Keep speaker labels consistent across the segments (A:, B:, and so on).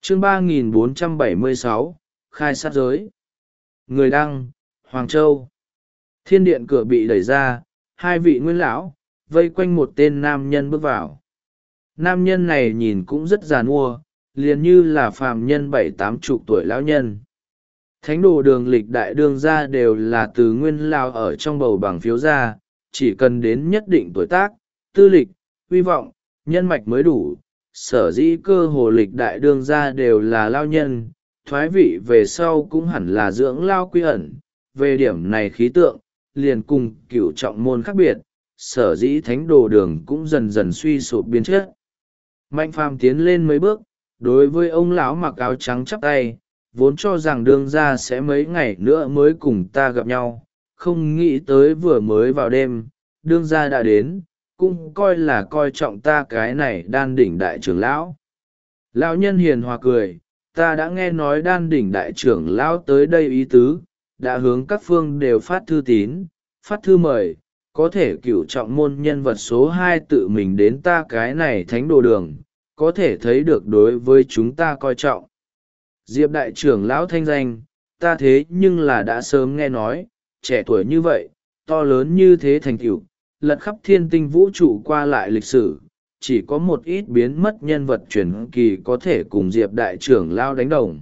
A: Chương 3476, khai sát giới. Người đăng, Hoàng Châu. Thiên điện cửa bị đẩy ra, hai vị nguyên lão vây quanh một tên nam nhân bước vào. Nam nhân này nhìn cũng rất già nua, liền như là phàm nhân 70-80 tuổi lão nhân. Thánh đồ đường lịch đại đương gia đều là từ nguyên lao ở trong bầu bằng phiếu ra, chỉ cần đến nhất định tuổi tác, tư lịch, uy vọng, nhân mạch mới đủ. Sở dĩ cơ hồ lịch đại đương gia đều là lao nhân, thoái vị về sau cũng hẳn là dưỡng lao quy ẩn. Về điểm này khí tượng, liền cùng cửu trọng môn khác biệt, sở dĩ thánh đồ đường cũng dần dần suy sụp biến chất. Mạnh phàm tiến lên mấy bước, đối với ông lão mặc áo trắng chắp tay, vốn cho rằng đương gia sẽ mấy ngày nữa mới cùng ta gặp nhau, không nghĩ tới vừa mới vào đêm, đương gia đã đến, cũng coi là coi trọng ta cái này đan đỉnh đại trưởng lão. Lão nhân hiền hòa cười, ta đã nghe nói đan đỉnh đại trưởng lão tới đây ý tứ, đã hướng các phương đều phát thư tín, phát thư mời, có thể cửu trọng môn nhân vật số 2 tự mình đến ta cái này thánh đồ đường, có thể thấy được đối với chúng ta coi trọng. Diệp đại trưởng lão thanh danh, ta thế nhưng là đã sớm nghe nói, trẻ tuổi như vậy, to lớn như thế thành tựu, lật khắp thiên tinh vũ trụ qua lại lịch sử, chỉ có một ít biến mất nhân vật truyền kỳ có thể cùng Diệp đại trưởng lão đánh đồng.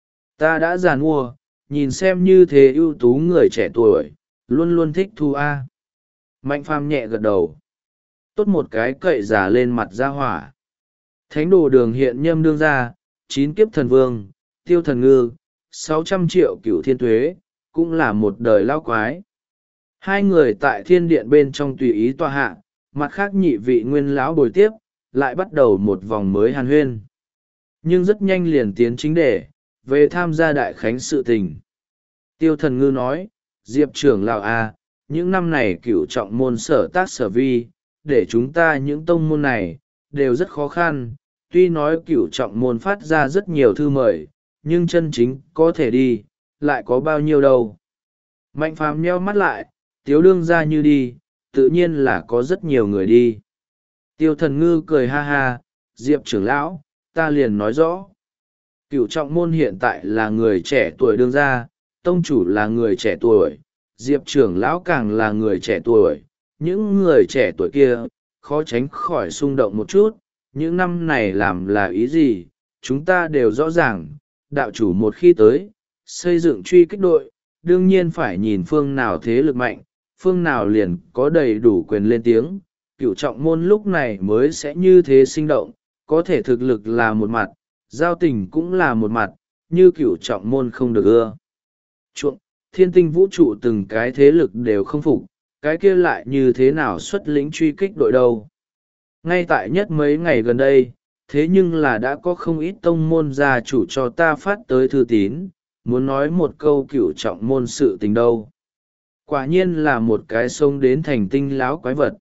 A: Ta đã già nua, nhìn xem như thế ưu tú người trẻ tuổi, luôn luôn thích thu a. Mạnh phàm nhẹ gật đầu. Tốt một cái cậy giả lên mặt ra hỏa. Thánh đồ đường hiện nhâm đương ra, 9 kiếp thần vương, tiêu thần ngư, 600 triệu cửu thiên tuế, cũng là một đời lao quái. Hai người tại thiên điện bên trong tùy ý tòa hạ, mặt khác nhị vị nguyên lão bồi tiếp, lại bắt đầu một vòng mới hàn huyên. Nhưng rất nhanh liền tiến chính đề, về tham gia đại khánh sự tình. Tiêu thần ngư nói, Diệp trưởng lão a, những năm này cửu trọng môn sở tác sở vi, để chúng ta những tông môn này, đều rất khó khăn. Tuy nói cửu trọng môn phát ra rất nhiều thư mời, nhưng chân chính có thể đi, lại có bao nhiêu đâu. Mạnh phàm nheo mắt lại, tiếu đương ra như đi, tự nhiên là có rất nhiều người đi. Tiêu thần ngư cười ha ha, Diệp trưởng lão, ta liền nói rõ. Cửu trọng môn hiện tại là người trẻ tuổi đương ra, tông chủ là người trẻ tuổi, Diệp trưởng lão càng là người trẻ tuổi. Những người trẻ tuổi kia, khó tránh khỏi xung động một chút, những năm này làm là ý gì, chúng ta đều rõ ràng, đạo chủ một khi tới, xây dựng truy kích đội, đương nhiên phải nhìn phương nào thế lực mạnh, phương nào liền có đầy đủ quyền lên tiếng, cửu trọng môn lúc này mới sẽ như thế sinh động, có thể thực lực là một mặt, giao tình cũng là một mặt, như cửu trọng môn không được ưa chuộng, thiên tinh vũ trụ từng cái thế lực đều không phục, cái kia lại như thế nào xuất lĩnh truy kích đội đâu. Ngay tại nhất mấy ngày gần đây, thế nhưng là đã có không ít tông môn gia chủ cho ta phát tới thư tín, muốn nói một câu cửu trọng môn sự tình đâu. Quả nhiên là một cái sông đến thành tinh láo quái vật.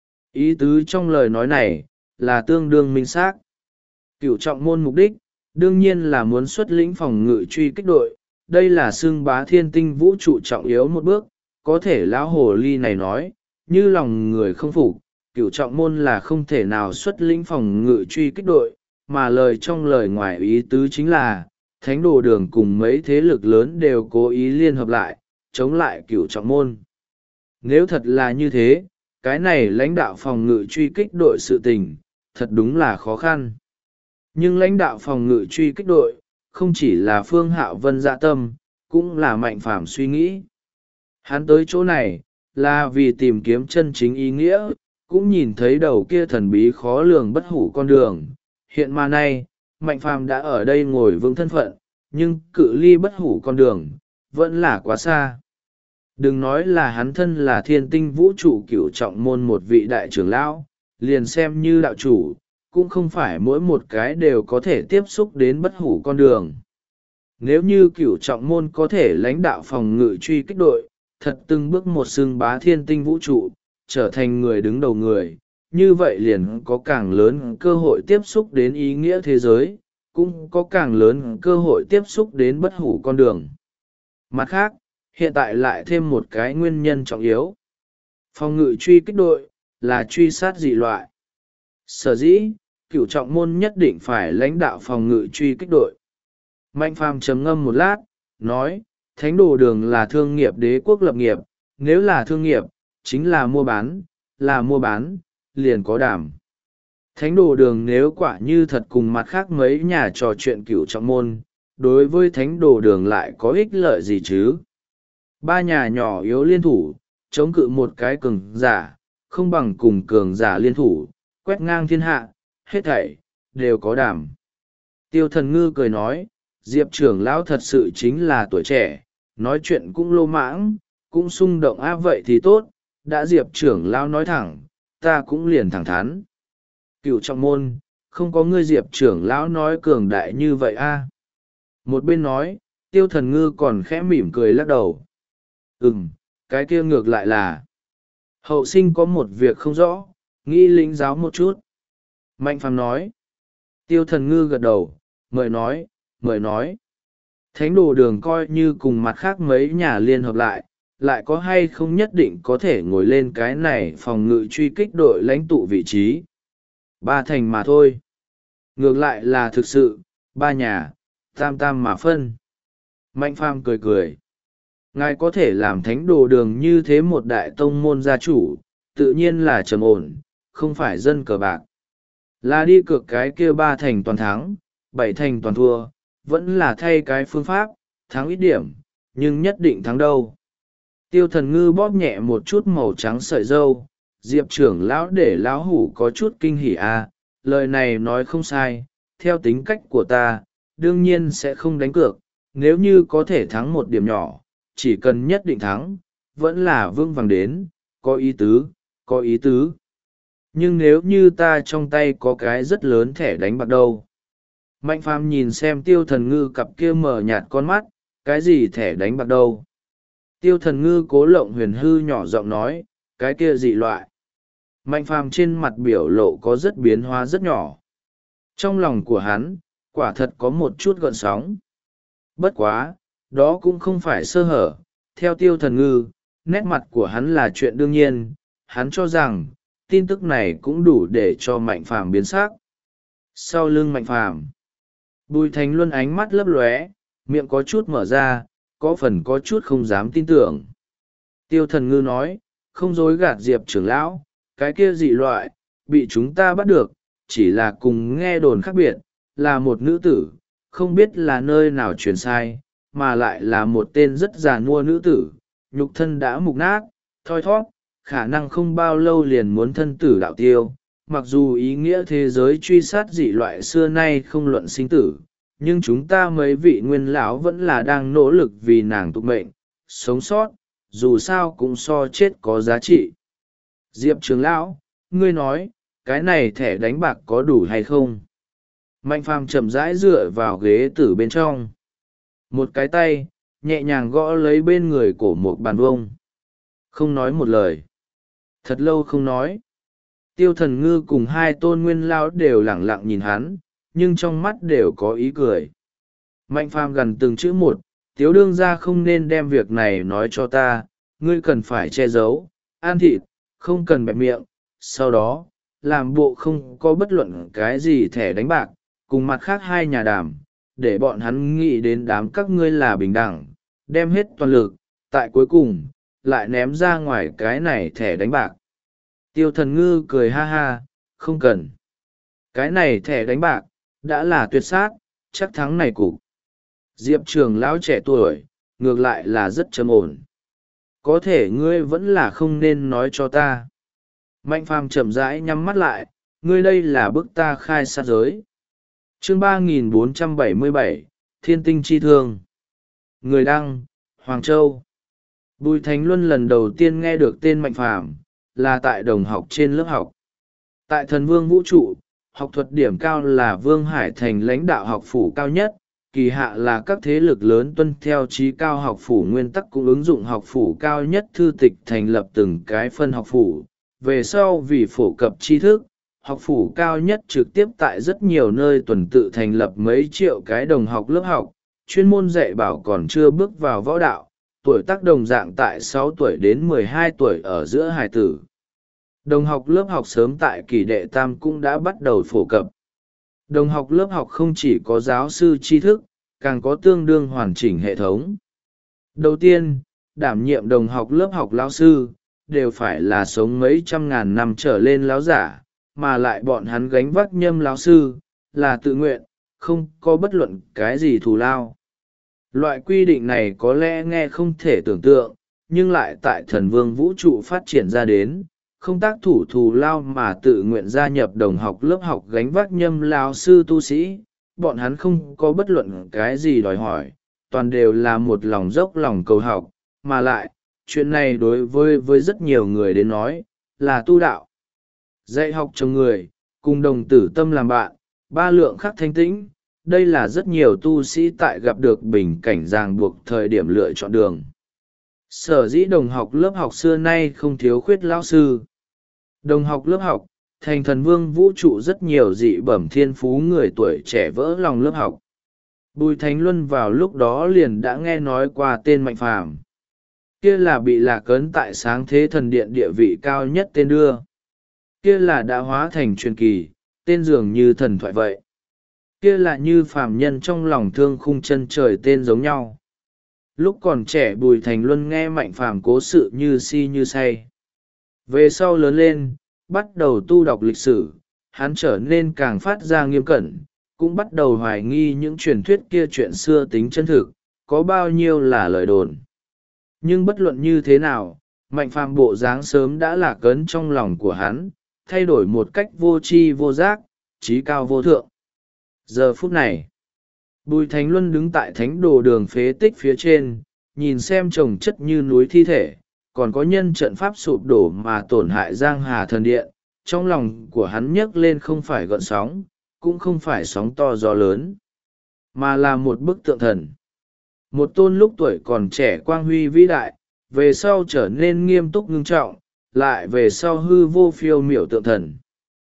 A: Ý tứ trong lời nói này, là tương đương minh xác. Cửu trọng môn mục đích, đương nhiên là muốn xuất lĩnh phòng ngự truy kích đội, đây là xưng bá thiên tinh vũ trụ trọng yếu một bước, có thể lão hồ ly này nói, như lòng người không phục, cửu trọng môn là không thể nào xuất lĩnh phòng ngự truy kích đội, mà lời trong lời ngoài ý tứ chính là, thánh đồ đường cùng mấy thế lực lớn đều cố ý liên hợp lại, chống lại cửu trọng môn. Nếu thật là như thế, cái này lãnh đạo phòng ngự truy kích đội sự tình, thật đúng là khó khăn. Nhưng lãnh đạo phòng ngự truy kích đội, không chỉ là Phương Hạo Vân dạ tâm, cũng là Mạnh Phàm suy nghĩ. Hắn tới chỗ này, là vì tìm kiếm chân chính ý nghĩa, cũng nhìn thấy đầu kia thần bí khó lường bất hủ con đường. Hiện mà nay, Mạnh Phàm đã ở đây ngồi vững thân phận, nhưng cự ly bất hủ con đường, vẫn là quá xa. Đừng nói là hắn thân là thiên tinh vũ trụ cửu trọng môn một vị đại trưởng lão, liền xem như đạo chủ, cũng không phải mỗi một cái đều có thể tiếp xúc đến bất hủ con đường. Nếu như cửu trọng môn có thể lãnh đạo phòng ngự truy kích đội, thật từng bước một xưng bá thiên tinh vũ trụ, trở thành người đứng đầu người, như vậy liền có càng lớn cơ hội tiếp xúc đến ý nghĩa thế giới, cũng có càng lớn cơ hội tiếp xúc đến bất hủ con đường. Mặt khác, hiện tại lại thêm một cái nguyên nhân trọng yếu. Phòng ngự truy kích đội, là truy sát dị loại. Sở dĩ, Cửu Trọng Môn nhất định phải lãnh đạo phòng ngự truy kích đội. Mạnh Phàm trầm ngâm một lát, nói, Thánh Đồ Đường là thương nghiệp đế quốc lập nghiệp, nếu là thương nghiệp, chính là mua bán, liền có đảm. Thánh Đồ Đường nếu quả như thật cùng mặt khác mấy nhà trò chuyện Cửu Trọng Môn, đối với Thánh Đồ Đường lại có ích lợi gì chứ? Ba nhà nhỏ yếu liên thủ, chống cự một cái cường giả, không bằng cùng cường giả liên thủ, quét ngang thiên hạ, hết thảy, đều có đảm. Tiêu Thần Ngư cười nói, Diệp trưởng lão thật sự chính là tuổi trẻ, nói chuyện cũng lô mãng, cũng xung động vậy thì tốt, đã Diệp trưởng lão nói thẳng, ta cũng liền thẳng thắn. Cửu Trọng Môn, không có ngươi Diệp trưởng lão nói cường đại như vậy Một bên nói, Tiêu Thần Ngư còn khẽ mỉm cười lắc đầu. Cái kia ngược lại là hậu sinh có một việc không rõ, nghĩ lĩnh giáo một chút. Mạnh Phàm nói. Tiêu Thần Ngư gật đầu, mời nói. Thánh Đồ Đường coi như cùng mặt khác mấy nhà liên hợp lại có hay không nhất định có thể ngồi lên cái này phòng ngự truy kích đội lãnh tụ vị trí. 3 thành mà thôi. Ngược lại là thực sự, 3 nhà, tam mà phân. Mạnh Phàm cười cười. Ngài có thể làm Thánh Đồ Đường như thế một đại tông môn gia chủ, tự nhiên là trầm ổn, không phải dân cờ bạc. Là đi cược cái kia 3 thành toàn thắng, 7 thành toàn thua, vẫn là thay cái phương pháp, thắng ít điểm, nhưng nhất định thắng đâu. Tiêu Thần Ngư bóp nhẹ một chút màu trắng sợi dâu, Diệp trưởng lão để lão hủ có chút kinh hỉ lời này nói không sai, theo tính cách của ta, đương nhiên sẽ không đánh cược, nếu như có thể thắng một điểm nhỏ, chỉ cần nhất định thắng, vẫn là vững vàng đến, có ý tứ. Nhưng nếu như ta trong tay có cái rất lớn thẻ đánh bạc đâu? Mạnh Phàm nhìn xem Tiêu Thần Ngư cặp kia mở nhạt con mắt, cái gì thẻ đánh bạc đâu? Tiêu Thần Ngư cố lộng huyền hư nhỏ giọng nói, cái kia dị loại. Mạnh Phàm trên mặt biểu lộ có rất biến hóa rất nhỏ. Trong lòng của hắn, quả thật có một chút gợn sóng. Bất quá, đó cũng không phải sơ hở. Theo Tiêu Thần Ngư, nét mặt của hắn là chuyện đương nhiên, hắn cho rằng, tin tức này cũng đủ để cho Mạnh Phàm biến sắc. Sau lưng Mạnh Phàm, Bùi Thành Luân ánh mắt lấp lóe, miệng có chút mở ra, có phần có chút không dám tin tưởng. Tiêu Thần Ngư nói, không dối gạt Diệp trưởng lão, cái kia dị loại, bị chúng ta bắt được, chỉ là cùng nghe đồn khác biệt, là một nữ tử, không biết là nơi nào truyền sai, mà lại là một tên rất già nua nữ tử, nhục thân đã mục nát, thoi thóp, khả năng không bao lâu liền muốn thân tử đạo tiêu. Mặc dù ý nghĩa thế giới truy sát dị loại xưa nay không luận sinh tử, nhưng chúng ta mấy vị nguyên lão vẫn là đang nỗ lực vì nàng tục mệnh, sống sót, dù sao cũng so chết có giá trị. Diệp trưởng lão, ngươi nói, cái này thẻ đánh bạc có đủ hay không? Mạnh Phàm chậm rãi dựa vào ghế tử bên trong. Một cái tay, nhẹ nhàng gõ lấy bên người cổ một bàn vông. Không nói một lời. Thật lâu không nói. Tiêu Thần Ngư cùng 2 tôn nguyên lão đều lẳng lặng nhìn hắn, nhưng trong mắt đều có ý cười. Mạnh Phàm gần từng chữ một, Tiếu đương gia không nên đem việc này nói cho ta, ngươi cần phải che giấu, ăn thịt, không cần bẹp miệng, sau đó, làm bộ không có bất luận cái gì thẻ đánh bạc, cùng mặt khác 2 nhà đàm, để bọn hắn nghĩ đến đám các ngươi là bình đẳng, đem hết toàn lực, tại cuối cùng, lại ném ra ngoài cái này thẻ đánh bạc. Tiêu Thần Ngư cười ha ha, không cần. Cái này thẻ đánh bạc, đã là tuyệt sát, chắc thắng này cục. Diệp trưởng lão trẻ tuổi, ngược lại là rất trầm ổn. Có thể ngươi vẫn là không nên nói cho ta. Mạnh Phàm chậm rãi nhắm mắt lại, ngươi đây là bức ta khai sát giới. Chương 3477, Thiên tinh chi thương. Người đăng, Hoàng Châu. Bùi Thành Luân lần đầu tiên nghe được tên Mạnh Phàm là tại đồng học trên lớp học. Tại Thần Vương Vũ trụ, học thuật điểm cao là Vương Hải Thành lãnh đạo học phủ cao nhất, kỳ hạ là các thế lực lớn tuân theo chí cao học phủ nguyên tắc cũng ứng dụng học phủ cao nhất thư tịch thành lập từng cái phân học phủ. Về sau vì phổ cập tri thức, học phủ cao nhất trực tiếp tại rất nhiều nơi tuần tự thành lập mấy triệu cái đồng học lớp học, chuyên môn dạy bảo còn chưa bước vào võ đạo, tuổi tác đồng dạng tại 6 tuổi đến 12 tuổi ở giữa hài tử. Đồng học lớp học sớm tại kỳ đệ tam cũng đã bắt đầu phổ cập. Đồng học lớp học không chỉ có giáo sư tri thức, càng có tương đương hoàn chỉnh hệ thống. Đầu tiên, đảm nhiệm đồng học lớp học lão sư, đều phải là sống mấy trăm ngàn năm trở lên lão giả, mà lại bọn hắn gánh vác nhâm lão sư, là tự nguyện, không có bất luận cái gì thù lao. Loại quy định này có lẽ nghe không thể tưởng tượng, nhưng lại tại thần vương vũ trụ phát triển ra đến, không tác thủ thù lao mà tự nguyện gia nhập đồng học lớp học gánh vác nhâm lão sư tu sĩ, bọn hắn không có bất luận cái gì đòi hỏi, toàn đều là một lòng dốc lòng cầu học, mà lại, chuyện này đối với rất nhiều người đến nói, là tu đạo. Dạy học cho người, cùng đồng tử tâm làm bạn, ba lượng khắc thanh tĩnh, đây là rất nhiều tu sĩ tại gặp được bình cảnh ràng buộc thời điểm lựa chọn đường. Sở dĩ đồng học lớp học xưa nay không thiếu khuyết lão sư. Đồng học lớp học, thành thần vương vũ trụ rất nhiều dị bẩm thiên phú người tuổi trẻ vỡ lòng lớp học. Bùi Thánh Luân vào lúc đó liền đã nghe nói qua tên Mạnh Phàm. Kia là bị lạc ấn tại sáng thế thần điện địa vị cao nhất tên đưa. Kia là đã hóa thành truyền kỳ, tên dường như thần thoại vậy. Kia là như phàm nhân trong lòng thương khung chân trời tên giống nhau. Lúc còn trẻ Bùi Thành Luân nghe Mạnh Phàm cố sự như si như say. Về sau lớn lên, bắt đầu tu đọc lịch sử, hắn trở nên càng phát ra nghiêm cẩn, cũng bắt đầu hoài nghi những truyền thuyết kia chuyện xưa tính chân thực, có bao nhiêu là lời đồn. Nhưng bất luận như thế nào, Mạnh Phàm bộ dáng sớm đã lạc ấn trong lòng của hắn, thay đổi một cách vô tri vô giác, trí cao vô thượng. Giờ phút này, Bùi Thánh Luân đứng tại thánh đồ đường phế tích phía trên, nhìn xem chồng chất như núi thi thể, còn có nhân trận pháp sụp đổ mà tổn hại Giang Hà thần điện, trong lòng của hắn nhấc lên không phải gợn sóng, cũng không phải sóng to gió lớn, mà là một bức tượng thần. Một tôn lúc tuổi còn trẻ quang huy vĩ đại, về sau trở nên nghiêm túc ngưng trọng, lại về sau hư vô phiêu miểu tượng thần.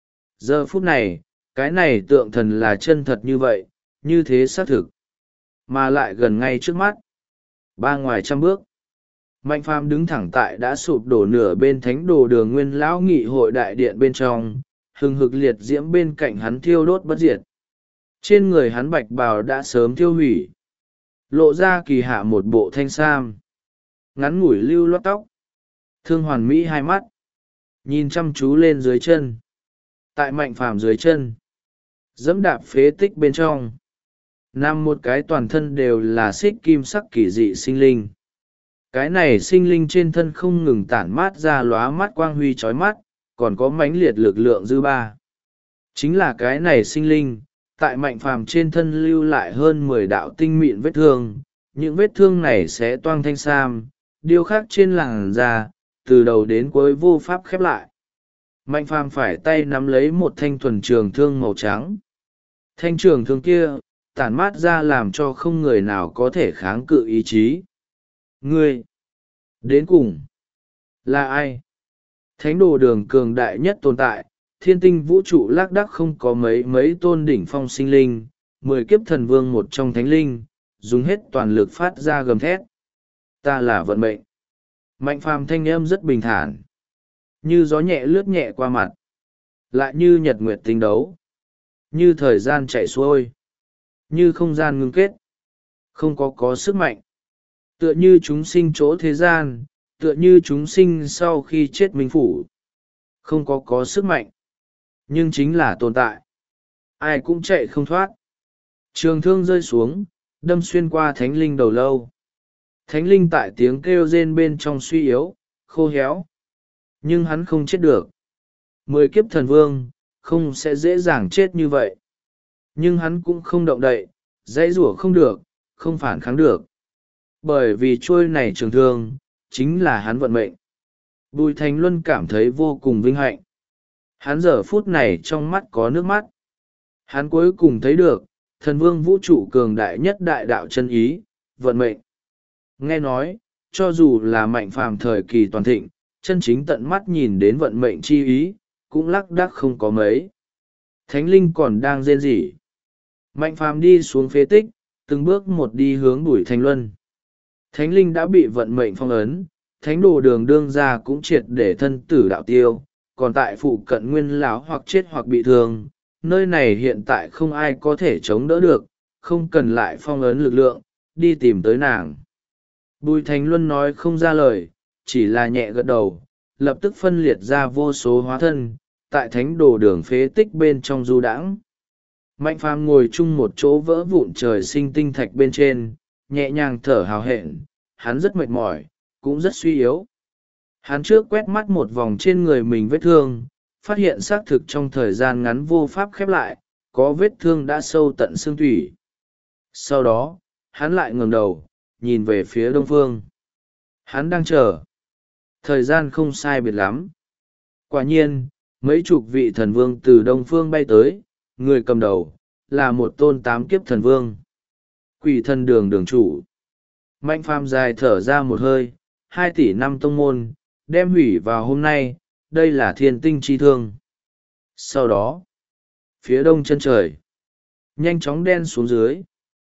A: Giờ phút này, cái này tượng thần là chân thật như vậy, như thế xác thực, mà lại gần ngay trước mắt. Ba ngoài trăm bước, Mạnh Phàm đứng thẳng tại đã sụp đổ nửa bên thánh đồ đường Nguyên Lão nghị hội đại điện bên trong, hừng hực liệt diễm bên cạnh hắn thiêu đốt bất diệt. Trên người hắn bạch bào đã sớm tiêu hủy, lộ ra kỳ hạ một bộ thanh sam, ngắn ngủi lưu loát tóc, thương hoàn mỹ hai mắt, nhìn chăm chú lên dưới chân. Tại Mạnh Phàm dưới chân, dẫm đạp phế tích bên trong, nằm một cái toàn thân đều là xích kim sắc kỳ dị sinh linh. Cái này sinh linh trên thân không ngừng tản mát ra lóa mắt quang huy chói mắt, còn có mãnh liệt lực lượng dư ba. Chính là cái này sinh linh, tại Mạnh Phàm trên thân lưu lại hơn 10 đạo tinh mịn vết thương, những vết thương này sẽ toang thanh sam, điêu khắc trên làn da, từ đầu đến cuối vô pháp khép lại. Mạnh Phàm phải tay nắm lấy một thanh thuần trường thương màu trắng. Thanh trường thương kia, tản mát ra làm cho không người nào có thể kháng cự ý chí. Ngươi, đến cùng, là ai? Thánh đồ đường cường đại nhất tồn tại, thiên tinh vũ trụ lác đác không có mấy tôn đỉnh phong sinh linh, 10 kiếp thần vương một trong thánh linh, dùng hết toàn lực phát ra gầm thét. Ta là vận mệnh. Mạnh Phàm thanh âm rất bình thản, như gió nhẹ lướt nhẹ qua mặt, lại như nhật nguyệt tinh đấu, như thời gian chạy xuôi, như không gian ngưng kết, không có sức mạnh. Tựa như chúng sinh chỗ thế gian, tựa như chúng sinh sau khi chết minh phủ. Không có sức mạnh, nhưng chính là tồn tại. Ai cũng chạy không thoát. Trường thương rơi xuống, đâm xuyên qua thánh linh đầu lâu. Thánh linh tại tiếng kêu rên bên trong suy yếu, khô héo. Nhưng hắn không chết được. 10 kiếp thần vương, không sẽ dễ dàng chết như vậy. Nhưng hắn cũng không động đậy, dãy rủa không được, không phản kháng được. Bởi vì trôi này trường thương, chính là hắn vận mệnh. Bùi Thành Luân cảm thấy vô cùng vinh hạnh. Hắn giờ phút này trong mắt có nước mắt. Hắn cuối cùng thấy được, thần vương vũ trụ cường đại nhất đại đạo chân ý, vận mệnh. Nghe nói, cho dù là Mạnh Phàm thời kỳ toàn thịnh, chân chính tận mắt nhìn đến vận mệnh chi ý, cũng lác đác không có mấy. Thánh linh còn đang rên rỉ. Mạnh Phàm đi xuống phế tích, từng bước một đi hướng Bùi Thành Luân. Thánh linh đã bị vận mệnh phong ấn, thánh đồ đường đương ra cũng triệt để thân tử đạo tiêu, còn tại phụ cận Nguyên lão hoặc chết hoặc bị thương, nơi này hiện tại không ai có thể chống đỡ được, không cần lại phong ấn lực lượng, đi tìm tới nàng. Bùi Thành Luân nói không ra lời, chỉ là nhẹ gật đầu, lập tức phân liệt ra vô số hóa thân, tại thánh đồ đường phế tích bên trong du đãng. Mạnh Phàm ngồi chung một chỗ vỡ vụn trời sinh tinh thạch bên trên, nhẹ nhàng thở hào hẹn, hắn rất mệt mỏi, cũng rất suy yếu. Hắn trước quét mắt một vòng trên người mình vết thương, phát hiện xác thực trong thời gian ngắn vô pháp khép lại, có vết thương đã sâu tận xương thủy. Sau đó, hắn lại ngẩng đầu, nhìn về phía đông phương. Hắn đang chờ. Thời gian không sai biệt lắm. Quả nhiên, mấy chục vị thần vương từ đông phương bay tới, người cầm đầu, là một tôn 8 kiếp thần vương. Quỷ thần đường đường chủ. Mạnh Phàm dài thở ra một hơi, 2 tỷ năm tông môn, đem hủy vào hôm nay, đây là thiên tinh chi thương. Sau đó, phía đông chân trời, nhanh chóng đen xuống dưới.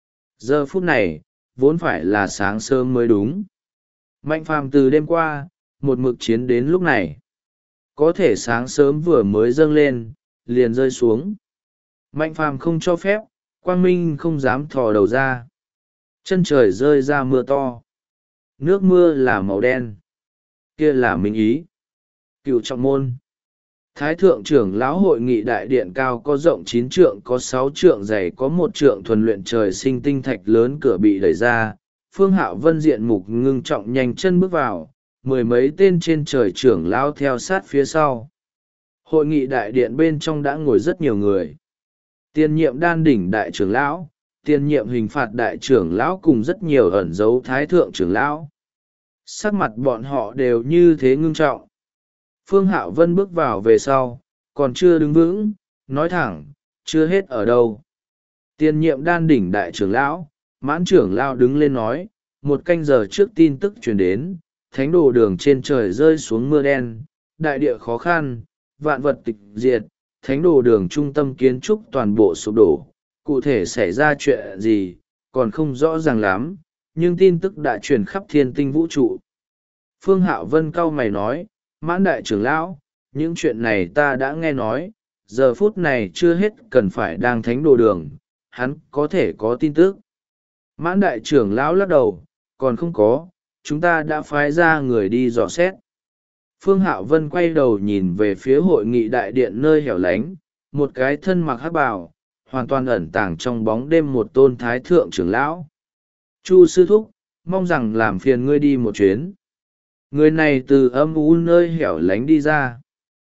A: Giờ phút này, vốn phải là sáng sớm mới đúng. Mạnh Phàm từ đêm qua, một mực chiến đến lúc này. Có thể sáng sớm vừa mới dâng lên, liền rơi xuống. Mạnh Phàm không cho phép, quang minh không dám thò đầu ra. Chân trời rơi ra mưa to. Nước mưa là màu đen. Kia là minh ý. Cựu trọng môn. Thái thượng trưởng lão hội nghị đại điện cao có rộng 9 trượng có 6 trượng dày có 1 trượng thuần luyện trời sinh tinh thạch lớn cửa bị đẩy ra. Phương Hạo Vân diện mục ngưng trọng nhanh chân bước vào, 10 mấy tên trên trời trưởng lão theo sát phía sau. Hội nghị đại điện bên trong đã ngồi rất nhiều người. Tiền nhiệm đan đỉnh đại trưởng lão, tiền nhiệm hình phạt đại trưởng lão cùng rất nhiều ẩn dấu thái thượng trưởng lão. Sắc mặt bọn họ đều như thế ngưng trọng. Phương Hạo Vân bước vào về sau, còn chưa đứng vững, nói thẳng, chưa hết ở đâu. Tiền nhiệm đan đỉnh đại trưởng lão, Mãn trưởng lão đứng lên nói, 1 canh giờ trước tin tức truyền đến, thánh đồ đường trên trời rơi xuống mưa đen, đại địa khó khăn, vạn vật tịch diệt, thánh đồ đường trung tâm kiến trúc toàn bộ sụp đổ. Cụ thể xảy ra chuyện gì, còn không rõ ràng lắm, nhưng tin tức đã truyền khắp thiên tinh vũ trụ. Phương Hạo Vân cau mày nói, Mãn đại trưởng lão, những chuyện này ta đã nghe nói, giờ phút này chưa hết cần phải đang thánh đồ đường, hắn có thể có tin tức. Mãn đại trưởng lão lắc đầu, còn không có, chúng ta đã phái ra người đi dò xét. Phương Hạo Vân quay đầu nhìn về phía hội nghị đại điện nơi hẻo lánh, một cái thân mặc hắc bào, hoàn toàn ẩn tàng trong bóng đêm một tôn thái thượng trưởng lão. Chu sư thúc, mong rằng làm phiền ngươi đi một chuyến. Người này từ âm u nơi hẻo lánh đi ra.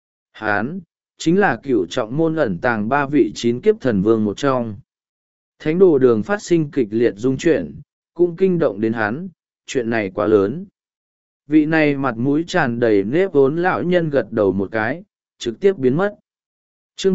A: Hán, chính là cựu trọng môn ẩn tàng 3 vị 9 kiếp thần vương một trong. Thánh đồ đường phát sinh kịch liệt dung chuyển, cũng kinh động đến hắn, chuyện này quá lớn. Vị này mặt mũi tràn đầy nếp vốn lão nhân gật đầu một cái, trực tiếp biến mất. Chương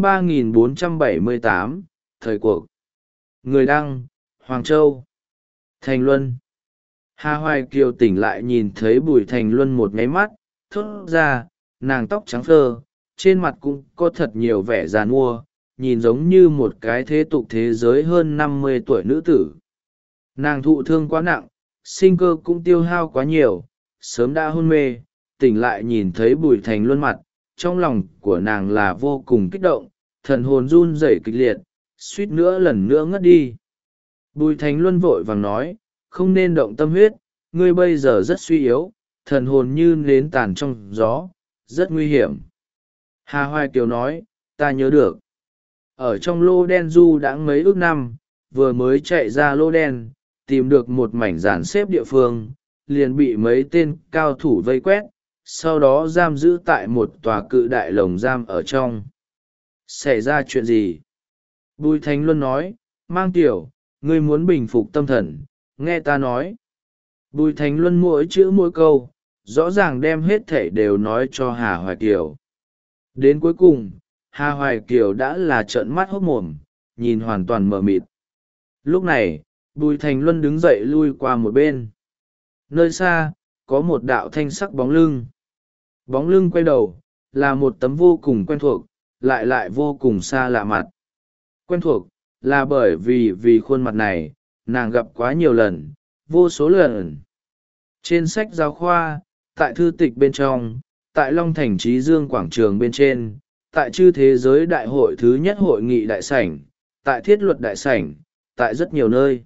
A: 3478, thời cuộc. Người đăng, Hoàng Châu. Thành Luân. Hà Hoài Kiều tỉnh lại nhìn thấy Bùi Thành Luân một nháy mắt, thốt ra, nàng tóc trắng phơ, trên mặt cũng có thật nhiều vẻ già nua, nhìn giống như một cái thế tục thế giới hơn 50 tuổi nữ tử. Nàng thụ thương quá nặng, sinh cơ cũng tiêu hao quá nhiều, sớm đã hôn mê, tỉnh lại nhìn thấy Bùi Thành Luân mặt, trong lòng của nàng là vô cùng kích động, thần hồn run rẩy kịch liệt, suýt nữa lần nữa ngất đi. Bùi Thành Luân vội vàng nói, không nên động tâm huyết, ngươi bây giờ rất suy yếu, thần hồn như nến tàn trong gió, rất nguy hiểm. Hà Hoài Kiều nói, ta nhớ được. Ở trong lô đen du đãng mấy ước năm, vừa mới chạy ra lô đen, tìm được một mảnh dàn xếp địa phương, liền bị mấy tên cao thủ vây quét, sau đó giam giữ tại một tòa cự đại lồng giam ở trong. Xảy ra chuyện gì? Bùi Thành Luân nói, Mang Tiểu, ngươi muốn bình phục tâm thần, nghe ta nói. Bùi Thành Luân mỗi chữ mỗi câu, rõ ràng đem hết thể đều nói cho Hà Hoài Kiều. Đến cuối cùng, Hà Hoài Kiều đã là trợn mắt hốt mồm, nhìn hoàn toàn mờ mịt. Lúc này, Bùi Thành Luân đứng dậy lui qua một bên. Nơi xa, có một đạo thanh sắc bóng lưng. Bóng lưng quay đầu, là một tấm vô cùng quen thuộc, lại vô cùng xa lạ mặt. Quen thuộc, là bởi vì khuôn mặt này, nàng gặp quá nhiều lần, vô số lần. Trên sách giáo khoa, tại thư tịch bên trong, tại Long Thành Trí Dương quảng trường bên trên, tại chư thế giới đại hội thứ nhất hội nghị đại sảnh, tại thiết luật đại sảnh, tại rất nhiều nơi.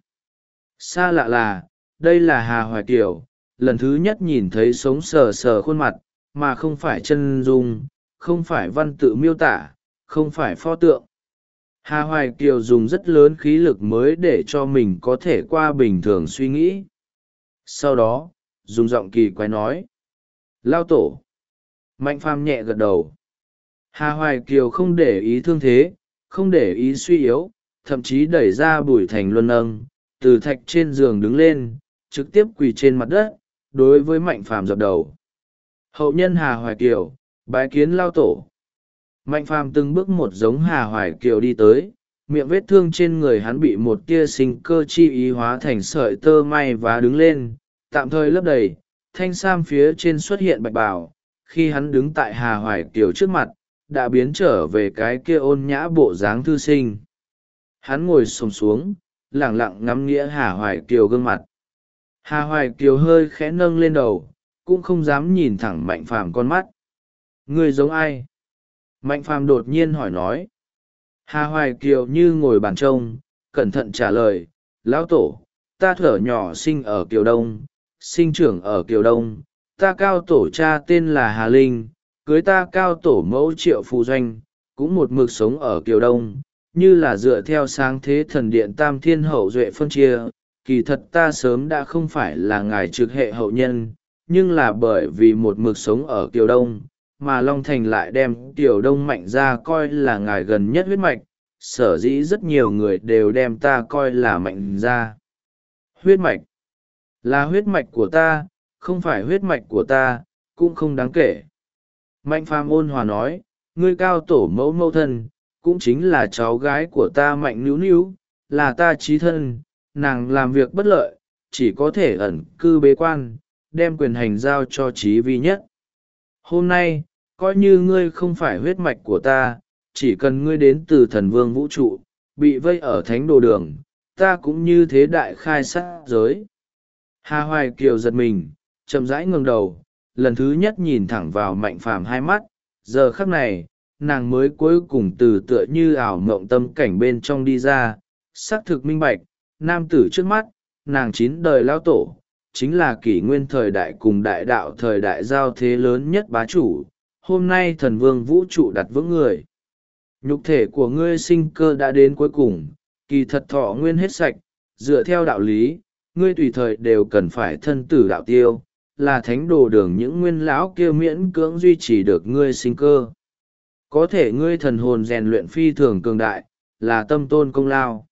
A: Xa lạ là, đây là Hà Hoài Kiều, lần thứ nhất nhìn thấy sống sờ sờ khuôn mặt, mà không phải chân dung, không phải văn tự miêu tả, không phải pho tượng. Hà Hoài Kiều dùng rất lớn khí lực mới để cho mình có thể qua bình thường suy nghĩ. Sau đó, dùng giọng kỳ quái nói: Lao tổ. Mạnh Phàm nhẹ gật đầu. Hà Hoài Kiều không để ý thương thế, không để ý suy yếu, thậm chí đẩy ra Bùi Thành Luân nâng, từ thạch trên giường đứng lên, trực tiếp quỳ trên mặt đất, đối với Mạnh Phàm dập đầu. Hậu nhân Hà Hoài Kiều, bái kiến Lao tổ. Mạnh Phàm từng bước một giống Hà Hoài Kiều đi tới, miệng vết thương trên người hắn bị một tia sinh cơ chi ý hóa thành sợi tơ may và đứng lên, tạm thời lấp đầy, thanh sam phía trên xuất hiện bạch bào. Khi hắn đứng tại Hà Hoài Kiều trước mặt, đã biến trở về cái kia ôn nhã bộ dáng thư sinh. Hắn ngồi xổm xuống, lẳng lặng ngắm nghĩa Hà Hoài Kiều gương mặt. Hà Hoài Kiều hơi khẽ nâng lên đầu, cũng không dám nhìn thẳng Mạnh Phàm con mắt. Người giống ai? Mạnh Phàm đột nhiên hỏi nói. Hà Hoài Kiều như ngồi bàn trông, cẩn thận trả lời: Lão tổ, ta thuở nhỏ sinh ở Kiều Đông, sinh trưởng ở Kiều Đông, ta cao tổ cha tên là Hà Linh, cưới ta cao tổ mẫu Triệu Phù Doanh, cũng một mực sống ở Kiều Đông, như là dựa theo sáng thế thần điện tam thiên hậu duệ phân chia. Kỳ thật ta sớm đã không phải là ngài trực hệ hậu nhân, nhưng là bởi vì một mực sống ở Kiều Đông, mà Long Thành lại đem Kiều Đông Mạnh ra coi là ngài gần nhất huyết mạch, sở dĩ rất nhiều người đều đem ta coi là Mạnh ra. Huyết mạch là huyết mạch của ta, không phải huyết mạch của ta, cũng không đáng kể. Mạnh Phàm ôn hòa nói: ngươi cao tổ mẫu mẫu thân, cũng chính là cháu gái của ta Mạnh Nữu Nữu, là ta chí thân, nàng làm việc bất lợi, chỉ có thể ẩn cư bế quan, đem quyền hành giao cho Chí Vi nhất. Hôm nay, coi như ngươi không phải huyết mạch của ta, chỉ cần ngươi đến từ thần vương vũ trụ, bị vây ở thánh đồ đường, ta cũng như thế đại khai sát giới. Hà Hoài Kiều giật mình, chậm rãi ngẩng đầu, lần thứ nhất nhìn thẳng vào Mạnh Phàm hai mắt. Giờ khắc này, nàng mới cuối cùng từ tựa như ảo mộng tâm cảnh bên trong đi ra, xác thực minh bạch, nam tử trước mắt, nàng 9 đời lao tổ, chính là kỷ nguyên thời đại cùng đại đạo thời đại giao thế lớn nhất bá chủ. Hôm nay thần vương vũ trụ đặt vững người. Nhục thể của ngươi sinh cơ đã đến cuối cùng, kỳ thật thọ nguyên hết sạch, dựa theo đạo lý, ngươi tùy thời đều cần phải thân tử đạo tiêu, là thánh đồ đường những nguyên lão kia miễn cưỡng duy trì được ngươi sinh cơ. Có thể ngươi thần hồn rèn luyện phi thường cường đại, là tâm tôn công lao.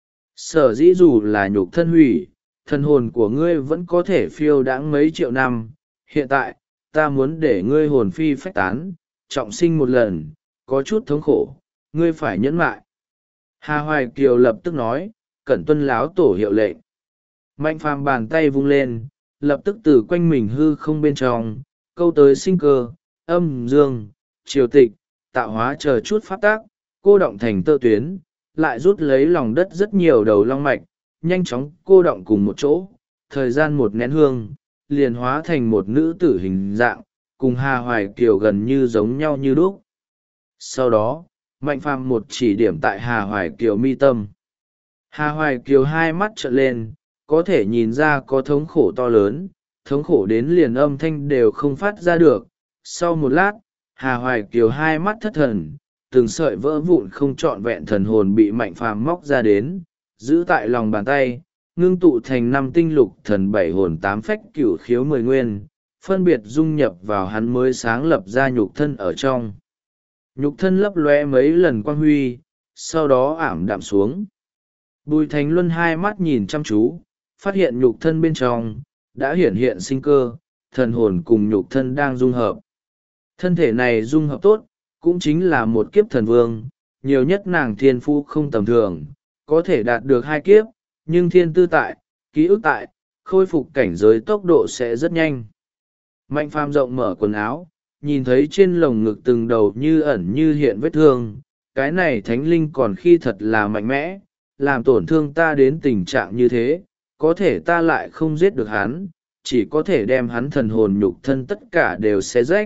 A: Sở dĩ dù là nhục thân hủy, thần hồn của ngươi vẫn có thể phiêu đãng mấy triệu năm. Hiện tại, ta muốn để ngươi hồn phi phách tán, trọng sinh một lần, có chút thống khổ, ngươi phải nhẫn mại. Hà Hoài Kiều lập tức nói: cẩn tuân láo tổ hiệu lệnh. Mạnh Phàm bàn tay vung lên, lập tức từ quanh mình hư không bên trong, câu tới sinh cơ, âm dương, triều tịch, tạo hóa chờ chút pháp tác, cô động thành tơ tuyến, lại rút lấy lòng đất rất nhiều đầu long mạch, nhanh chóng cô động cùng một chỗ, thời gian một nén hương, liền hóa thành một nữ tử hình dạng, cùng Hà Hoài Kiều gần như giống nhau như đúc. Sau đó, Mạnh Phàm một chỉ điểm tại Hà Hoài Kiều mi tâm. Hà Hoài Kiều hai mắt trợn lên, có thể nhìn ra có thống khổ to lớn, thống khổ đến liền âm thanh đều không phát ra được. Sau một lát, Hà Hoài Kiều hai mắt thất thần, từng sợi vỡ vụn không trọn vẹn thần hồn bị Mạnh Phàm móc ra đến, giữ tại lòng bàn tay, ngưng tụ thành 5 tinh lục thần 7 hồn 8 phách cửu khiếu 10 nguyên, phân biệt dung nhập vào hắn mới sáng lập ra nhục thân ở trong. Nhục thân lấp lóe mấy lần quang huy, sau đó ảm đạm xuống. Bùi Thành Luân hai mắt nhìn chăm chú, phát hiện nhục thân bên trong đã hiển hiện sinh cơ, thần hồn cùng nhục thân đang dung hợp. Thân thể này dung hợp tốt, cũng chính là một kiếp thần vương, nhiều nhất nàng thiên phú không tầm thường, có thể đạt được 2 kiếp, nhưng thiên tư tại, ký ức tại, khôi phục cảnh giới tốc độ sẽ rất nhanh. Mạnh Phàm rộng mở quần áo, nhìn thấy trên lồng ngực từng đầu như ẩn như hiện vết thương, cái này thánh linh còn khi thật là mạnh mẽ, làm tổn thương ta đến tình trạng như thế, có thể ta lại không giết được hắn, chỉ có thể đem hắn thần hồn nhục thân tất cả đều xé rách,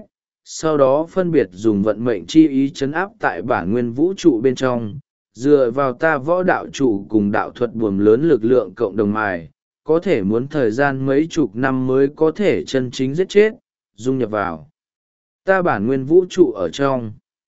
A: sau đó phân biệt dùng vận mệnh chi ý chấn áp tại bản nguyên vũ trụ bên trong, dựa vào ta võ đạo trụ cùng đạo thuật buồm lớn lực lượng cộng đồng mài, có thể muốn thời gian mấy chục năm mới có thể chân chính giết chết, dung nhập vào ta bản nguyên vũ trụ ở trong.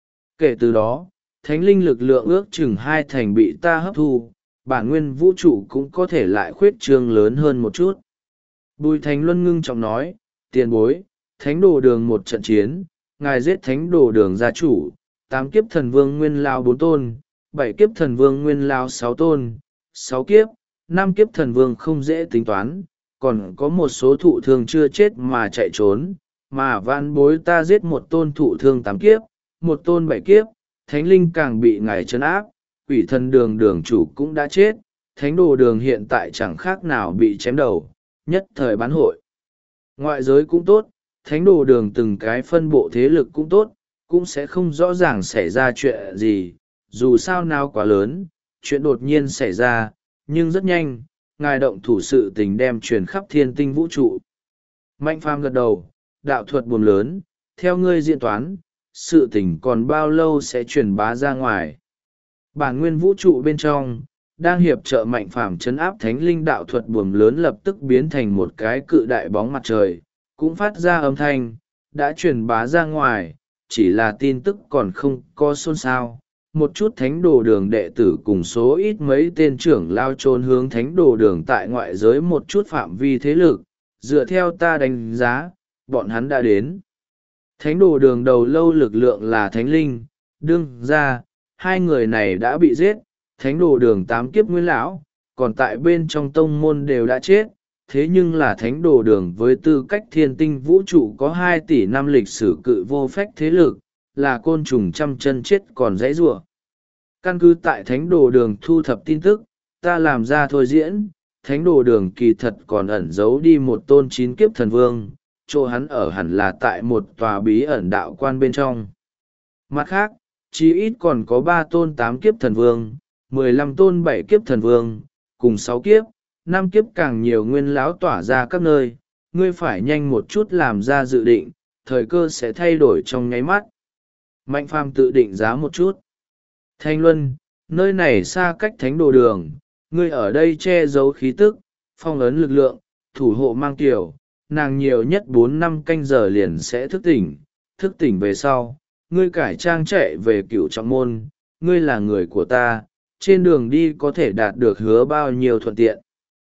A: Kể từ đó, thánh linh lực lượng ước chừng 2 thành bị ta hấp thu, bản nguyên vũ trụ cũng có thể lại khuyết trương lớn hơn một chút. Bùi Thành Luân ngưng trọng nói, tiền bối, thánh đồ đường một trận chiến, ngài giết thánh đồ đường gia chủ, 8 kiếp thần vương nguyên lao 4 tôn, 7 kiếp thần vương nguyên lao 6 tôn, 6 kiếp, 5 kiếp thần vương không dễ tính toán, còn có một số thụ thương chưa chết mà chạy trốn, mà vạn bối ta giết một tôn thụ thương 8 kiếp, một tôn 7 kiếp, thánh linh càng bị ngài trấn áp, quỷ thần đường đường chủ cũng đã chết, thánh đồ đường hiện tại chẳng khác nào bị chém đầu, nhất thời bán hội. Ngoại giới cũng tốt, thánh đồ đường từng cái phân bộ thế lực cũng tốt, cũng sẽ không rõ ràng xảy ra chuyện gì, dù sao nào quá lớn, chuyện đột nhiên xảy ra, nhưng rất nhanh, ngài động thủ sự tình đem truyền khắp thiên tinh vũ trụ. Mạnh Phàm gật đầu, đạo thuật buồm lớn, theo ngươi diễn toán, sự tình còn bao lâu sẽ truyền bá ra ngoài. Bản nguyên vũ trụ bên trong, đang hiệp trợ Mạnh Phàm trấn áp thánh linh đạo thuật buồm lớn lập tức biến thành một cái cự đại bóng mặt trời, cũng phát ra âm thanh, đã truyền bá ra ngoài, chỉ là tin tức còn không có xôn xao. Một chút thánh đồ đường đệ tử cùng số ít mấy tên trưởng lao trốn hướng thánh đồ đường tại ngoại giới một chút phạm vi thế lực, dựa theo ta đánh giá, bọn hắn đã đến. Thánh đồ đường đầu lâu lực lượng là thánh linh, đương ra, 2 người này đã bị giết, thánh đồ đường 8 kiếp nguyên lão, còn tại bên trong tông môn đều đã chết, thế nhưng là thánh đồ đường với tư cách thiên tinh vũ trụ có 2 tỷ năm lịch sử cự vô phách thế lực, là côn trùng trăm chân chết còn dãy rủa. Căn cứ tại thánh đồ đường thu thập tin tức, ta làm ra thôi diễn, thánh đồ đường kỳ thật còn ẩn giấu đi một tôn 9 kiếp thần vương, chỗ hắn ở hẳn là tại một tòa bí ẩn đạo quan bên trong. Mặt khác, chí ít còn có 3 tôn 8 kiếp thần vương, 15 tôn 7 kiếp thần vương, cùng 6 kiếp, 5 kiếp càng nhiều nguyên lão tỏa ra các nơi, ngươi phải nhanh một chút làm ra dự định, thời cơ sẽ thay đổi trong nháy mắt. Mạnh Phàm tự định giá một chút. Thanh Luân, nơi này xa cách thánh đồ đường, ngươi ở đây che giấu khí tức, phong ấn lực lượng, thủ hộ mang tiểu, nàng nhiều nhất 4-5 canh giờ liền sẽ thức tỉnh về sau, ngươi cải trang chạy về Cửu Trọng Môn, ngươi là người của ta, trên đường đi có thể đạt được hứa bao nhiêu thuận tiện.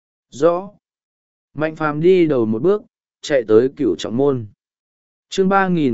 A: Rõ. Mạnh Phàm đi đầu một bước, chạy tới Cửu Trọng Môn. Chương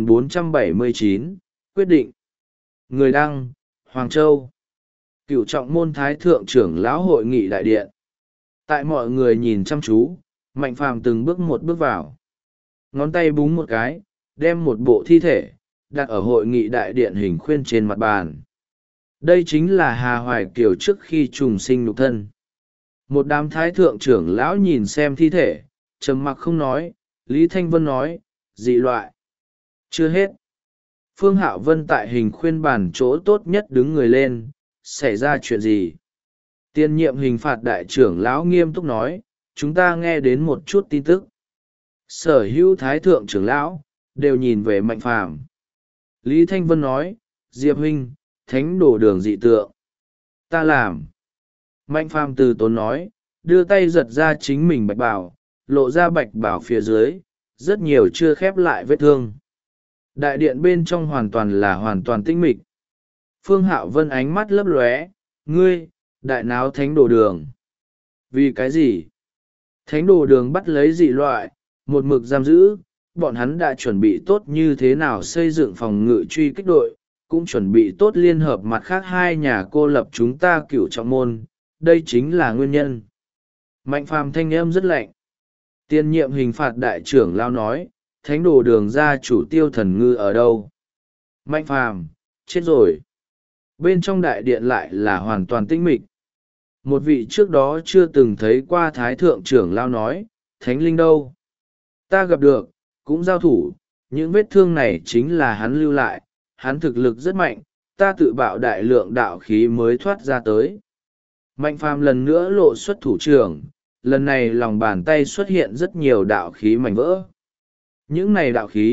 A: 3479, quyết định. Người đăng, Hoàng Châu. Cửu Trọng Môn Thái Thượng trưởng lão hội nghị đại điện. Tại mọi người nhìn chăm chú, Mạnh Phàm từng bước một bước vào. Ngón tay búng một cái, đem một bộ thi thể, đặt ở hội nghị đại điện hình khuyên trên mặt bàn. Đây chính là Hà Hoài Kiều trước khi trùng sinh nhục thân. Một đám thái thượng trưởng lão nhìn xem thi thể, trầm mặc không nói, Lý Thanh Vân nói, dị loại. Chưa hết. Phương Hạo Vân tại hình khuyên bàn chỗ tốt nhất đứng người lên, xảy ra chuyện gì? Tiên nhiệm hình phạt đại trưởng lão nghiêm túc nói, chúng ta nghe đến một chút tin tức. Sở hữu thái thượng trưởng lão, đều nhìn về Mạnh Phàm. Lý Thanh Vân nói, Diệp huynh, thánh đồ đường dị tượng. Ta làm. Mạnh Phàm từ tốn nói, đưa tay giật ra chính mình bạch bảo, lộ ra bạch bảo phía dưới, rất nhiều chưa khép lại vết thương. Đại điện bên trong hoàn toàn tĩnh mịch. Phương Hạo Vân ánh mắt lấp lóe, ngươi, đại náo thánh đồ đường. Vì cái gì? Thánh đồ đường bắt lấy dị loại, một mực giam giữ, bọn hắn đã chuẩn bị tốt như thế nào xây dựng phòng ngự truy kích đội, cũng chuẩn bị tốt liên hợp mặt khác 2 nhà cô lập chúng ta Cửu Trọng Môn, đây chính là nguyên nhân. Mạnh Phàm thanh âm rất lạnh. Tiên nhiệm hình phạt đại trưởng lao nói, thánh đồ đường gia chủ Tiêu Thần Ngư ở đâu? Mạnh Phàm, chết rồi. Bên trong đại điện lại là hoàn toàn tĩnh mịch. Một vị trước đó chưa từng thấy qua thái thượng trưởng lao nói, thánh linh đâu? Ta gặp được, cũng giao thủ, những vết thương này chính là hắn lưu lại, hắn thực lực rất mạnh, ta tự bạo đại lượng đạo khí mới thoát ra tới. Mạnh Phàm lần nữa lộ xuất thủ trưởng, lần này lòng bàn tay xuất hiện rất nhiều đạo khí mảnh vỡ. Những này đạo khí,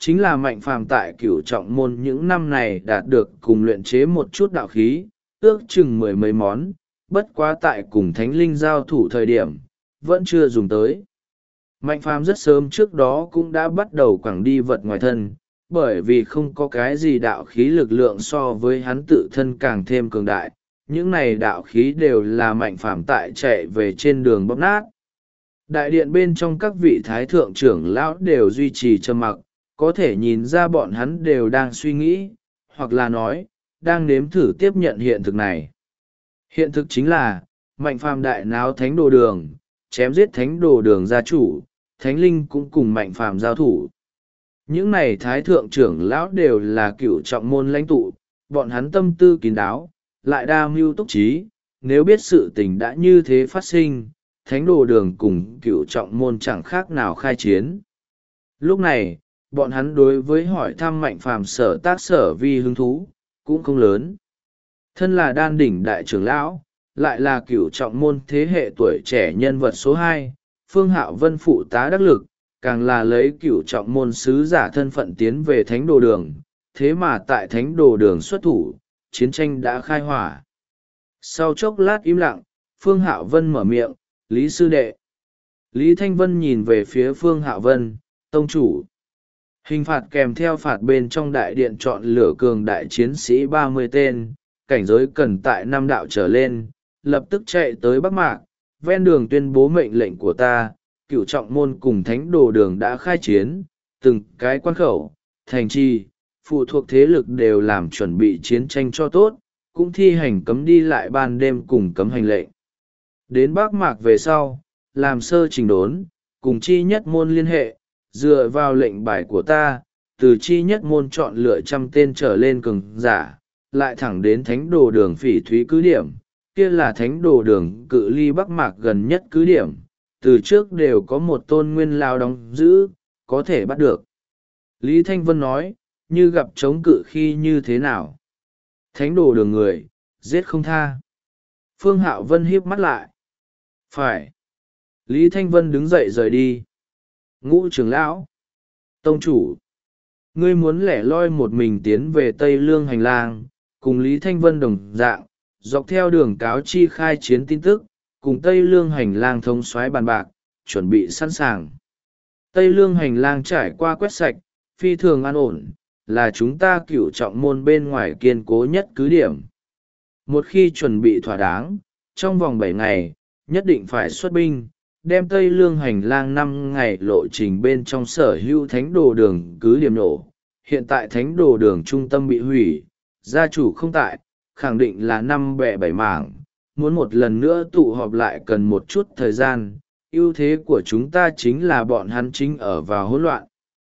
A: chính là Mạnh Phàm tại Cửu Trọng môn những năm này đạt được cùng luyện chế một chút đạo khí, ước chừng mười mấy món, bất quá tại cùng thánh linh giao thủ thời điểm, vẫn chưa dùng tới. Mạnh Phàm rất sớm trước đó cũng đã bắt đầu quẳng đi vật ngoài thân, bởi vì không có cái gì đạo khí lực lượng so với hắn tự thân càng thêm cường đại. Những này đạo khí đều là Mạnh Phàm tại chạy về trên đường bóp nát. Đại điện bên trong các vị thái thượng trưởng lão đều duy trì trầm mặc, có thể nhìn ra bọn hắn đều đang suy nghĩ, hoặc là nói, đang nếm thử tiếp nhận hiện thực này. Hiện thực chính là, Mạnh Phàm đại náo thánh đồ đường, chém giết thánh đồ đường gia chủ, thánh linh cũng cùng Mạnh Phàm giao thủ. Những này thái thượng trưởng lão đều là cựu trọng môn lãnh tụ, bọn hắn tâm tư kín đáo, lại đa mưu túc trí, nếu biết sự tình đã như thế phát sinh, thánh đồ đường cùng cựu trọng môn chẳng khác nào khai chiến. Lúc này, bọn hắn đối với hỏi thăm Mạnh Phàm sở tác sở vi hứng thú, cũng không lớn. Thân là đan đỉnh đại trưởng lão, lại là cựu trọng môn thế hệ tuổi trẻ nhân vật số 2, Phương Hạo Vân phụ tá đắc lực, càng là lấy cựu trọng môn sứ giả thân phận tiến về thánh đồ đường, thế mà tại thánh đồ đường xuất thủ, chiến tranh đã khai hỏa. Sau chốc lát im lặng, Phương Hạo Vân mở miệng, Lý sư đệ. Lý Thanh Vân nhìn về phía Phương Hạo Vân, tông chủ. Hình phạt kèm theo phạt bên trong đại điện chọn lựa cường đại chiến sĩ 30 tên, cảnh giới cần tại 5 đạo trở lên, lập tức chạy tới Bắc Mạc, ven đường tuyên bố mệnh lệnh của ta, cựu trọng môn cùng thánh đồ đường đã khai chiến, từng cái quan khẩu, thành trì, phụ thuộc thế lực đều làm chuẩn bị chiến tranh cho tốt, cũng thi hành cấm đi lại ban đêm cùng cấm hành lệnh. Đến Bắc Mạc về sau, làm sơ trình đốn, cùng chi nhất môn liên hệ, dựa vào lệnh bài của ta, từ chi nhất môn chọn lựa 100 tên trở lên cường giả, lại thẳng đến thánh đồ đường Phỉ Thúy cứ điểm, kia là thánh đồ đường cự ly Bắc Mạc gần nhất cứ điểm, từ trước đều có một tôn nguyên lao đóng giữ, có thể bắt được. Lý Thanh Vân nói, như gặp chống cự khi như thế nào? Thánh đồ đường người, giết không tha. Phương Hạo Vân híp mắt lại. Phải. Lý Thanh Vân đứng dậy rời đi. Ngũ trưởng lão. Tông chủ. Ngươi muốn lẻ loi một mình tiến về Tây Lương hành lang, cùng Lý Thanh Vân đồng dạng, dọc theo đường cáo chi khai chiến tin tức, cùng Tây Lương hành lang thống soái bàn bạc, chuẩn bị sẵn sàng. Tây Lương hành lang trải qua quét sạch, phi thường an ổn, là chúng ta cửu trọng môn bên ngoài kiên cố nhất cứ điểm. Một khi chuẩn bị thỏa đáng, trong vòng 7 ngày, nhất định phải xuất binh, đem Tây Lương hành lang 5 ngày lộ trình bên trong sở hữu thánh đồ đường cứ điểm nổ. Hiện tại thánh đồ đường trung tâm bị hủy, gia chủ không tại, khẳng định là 5 bè 7 mảng, muốn một lần nữa tụ họp lại cần một chút thời gian, ưu thế của chúng ta chính là bọn hắn chính ở vào hỗn loạn.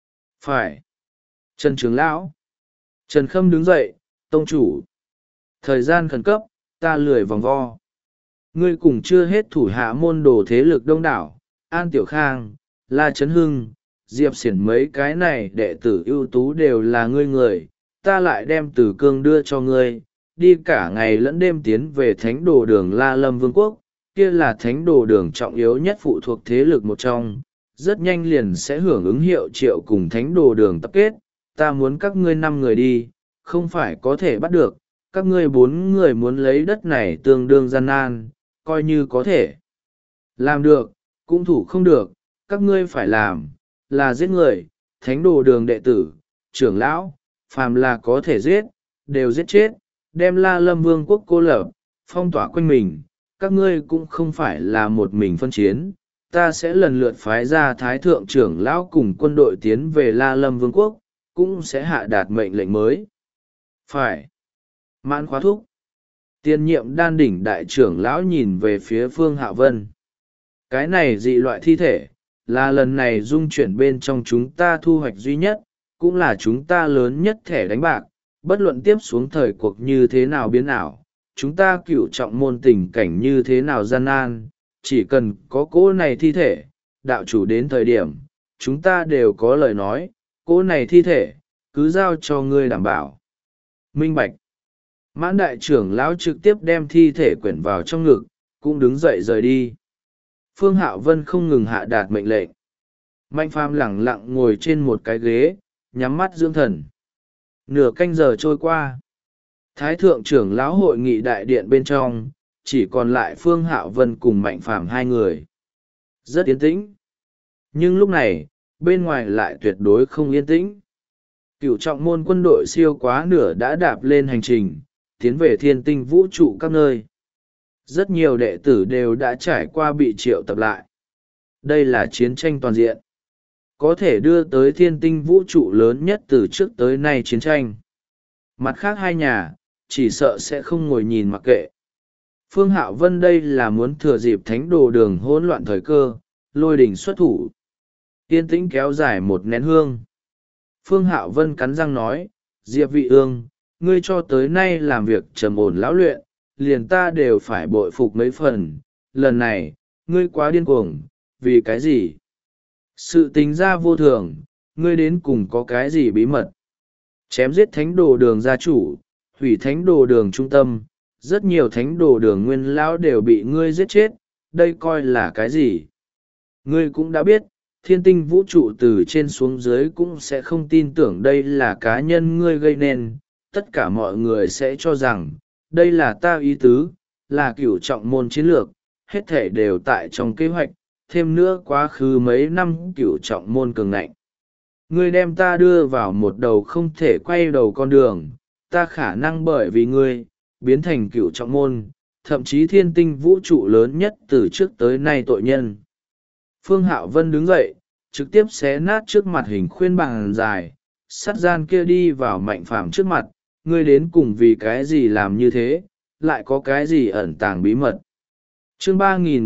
A: Phải. Trần trưởng lão. Trần Khâm đứng dậy, tông chủ. Thời gian khẩn cấp, ta lười vòng vo. Ngươi cùng chưa hết thủ hạ môn đồ thế lực đông đảo, An Tiểu Khang, La Trấn Hưng, Diệp Xiển mấy cái này đệ tử ưu tú đều là ngươi người, ta lại đem Tử Cương đưa cho ngươi, đi cả ngày lẫn đêm tiến về thánh đồ đường La Lâm Vương quốc, kia là thánh đồ đường trọng yếu nhất phụ thuộc thế lực một trong, rất nhanh liền sẽ hưởng ứng hiệu triệu cùng thánh đồ đường tập kết, ta muốn các ngươi 5 người đi, không phải có thể bắt được, các ngươi 4 người muốn lấy đất này tương đương gian nan, coi như có thể. Làm được, cũng thủ không được, các ngươi phải làm, là giết người, thánh đồ đường đệ tử, trưởng lão, phàm là có thể giết, đều giết chết, đem La Lâm Vương quốc cô lập, phong tỏa quanh mình, các ngươi cũng không phải là một mình phân chiến, ta sẽ lần lượt phái ra thái thượng trưởng lão cùng quân đội tiến về La Lâm Vương quốc, cũng sẽ hạ đạt mệnh lệnh mới. Phải. Mãn khóa thúc. Tiên nhiệm đan đỉnh đại trưởng lão nhìn về phía Phương Hạo Vân. Cái này dị loại thi thể, là lần này dung chuyển bên trong chúng ta thu hoạch duy nhất, cũng là chúng ta lớn nhất thẻ đánh bạc, bất luận tiếp xuống thời cuộc như thế nào biến ảo, chúng ta cựu trọng môn tình cảnh như thế nào gian nan, chỉ cần có cỗ này thi thể, đạo chủ đến thời điểm, chúng ta đều có lời nói, cỗ này thi thể, cứ giao cho ngươi đảm bảo. Minh bạch. Mãn đại trưởng lão trực tiếp đem thi thể quyển vào trong ngực, cũng đứng dậy rời đi. Phương Hạo Vân không ngừng hạ đạt mệnh lệnh. Mạnh Phàm lẳng lặng ngồi trên một cái ghế, nhắm mắt dưỡng thần. Nửa canh giờ trôi qua, thái thượng trưởng lão hội nghị đại điện bên trong chỉ còn lại Phương Hạo Vân cùng Mạnh Phàm hai người. Rất yên tĩnh, nhưng lúc này bên ngoài lại tuyệt đối không yên tĩnh. Cửu trọng môn quân đội siêu quá nửa đã đạp lên hành trình tiến về thiên tinh vũ trụ các nơi. Rất nhiều đệ tử đều đã trải qua bị triệu tập lại. Đây là chiến tranh toàn diện, có thể đưa tới thiên tinh vũ trụ lớn nhất từ trước tới nay chiến tranh. Mặt khác hai nhà chỉ sợ sẽ không ngồi nhìn mặc kệ. Phương Hạo Vân đây là muốn thừa dịp thánh đồ đường hỗn loạn thời cơ, lôi đình xuất thủ. Yên tĩnh kéo dài một nén hương. Phương Hạo Vân cắn răng nói, Diệp Vị Ương, ngươi cho tới nay làm việc trầm ổn lão luyện, liền ta đều phải bội phục mấy phần. Lần này, ngươi quá điên cuồng, vì cái gì? Sự tính ra vô thường, ngươi đến cùng có cái gì bí mật? Chém giết thánh đồ đường gia chủ, hủy thánh đồ đường trung tâm, rất nhiều thánh đồ đường nguyên lão đều bị ngươi giết chết, đây coi là cái gì? Ngươi cũng đã biết, thiên tinh vũ trụ từ trên xuống dưới cũng sẽ không tin tưởng đây là cá nhân ngươi gây nên, tất cả mọi người sẽ cho rằng, đây là ta ý tứ, là cửu trọng môn chiến lược, hết thể đều tại trong kế hoạch, thêm nữa quá khứ mấy năm cửu trọng môn cường ngạnh. Ngươi đem ta đưa vào một đầu không thể quay đầu con đường, ta khả năng bởi vì ngươi, biến thành cửu trọng môn, thậm chí thiên tinh vũ trụ lớn nhất từ trước tới nay tội nhân. Phương Hạo Vân đứng dậy, trực tiếp xé nát trước mặt hình khuyên bằng dài, sắt gian kia đi vào Mạnh Phàm trước mặt, ngươi đến cùng vì cái gì làm như thế, lại có cái gì ẩn tàng bí mật. Chương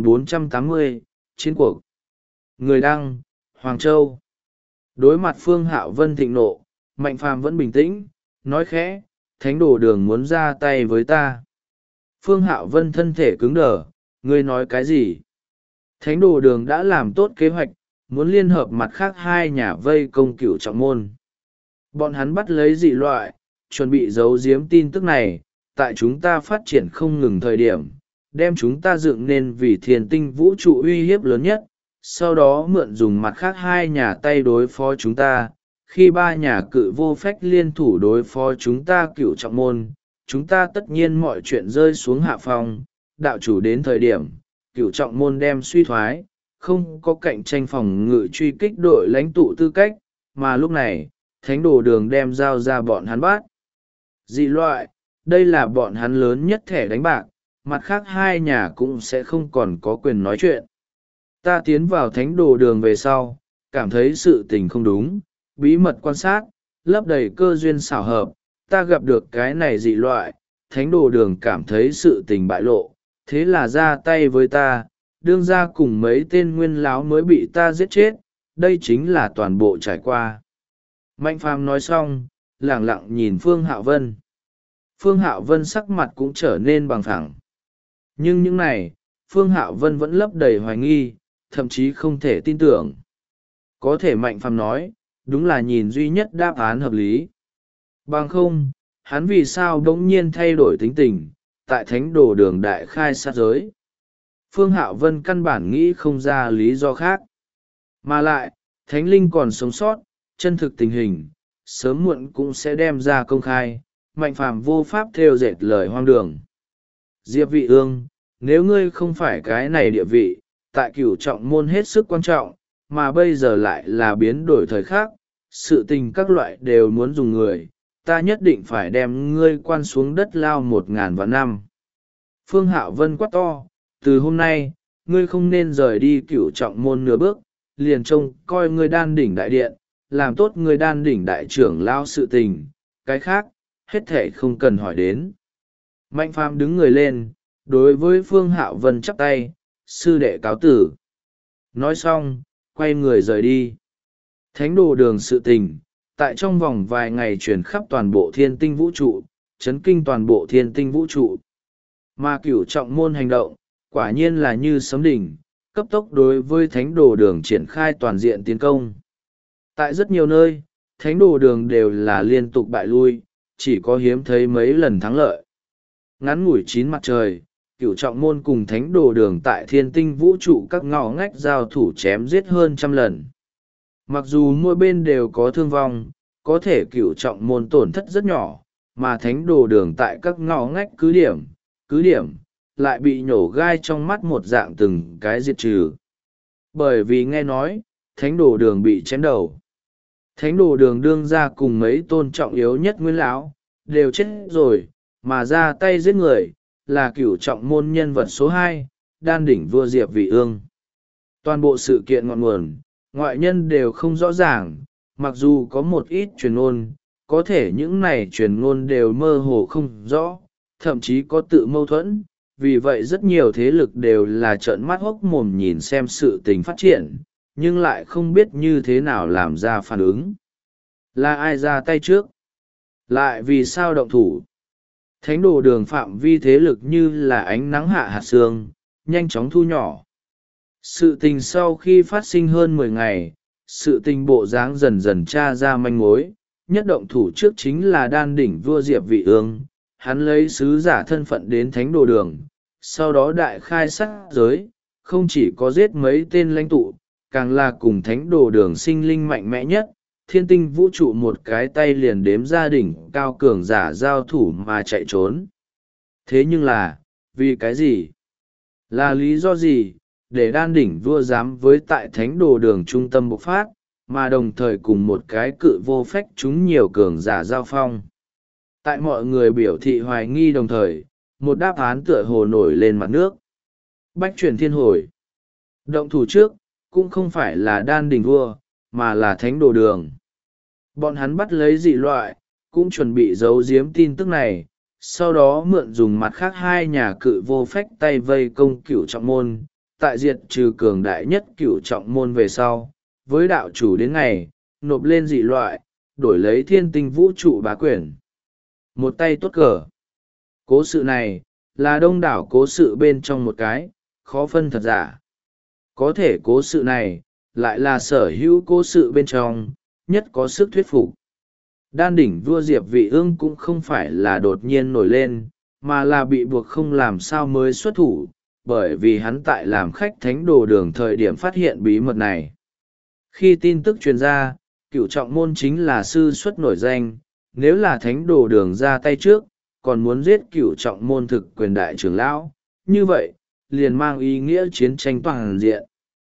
A: 3480, Chiến cuộc. Người đăng, Hoàng Châu. Đối mặt Phương Hạo Vân thịnh nộ, Mạnh Phàm vẫn bình tĩnh, nói khẽ, thánh đồ đường muốn ra tay với ta. Phương Hạo Vân thân thể cứng đờ, ngươi nói cái gì? Thánh đồ đường đã làm tốt kế hoạch, muốn liên hợp mặt khác hai nhà vây công cửu trọng môn. Bọn hắn bắt lấy dị loại, chuẩn bị giấu giếm tin tức này, tại chúng ta phát triển không ngừng thời điểm, đem chúng ta dựng nên vì thiên tinh vũ trụ uy hiếp lớn nhất, sau đó mượn dùng mặt khác hai nhà tay đối phó chúng ta. Khi ba nhà cự vô phách liên thủ đối phó chúng ta cửu trọng môn, chúng ta tất nhiên mọi chuyện rơi xuống hạ phong, đạo chủ đến thời điểm, cửu trọng môn đem suy thoái, không có cạnh tranh phòng ngự truy kích đội lãnh tụ tư cách, mà lúc này, thánh đồ đường đem giao ra bọn hắn bắt. Dị loại, đây là bọn hắn lớn nhất thẻ đánh bạc, mặt khác hai nhà cũng sẽ không còn có quyền nói chuyện. Ta tiến vào thánh đồ đường về sau, cảm thấy sự tình không đúng, bí mật quan sát, lấp đầy cơ duyên xảo hợp, ta gặp được cái này dị loại, thánh đồ đường cảm thấy sự tình bại lộ, thế là ra tay với ta, đương ra cùng mấy tên nguyên láo mới bị ta giết chết, đây chính là toàn bộ trải qua. Mạnh Phàm nói xong, lẳng lặng nhìn Phương Hạo Vân. Phương Hạo Vân sắc mặt cũng trở nên bằng phẳng. Nhưng những này, Phương Hạo Vân vẫn lấp đầy hoài nghi, thậm chí không thể tin tưởng. Có thể Mạnh Phàm nói, đúng là nhìn duy nhất đáp án hợp lý. Bằng không, hắn vì sao đống nhiên thay đổi tính tình, tại thánh đồ đường đại khai sát giới. Phương Hạo Vân căn bản nghĩ không ra lý do khác. Mà lại, thánh linh còn sống sót, chân thực tình hình, sớm muộn cũng sẽ đem ra công khai, Mạnh Phàm vô pháp theo dệt lời hoang đường. Diệp Vị Ương, nếu ngươi không phải cái này địa vị, tại cửu trọng môn hết sức quan trọng, mà bây giờ lại là biến đổi thời khác, sự tình các loại đều muốn dùng người, ta nhất định phải đem ngươi quan xuống đất lao 1000 vạn năm. Phương Hạo Vân quát to, từ hôm nay, ngươi không nên rời đi cửu trọng môn nửa bước, liền trông coi ngươi đan đỉnh đại điện, làm tốt ngươi đan đỉnh đại trưởng lao sự tình, cái khác, hết thể không cần hỏi đến. Mạnh Phàm đứng người lên, đối với Phương Hạo Vân chắp tay, sư đệ cáo tử. Nói xong, quay người rời đi. Thánh đồ đường sự tình, tại trong vòng vài ngày truyền khắp toàn bộ thiên tinh vũ trụ, chấn kinh toàn bộ thiên tinh vũ trụ. Mà cửu trọng môn hành động, quả nhiên là như sấm đỉnh, cấp tốc đối với thánh đồ đường triển khai toàn diện tiến công. Tại rất nhiều nơi, thánh đồ đường đều là liên tục bại lui, chỉ có hiếm thấy mấy lần thắng lợi. Ngắn ngủi 9 mặt trời, cửu trọng môn cùng thánh đồ đường tại thiên tinh vũ trụ các ngõ ngách giao thủ chém giết hơn 100 lần. Mặc dù mỗi bên đều có thương vong, có thể cửu trọng môn tổn thất rất nhỏ, mà thánh đồ đường tại các ngõ ngách cứ điểm, lại bị nhổ gai trong mắt một dạng từng cái diệt trừ. Bởi vì nghe nói, thánh đồ đường bị chém đầu. Thánh đồ đường đương ra cùng mấy tôn trọng yếu nhất nguyên lão, đều chết rồi, mà ra tay giết người, là cửu trọng môn nhân vật số 2, đan đỉnh vua Diệp Vị Ương. Toàn bộ sự kiện ngọn nguồn, ngoại nhân đều không rõ ràng, mặc dù có một ít truyền ngôn, có thể những này truyền ngôn đều mơ hồ không rõ, thậm chí có tự mâu thuẫn, vì vậy rất nhiều thế lực đều là trợn mắt hốc mồm nhìn xem sự tình phát triển, nhưng lại không biết như thế nào làm ra phản ứng. Là ai ra tay trước? Lại vì sao động thủ? Thánh đồ đường phạm vi thế lực như là ánh nắng hạ hạt sương, nhanh chóng thu nhỏ. Sự tình sau khi phát sinh hơn 10 ngày, sự tình bộ dáng dần dần tra ra manh mối, nhất động thủ trước chính là đan đỉnh vua Diệp Vị Ương, hắn lấy sứ giả thân phận đến thánh đồ đường, sau đó đại khai sát giới, không chỉ có giết mấy tên lãnh tụ, càng là cùng thánh đồ đường sinh linh mạnh mẽ nhất, thiên tinh vũ trụ một cái tay liền đếm gia đình cao cường giả giao thủ mà chạy trốn. Thế nhưng là, vì cái gì? Là lý do gì, để đan đỉnh vua dám với tại thánh đồ đường trung tâm bộc phát, mà đồng thời cùng một cái cự vô phách chúng nhiều cường giả giao phong? Tại mọi người biểu thị hoài nghi đồng thời, một đáp án tựa hồ nổi lên mặt nước. Bách chuyển thiên hồi. Động thủ trước, cũng không phải là đan đỉnh vua, mà là thánh đồ đường. Bọn hắn bắt lấy dị loại, cũng chuẩn bị giấu giếm tin tức này, sau đó mượn dùng mặt khác hai nhà cự vô phách tay vây công cửu trọng môn, tại diệt trừ cường đại nhất cửu trọng môn về sau, với đạo chủ đến ngày, nộp lên dị loại, đổi lấy thiên tinh vũ trụ bá quyền. Một tay tốt cờ. Cố sự này, là đông đảo cố sự bên trong một cái, khó phân thật giả. Có thể cố sự này, lại là sở hữu cố sự bên trong, nhất có sức thuyết phục. Đan đỉnh vua Diệp Vị Ương cũng không phải là đột nhiên nổi lên, mà là bị buộc không làm sao mới xuất thủ, bởi vì hắn tại làm khách thánh đồ đường thời điểm phát hiện bí mật này. Khi tin tức truyền ra, cửu trọng môn chính là sư xuất nổi danh, nếu là thánh đồ đường ra tay trước, còn muốn giết cửu trọng môn thực quyền đại trưởng lão, như vậy, liền mang ý nghĩa chiến tranh toàn diện.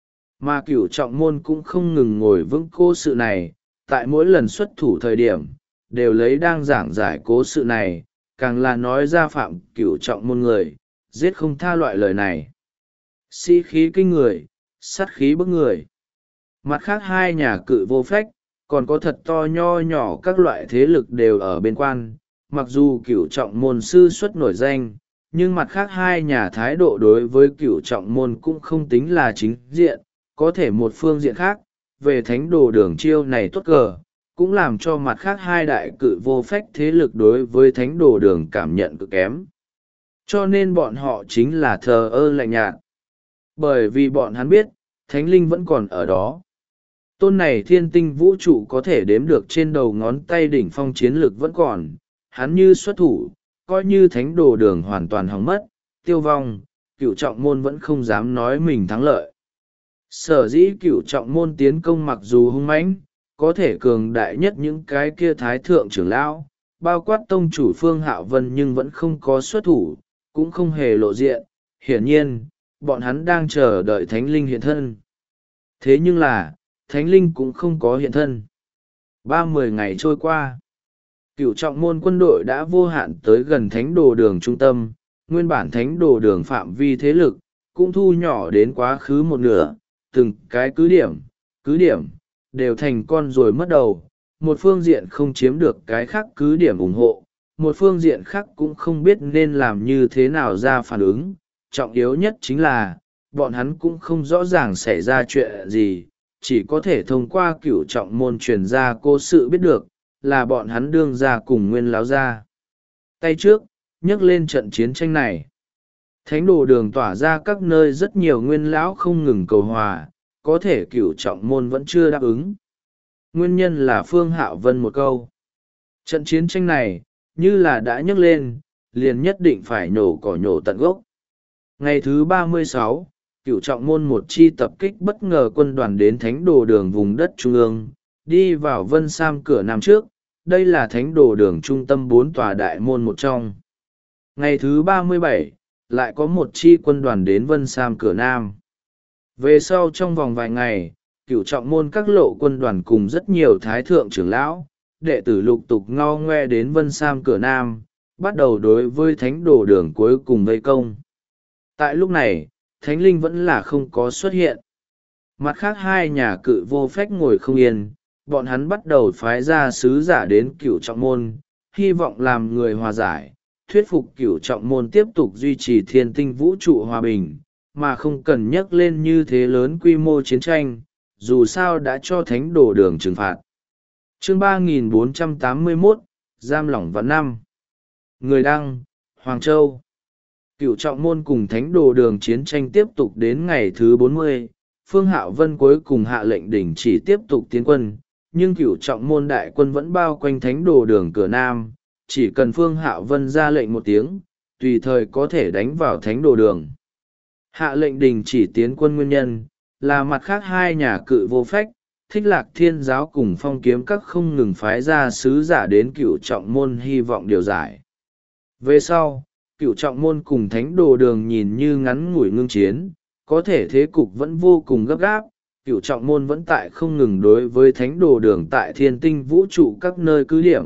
A: Mà cửu trọng môn cũng không ngừng ngồi vững cố sự này, tại mỗi lần xuất thủ thời điểm, đều lấy đang giảng giải cố sự này, càng là nói ra phạm cửu trọng môn người, giết không tha loại lời này. Sĩ khí kinh người, sát khí bức người. Mặt khác hai nhà cự vô phách, còn có thật to nho nhỏ các loại thế lực đều ở bên quan, mặc dù cửu trọng môn sư xuất nổi danh, nhưng mặt khác hai nhà thái độ đối với cửu trọng môn cũng không tính là chính diện, có thể một phương diện khác, về thánh đồ đường chiêu này tốt cờ, cũng làm cho mặt khác hai đại cự vô phách thế lực đối với thánh đồ đường cảm nhận cực kém. Cho nên bọn họ chính là thờ ơ lạnh nhạt. Bởi vì bọn hắn biết, thánh linh vẫn còn ở đó. Tôn này thiên tinh vũ trụ có thể đếm được trên đầu ngón tay đỉnh phong chiến lực vẫn còn, hắn như xuất thủ, coi như thánh đồ đường hoàn toàn hỏng mất, tiêu vong, cửu trọng môn vẫn không dám nói mình thắng lợi. Sở dĩ cửu trọng môn tiến công mặc dù hung mãnh, có thể cường đại nhất những cái kia thái thượng trưởng lão, bao quát tông chủ Phương Hạo Vân nhưng vẫn không có xuất thủ, cũng không hề lộ diện, hiển nhiên, bọn hắn đang chờ đợi thánh linh hiện thân. Thế nhưng là, thánh linh cũng không có hiện thân. 30 ngày trôi qua, cửu trọng môn quân đội đã vô hạn tới gần thánh đồ đường trung tâm, nguyên bản thánh đồ đường phạm vi thế lực, cũng thu nhỏ đến quá khứ một nửa, từng cái cứ điểm, đều thành con rồi mất đầu, một phương diện không chiếm được cái khác cứ điểm ủng hộ, một phương diện khác cũng không biết nên làm như thế nào ra phản ứng, trọng yếu nhất chính là, bọn hắn cũng không rõ ràng xảy ra chuyện gì, chỉ có thể thông qua cửu trọng môn truyền ra cố sự biết được, là bọn hắn đương ra cùng nguyên láo ra. Tay trước, nhắc lên trận chiến tranh này. Thánh đồ đường tỏa ra các nơi rất nhiều nguyên lão không ngừng cầu hòa, có thể cửu trọng môn vẫn chưa đáp ứng. Nguyên nhân là Phương Hạo Vân một câu. Trận chiến tranh này, như là đã nhắc lên, liền nhất định phải nhổ cỏ nhổ tận gốc. Ngày thứ 36, cửu trọng môn một chi tập kích bất ngờ quân đoàn đến thánh đồ đường vùng đất trung ương, đi vào Vân Sam cửa nam trước, đây là thánh đồ đường trung tâm 4 tòa đại môn một trong. Ngày thứ 37, lại có một chi quân đoàn đến Vân Sam cửa Nam. Về sau trong vòng vài ngày, Cửu Trọng môn các lộ quân đoàn cùng rất nhiều thái thượng trưởng lão, đệ tử lục tục ngao ngoe đến Vân Sam cửa Nam, bắt đầu đối với thánh đồ đường cuối cùng vây công. Tại lúc này, Thánh Linh vẫn là không có xuất hiện. Mặt khác hai nhà cự vô phách ngồi không yên, bọn hắn bắt đầu phái ra sứ giả đến Cửu Trọng môn, hy vọng làm người hòa giải, thuyết phục Cửu Trọng môn tiếp tục duy trì thiên tinh vũ trụ hòa bình, mà không cần nhắc lên như thế lớn quy mô chiến tranh, dù sao đã cho thánh đồ đường trừng phạt. Chương 3481, Giam lỏng vạn năm. Người đăng, Hoàng Châu. Cửu Trọng môn cùng thánh đồ đường chiến tranh tiếp tục đến ngày thứ 40, Phương Hạo Vân cuối cùng hạ lệnh đình chỉ tiếp tục tiến quân, nhưng Cửu Trọng môn đại quân vẫn bao quanh thánh đồ đường cửa Nam, chỉ cần Phương Hạo Vân ra lệnh một tiếng, tùy thời có thể đánh vào thánh đồ đường. Hạ lệnh đình chỉ tiến quân nguyên nhân, là mặt khác hai nhà cự vô phách, Thích Lạc Thiên giáo cùng Phong Kiếm các không ngừng phái ra sứ giả đến Cửu Trọng môn hy vọng điều giải. Về sau, Cửu Trọng môn cùng thánh đồ đường nhìn như ngắn ngủi ngưng chiến, có thể thế cục vẫn vô cùng gấp gáp. Cửu Trọng môn vẫn tại không ngừng đối với thánh đồ đường tại thiên tinh vũ trụ các nơi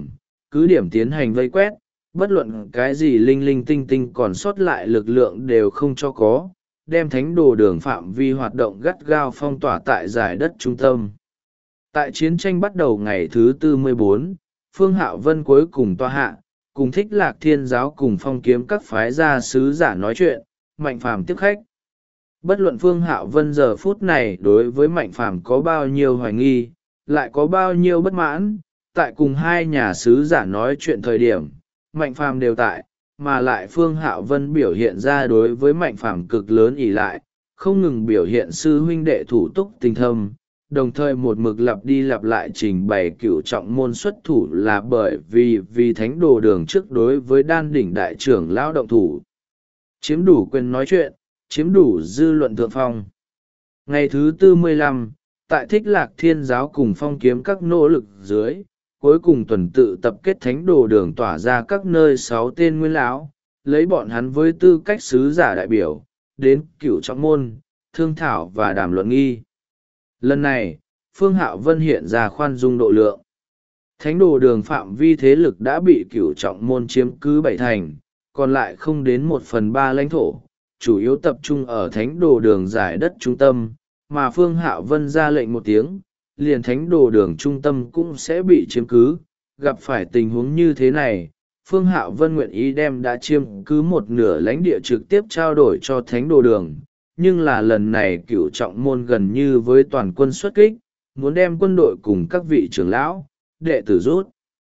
A: cứ điểm tiến hành vây quét, bất luận cái gì linh linh tinh tinh còn sót lại lực lượng đều không cho có, đem thánh đồ đường phạm vi hoạt động gắt gao phong tỏa tại giải đất trung tâm. Tại chiến tranh bắt đầu ngày thứ 44, Phương Hạo Vân cuối cùng tọa hạ, cùng Thích Lạc Thiên giáo cùng Phong Kiếm các phái gia sứ giả nói chuyện, Mạnh Phàm tiếp khách. Bất luận Phương Hạo Vân giờ phút này đối với Mạnh Phàm có bao nhiêu hoài nghi, lại có bao nhiêu bất mãn, tại cùng hai nhà sứ giả nói chuyện thời điểm, Mạnh Phàm đều tại, mà lại Phương Hạo Vân biểu hiện ra đối với Mạnh Phàm cực lớn ỷ lại, không ngừng biểu hiện sư huynh đệ thủ túc tình thâm, đồng thời một mực lặp đi lặp lại trình bày Cửu Trọng môn xuất thủ là bởi vì thánh đồ đường trước đối với đan đỉnh đại trưởng lão động thủ. Chiếm đủ quyền nói chuyện, chiếm đủ dư luận thượng phong. Ngày thứ 45, tại Thích Lạc Thiên giáo cùng Phong Kiếm các nỗ lực dưới, cuối cùng tuần tự tập kết thánh đồ đường tỏa ra các nơi 6 tên nguyên lão, lấy bọn hắn với tư cách sứ giả đại biểu, đến Cửu Trọng môn, thương thảo và đàm luận nghi. Lần này, Phương Hạo Vân hiện ra khoan dung độ lượng. Thánh đồ đường phạm vi thế lực đã bị Cửu Trọng môn chiếm cứ 7 thành, còn lại không đến 1/3 lãnh thổ, chủ yếu tập trung ở thánh đồ đường giải đất trung tâm, mà Phương Hạo Vân ra lệnh một tiếng, liền thánh đồ đường trung tâm cũng sẽ bị chiếm cứ. Gặp phải tình huống như thế này, Phương Hạo Vân nguyện ý đem đã chiếm cứ một nửa lãnh địa trực tiếp trao đổi cho thánh đồ đường, nhưng là lần này Cửu Trọng môn gần như với toàn quân xuất kích, muốn đem quân đội cùng các vị trưởng lão, đệ tử rút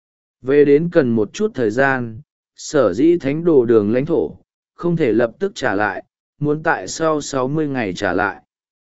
A: về đến cần một chút thời gian. Sở dĩ thánh đồ đường lãnh thổ không thể lập tức trả lại, muốn tại sau 60 ngày trả lại,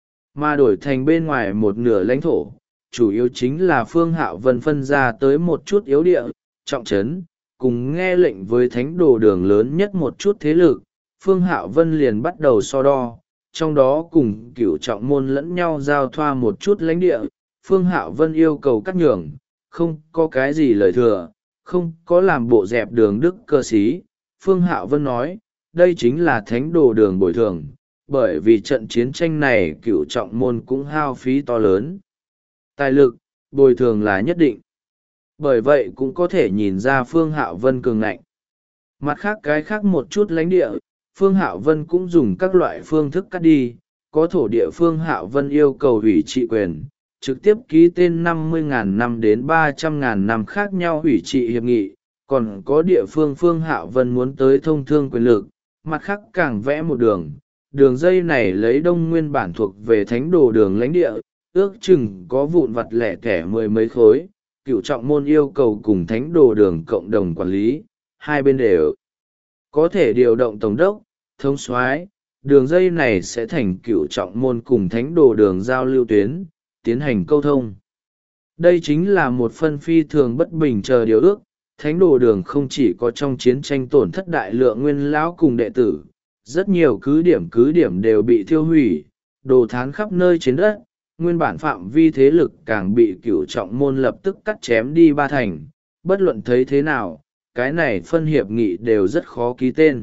A: mà đổi thành bên ngoài một nửa lãnh thổ, chủ yếu chính là Phương Hạo Vân phân ra tới một chút yếu địa, trọng trấn, cùng nghe lệnh với thánh đồ đường lớn nhất một chút thế lực. Phương Hạo Vân liền bắt đầu so đo, trong đó cùng Cửu Trọng môn lẫn nhau giao thoa một chút lãnh địa. Phương Hạo Vân yêu cầu cắt nhường, không có cái gì lời thừa, không có làm bộ dẹp đường đức cơ sĩ. Phương Hạo Vân nói, đây chính là thánh đồ đường bồi thường, bởi vì trận chiến tranh này Cửu Trọng môn cũng hao phí to lớn tài lực, bồi thường là nhất định. Bởi vậy cũng có thể nhìn ra Phương Hạo Vân cường ngạnh. Mặt khác cái khác một chút lãnh địa, Phương Hạo Vân cũng dùng các loại phương thức cắt đi, có thổ địa Phương Hạo Vân yêu cầu hủy trị quyền, trực tiếp ký tên 50.000 năm đến 300.000 năm khác nhau hủy trị hiệp nghị, còn có địa phương Phương Hạo Vân muốn tới thông thương quyền lực, mặt khác càng vẽ một đường dây này lấy đông nguyên bản thuộc về thánh đồ đường lãnh địa, ước chừng có vụn vặt lẻ tẻ 10 mấy khối. Cửu Trọng môn yêu cầu cùng thánh đồ đường cộng đồng quản lý, hai bên đều có thể điều động tổng đốc, thống soái. Đường dây này sẽ thành Cửu Trọng môn cùng thánh đồ đường giao lưu tuyến, tiến hành câu thông. Đây chính là một phân phi thường bất bình chờ điều ước. Thánh đồ đường không chỉ có trong chiến tranh tổn thất đại lượng nguyên lão cùng đệ tử, rất nhiều cứ điểm đều bị thiêu hủy, đồ thán khắp nơi trên đất. Nguyên bản phạm vi thế lực càng bị Cửu Trọng môn lập tức cắt chém đi 3 thành, bất luận thấy thế nào, cái này phân hiệp nghị đều rất khó ký tên.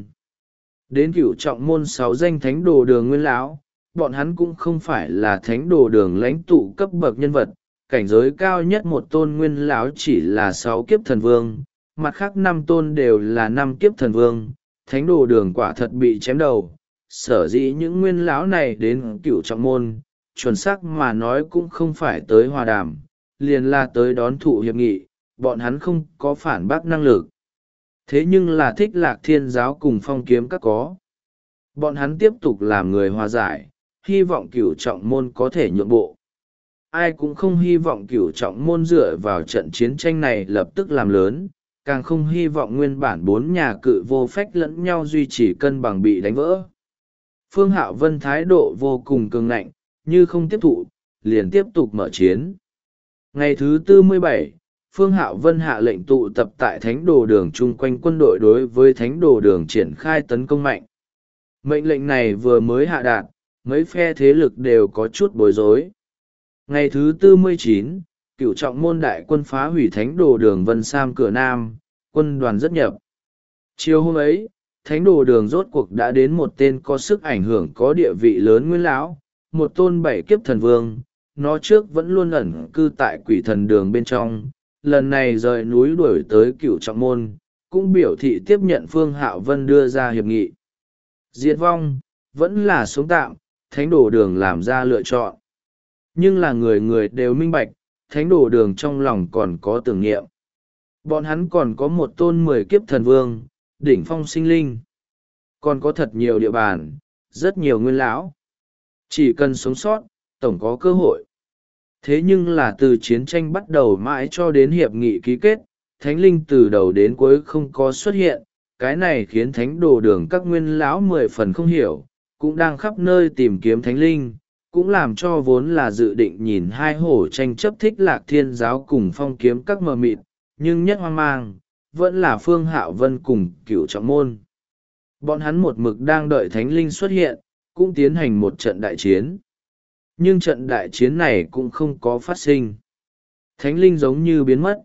A: Đến cửu trọng môn 6 danh thánh đồ đường nguyên lão, bọn hắn cũng không phải là thánh đồ đường lãnh tụ cấp bậc nhân vật, cảnh giới cao nhất một tôn nguyên lão chỉ là 6 kiếp thần vương, mặt khác 5 tôn đều là 5 kiếp thần vương, thánh đồ đường quả thật bị chém đầu. Sở dĩ những nguyên lão này đến cửu trọng môn, chuẩn xác mà nói cũng không phải tới hòa đàm, liền là tới đón thụ hiệp nghị, bọn hắn không có phản bác năng lực. Thế nhưng là thích Lạc Thiên giáo cùng Phong Kiếm các có. Bọn hắn tiếp tục làm người hòa giải, hy vọng cửu trọng môn có thể nhượng bộ. Ai cũng không hy vọng cửu trọng môn dựa vào trận chiến tranh này lập tức làm lớn, càng không hy vọng nguyên bản 4 nhà cự vô phách lẫn nhau duy trì cân bằng bị đánh vỡ. Phương Hạo Vân thái độ vô cùng cường ngạnh, như không tiếp thụ, liền tiếp tục mở chiến. Ngày thứ 47, Phương Hạo Vân hạ lệnh tụ tập tại Thánh Đồ Đường chung quanh quân đội đối với Thánh Đồ Đường triển khai tấn công mạnh. Mệnh lệnh này vừa mới hạ đạt, mấy phe thế lực đều có chút bối rối. Ngày thứ 49, cửu trọng môn đại quân phá hủy Thánh Đồ Đường Vân Sam cửa Nam, quân đoàn rất nhập. Chiều hôm ấy, Thánh Đồ Đường rốt cuộc đã đến một tên có sức ảnh hưởng có địa vị lớn nguyên lão, một tôn 7 kiếp thần vương. Nó trước vẫn luôn ẩn cư tại quỷ thần đường bên trong, lần này rời núi đuổi tới cửu trọng môn, cũng biểu thị tiếp nhận Phương Hạo Vân đưa ra hiệp nghị. Diệt vong, vẫn là sống tạm, Thánh Đồ Đường làm ra lựa chọn. Nhưng là người người đều minh bạch, Thánh Đồ Đường trong lòng còn có tưởng niệm. Bọn hắn còn có một tôn 10 kiếp thần vương, đỉnh phong sinh linh. Còn có thật nhiều địa bàn, rất nhiều nguyên lão. Chỉ cần sống sót, tổng có cơ hội. Thế nhưng là từ chiến tranh bắt đầu mãi cho đến hiệp nghị ký kết, thánh linh từ đầu đến cuối không có xuất hiện, cái này khiến Thánh Đồ Đường các nguyên lão 10 phần không hiểu, cũng đang khắp nơi tìm kiếm thánh linh, cũng làm cho vốn là dự định nhìn hai hổ tranh chấp thích Lạc Thiên giáo cùng Phong Kiếm các mờ mịt, nhưng nhất hoang mang, vẫn là Phương Hạo Vân cùng cửu trọng môn. Bọn hắn một mực đang đợi thánh linh xuất hiện, cũng tiến hành một trận đại chiến. Nhưng trận đại chiến này cũng không có phát sinh. Thánh linh giống như biến mất.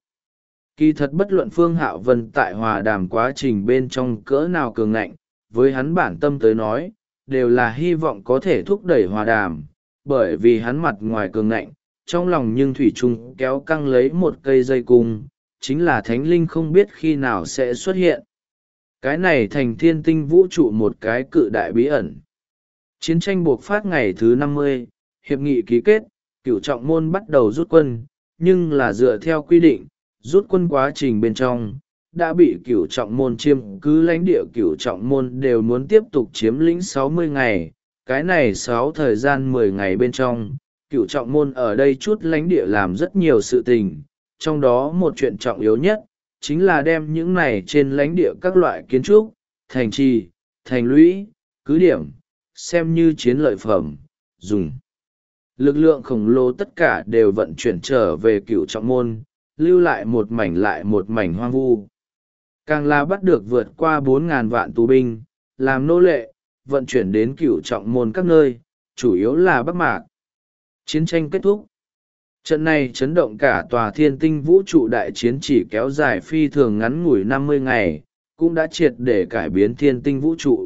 A: Kỳ thật bất luận Phương Hạo Vân tại hòa đàm quá trình bên trong cỡ nào cường ngạnh, với hắn bản tâm tới nói, đều là hy vọng có thể thúc đẩy hòa đàm, bởi vì hắn mặt ngoài cường ngạnh, trong lòng nhưng thủy chung kéo căng lấy một cây dây cung, chính là thánh linh không biết khi nào sẽ xuất hiện. Cái này thành thiên tinh vũ trụ một cái cự đại bí ẩn. Chiến tranh buộc phát ngày thứ 50, hiệp nghị ký kết, cửu trọng môn bắt đầu rút quân, nhưng là dựa theo quy định, rút quân quá trình bên trong, đã bị cửu trọng môn chiếm cứ lãnh địa cửu trọng môn đều muốn tiếp tục chiếm lĩnh 60 ngày. Cái này 6 thời gian 10 ngày bên trong, cửu trọng môn ở đây chút lãnh địa làm rất nhiều sự tình, trong đó một chuyện trọng yếu nhất, chính là đem những này trên lãnh địa các loại kiến trúc, thành trì, thành lũy, cứ điểm, xem như chiến lợi phẩm, dùng. Lực lượng khổng lồ tất cả đều vận chuyển trở về cửu trọng môn, lưu lại một mảnh hoang vu. Càng là bắt được vượt qua 4.000 vạn tù binh, làm nô lệ, vận chuyển đến cửu trọng môn các nơi, chủ yếu là Bắc Mạc. Chiến tranh kết thúc. Trận này chấn động cả tòa thiên tinh vũ trụ đại chiến chỉ kéo dài phi thường ngắn ngủi 50 ngày, cũng đã triệt để cải biến thiên tinh vũ trụ.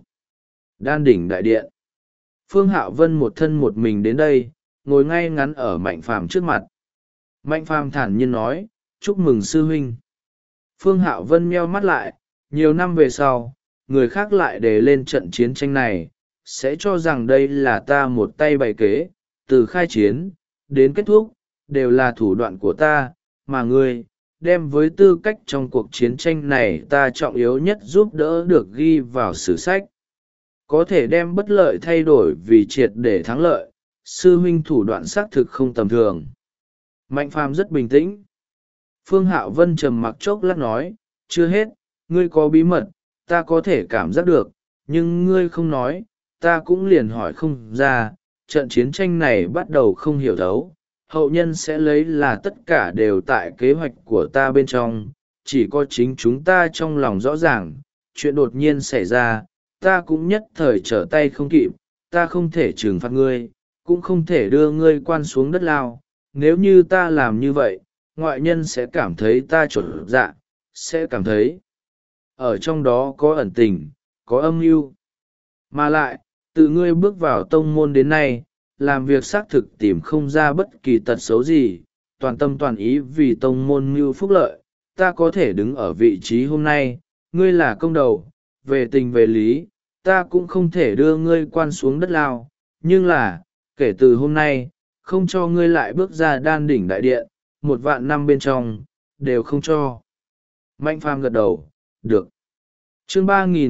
A: Đan đỉnh đại điện. Phương Hạo Vân một thân một mình đến đây, ngồi ngay ngắn ở Mạnh Phàm trước mặt. Mạnh Phàm thản nhiên nói, chúc mừng sư huynh. Phương Hạo Vân meo mắt lại, nhiều năm về sau, người khác lại đề lên trận chiến tranh này, sẽ cho rằng đây là ta một tay bày kế, từ khai chiến, đến kết thúc, đều là thủ đoạn của ta, mà ngươi, đem với tư cách trong cuộc chiến tranh này ta trọng yếu nhất giúp đỡ được ghi vào sử sách. Có thể đem bất lợi thay đổi vì triệt để thắng lợi, sư huynh thủ đoạn xác thực không tầm thường. Mạnh Phàm rất bình tĩnh. Phương Hạo Vân trầm mặc chốc lát nói, chưa hết, ngươi có bí mật, ta có thể cảm giác được, nhưng ngươi không nói, ta cũng liền hỏi không ra, trận chiến tranh này bắt đầu không hiểu thấu, hậu nhân sẽ lấy là tất cả đều tại kế hoạch của ta bên trong, chỉ có chính chúng ta trong lòng rõ ràng, chuyện đột nhiên xảy ra, ta cũng nhất thời trở tay không kịp, ta không thể trừng phạt ngươi, cũng không thể đưa ngươi quan xuống đất lao, nếu như ta làm như vậy, ngoại nhân sẽ cảm thấy ta trột dạ, sẽ cảm thấy ở trong đó có ẩn tình, có âm mưu. Mà lại, tự ngươi bước vào tông môn đến nay, làm việc xác thực tìm không ra bất kỳ tật xấu gì, toàn tâm toàn ý vì tông môn mưu phúc lợi, ta có thể đứng ở vị trí hôm nay, ngươi là công đầu, về tình về lý, ta cũng không thể đưa ngươi quan xuống đất lao, nhưng là, kể từ hôm nay, không cho ngươi lại bước ra đan đỉnh đại điện, 1.000 năm bên trong, đều không cho. Mạnh Phàm gật đầu, được. Chương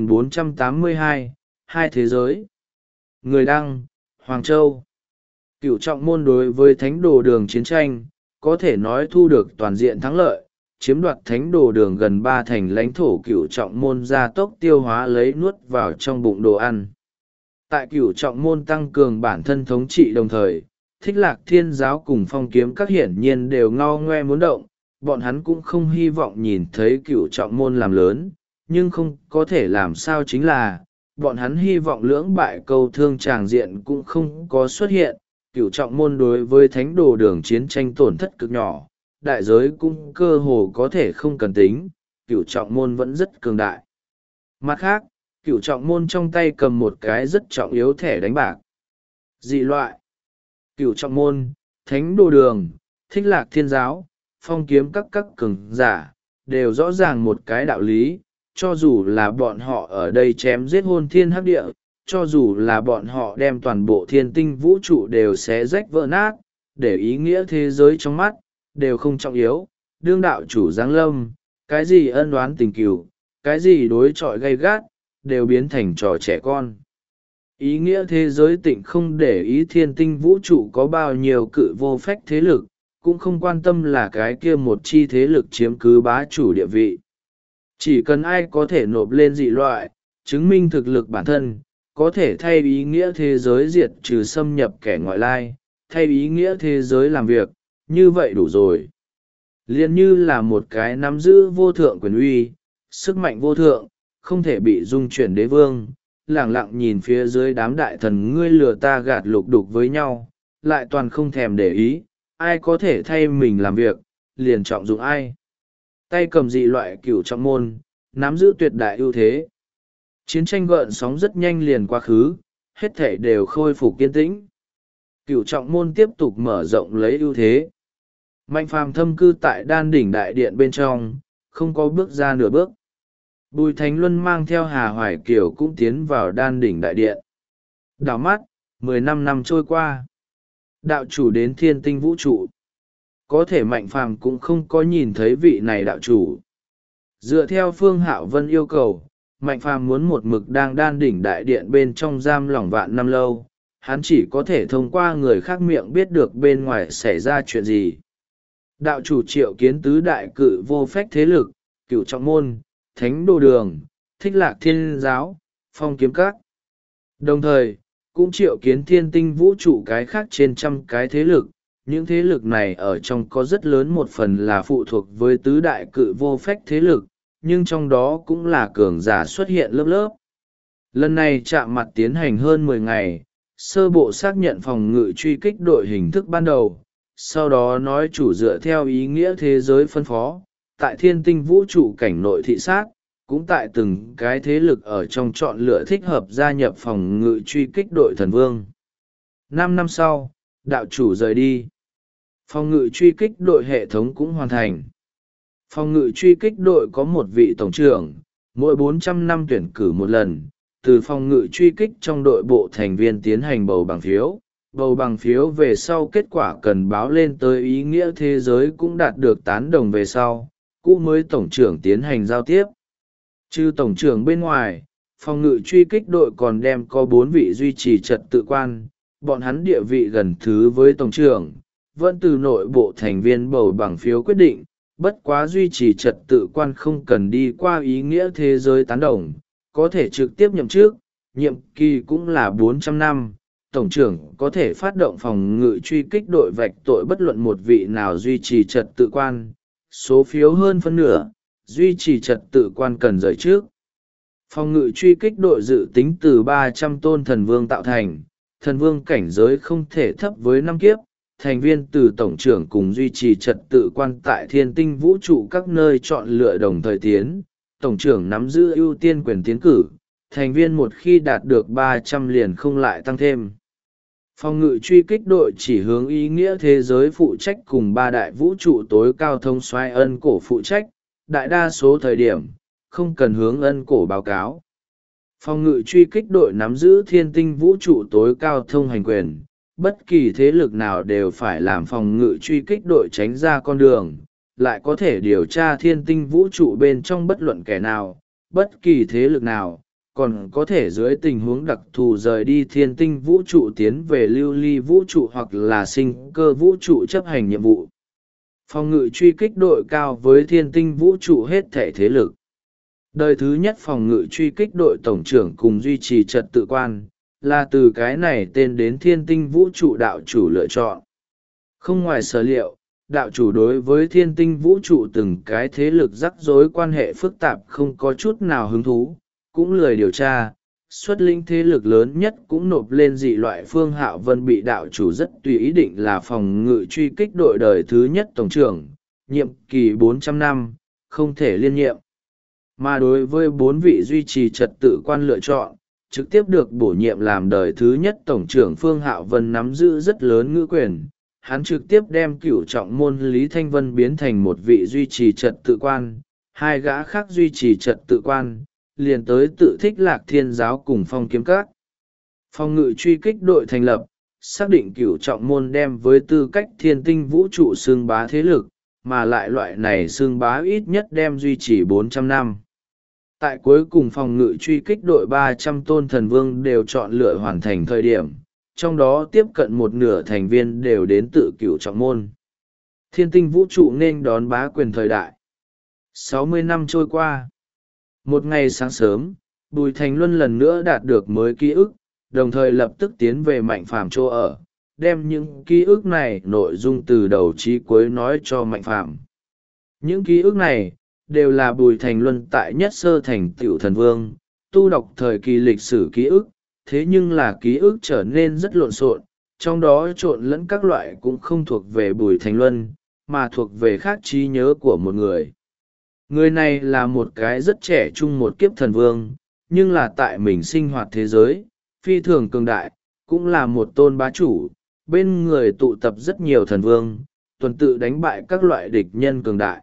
A: 3482, Hai thế giới. Người đăng, Hoàng Châu. Cửu trọng môn đối với thánh đồ đường chiến tranh, có thể nói thu được toàn diện thắng lợi, chiếm đoạt thánh đồ đường gần 3 thành lãnh thổ cửu trọng môn gia tốc tiêu hóa lấy nuốt vào trong bụng đồ ăn. Tại cửu trọng môn tăng cường bản thân thống trị đồng thời, Thích Lạc Thiên giáo cùng Phong Kiếm các hiển nhiên đều ngao ngoe muốn động, bọn hắn cũng không hy vọng nhìn thấy cửu trọng môn làm lớn, nhưng không có thể làm sao chính là, bọn hắn hy vọng lưỡng bại câu thương tràng diện cũng không có xuất hiện, cửu trọng môn đối với thánh đồ đường chiến tranh tổn thất cực nhỏ, đại giới cũng cơ hồ có thể không cần tính, cửu trọng môn vẫn rất cường đại. Mặt khác, cửu trọng môn trong tay cầm một cái rất trọng yếu thẻ đánh bạc. Dị loại. Cửu trọng môn, thánh đồ đường, Thích Lạc Thiên giáo, Phong Kiếm các cường giả, đều rõ ràng một cái đạo lý, cho dù là bọn họ ở đây chém giết hôn thiên hắc địa, cho dù là bọn họ đem toàn bộ thiên tinh vũ trụ đều xé rách vỡ nát, để ý nghĩa thế giới trong mắt, đều không trọng yếu, đương đạo chủ giáng lâm, cái gì ân oán tình cừu, cái gì đối chọi gay gắt, đều biến thành trò trẻ con. Ý nghĩa thế giới tịnh không để ý thiên tinh vũ trụ có bao nhiêu cự vô phách thế lực, cũng không quan tâm là cái kia một chi thế lực chiếm cứ bá chủ địa vị. Chỉ cần ai có thể nộp lên dị loại, chứng minh thực lực bản thân, có thể thay ý nghĩa thế giới diệt trừ xâm nhập kẻ ngoại lai, thay ý nghĩa thế giới làm việc, như vậy đủ rồi. Liên như là một cái nắm giữ vô thượng quyền uy, sức mạnh vô thượng, không thể bị dung chuyển đế vương, lẳng lặng nhìn phía dưới đám đại thần ngươi lừa ta gạt lục đục với nhau, lại toàn không thèm để ý, ai có thể thay mình làm việc, liền trọng dụng ai. Tay cầm dị loại cửu trọng môn, nắm giữ tuyệt đại ưu thế. Chiến tranh gợn sóng rất nhanh liền quá khứ, hết thể đều khôi phục kiên tĩnh. Cửu trọng môn tiếp tục mở rộng lấy ưu thế. Mạnh Phàm thâm cư tại đan đỉnh đại điện bên trong, không có bước ra nửa bước. Bùi Thánh Luân mang theo Hà Hoài Kiều cũng tiến vào đan đỉnh đại điện. Đảo mắt, 15 năm trôi qua. Đạo chủ đến thiên tinh vũ trụ. Có thể Mạnh Phàm cũng không có nhìn thấy vị này đạo chủ. Dựa theo Phương Hạo Vân yêu cầu, Mạnh Phàm muốn một mực đang đan đỉnh đại điện bên trong giam lỏng vạn năm lâu, hắn chỉ có thể thông qua người khác miệng biết được bên ngoài xảy ra chuyện gì. Đạo chủ triệu kiến tứ đại cự vô phách thế lực, Cửu trọng môn, Thánh đồ đường, Thích Lạc Thiên giáo, Phong Kiếm các. Đồng thời, cũng triệu kiến thiên tinh vũ trụ cái khác trên trăm cái thế lực. Những thế lực này ở trong có rất lớn một phần là phụ thuộc với tứ đại cự vô phách thế lực, nhưng trong đó cũng là cường giả xuất hiện lớp lớp. Lần này chạm mặt tiến hành hơn 10 ngày, sơ bộ xác nhận phòng ngự truy kích đội hình thức ban đầu, sau đó nói chủ dựa theo ý nghĩa thế giới phân phó, tại thiên tinh vũ trụ cảnh nội thị sát, cũng tại từng cái thế lực ở trong chọn lựa thích hợp gia nhập phòng ngự truy kích đội thần vương. 5 năm sau, đạo chủ rời đi. Phòng ngự truy kích đội hệ thống cũng hoàn thành. Phòng ngự truy kích đội có một vị tổng trưởng, mỗi 400 năm tuyển cử một lần, từ phòng ngự truy kích trong đội bộ thành viên tiến hành bầu bằng phiếu. Bầu bằng phiếu về sau kết quả cần báo lên tới ý nghĩa thế giới cũng đạt được tán đồng về sau, cũ mới tổng trưởng tiến hành giao tiếp. Trừ tổng trưởng bên ngoài, phòng ngự truy kích đội còn đem có 4 vị duy trì trật tự quan, bọn hắn địa vị gần thứ với tổng trưởng, vẫn từ nội bộ thành viên bầu bằng phiếu quyết định, bất quá duy trì trật tự quan không cần đi qua ý nghĩa thế giới tán đồng, có thể trực tiếp nhậm chức, nhiệm kỳ cũng là 400 năm. Tổng trưởng có thể phát động phòng ngự truy kích đội vạch tội bất luận một vị nào duy trì trật tự quan, số phiếu hơn phân nửa, duy trì trật tự quan cần rời trước. Phòng ngự truy kích đội dự tính từ 300 tôn thần vương tạo thành, thần vương cảnh giới không thể thấp với 5 kiếp, thành viên từ tổng trưởng cùng duy trì trật tự quan tại thiên tinh vũ trụ các nơi chọn lựa đồng thời tiến, tổng trưởng nắm giữ ưu tiên quyền tiến cử, thành viên một khi đạt được 300 liền không lại tăng thêm. Phòng ngự truy kích đội chỉ hướng ý nghĩa thế giới phụ trách cùng ba đại vũ trụ tối cao thông soái ân cổ phụ trách, đại đa số thời điểm, không cần hướng ân cổ báo cáo. Phòng ngự truy kích đội nắm giữ thiên tinh vũ trụ tối cao thông hành quyền, bất kỳ thế lực nào đều phải làm phòng ngự truy kích đội tránh ra con đường, lại có thể điều tra thiên tinh vũ trụ bên trong bất luận kẻ nào, bất kỳ thế lực nào, còn có thể dưới tình huống đặc thù rời đi thiên tinh vũ trụ tiến về lưu ly vũ trụ hoặc là sinh cơ vũ trụ chấp hành nhiệm vụ. Phòng ngự truy kích đội cao với thiên tinh vũ trụ hết thể thế lực. Đời thứ nhất phòng ngự truy kích đội tổng trưởng cùng duy trì trật tự quan, là từ cái này tên đến thiên tinh vũ trụ đạo chủ lựa chọn. Không ngoài sở liệu, đạo chủ đối với thiên tinh vũ trụ từng cái thế lực rắc rối quan hệ phức tạp không có chút nào hứng thú, cũng lười điều tra. Xuất linh thế lực lớn nhất cũng nộp lên dị loại Phương Hạo Vân bị đạo chủ rất tùy ý định là phòng ngự truy kích đội đời thứ nhất tổng trưởng, nhiệm kỳ 400 năm, không thể liên nhiệm. Mà đối với 4 vị duy trì trật tự quan lựa chọn, trực tiếp được bổ nhiệm làm đời thứ nhất tổng trưởng Phương Hạo Vân nắm giữ rất lớn ngữ quyền. Hắn trực tiếp đem cửu trọng môn Lý Thanh Vân biến thành một vị duy trì trật tự quan, 2 gã khác duy trì trật tự quan, liền tới tự thích Lạc Thiên giáo cùng Phong Kiếm Các. Phòng ngự truy kích đội thành lập, xác định cửu trọng môn đem với tư cách thiên tinh vũ trụ xương bá thế lực, mà lại loại này xương bá ít nhất đem duy trì 400 năm. Tại cuối cùng phòng ngự truy kích đội 300 tôn thần vương đều chọn lựa hoàn thành thời điểm, trong đó tiếp cận một nửa thành viên đều đến tự cửu trọng môn. Thiên tinh vũ trụ nên đón bá quyền thời đại. 60 năm trôi qua. Một ngày sáng sớm, Bùi Thành Luân lần nữa đạt được mới ký ức, đồng thời lập tức tiến về Mạnh Phàm chỗ ở, đem những ký ức này nội dung từ đầu chí cuối nói cho Mạnh Phàm. Những ký ức này đều là Bùi Thành Luân tại nhất sơ thành tựu thần vương, tu đọc thời kỳ lịch sử ký ức, thế nhưng là ký ức trở nên rất lộn xộn, trong đó trộn lẫn các loại cũng không thuộc về Bùi Thành Luân, mà thuộc về khác trí nhớ của một người. Người này là một cái rất trẻ trung một kiếp thần vương, nhưng là tại mình sinh hoạt thế giới, phi thường cường đại, cũng là một tôn bá chủ, bên người tụ tập rất nhiều thần vương, tuần tự đánh bại các loại địch nhân cường đại.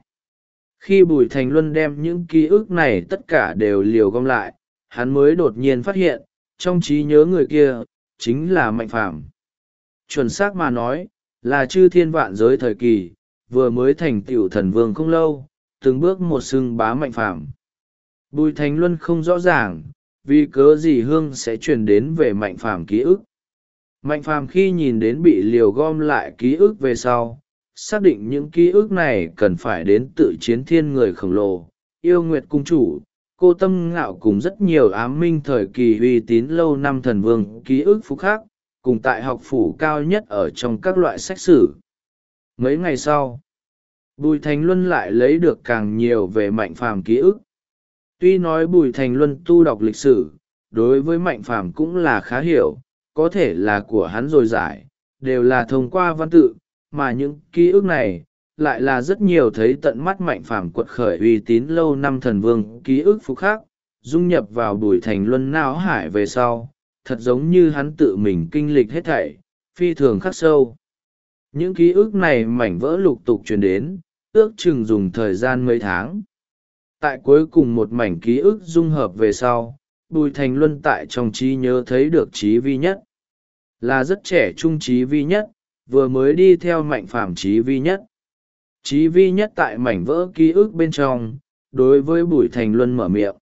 A: Khi Bùi Thành Luân đem những ký ức này tất cả đều liều gom lại, hắn mới đột nhiên phát hiện, trong trí nhớ người kia, chính là Mạnh Phàm. Chuẩn xác mà nói, là chư thiên vạn giới thời kỳ, vừa mới thành tựu thần vương không lâu, từng bước một xưng bá Mạnh Phàm. Bùi Thành Luân không rõ ràng, vì cớ gì hương sẽ truyền đến về Mạnh Phàm ký ức. Mạnh Phàm khi nhìn đến bị liều gom lại ký ức về sau, xác định những ký ức này cần phải đến tự chiến thiên người khổng lồ, yêu nguyệt cung chủ, cô Tâm Ngạo cùng rất nhiều ám minh thời kỳ uy tín lâu năm thần vương ký ức phúc khác, cùng tại học phủ cao nhất ở trong các loại sách sử. Mấy ngày sau, Bùi Thành Luân lại lấy được càng nhiều về Mạnh Phàm ký ức. Tuy nói Bùi Thành Luân tu đọc lịch sử, đối với Mạnh Phàm cũng là khá hiểu, có thể là của hắn dồi dải, đều là thông qua văn tự, mà những ký ức này, lại là rất nhiều thấy tận mắt Mạnh Phàm quật khởi uy tín lâu năm thần vương ký ức phúc khác, dung nhập vào Bùi Thành Luân não hải về sau, thật giống như hắn tự mình kinh lịch hết thảy, phi thường khắc sâu. Những ký ức này mảnh vỡ lục tục truyền đến, ước chừng dùng thời gian mấy tháng. Tại cuối cùng một mảnh ký ức dung hợp về sau, Bùi Thành Luân tại trong trí nhớ thấy được Chí Vi Nhất. Là rất trẻ trung Chí Vi Nhất, vừa mới đi theo Mạnh Phàm Chí Vi Nhất. Chí Vi Nhất tại mảnh vỡ ký ức bên trong, đối với Bùi Thành Luân mở miệng.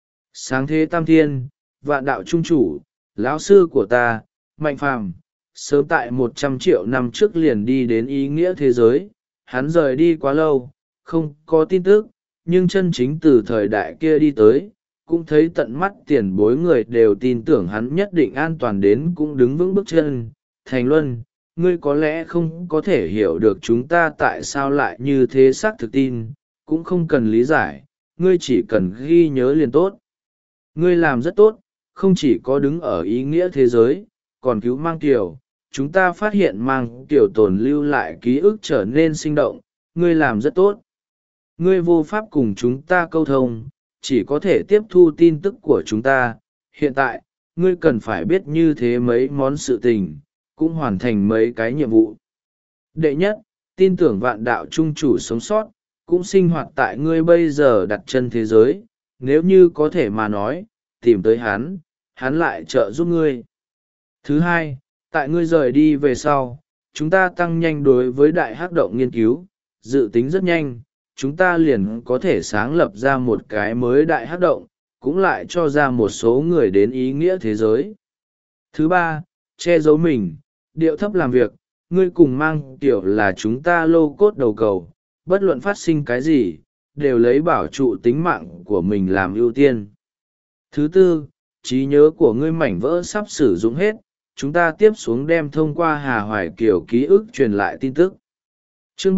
A: Sáng thế tam thiên, vạn đạo trung chủ, lão sư của ta, Mạnh Phàm, sớm tại 100 triệu năm trước liền đi đến ý nghĩa thế giới, hắn rời đi quá lâu, không có tin tức, nhưng chân chính từ thời đại kia đi tới, cũng thấy tận mắt tiền bối người đều tin tưởng hắn nhất định an toàn đến cũng đứng vững bước chân. Thành Luân, ngươi có lẽ không có thể hiểu được chúng ta tại sao lại như thế xác thực tin, cũng không cần lý giải, ngươi chỉ cần ghi nhớ liền tốt. Ngươi làm rất tốt, không chỉ có đứng ở ý nghĩa thế giới, còn cứu mang tiểu, chúng ta phát hiện mang tiểu tồn lưu lại ký ức trở nên sinh động. Ngươi làm rất tốt. Ngươi vô pháp cùng chúng ta câu thông, chỉ có thể tiếp thu tin tức của chúng ta. Hiện tại, ngươi cần phải biết như thế mấy món sự tình, cũng hoàn thành mấy cái nhiệm vụ. Đệ nhất, tin tưởng vạn đạo trung chủ sống sót, cũng sinh hoạt tại ngươi bây giờ đặt chân thế giới. Nếu như có thể mà nói, tìm tới hắn lại trợ giúp ngươi. Thứ hai, tại ngươi rời đi về sau, chúng ta tăng nhanh đối với đại hắc động nghiên cứu, dự tính rất nhanh, chúng ta liền có thể sáng lập ra một cái mới đại hắc động, cũng lại cho ra một số người đến ý nghĩa thế giới. Thứ ba, che giấu mình, điệu thấp làm việc, ngươi cùng mang tiểu là chúng ta lô cốt đầu cầu, bất luận phát sinh cái gì, đều lấy bảo trụ tính mạng của mình làm ưu tiên. Thứ tư, trí nhớ của ngươi mảnh vỡ sắp sử dụng hết, chúng ta tiếp xuống đem thông qua Hà Hoài Kiều ký ức truyền lại tin tức. Chương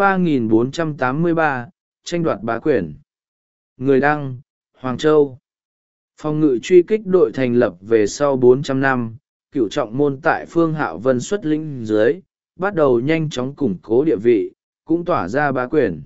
A: 3483, tranh đoạt bá quyền. Người đăng, Hoàng Châu. Phòng ngự truy kích đội thành lập về sau 400 năm, Cửu Trọng Môn tại Phương Hạo Vân xuất lĩnh dưới, bắt đầu nhanh chóng củng cố địa vị, cũng tỏa ra bá quyền.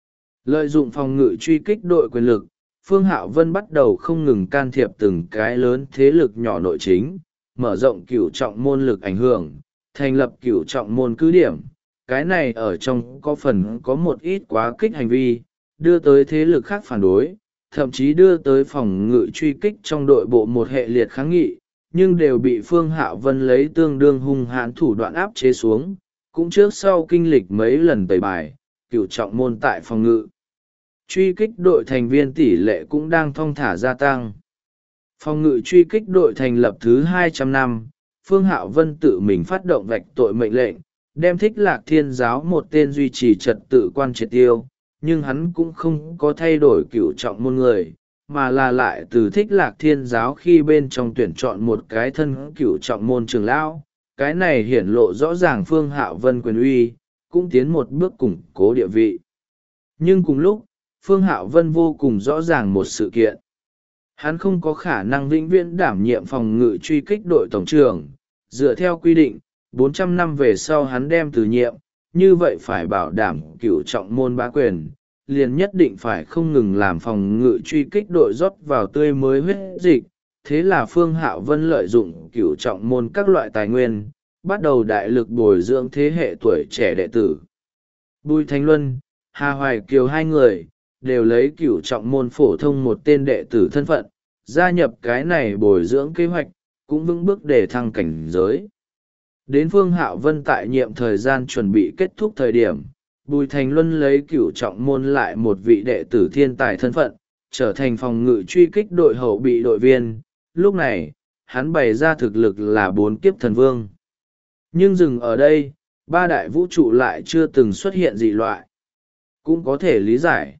A: Lợi dụng phòng ngự truy kích đội quyền lực, Phương Hạo Vân bắt đầu không ngừng can thiệp từng cái lớn thế lực nhỏ nội chính, mở rộng Cửu Trọng Môn lực ảnh hưởng, thành lập Cửu Trọng Môn cứ điểm. Cái này ở trong có phần có một ít quá kích hành vi, đưa tới thế lực khác phản đối, thậm chí đưa tới phòng ngự truy kích trong đội bộ một hệ liệt kháng nghị, nhưng đều bị Phương Hạo Vân lấy tương đương hung hãn thủ đoạn áp chế xuống. Cũng trước sau kinh lịch mấy lần tẩy bài, Cửu Trọng Môn tại phòng ngự truy kích đội thành viên tỷ lệ cũng đang thong thả gia tăng. Phòng ngự truy kích đội thành lập thứ 200 năm, Phương Hạo Vân tự mình phát động vạch tội mệnh lệnh, đem Thích Lạc Thiên Giáo một tên duy trì trật tự quan triệt tiêu, nhưng hắn cũng không có thay đổi Cửu Trọng Môn người, mà là lại từ Thích Lạc Thiên Giáo khi bên trong tuyển chọn một cái thân Cửu Trọng Môn trưởng lão. Cái này hiển lộ rõ ràng Phương Hạo Vân quyền uy, cũng tiến một bước củng cố địa vị. Nhưng cùng lúc, Phương Hạo Vân vô cùng rõ ràng một sự kiện. Hắn không có khả năng vĩnh viễn đảm nhiệm phòng ngự truy kích đội tổng trưởng. Dựa theo quy định, 400 năm về sau hắn đem từ nhiệm, như vậy phải bảo đảm Cửu Trọng Môn bá quyền, liền nhất định phải không ngừng làm phòng ngự truy kích đội rót vào tươi mới huyết dịch. Thế là Phương Hạo Vân lợi dụng Cửu Trọng Môn các loại tài nguyên, bắt đầu đại lực bồi dưỡng thế hệ tuổi trẻ đệ tử. Bùi Thanh Luân, Hà Hoài Kiều hai người, đều lấy Cửu Trọng Môn phổ thông một tên đệ tử thân phận, gia nhập cái này bồi dưỡng kế hoạch, cũng vững bước để thăng cảnh giới. Đến Phương Hạo Vân tại nhiệm thời gian chuẩn bị kết thúc thời điểm, Bùi Thành Luân lấy Cửu Trọng Môn lại một vị đệ tử thiên tài thân phận, trở thành phòng ngự truy kích đội hậu bị đội viên. Lúc này, hắn bày ra thực lực là 4 kiếp thần vương. Nhưng dừng ở đây, 3 đại vũ trụ lại chưa từng xuất hiện dị loại. Cũng có thể lý giải.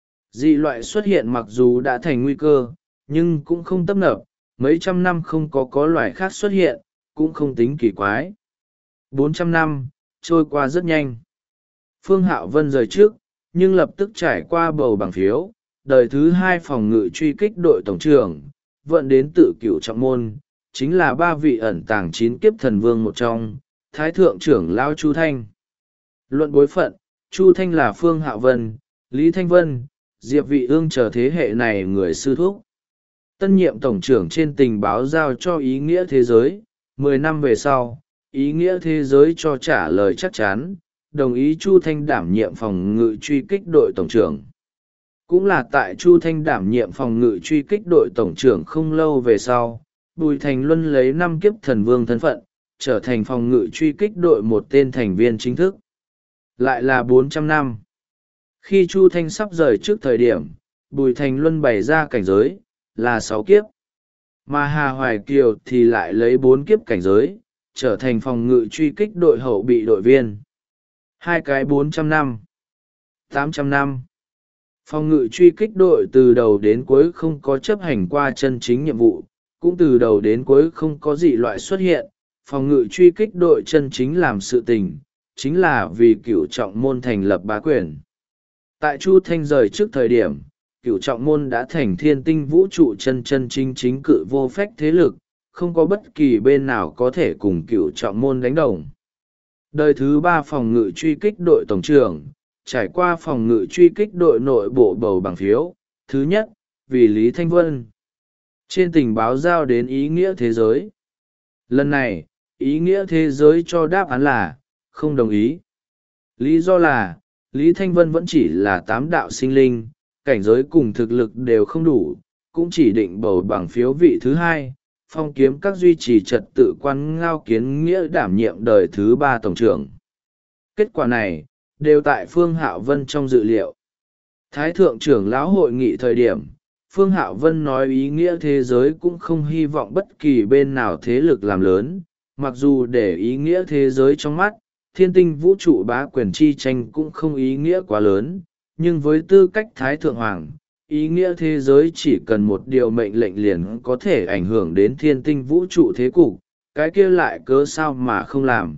A: Dị loại xuất hiện mặc dù đã thành nguy cơ, nhưng cũng không tấp nập, mấy trăm năm không có loài khác xuất hiện, cũng không tính kỳ quái. 400 năm, trôi qua rất nhanh. Phương Hạo Vân rời trước, nhưng lập tức trải qua bầu bằng phiếu, đời thứ 2 phòng ngự truy kích đội tổng trưởng, vận đến tự Cửu Trọng Môn, chính là 3 vị ẩn tàng 9 kiếp thần vương một trong, Thái Thượng trưởng Lão Chu Thanh. Luận bối phận, Chu Thanh là Phương Hạo Vân, Lý Thanh Vân, Diệp Vị Ương chờ thế hệ này người sư thúc. Tân nhiệm tổng trưởng trên tình báo giao cho ý nghĩa thế giới, 10 năm về sau, ý nghĩa thế giới cho trả lời chắc chắn, đồng ý Chu Thanh đảm nhiệm phòng ngự truy kích đội tổng trưởng. Cũng là tại Chu Thanh đảm nhiệm phòng ngự truy kích đội tổng trưởng không lâu về sau, Bùi Thành Luân lấy 5 kiếp thần vương thân phận, trở thành phòng ngự truy kích đội một tên thành viên chính thức. Lại là 400 năm. Khi Chu Thanh sắp rời trước thời điểm, Bùi Thành Luân bày ra cảnh giới, là 6 kiếp. Mà Hà Hoài Kiều thì lại lấy 4 kiếp cảnh giới, trở thành phòng ngự truy kích đội hậu bị đội viên. 2 cái 400 năm. 800 năm. Phòng ngự truy kích đội từ đầu đến cuối không có chấp hành qua chân chính nhiệm vụ, cũng từ đầu đến cuối không có dị loại xuất hiện. Phòng ngự truy kích đội chân chính làm sự tình, chính là vì Cửu Trọng Môn thành lập bá quyền. Tại Chu Thanh rời trước thời điểm, Cửu Trọng Môn đã thành thiên tinh vũ trụ chân chính cự vô phách thế lực, không có bất kỳ bên nào có thể cùng Cửu Trọng Môn đánh đồng. Đời thứ ba phòng ngự truy kích đội tổng trưởng, trải qua phòng ngự truy kích đội nội bộ bầu bằng phiếu. Thứ nhất, vì Lý Thanh Vân. Trên tình báo giao đến ý nghĩa thế giới. Lần này, ý nghĩa thế giới cho đáp án là không đồng ý. Lý do là, Lý Thanh Vân vẫn chỉ là tám đạo sinh linh, cảnh giới cùng thực lực đều không đủ, cũng chỉ định bầu bằng phiếu vị thứ hai. Phong kiếm các duy trì trật tự quan Ngao Kiến Nghĩa đảm nhiệm đời thứ ba tổng trưởng. Kết quả này, đều tại Phương Hạo Vân trong dự liệu. Thái thượng trưởng lão hội nghị thời điểm, Phương Hạo Vân nói ý nghĩa thế giới cũng không hy vọng bất kỳ bên nào thế lực làm lớn, mặc dù để ý nghĩa thế giới trong mắt, thiên tinh vũ trụ bá quyền chi tranh cũng không ý nghĩa quá lớn, nhưng với tư cách Thái thượng hoàng, ý nghĩa thế giới chỉ cần một điều mệnh lệnh liền có thể ảnh hưởng đến thiên tinh vũ trụ thế cục, cái kia lại cớ sao mà không làm.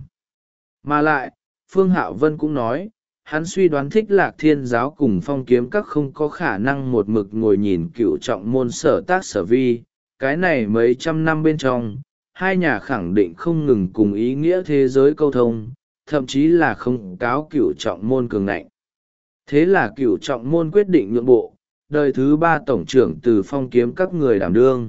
A: Mà lại, Phương Hạo Vân cũng nói, hắn suy đoán Thích Lạc Thiên giáo cùng Phong kiếm các không có khả năng một mực ngồi nhìn cựu trọng môn sở tác sở vi, cái này mấy trăm năm bên trong, hai nhà khẳng định không ngừng cùng ý nghĩa thế giới câu thông, thậm chí là không cáo cựu trọng môn cường ngạnh. Thế là cựu trọng môn quyết định nhượng bộ, đời thứ ba tổng trưởng từ Phong kiếm các người đảm đương.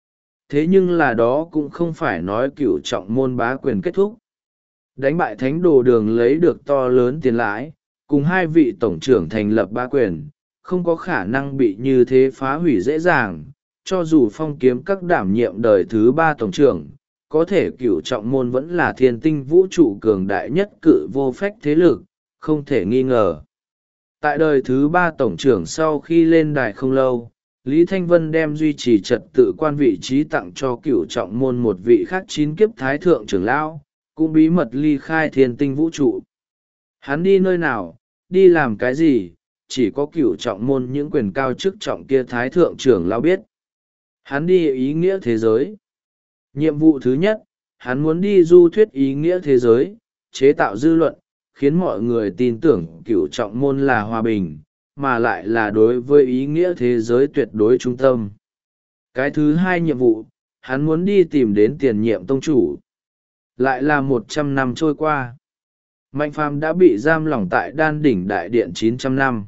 A: Thế nhưng là đó cũng không phải nói cựu trọng môn bá quyền kết thúc. Đánh bại thánh đồ đường lấy được to lớn tiền lãi, cùng hai vị tổng trưởng thành lập bá quyền, không có khả năng bị như thế phá hủy dễ dàng. Cho dù Phong kiếm các đảm nhiệm đời thứ ba tổng trưởng, có thể cựu trọng môn vẫn là thiên tinh vũ trụ cường đại nhất cự vô phách thế lực, không thể nghi ngờ. Tại đời thứ ba tổng trưởng sau khi lên đài không lâu, Lý Thanh Vân đem duy trì trật tự quan vị trí tặng cho cựu trọng môn một vị khác chín kiếp thái thượng trưởng lão, cũng bí mật ly khai thiên tinh vũ trụ. Hắn đi nơi nào, đi làm cái gì, chỉ có cựu trọng môn những quyền cao chức trọng kia thái thượng trưởng lão biết. Hắn đi ý nghĩa thế giới. Nhiệm vụ thứ nhất, hắn muốn đi du thuyết ý nghĩa thế giới, chế tạo dư luận, khiến mọi người tin tưởng cựu trọng môn là hòa bình, mà lại là đối với ý nghĩa thế giới tuyệt đối trung tâm. Cái thứ hai nhiệm vụ, hắn muốn đi tìm đến tiền nhiệm tông chủ. Lại là 100 năm trôi qua. Mạnh Phàm đã bị giam lỏng tại đan đỉnh đại điện 900 năm.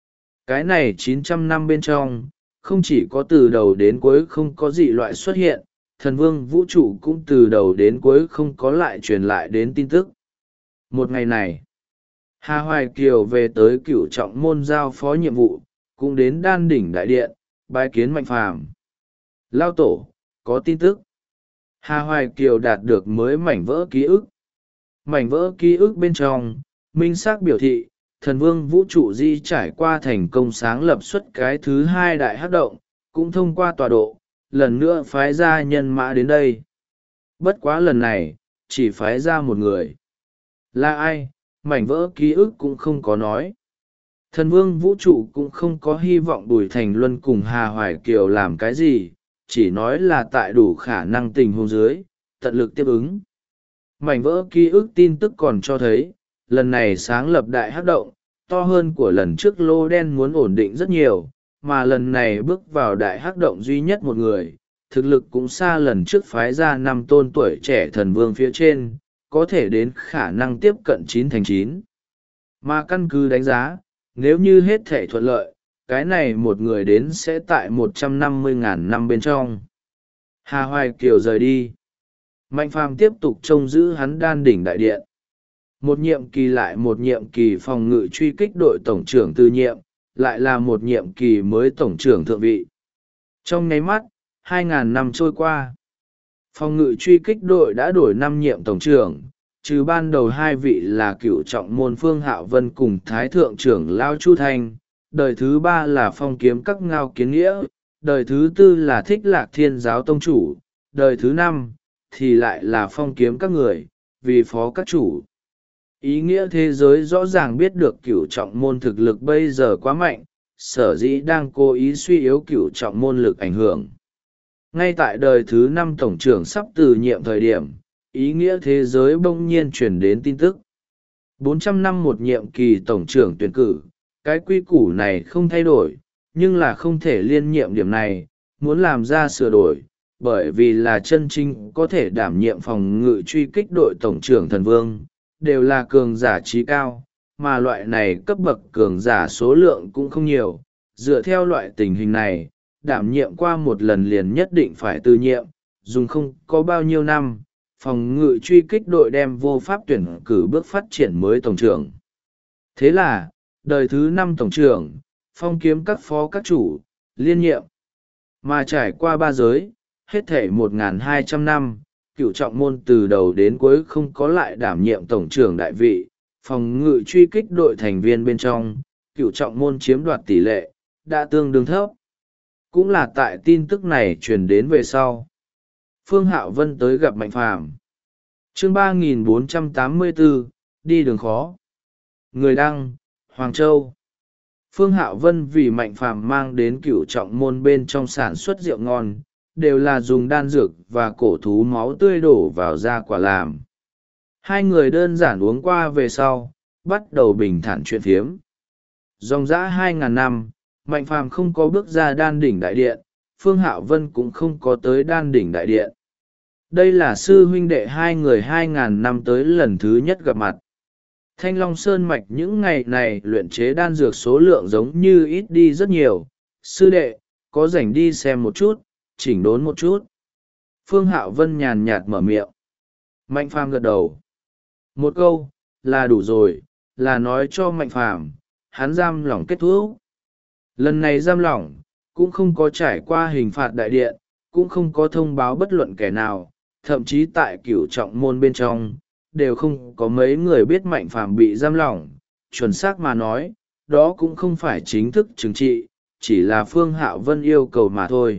A: Cái này 900 năm bên trong, không chỉ có từ đầu đến cuối không có dị loại xuất hiện, thần vương vũ trụ cũng từ đầu đến cuối không có lại truyền lại đến tin tức. Một ngày này, Hà Hoài Kiều về tới cửu trọng môn giao phó nhiệm vụ, cũng đến đan đỉnh đại điện, bái kiến Mạnh Phàm. Lao tổ, có tin tức. Hà Hoài Kiều đạt được mới mảnh vỡ ký ức. Mảnh vỡ ký ức bên trong, minh xác biểu thị, thần vương vũ trụ di trải qua thành công sáng lập xuất cái thứ hai đại hắc động, cũng thông qua tọa độ, lần nữa phái ra nhân mã đến đây. Bất quá lần này, chỉ phái ra một người. Là ai, mảnh vỡ ký ức cũng không có nói. Thần vương vũ trụ cũng không có hy vọng Bùi Thành Luân cùng Hà Hoài Kiều làm cái gì, chỉ nói là tại đủ khả năng tình huống dưới, tận lực tiếp ứng. Mảnh vỡ ký ức tin tức còn cho thấy, lần này sáng lập đại hắc động, to hơn của lần trước lô đen muốn ổn định rất nhiều, mà lần này bước vào đại hắc động duy nhất một người, thực lực cũng xa lần trước phái ra 5 tôn tuổi trẻ thần vương phía trên, có thể đến khả năng tiếp cận 9/9. Mà căn cứ đánh giá, nếu như hết thể thuận lợi, cái này một người đến sẽ tại 150.000 năm bên trong. Hà Hoài Kiều rời đi. Mạnh Phàm tiếp tục trông giữ hắn đan đỉnh đại điện. Một nhiệm kỳ lại một nhiệm kỳ phòng ngự truy kích đội tổng trưởng tư nhiệm, lại là một nhiệm kỳ mới tổng trưởng thượng vị. Trong nháy mắt, 2.000 năm trôi qua. Phòng ngự truy kích đội đã đổi 5 nhiệm tổng trưởng, trừ ban đầu 2 vị là cựu trọng môn Phương Hạo Vân cùng Thái Thượng trưởng Lao Chu Thanh, đời thứ 3 là Phong kiếm các Ngao Kiến Nghĩa, đời thứ 4 là Thích Lạc Thiên giáo tông chủ, đời thứ 5 thì lại là Phong kiếm các người, vì phó các chủ. Ý nghĩa thế giới rõ ràng biết được cửu trọng môn thực lực bây giờ quá mạnh, sở dĩ đang cố ý suy yếu cửu trọng môn lực ảnh hưởng. Ngay tại đời thứ 5 tổng trưởng sắp từ nhiệm thời điểm, ý nghĩa thế giới bỗng nhiên truyền đến tin tức. 400 năm một nhiệm kỳ tổng trưởng tuyển cử, cái quy củ này không thay đổi, nhưng là không thể liên nhiệm điểm này, muốn làm ra sửa đổi, bởi vì là chân chính có thể đảm nhiệm phòng ngự truy kích đội tổng trưởng thần vương, đều là cường giả trí cao, mà loại này cấp bậc cường giả số lượng cũng không nhiều. Dựa theo loại tình hình này, đảm nhiệm qua một lần liền nhất định phải từ nhiệm, dùng không có bao nhiêu năm, phòng ngự truy kích đội đem vô pháp tuyển cử bước phát triển mới tổng trưởng. Thế là, đời thứ 5 tổng trưởng, phong kiếm các phó các chủ, liên nhiệm. Mà trải qua 3 giới, hết thể 1.200 năm, Cửu Trọng Môn từ đầu đến cuối không có lại đảm nhiệm tổng trưởng đại vị, phòng ngự truy kích đội thành viên bên trong, Cửu Trọng Môn chiếm đoạt tỷ lệ, đã tương đương thấp. Cũng là tại tin tức này truyền đến về sau. Phương Hạo Vân tới gặp Mạnh Phàm. Chương 3484, đi đường khó. Người đăng, Hoàng Châu. Phương Hạo Vân vì Mạnh Phàm mang đến Cửu Trọng Môn bên trong sản xuất rượu ngon, đều là dùng đan dược và cổ thú máu tươi đổ vào da quả làm. Hai người đơn giản uống qua về sau, bắt đầu bình thản chuyện phiếm. Dòng dã 2.000 năm, Mạnh Phàm không có bước ra đan đỉnh đại điện, Phương Hạo Vân cũng không có tới đan đỉnh đại điện. Đây là sư huynh đệ hai người 2.000 năm tới lần thứ nhất gặp mặt. Thanh Long Sơn Mạch những ngày này luyện chế đan dược số lượng giống như ít đi rất nhiều. Sư đệ, có rảnh đi xem một chút, chỉnh đốn một chút. Phương Hạo Vân nhàn nhạt mở miệng. Mạnh Phàm gật đầu. Một câu, là đủ rồi, là nói cho Mạnh Phàm hắn giam lỏng kết thúc. Lần này giam lỏng, cũng không có trải qua hình phạt đại điện, cũng không có thông báo bất luận kẻ nào, thậm chí tại Cửu Trọng Môn bên trong, đều không có mấy người biết Mạnh Phàm bị giam lỏng. Chuẩn xác mà nói, đó cũng không phải chính thức trừng trị, chỉ là Phương Hạo Vân yêu cầu mà thôi.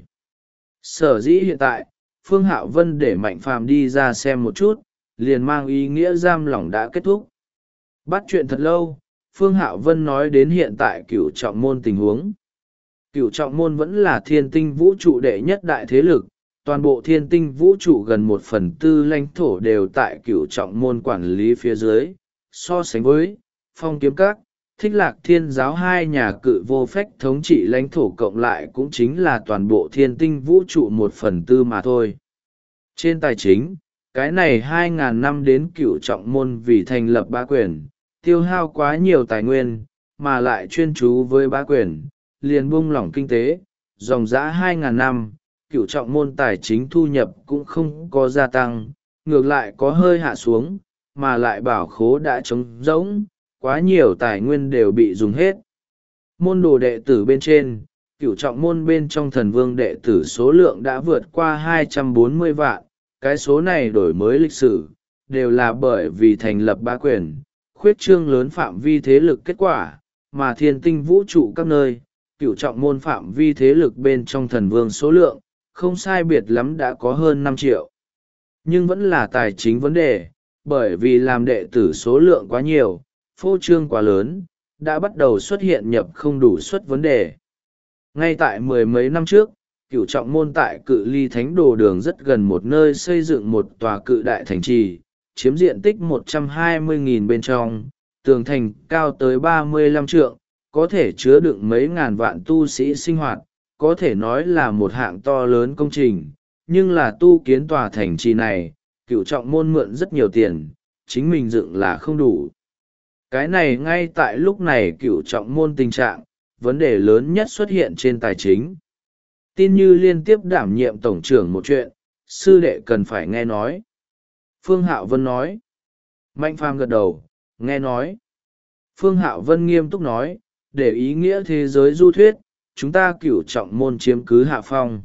A: Sở dĩ hiện tại, Phương Hạo Vân để Mạnh Phàm đi ra xem một chút, liền mang ý nghĩa giam lỏng đã kết thúc. Bắt chuyện thật lâu, Phương Hạo Vân nói đến hiện tại Cửu Trọng Môn tình huống. Cửu Trọng Môn vẫn là thiên tinh vũ trụ đệ nhất đại thế lực, toàn bộ thiên tinh vũ trụ gần 1/4 lãnh thổ đều tại Cửu Trọng Môn quản lý phía dưới. So sánh với Phong Kiếm Các, Thích Lạc Thiên Giáo hai nhà cự vô phách thống trị lãnh thổ cộng lại cũng chính là toàn bộ thiên tinh vũ trụ 1/4 mà thôi. Trên tài chính, cái này 2.000 năm đến Cửu Trọng Môn vì thành lập bá quyền, tiêu hao quá nhiều tài nguyên, mà lại chuyên chú với bá quyền, liền buông lỏng kinh tế, dòng dã 2.000 năm, Cửu Trọng Môn tài chính thu nhập cũng không có gia tăng, ngược lại có hơi hạ xuống, mà lại bảo khố đã trống rỗng, quá nhiều tài nguyên đều bị dùng hết. Môn đồ đệ tử bên trên, Cửu Trọng Môn bên trong Thần Vương đệ tử số lượng đã vượt qua 240 vạn, cái số này đổi mới lịch sử, đều là bởi vì thành lập bá quyền, khuyết trương lớn phạm vi thế lực kết quả, mà thiên tinh vũ trụ các nơi, Cửu Trọng Môn phạm vi thế lực bên trong Thần Vương số lượng, không sai biệt lắm đã có hơn 5 triệu. Nhưng vẫn là tài chính vấn đề, bởi vì làm đệ tử số lượng quá nhiều, phô trương quá lớn, đã bắt đầu xuất hiện nhập không đủ suất vấn đề. Ngay tại mười mấy năm trước, Cửu Trọng Môn tại cự ly Thánh Đồ Đường rất gần một nơi xây dựng một tòa cự đại thành trì, chiếm diện tích 120.000 bên trong, tường thành cao tới 35 trượng, có thể chứa đựng mấy ngàn vạn tu sĩ sinh hoạt, có thể nói là một hạng to lớn công trình, nhưng là tu kiến tòa thành trì này, Cửu Trọng Môn mượn rất nhiều tiền, chính mình dựng là không đủ. Cái này ngay tại lúc này Cửu Trọng Môn tình trạng, vấn đề lớn nhất xuất hiện trên tài chính. Tin như liên tiếp đảm nhiệm tổng trưởng một chuyện, sư đệ cần phải nghe nói. Phương Hạo Vân nói. Mạnh Phàm gật đầu, nghe nói. Phương Hạo Vân nghiêm túc nói, để ý nghĩa thế giới du thuyết, chúng ta Cửu Trọng Môn chiếm cứ hạ phong.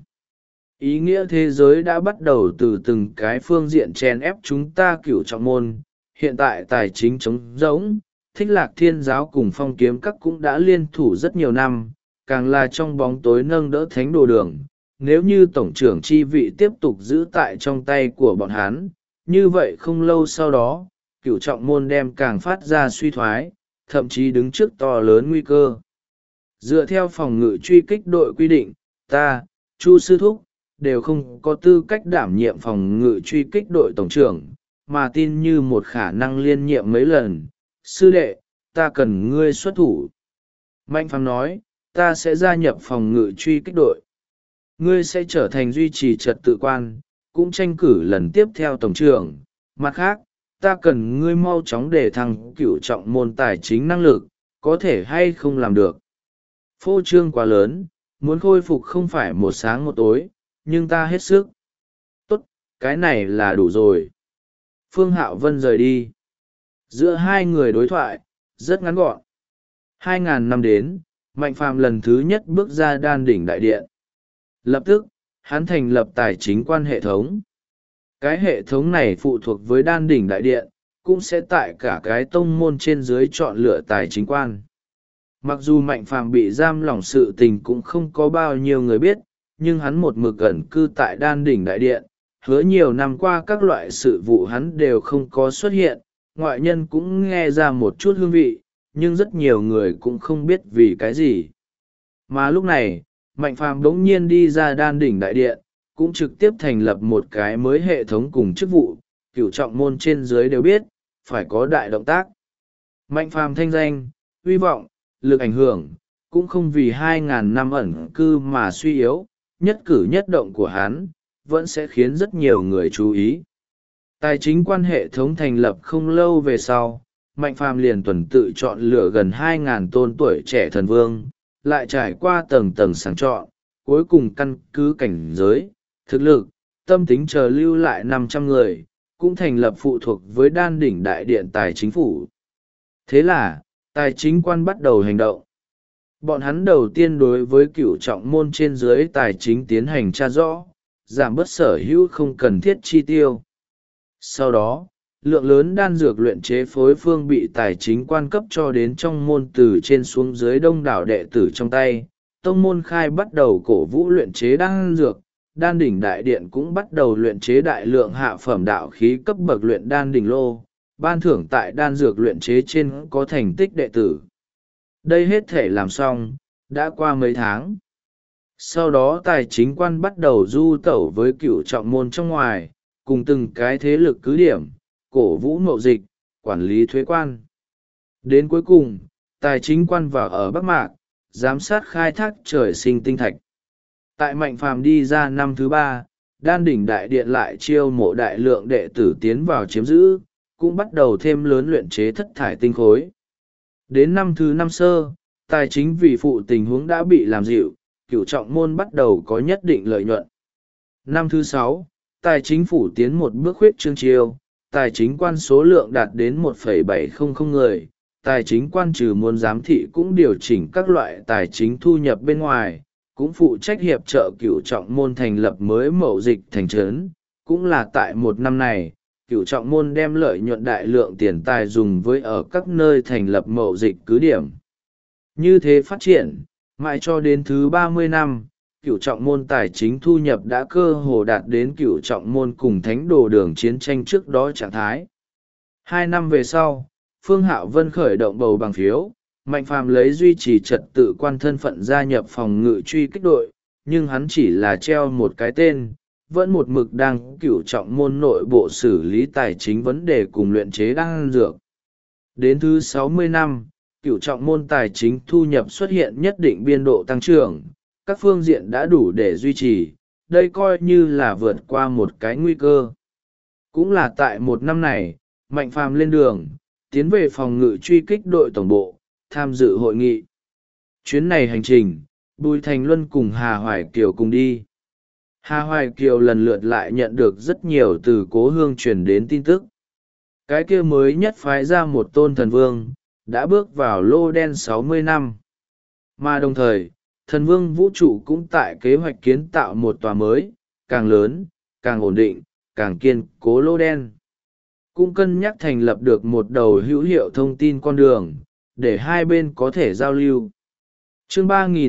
A: Ý nghĩa thế giới đã bắt đầu từ từng cái phương diện chèn ép chúng ta Cửu Trọng Môn, hiện tại tài chính trống rỗng, Thích Lạc Thiên Giáo cùng Phong Kiếm Các cũng đã liên thủ rất nhiều năm, càng là trong bóng tối nâng đỡ Thánh Đồ Đường. Nếu như tổng trưởng chi vị tiếp tục giữ tại trong tay của bọn hắn, như vậy không lâu sau đó, Cửu Trọng Môn đem càng phát ra suy thoái, thậm chí đứng trước to lớn nguy cơ. Dựa theo phòng ngự truy kích đội quy định, ta, Chu Sư Thúc, đều không có tư cách đảm nhiệm phòng ngự truy kích đội tổng trưởng, mà tin như một khả năng liên nhiệm mấy lần. Sư đệ, ta cần ngươi xuất thủ. Mạnh Phàm nói, ta sẽ gia nhập phòng ngự truy kích đội. Ngươi sẽ trở thành duy trì trật tự quan, cũng tranh cử lần tiếp theo tổng trưởng. Mặt khác, ta cần ngươi mau chóng để thăng cửu trọng môn tài chính năng lực, có thể hay không làm được. Phô trương quá lớn, muốn khôi phục không phải một sáng một tối, nhưng ta hết sức. Tốt, cái này là đủ rồi. Phương Hạo Vân rời đi. Giữa hai người đối thoại rất ngắn gọn. 2000 năm đến, Mạnh Phàm lần thứ nhất bước ra đan đỉnh đại điện. Lập tức, hắn thành lập tài chính quan hệ thống. Cái hệ thống này phụ thuộc với đan đỉnh đại điện, cũng sẽ tại cả cái tông môn trên dưới chọn lựa tài chính quan. Mặc dù Mạnh Phàm bị giam lỏng sự tình cũng không có bao nhiêu người biết, nhưng hắn một mực ẩn cư tại đan đỉnh đại điện, hứa nhiều năm qua các loại sự vụ hắn đều không có xuất hiện, ngoại nhân cũng nghe ra một chút hương vị, nhưng rất nhiều người cũng không biết vì cái gì. Mà lúc này, Mạnh Phàm bỗng nhiên đi ra đan đỉnh đại điện, cũng trực tiếp thành lập một cái mới hệ thống cùng chức vụ, cửu trọng môn trên dưới đều biết, phải có đại động tác. Mạnh Phàm thanh danh, uy vọng, lực ảnh hưởng, cũng không vì 2000 năm ẩn cư mà suy yếu, nhất cử nhất động của hắn, vẫn sẽ khiến rất nhiều người chú ý. Tài chính quan hệ thống thành lập không lâu về sau, Mạnh Phàm liền tuần tự chọn lựa gần 2000 tôn tuổi trẻ thần vương, lại trải qua tầng tầng sàng chọn, cuối cùng căn cứ cảnh giới, thực lực, tâm tính chờ lưu lại 500 người, cũng thành lập phụ thuộc với đan đỉnh đại điện tài chính phủ. Thế là, tài chính quan bắt đầu hành động. Bọn hắn đầu tiên đối với cửu trọng môn trên dưới tài chính tiến hành tra rõ, giảm bớt sở hữu không cần thiết chi tiêu. Sau đó, lượng lớn đan dược luyện chế phối phương bị tài chính quan cấp cho đến trong môn từ trên xuống dưới đông đảo đệ tử trong tay. Tông môn khai bắt đầu cổ vũ luyện chế đan dược, đan đỉnh đại điện cũng bắt đầu luyện chế đại lượng hạ phẩm đạo khí cấp bậc luyện đan đỉnh lô, ban thưởng tại đan dược luyện chế trên có thành tích đệ tử. Đây hết thể làm xong, đã qua mấy tháng. Sau đó tài chính quan bắt đầu du tẩu với cửu trọng môn trong ngoài, cùng từng cái thế lực cứ điểm, cổ vũ mậu dịch, quản lý thuế quan. Đến cuối cùng, tài chính quan vào ở Bắc Mạc, giám sát khai thác trời sinh tinh thạch. Tại Mạnh Phàm đi ra năm thứ 3, đan đỉnh đại điện lại chiêu mộ đại lượng đệ tử tiến vào chiếm giữ, cũng bắt đầu thêm lớn luyện chế thất thải tinh khối. Đến năm thứ 5 sơ, tài chính vì phụ tình huống đã bị làm dịu, cửu trọng môn bắt đầu có nhất định lợi nhuận. Năm thứ 6, tài chính phủ tiến một bước khuyết trương chiêu, tài chính quan số lượng đạt đến 1,700 người, tài chính quan trừ môn giám thị cũng điều chỉnh các loại tài chính thu nhập bên ngoài, cũng phụ trách hiệp trợ cửu trọng môn thành lập mới mậu dịch thành trấn. Cũng là tại một năm này, cửu trọng môn đem lợi nhuận đại lượng tiền tài dùng với ở các nơi thành lập mậu dịch cứ điểm. Như thế phát triển, mãi cho đến thứ 30 năm, cửu trọng môn tài chính thu nhập đã cơ hồ đạt đến cửu trọng môn cùng thánh đồ đường chiến tranh trước đó trạng thái. 2 năm về sau, Phương Hạo Vân khởi động bầu bằng phiếu, Mạnh Phàm lấy duy trì trật tự quan thân phận gia nhập phòng ngự truy kích đội, nhưng hắn chỉ là treo một cái tên, vẫn một mực đang cửu trọng môn nội bộ xử lý tài chính vấn đề cùng luyện chế đan dược. Đến thứ 60 năm, cửu trọng môn tài chính thu nhập xuất hiện nhất định biên độ tăng trưởng, các phương diện đã đủ để duy trì, đây coi như là vượt qua một cái nguy cơ. Cũng là tại một năm này, Mạnh Phàm lên đường, tiến về phòng ngự truy kích đội tổng bộ, tham dự hội nghị. Chuyến này hành trình, Bùi Thành Luân cùng Hà Hoài Kiều cùng đi. Hà Hoài Kiều lần lượt lại nhận được rất nhiều từ cố hương truyền đến tin tức. Cái kia mới nhất phái ra một tôn thần vương, đã bước vào lô đen 60 năm. Mà đồng thời, thần vương vũ trụ cũng tại kế hoạch kiến tạo một tòa mới, càng lớn, càng ổn định, càng kiên cố lô đen. Cũng cân nhắc thành lập được một đầu hữu hiệu thông tin con đường, để hai bên có thể giao lưu. Chương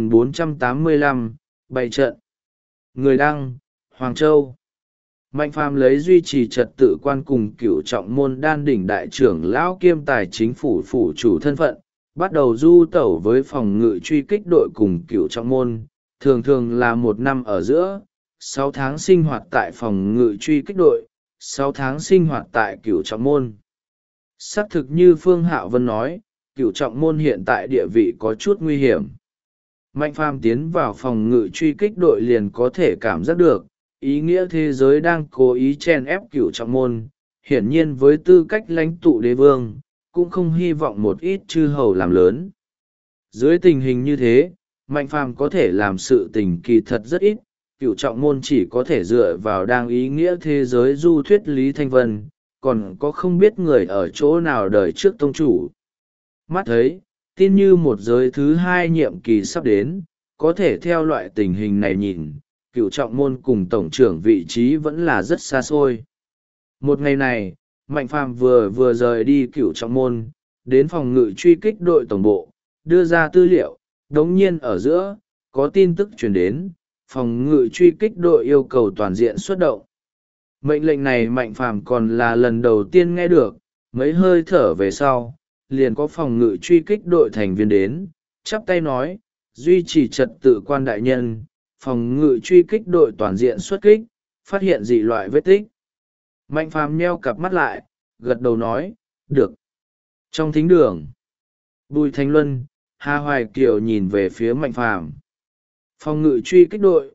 A: 3485, bày trận. Người đăng, Hoàng Châu. Mạnh Phàm lấy duy trì trật tự quan cùng cửu trọng môn đan đỉnh đại trưởng lão kiêm tài chính phủ phủ chủ thân phận, bắt đầu du tẩu với phòng ngự truy kích đội cùng cửu trọng môn, thường thường là một năm ở giữa, 6 tháng sinh hoạt tại phòng ngự truy kích đội, 6 tháng sinh hoạt tại cửu trọng môn. Xác thực như Phương Hạo Vân nói, cửu trọng môn hiện tại địa vị có chút nguy hiểm. Mạnh Phàm tiến vào phòng ngự truy kích đội liền có thể cảm giác được, ý nghĩa thế giới đang cố ý chen ép cửu trọng môn, hiển nhiên với tư cách lãnh tụ đế vương cũng không hy vọng một ít chư hầu làm lớn. Dưới tình hình như thế, Mạnh Phàm có thể làm sự tình kỳ thật rất ít, Cửu Trọng Môn chỉ có thể dựa vào đang ý nghĩa thế giới du thuyết Lý Thanh Vân, còn có không biết người ở chỗ nào đời trước tông chủ. Mắt thấy, tin như một giới thứ hai nhiệm kỳ sắp đến, có thể theo loại tình hình này nhìn, Cửu Trọng Môn cùng tổng trưởng vị trí vẫn là rất xa xôi. Một ngày này, Mạnh Phàm vừa rời đi Cửu Trọng Môn, đến phòng ngự truy kích đội tổng bộ, đưa ra tư liệu, đống nhiên ở giữa, có tin tức truyền đến, phòng ngự truy kích đội yêu cầu toàn diện xuất động. Mệnh lệnh này Mạnh Phàm còn là lần đầu tiên nghe được, mấy hơi thở về sau, liền có phòng ngự truy kích đội thành viên đến, chắp tay nói, duy trì trật tự quan đại nhân, phòng ngự truy kích đội toàn diện xuất kích, phát hiện dị loại vết tích. Mạnh Phàm nheo cặp mắt lại, gật đầu nói, được. Trong thính đường, Bùi Thanh Luân, Hà Hoài Kiều nhìn về phía Mạnh Phàm. Phòng ngự truy kích đội,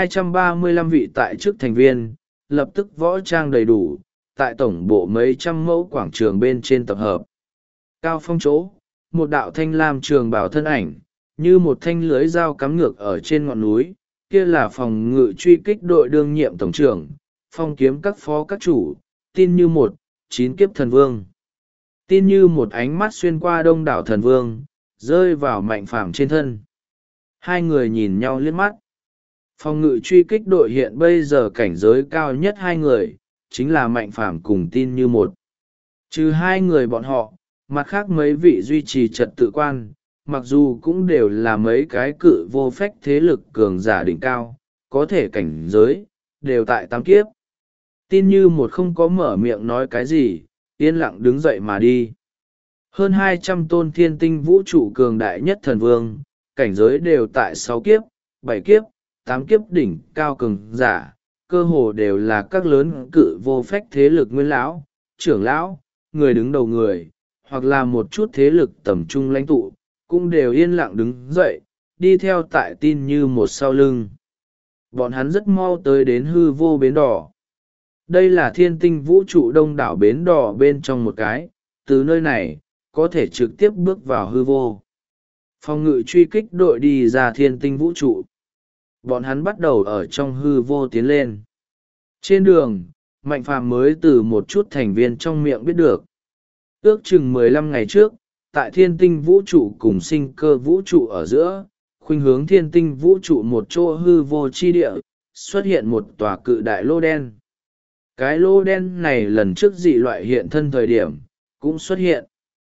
A: 235 vị tại chức thành viên, lập tức võ trang đầy đủ, tại tổng bộ mấy trăm mẫu quảng trường bên trên tập hợp. Cao phong chỗ, một đạo thanh lam trường bảo thân ảnh, như một thanh lưới dao cắm ngược ở trên ngọn núi, kia là phòng ngự truy kích đội đương nhiệm tổng trưởng, phong kiếm các phó các chủ, tin như một, 9 kiếp thần vương. Tin như một ánh mắt xuyên qua đông đảo thần vương, rơi vào Mạnh Phàm trên thân. Hai người nhìn nhau liếc mắt. Phòng ngự truy kích đội hiện bây giờ cảnh giới cao nhất hai người, chính là Mạnh Phàm cùng tin như một. Trừ hai người bọn họ, mặt khác mấy vị duy trì trật tự quan, mặc dù cũng đều là mấy cái cự vô phách thế lực cường giả đỉnh cao, có thể cảnh giới, đều tại tam kiếp. Tin như một không có mở miệng nói cái gì, yên lặng đứng dậy mà đi. Hơn 200 tôn thiên tinh vũ trụ cường đại nhất thần vương, cảnh giới đều tại 6 kiếp, 7 kiếp, 8 kiếp đỉnh cao cường giả, cơ hồ đều là các lớn cự vô phách thế lực nguyên lão, trưởng lão, người đứng đầu người, hoặc là một chút thế lực tầm trung lãnh tụ, cũng đều yên lặng đứng dậy, đi theo tại tin như một sau lưng. Bọn hắn rất mau tới đến hư vô bến đỏ. Đây là thiên tinh vũ trụ đông đảo bến đỏ bên trong một cái, từ nơi này, có thể trực tiếp bước vào hư vô. Phòng ngự truy kích đội đi ra thiên tinh vũ trụ. Bọn hắn bắt đầu ở trong hư vô tiến lên. Trên đường, Mạnh Phàm mới từ một chút thành viên trong miệng biết được. Ước chừng 15 ngày trước, tại thiên tinh vũ trụ cùng sinh cơ vũ trụ ở giữa, khuynh hướng thiên tinh vũ trụ một chỗ hư vô chi địa, xuất hiện một tòa cự đại lô đen. Cái lô đen này lần trước dị loại hiện thân thời điểm, cũng xuất hiện.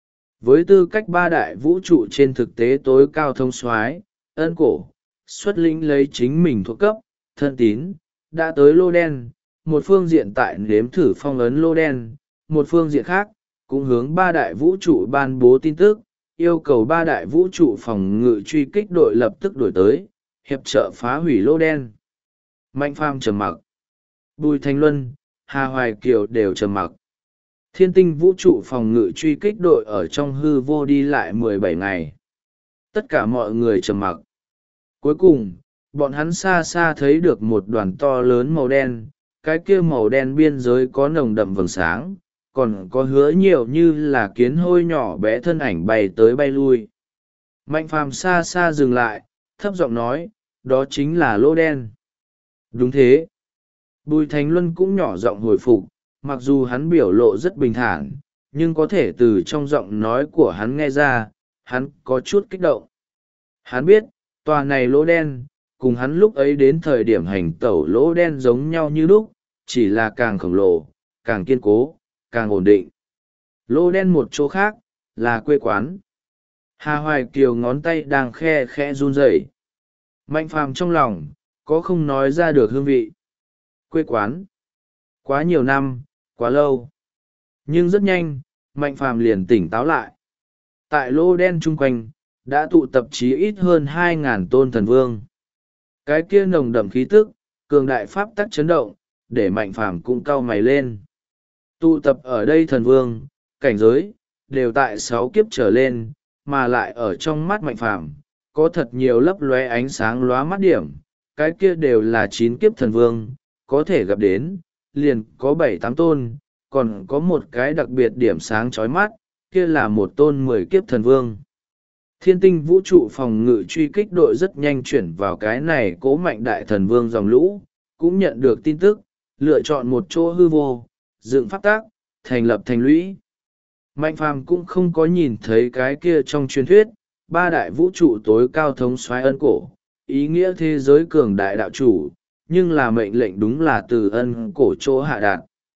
A: Với tư cách ba đại vũ trụ trên thực tế tối cao thông soái, ân cổ, xuất lĩnh lấy chính mình thuộc cấp, thân tín, đã tới lô đen, một phương diện tại nếm thử phong ấn lô đen, một phương diện khác, cũng hướng ba đại vũ trụ ban bố tin tức, yêu cầu ba đại vũ trụ phòng ngự truy kích đội lập tức đổi tới, hiệp trợ phá hủy lô đen. Mạnh Phàm trầm mặc. Bùi Thanh Luân, Hà Hoài Kiều đều trầm mặc. Thiên tinh vũ trụ phòng ngự truy kích đội ở trong hư vô đi lại 17 ngày. Tất cả mọi người trầm mặc. Cuối cùng, bọn hắn xa xa thấy được một đoàn to lớn màu đen, cái kia màu đen biên giới có nồng đậm vầng sáng, còn có hứa nhiều như là kiến hôi nhỏ bé thân ảnh bay tới bay lui. Mạnh Phàm xa xa dừng lại, thấp giọng nói, đó chính là lô đen. Đúng thế. Bùi Thành Luân cũng nhỏ giọng hồi phục, mặc dù hắn biểu lộ rất bình thản, nhưng có thể từ trong giọng nói của hắn nghe ra, hắn có chút kích động. Hắn biết, tòa này lỗ đen, cùng hắn lúc ấy đến thời điểm hành tẩu lỗ đen giống nhau như lúc, chỉ là càng khổng lồ, càng kiên cố, càng ổn định. Lỗ đen một chỗ khác, là quê quán. Hà Hoài Kiều ngón tay đang khe khẽ run rẩy. Mạnh Phàm trong lòng, có không nói ra được hương vị. Quê quán. Quá nhiều năm, quá lâu. Nhưng rất nhanh, Mạnh Phàm liền tỉnh táo lại. Tại lô đen chung quanh, đã tụ tập chí ít hơn 2.000 tôn thần vương. Cái kia nồng đậm khí tức, cường đại pháp tắc chấn động, để Mạnh Phàm cũng cau mày lên. Tụ tập ở đây thần vương, cảnh giới, đều tại 6 kiếp trở lên, mà lại ở trong mắt Mạnh Phàm có thật nhiều lấp lóe ánh sáng lóa mắt điểm. Cái kia đều là 9 kiếp thần vương, có thể gặp đến, liền có 7-8 tôn, còn có một cái đặc biệt điểm sáng chói mắt, kia là một tôn 10 kiếp thần vương. Thiên tinh vũ trụ phòng ngự truy kích đội rất nhanh chuyển vào cái này cố mạnh đại thần vương dòng lũ, cũng nhận được tin tức, lựa chọn một chỗ hư vô, dựng pháp tác, thành lập thành lũy. Mạnh phàm cũng không có nhìn thấy cái kia trong truyền thuyết, ba đại vũ trụ tối cao thống soái ân cổ, ý nghĩa thế giới cường đại đạo chủ, nhưng là mệnh lệnh đúng là từ ân cổ chỗ hạ đạt.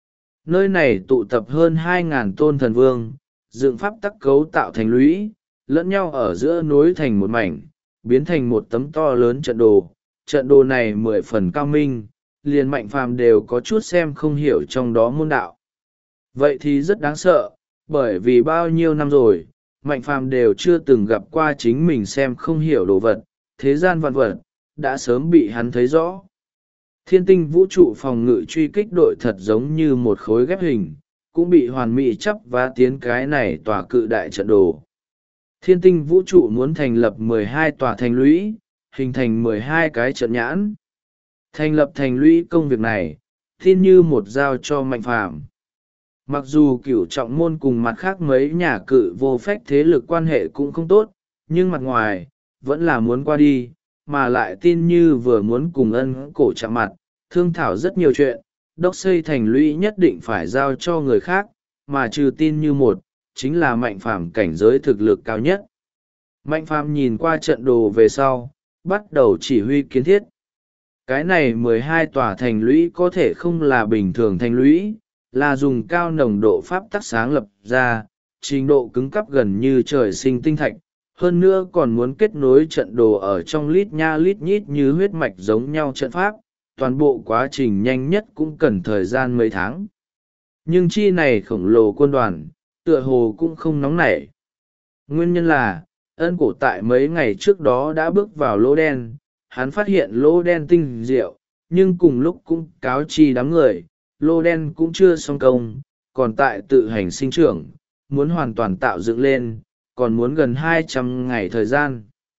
A: Nơi này tụ tập hơn 2.000 tôn thần vương, dựng pháp tắc cấu tạo thành lũy, lẫn nhau ở giữa nối thành một mảnh, biến thành một tấm to lớn trận đồ. Trận đồ này 10 phần cao minh, liền Mạnh phàm đều có chút xem không hiểu trong đó môn đạo. Vậy thì rất đáng sợ, bởi vì bao nhiêu năm rồi, Mạnh phàm đều chưa từng gặp qua chính mình xem không hiểu đồ vật, thế gian vạn vật, đã sớm bị hắn thấy rõ. Thiên tinh vũ trụ phòng ngự truy kích đội thật giống như một khối ghép hình, cũng bị hoàn mỹ chấp và tiến cái này tòa cự đại trận đồ. Thiên tinh vũ trụ muốn thành lập 12 tòa thành lũy, hình thành 12 cái trận nhãn. Thành lập thành lũy công việc này, thiên như một giao cho Mạnh phàm. Mặc dù cửu trọng môn cùng mặt khác mấy nhà cự vô phách thế lực quan hệ cũng không tốt, nhưng mặt ngoài, vẫn là muốn qua đi, mà lại tin như vừa muốn cùng ân cổ chạm mặt, thương thảo rất nhiều chuyện, đốc xây thành lũy nhất định phải giao cho người khác, mà trừ tin như một, chính là Mạnh phàm cảnh giới thực lực cao nhất. Mạnh phàm nhìn qua trận đồ về sau, bắt đầu chỉ huy kiến thiết. Cái này 12 tòa thành lũy có thể không là bình thường thành lũy, là dùng cao nồng độ pháp tắc sáng lập ra, trình độ cứng cắp gần như trời sinh tinh thạch. Hơn nữa còn muốn kết nối trận đồ ở trong lít nha lít nhít như huyết mạch giống nhau trận pháp, toàn bộ quá trình nhanh nhất cũng cần thời gian mấy tháng. Nhưng chi này khổng lồ quân đoàn, tựa hồ cũng không nóng nảy. Nguyên nhân là, ân cổ tại mấy ngày trước đó đã bước vào lỗ đen, hắn phát hiện lỗ đen tinh diệu, nhưng cùng lúc cũng cáo chi đám người, lỗ đen cũng chưa xong công, còn tại tự hành sinh trưởng, muốn hoàn toàn tạo dựng lên, còn muốn gần 200 ngày thời gian.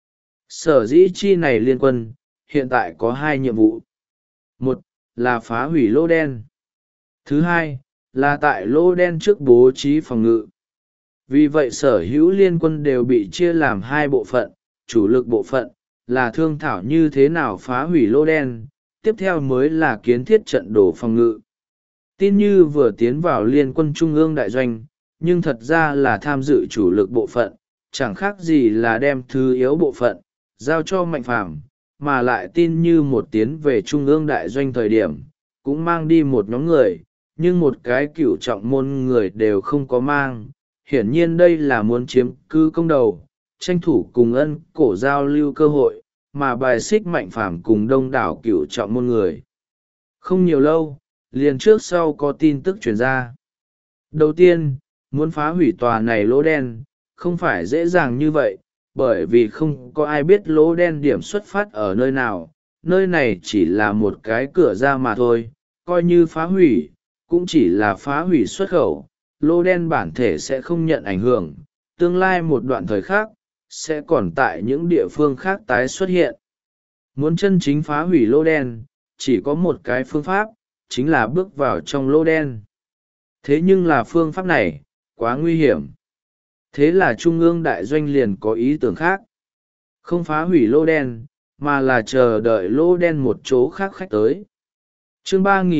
A: Sở dĩ chi này liên quân, hiện tại có 2 nhiệm vụ. Một, là phá hủy lỗ đen. Thứ hai, là tại lỗ đen trước bố trí phòng ngự. Vì vậy sở hữu liên quân đều bị chia làm 2 bộ phận, chủ lực bộ phận, là thương thảo như thế nào phá hủy lỗ đen, tiếp theo mới là kiến thiết trận đồ phòng ngự. Tin như vừa tiến vào liên quân trung ương đại doanh, nhưng thật ra là tham dự chủ lực bộ phận, chẳng khác gì là đem thứ yếu bộ phận, giao cho Mạnh phàm, mà lại tin như một tiến về trung ương đại doanh thời điểm, cũng mang đi một nhóm người, nhưng một cái cửu trọng môn người đều không có mang. Hiển nhiên đây là muốn chiếm cứ công đầu, tranh thủ cùng ân cổ giao lưu cơ hội, mà bài xích Mạnh phàm cùng đông đảo cửu trọng môn người. Không nhiều lâu, liền trước sau có tin tức truyền ra. Đầu tiên, muốn phá hủy tòa này lỗ đen, không phải dễ dàng như vậy, bởi vì không có ai biết lỗ đen điểm xuất phát ở nơi nào, nơi này chỉ là một cái cửa ra mà thôi, coi như phá hủy, cũng chỉ là phá hủy xuất khẩu, lỗ đen bản thể sẽ không nhận ảnh hưởng, tương lai một đoạn thời khác, sẽ còn tại những địa phương khác tái xuất hiện. Muốn chân chính phá hủy lỗ đen, chỉ có một cái phương pháp, chính là bước vào trong lỗ đen. Thế nhưng là phương pháp này, quá nguy hiểm. Thế là Trung ương đại doanh liền có ý tưởng khác. Không phá hủy lỗ đen, mà là chờ đợi lỗ đen một chỗ khác khách tới. Chương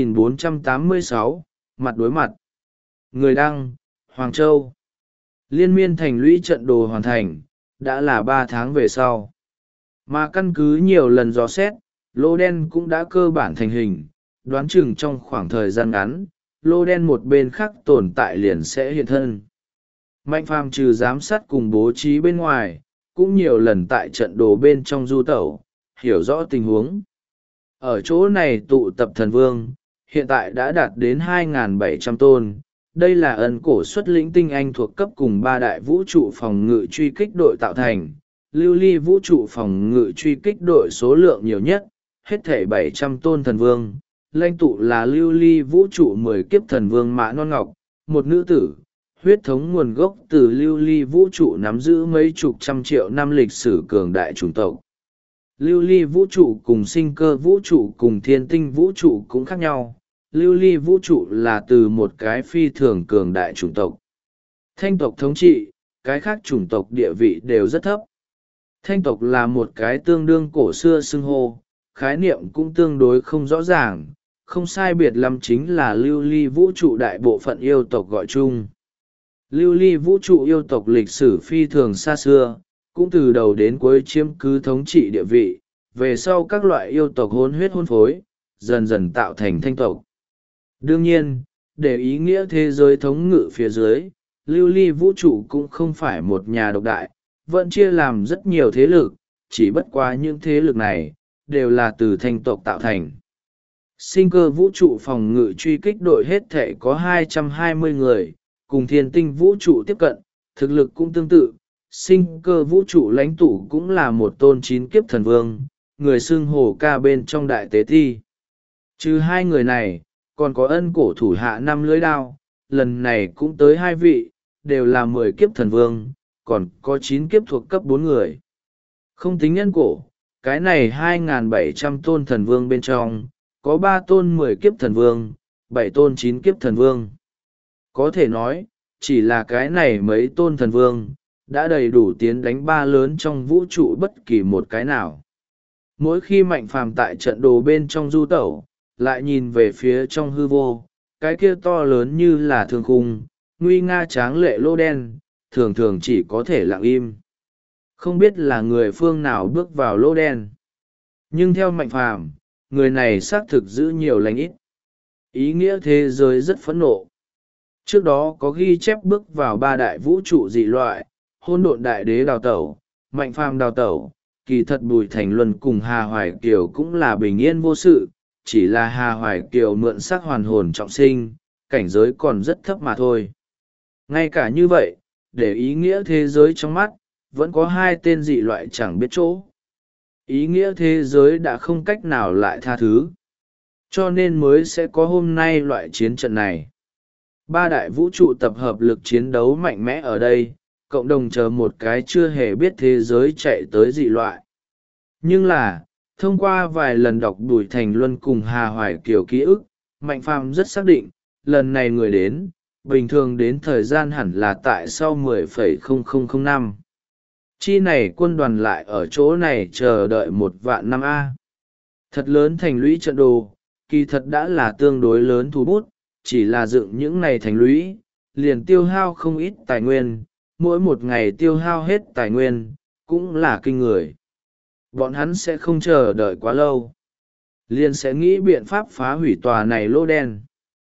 A: 3486, mặt đối mặt. Người đăng, Hoàng Châu. Liên miên thành lũy trận đồ hoàn thành, đã là 3 tháng về sau. Mà căn cứ nhiều lần dò xét, lỗ đen cũng đã cơ bản thành hình, đoán chừng trong khoảng thời gian ngắn, lỗ đen một bên khác tồn tại liền sẽ hiện thân. Mạnh phàm trừ giám sát cùng bố trí bên ngoài, cũng nhiều lần tại trận đồ bên trong du tẩu, hiểu rõ tình huống. Ở chỗ này tụ tập thần vương, hiện tại đã đạt đến 2.700 tôn. Đây là ân cổ xuất lĩnh tinh anh thuộc cấp cùng 3 đại vũ trụ phòng ngự truy kích đội tạo thành. Lưu ly vũ trụ phòng ngự truy kích đội số lượng nhiều nhất, hết thể 700 tôn thần vương. Lãnh tụ là lưu ly vũ trụ 10 kiếp thần vương Mã Non Ngọc, một nữ tử, huyết thống nguồn gốc từ lưu ly vũ trụ nắm giữ mấy chục trăm triệu năm lịch sử cường đại chủng tộc. Lưu ly vũ trụ cùng sinh cơ vũ trụ cùng thiên tinh vũ trụ cũng khác nhau. lưu ly vũ trụ là từ một cái phi thường cường đại chủng tộc. Thanh tộc thống trị, cái khác chủng tộc địa vị đều rất thấp. Thanh tộc là một cái tương đương cổ xưa xưng hô, khái niệm cũng tương đối không rõ ràng, không sai biệt lắm chính là lưu ly vũ trụ đại bộ phận yêu tộc gọi chung. Lưu ly vũ trụ yêu tộc lịch sử phi thường xa xưa, cũng từ đầu đến cuối chiếm cứ thống trị địa vị, về sau các loại yêu tộc hôn huyết hôn phối, dần dần tạo thành thanh tộc. Đương nhiên, để ý nghĩa thế giới thống ngự phía dưới, lưu ly vũ trụ cũng không phải một nhà độc đại, vẫn chia làm rất nhiều thế lực, chỉ bất quá những thế lực này, đều là từ thanh tộc tạo thành. Sinh cơ vũ trụ phòng ngự truy kích đội hết thể có 220 người, cùng thiên tinh vũ trụ tiếp cận, thực lực cũng tương tự. Sinh cơ vũ trụ lãnh tụ cũng là một tôn 9 kiếp thần vương, người xưng hổ ca bên trong đại tế thi. Trừ hai người này, còn có ân cổ thủ hạ 5 lưỡi đao, lần này cũng tới 2 vị, đều là 10 kiếp thần vương, còn có 9 kiếp thuộc cấp 4 người. Không tính ân cổ, cái này 2.700 tôn thần vương bên trong, có 3 tôn 10 kiếp thần vương, 7 tôn 9 kiếp thần vương. Có thể nói, chỉ là cái này mấy tôn thần vương, đã đầy đủ tiến đánh ba lớn trong vũ trụ bất kỳ một cái nào. Mỗi khi Mạnh Phàm tại trận đồ bên trong du tẩu, lại nhìn về phía trong hư vô, cái kia to lớn như là thương khung, nguy nga tráng lệ lô đen, thường thường chỉ có thể lặng im. Không biết là người phương nào bước vào lô đen. Nhưng theo Mạnh Phàm, người này xác thực giữ nhiều lành ít. Ý nghĩa thế giới rất phẫn nộ. Trước đó có ghi chép bước vào 3 đại vũ trụ dị loại, hôn độn đại đế đào tẩu, Mạnh Phàm đào tẩu, kỳ thật Bùi Thành Luân cùng Hà Hoài Kiều cũng là bình yên vô sự, chỉ là Hà Hoài Kiều mượn sắc hoàn hồn trọng sinh, cảnh giới còn rất thấp mà thôi. Ngay cả như vậy, để ý nghĩa thế giới trong mắt, vẫn có 2 tên dị loại chẳng biết chỗ. Ý nghĩa thế giới đã không cách nào lại tha thứ. Cho nên mới sẽ có hôm nay loại chiến trận này. 3 đại vũ trụ tập hợp lực chiến đấu mạnh mẽ ở đây, cộng đồng chờ một cái chưa hề biết thế giới chạy tới dị loại. Nhưng là, thông qua vài lần đọc Bùi Thành Luân cùng Hà Hoài Kiều ký ức, Mạnh Phàm rất xác định, lần này người đến, bình thường đến thời gian hẳn là tại sau 10,0005 năm. Chi này quân đoàn lại ở chỗ này chờ đợi 1 vạn năm A. Thật lớn thành lũy trận đồ, kỳ thật đã là tương đối lớn thú bút, chỉ là dựng những này thành lũy, liền tiêu hao không ít tài nguyên, mỗi một ngày tiêu hao hết tài nguyên, cũng là kinh người. Bọn hắn sẽ không chờ đợi quá lâu, liền sẽ nghĩ biện pháp phá hủy tòa này lô đen.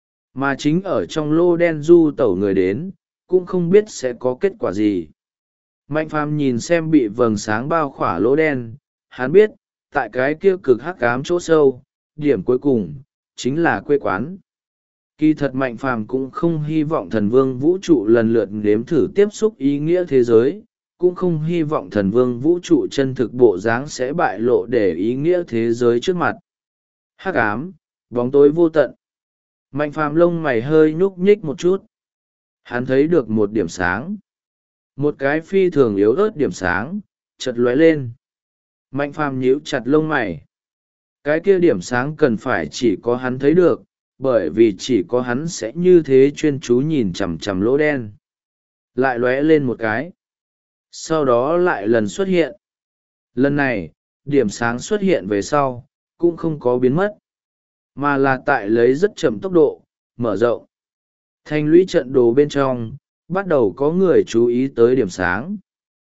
A: Mà chính ở trong lô đen du tẩu người đến, cũng không biết sẽ có kết quả gì. Mạnh Phàm nhìn xem bị vầng sáng bao khỏa lỗ đen, hắn biết, tại cái kia cực hắc ám chỗ sâu, điểm cuối cùng, chính là quê quán. Kỳ thật Mạnh Phàm cũng không hy vọng thần vương vũ trụ lần lượt nếm thử tiếp xúc ý nghĩa thế giới, cũng không hy vọng thần vương vũ trụ chân thực bộ dáng sẽ bại lộ để ý nghĩa thế giới trước mặt. Hắc ám, bóng tối vô tận. Mạnh Phàm lông mày hơi nhúc nhích một chút. Hắn thấy được một điểm sáng. Một cái phi thường yếu ớt điểm sáng, chợt lóe lên. Mạnh Phàm nhíu chặt lông mày. Cái kia điểm sáng cần phải chỉ có hắn thấy được, bởi vì chỉ có hắn sẽ như thế chuyên chú nhìn chằm chằm lỗ đen. Lại lóe lên một cái. Sau đó lại lần xuất hiện. Lần này, điểm sáng xuất hiện về sau, cũng không có biến mất, mà là tại lấy rất chậm tốc độ, mở rộng. Thành lũy trận đồ bên trong, bắt đầu có người chú ý tới điểm sáng.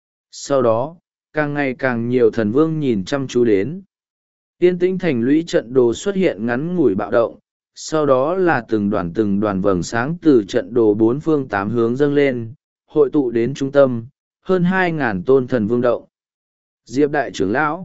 A: Sau đó, càng ngày càng nhiều thần vương nhìn chăm chú đến. Yên tĩnh thành lũy trận đồ xuất hiện ngắn ngủi bạo động, sau đó là từng đoàn vầng sáng từ trận đồ 4 phương 8 hướng dâng lên, hội tụ đến trung tâm, hơn 2.000 tôn thần vương động. Diệp đại trưởng lão.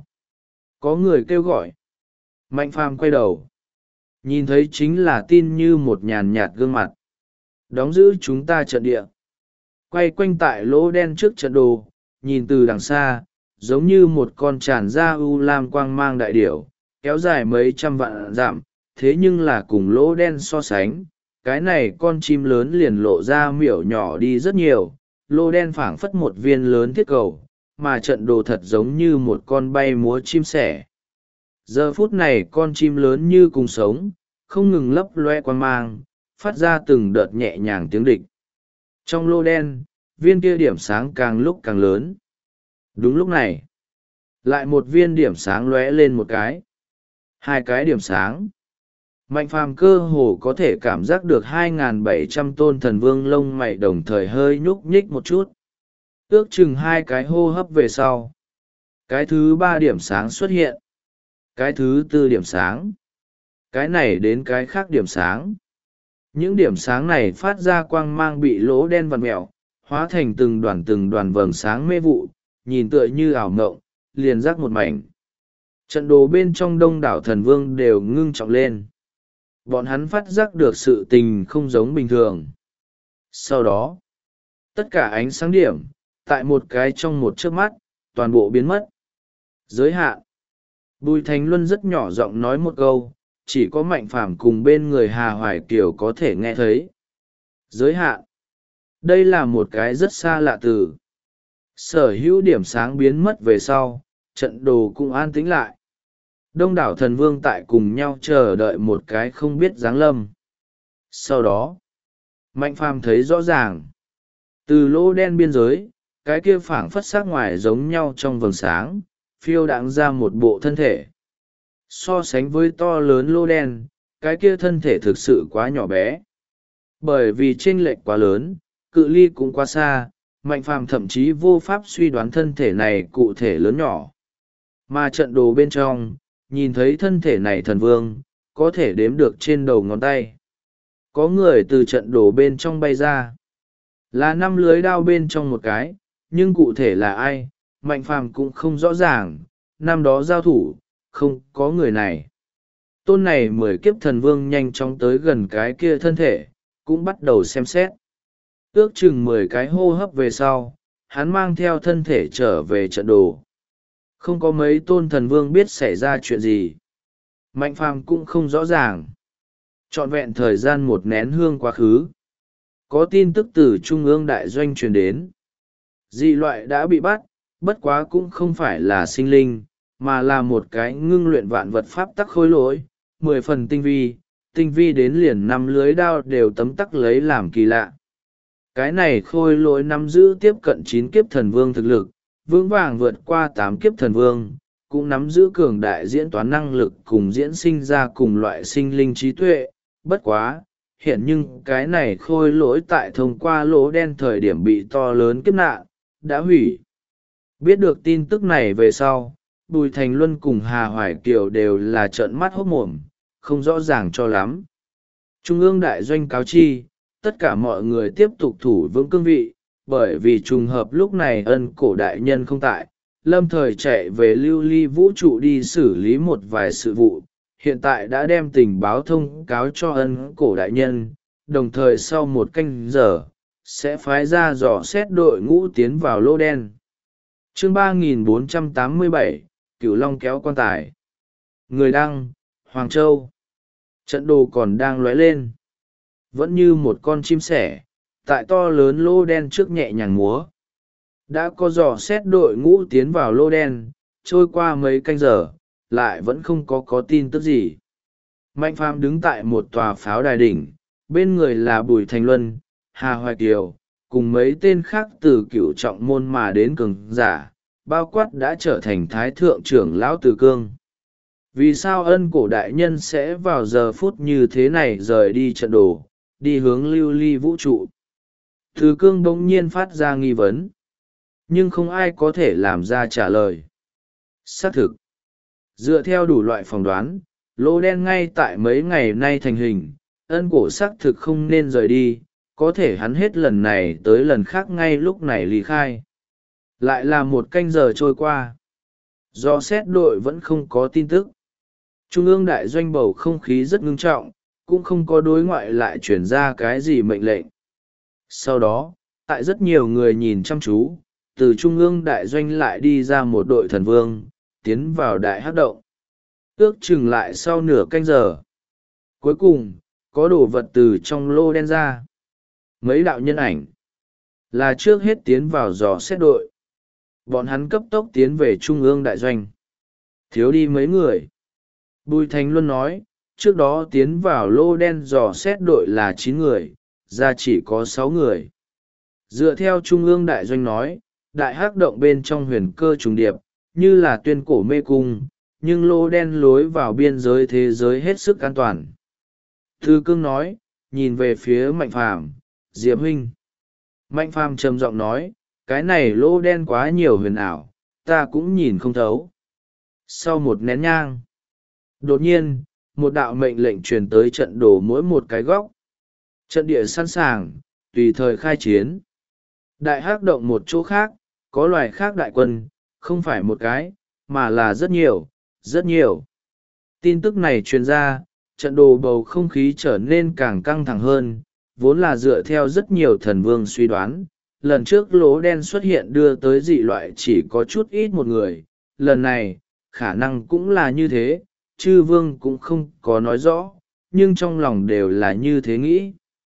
A: Có người kêu gọi. Mạnh Phàm quay đầu. Nhìn thấy chính là tin như một nhàn nhạt gương mặt. Đóng giữ chúng ta trận địa. Quay quanh tại lỗ đen trước trận đồ, nhìn từ đằng xa, giống như một con tràn ra u lam quang mang đại điểu, kéo dài mấy trăm vạn dặm, thế nhưng là cùng lỗ đen so sánh, cái này con chim lớn liền lộ ra miểu nhỏ đi rất nhiều, lỗ đen phảng phất một viên lớn thiết cầu, mà trận đồ thật giống như một con bay múa chim sẻ. Giờ phút này con chim lớn như cùng sống, không ngừng lấp loe quang mang, phát ra từng đợt nhẹ nhàng tiếng địch. Trong lô đen, viên kia điểm sáng càng lúc càng lớn. Đúng lúc này, lại một viên điểm sáng lóe lên một cái. Hai cái điểm sáng. Mạnh phàm cơ hồ có thể cảm giác được 2.700 tôn thần vương lông mày đồng thời hơi nhúc nhích một chút. Ước chừng hai cái hô hấp về sau. Cái thứ ba điểm sáng xuất hiện. Cái thứ tư điểm sáng. Cái này đến cái khác điểm sáng. Những điểm sáng này phát ra quang mang bị lỗ đen vặn mẹo, hóa thành từng đoàn vầng sáng mê vụ, nhìn tựa như ảo ngộng, liền rắc một mảnh. Trận đồ bên trong đông đảo thần vương đều ngưng trọng lên. Bọn hắn phát giác được sự tình không giống bình thường. Sau đó, tất cả ánh sáng điểm, tại một cái trong một chớp mắt, toàn bộ biến mất. Giới hạn. Bùi Thành Luân rất nhỏ giọng nói một câu, chỉ có Mạnh Phàm cùng bên người Hà Hoài Kiều có thể nghe thấy. Giới hạn. Đây là một cái rất xa lạ từ. Sở hữu điểm sáng biến mất về sau, trận đồ cũng an tĩnh lại. Đông đảo thần vương tại cùng nhau chờ đợi một cái không biết giáng lâm. Sau đó, Mạnh Phàm thấy rõ ràng. Từ lỗ đen biên giới, cái kia phảng phất sắc ngoài giống nhau trong vầng sáng, phiêu đãng ra một bộ thân thể. So sánh với to lớn lỗ đen, cái kia thân thể thực sự quá nhỏ bé. Bởi vì chênh lệch quá lớn, cự ly cũng quá xa, Mạnh Phàm thậm chí vô pháp suy đoán thân thể này cụ thể lớn nhỏ. Mà trận đồ bên trong, nhìn thấy thân thể này thần vương, có thể đếm được trên đầu ngón tay. Có người từ trận đồ bên trong bay ra. Là 5 lưới đao bên trong một cái, nhưng cụ thể là ai, Mạnh Phàm cũng không rõ ràng, năm đó giao thủ, không có người này. Tôn này 10 kiếp thần vương nhanh chóng tới gần cái kia thân thể, cũng bắt đầu xem xét. Ước chừng 10 cái hô hấp về sau, hắn mang theo thân thể trở về trận đồ. Không có mấy tôn thần vương biết xảy ra chuyện gì. Mạnh Phàm cũng không rõ ràng. Trọn vẹn thời gian một nén hương quá khứ. Có tin tức từ Trung ương đại doanh truyền đến. Dị loại đã bị bắt, bất quá cũng không phải là sinh linh, mà là một cái ngưng luyện vạn vật pháp tắc khối lỗi, 10 phần tinh vi đến liền 5 lưới đao đều tấm tắc lấy làm kỳ lạ. Cái này khôi lỗi nắm giữ tiếp cận 9 kiếp thần vương thực lực, vững vàng vượt qua 8 kiếp thần vương, cũng nắm giữ cường đại diễn toán năng lực cùng diễn sinh ra cùng loại sinh linh trí tuệ, bất quá. Hiện nhưng cái này khôi lỗi tại thông qua lỗ đen thời điểm bị to lớn kiếp nạn, đã hủy. Biết được tin tức này về sau, Bùi Thành Luân cùng Hà Hoài Kiều đều là trợn mắt hốt mồm, không rõ ràng cho lắm. Trung ương đại doanh cáo chi, tất cả mọi người tiếp tục thủ vững cương vị, bởi vì trùng hợp lúc này Ân Cổ đại nhân không tại, lâm thời chạy về lưu ly vũ trụ đi xử lý một vài sự vụ. Hiện tại đã đem tình báo thông cáo cho Ân Cổ đại nhân, đồng thời sau một canh giờ, sẽ phái ra dò xét đội ngũ tiến vào lô đen. Chương 3487, Cửu Long kéo quan tài. Người đăng, Hoàng Châu. Trận đồ còn đang lóe lên. Vẫn như một con chim sẻ, tại to lớn lô đen trước nhẹ nhàng múa. Đã có dò xét đội ngũ tiến vào lô đen, trôi qua mấy canh giờ, lại vẫn không có tin tức gì. Mạnh Phàm đứng tại một tòa pháo đài đỉnh, bên người là Bùi Thành Luân, Hà Hoài Kiều, cùng mấy tên khác từ Cửu Trọng môn mà đến cường giả, bao quát đã trở thành thái thượng trưởng lão Từ Cương. Vì sao Ân Cổ đại nhân sẽ vào giờ phút như thế này rời đi trận đồ, đi hướng lưu ly vũ trụ? Từ Cương bỗng nhiên phát ra nghi vấn, nhưng không ai có thể làm ra trả lời. Xác thực, dựa theo đủ loại phỏng đoán, lô đen ngay tại mấy ngày nay thành hình, Ân Cổ xác thực không nên rời đi, có thể hắn hết lần này tới lần khác ngay lúc này ly khai. Lại là một canh giờ trôi qua, do xét đội vẫn không có tin tức. Trung ương đại doanh bầu không khí rất ngưng trọng, cũng không có đối ngoại lại chuyển ra cái gì mệnh lệnh. Sau đó, tại rất nhiều người nhìn chăm chú, từ trung ương đại doanh lại đi ra một đội thần vương, tiến vào đại hắc động. Ước chừng lại sau nửa canh giờ. Cuối cùng, có đồ vật từ trong lô đen ra. Mấy đạo nhân ảnh là trước hết tiến vào dò xét đội. Bọn hắn cấp tốc tiến về trung ương đại doanh. Thiếu đi mấy người. Bùi Thành Luân nói, trước đó tiến vào lô đen dò xét đội là 9 người, ra chỉ có 6 người. Dựa theo Trung ương đại doanh nói, đại hắc động bên trong huyền cơ trùng điệp, như là tuyên cổ mê cung, nhưng lô đen lối vào biên giới thế giới hết sức an toàn. Thư Cương nói, nhìn về phía Mạnh Phàm, Diệp huynh. Mạnh Phàm trầm giọng nói, cái này lô đen quá nhiều huyền ảo, ta cũng nhìn không thấu. Sau một nén nhang, đột nhiên, một đạo mệnh lệnh truyền tới trận đồ mỗi một cái góc. Trận địa sẵn sàng, tùy thời khai chiến. Đại hắc động một chỗ khác, có loài khác đại quân, không phải một cái, mà là rất nhiều, rất nhiều. Tin tức này truyền ra, trận đồ bầu không khí trở nên càng căng thẳng hơn, vốn là dựa theo rất nhiều thần vương suy đoán. Lần trước lỗ đen xuất hiện đưa tới dị loại chỉ có chút ít một người, lần này, khả năng cũng là như thế, chư vương cũng không có nói rõ, nhưng trong lòng đều là như thế nghĩ.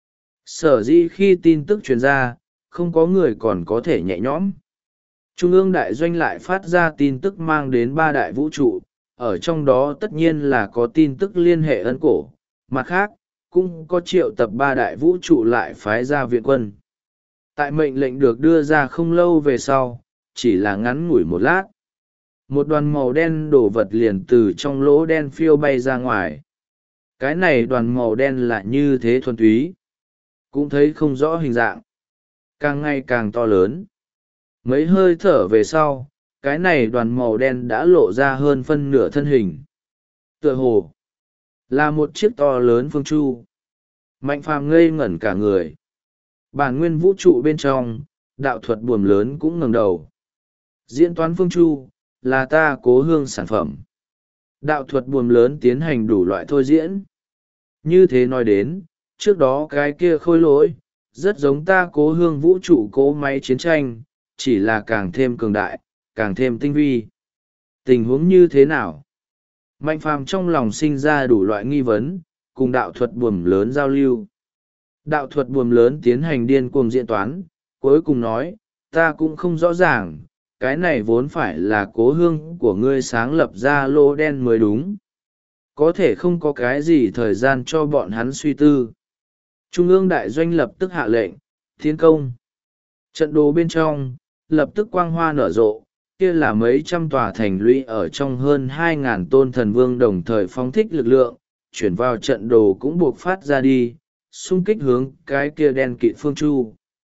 A: Sở dĩ khi tin tức truyền ra, không có người còn có thể nhẹ nhõm. Trung ương đại doanh lại phát ra tin tức mang đến 3 đại vũ trụ, ở trong đó tất nhiên là có tin tức liên hệ ân cổ, mặt khác, cũng có triệu tập 3 đại vũ trụ lại phái ra viện quân. Tại mệnh lệnh được đưa ra không lâu về sau, chỉ là ngắn ngủi một lát. Một đoàn màu đen đổ vật liền từ trong lỗ đen phiêu bay ra ngoài. Cái này đoàn màu đen là như thế thuần túy, cũng thấy không rõ hình dạng, càng ngày càng to lớn. Mấy hơi thở về sau, cái này đoàn màu đen đã lộ ra hơn phân nửa thân hình. Tựa hồ là một chiếc to lớn phương chu. Mạnh Phàm ngây ngẩn cả người. Bản nguyên vũ trụ bên trong, đạo thuật buồm lớn cũng ngẩng đầu. Diễn toán phương chu, là ta cố hương sản phẩm. Đạo thuật buồm lớn tiến hành đủ loại thôi diễn. Như thế nói đến, trước đó cái kia khôi lỗi, rất giống ta cố hương vũ trụ cố máy chiến tranh, chỉ là càng thêm cường đại, càng thêm tinh vi. Tình huống như thế nào? Mạnh Phàm trong lòng sinh ra đủ loại nghi vấn, cùng đạo thuật buồm lớn giao lưu. Đạo thuật buồm lớn tiến hành điên cuồng diễn toán, cuối cùng nói, ta cũng không rõ ràng, cái này vốn phải là cố hương của ngươi sáng lập ra lô đen mới đúng. Có thể không có cái gì thời gian cho bọn hắn suy tư. Trung ương đại doanh lập tức hạ lệnh, tiến công. Trận đồ bên trong, lập tức quang hoa nở rộ, kia là mấy trăm tòa thành lũy ở trong hơn 2.000 tôn thần vương đồng thời phóng thích lực lượng, chuyển vào trận đồ cũng buộc phát ra đi, xung kích hướng cái kia đen kịt phương chu.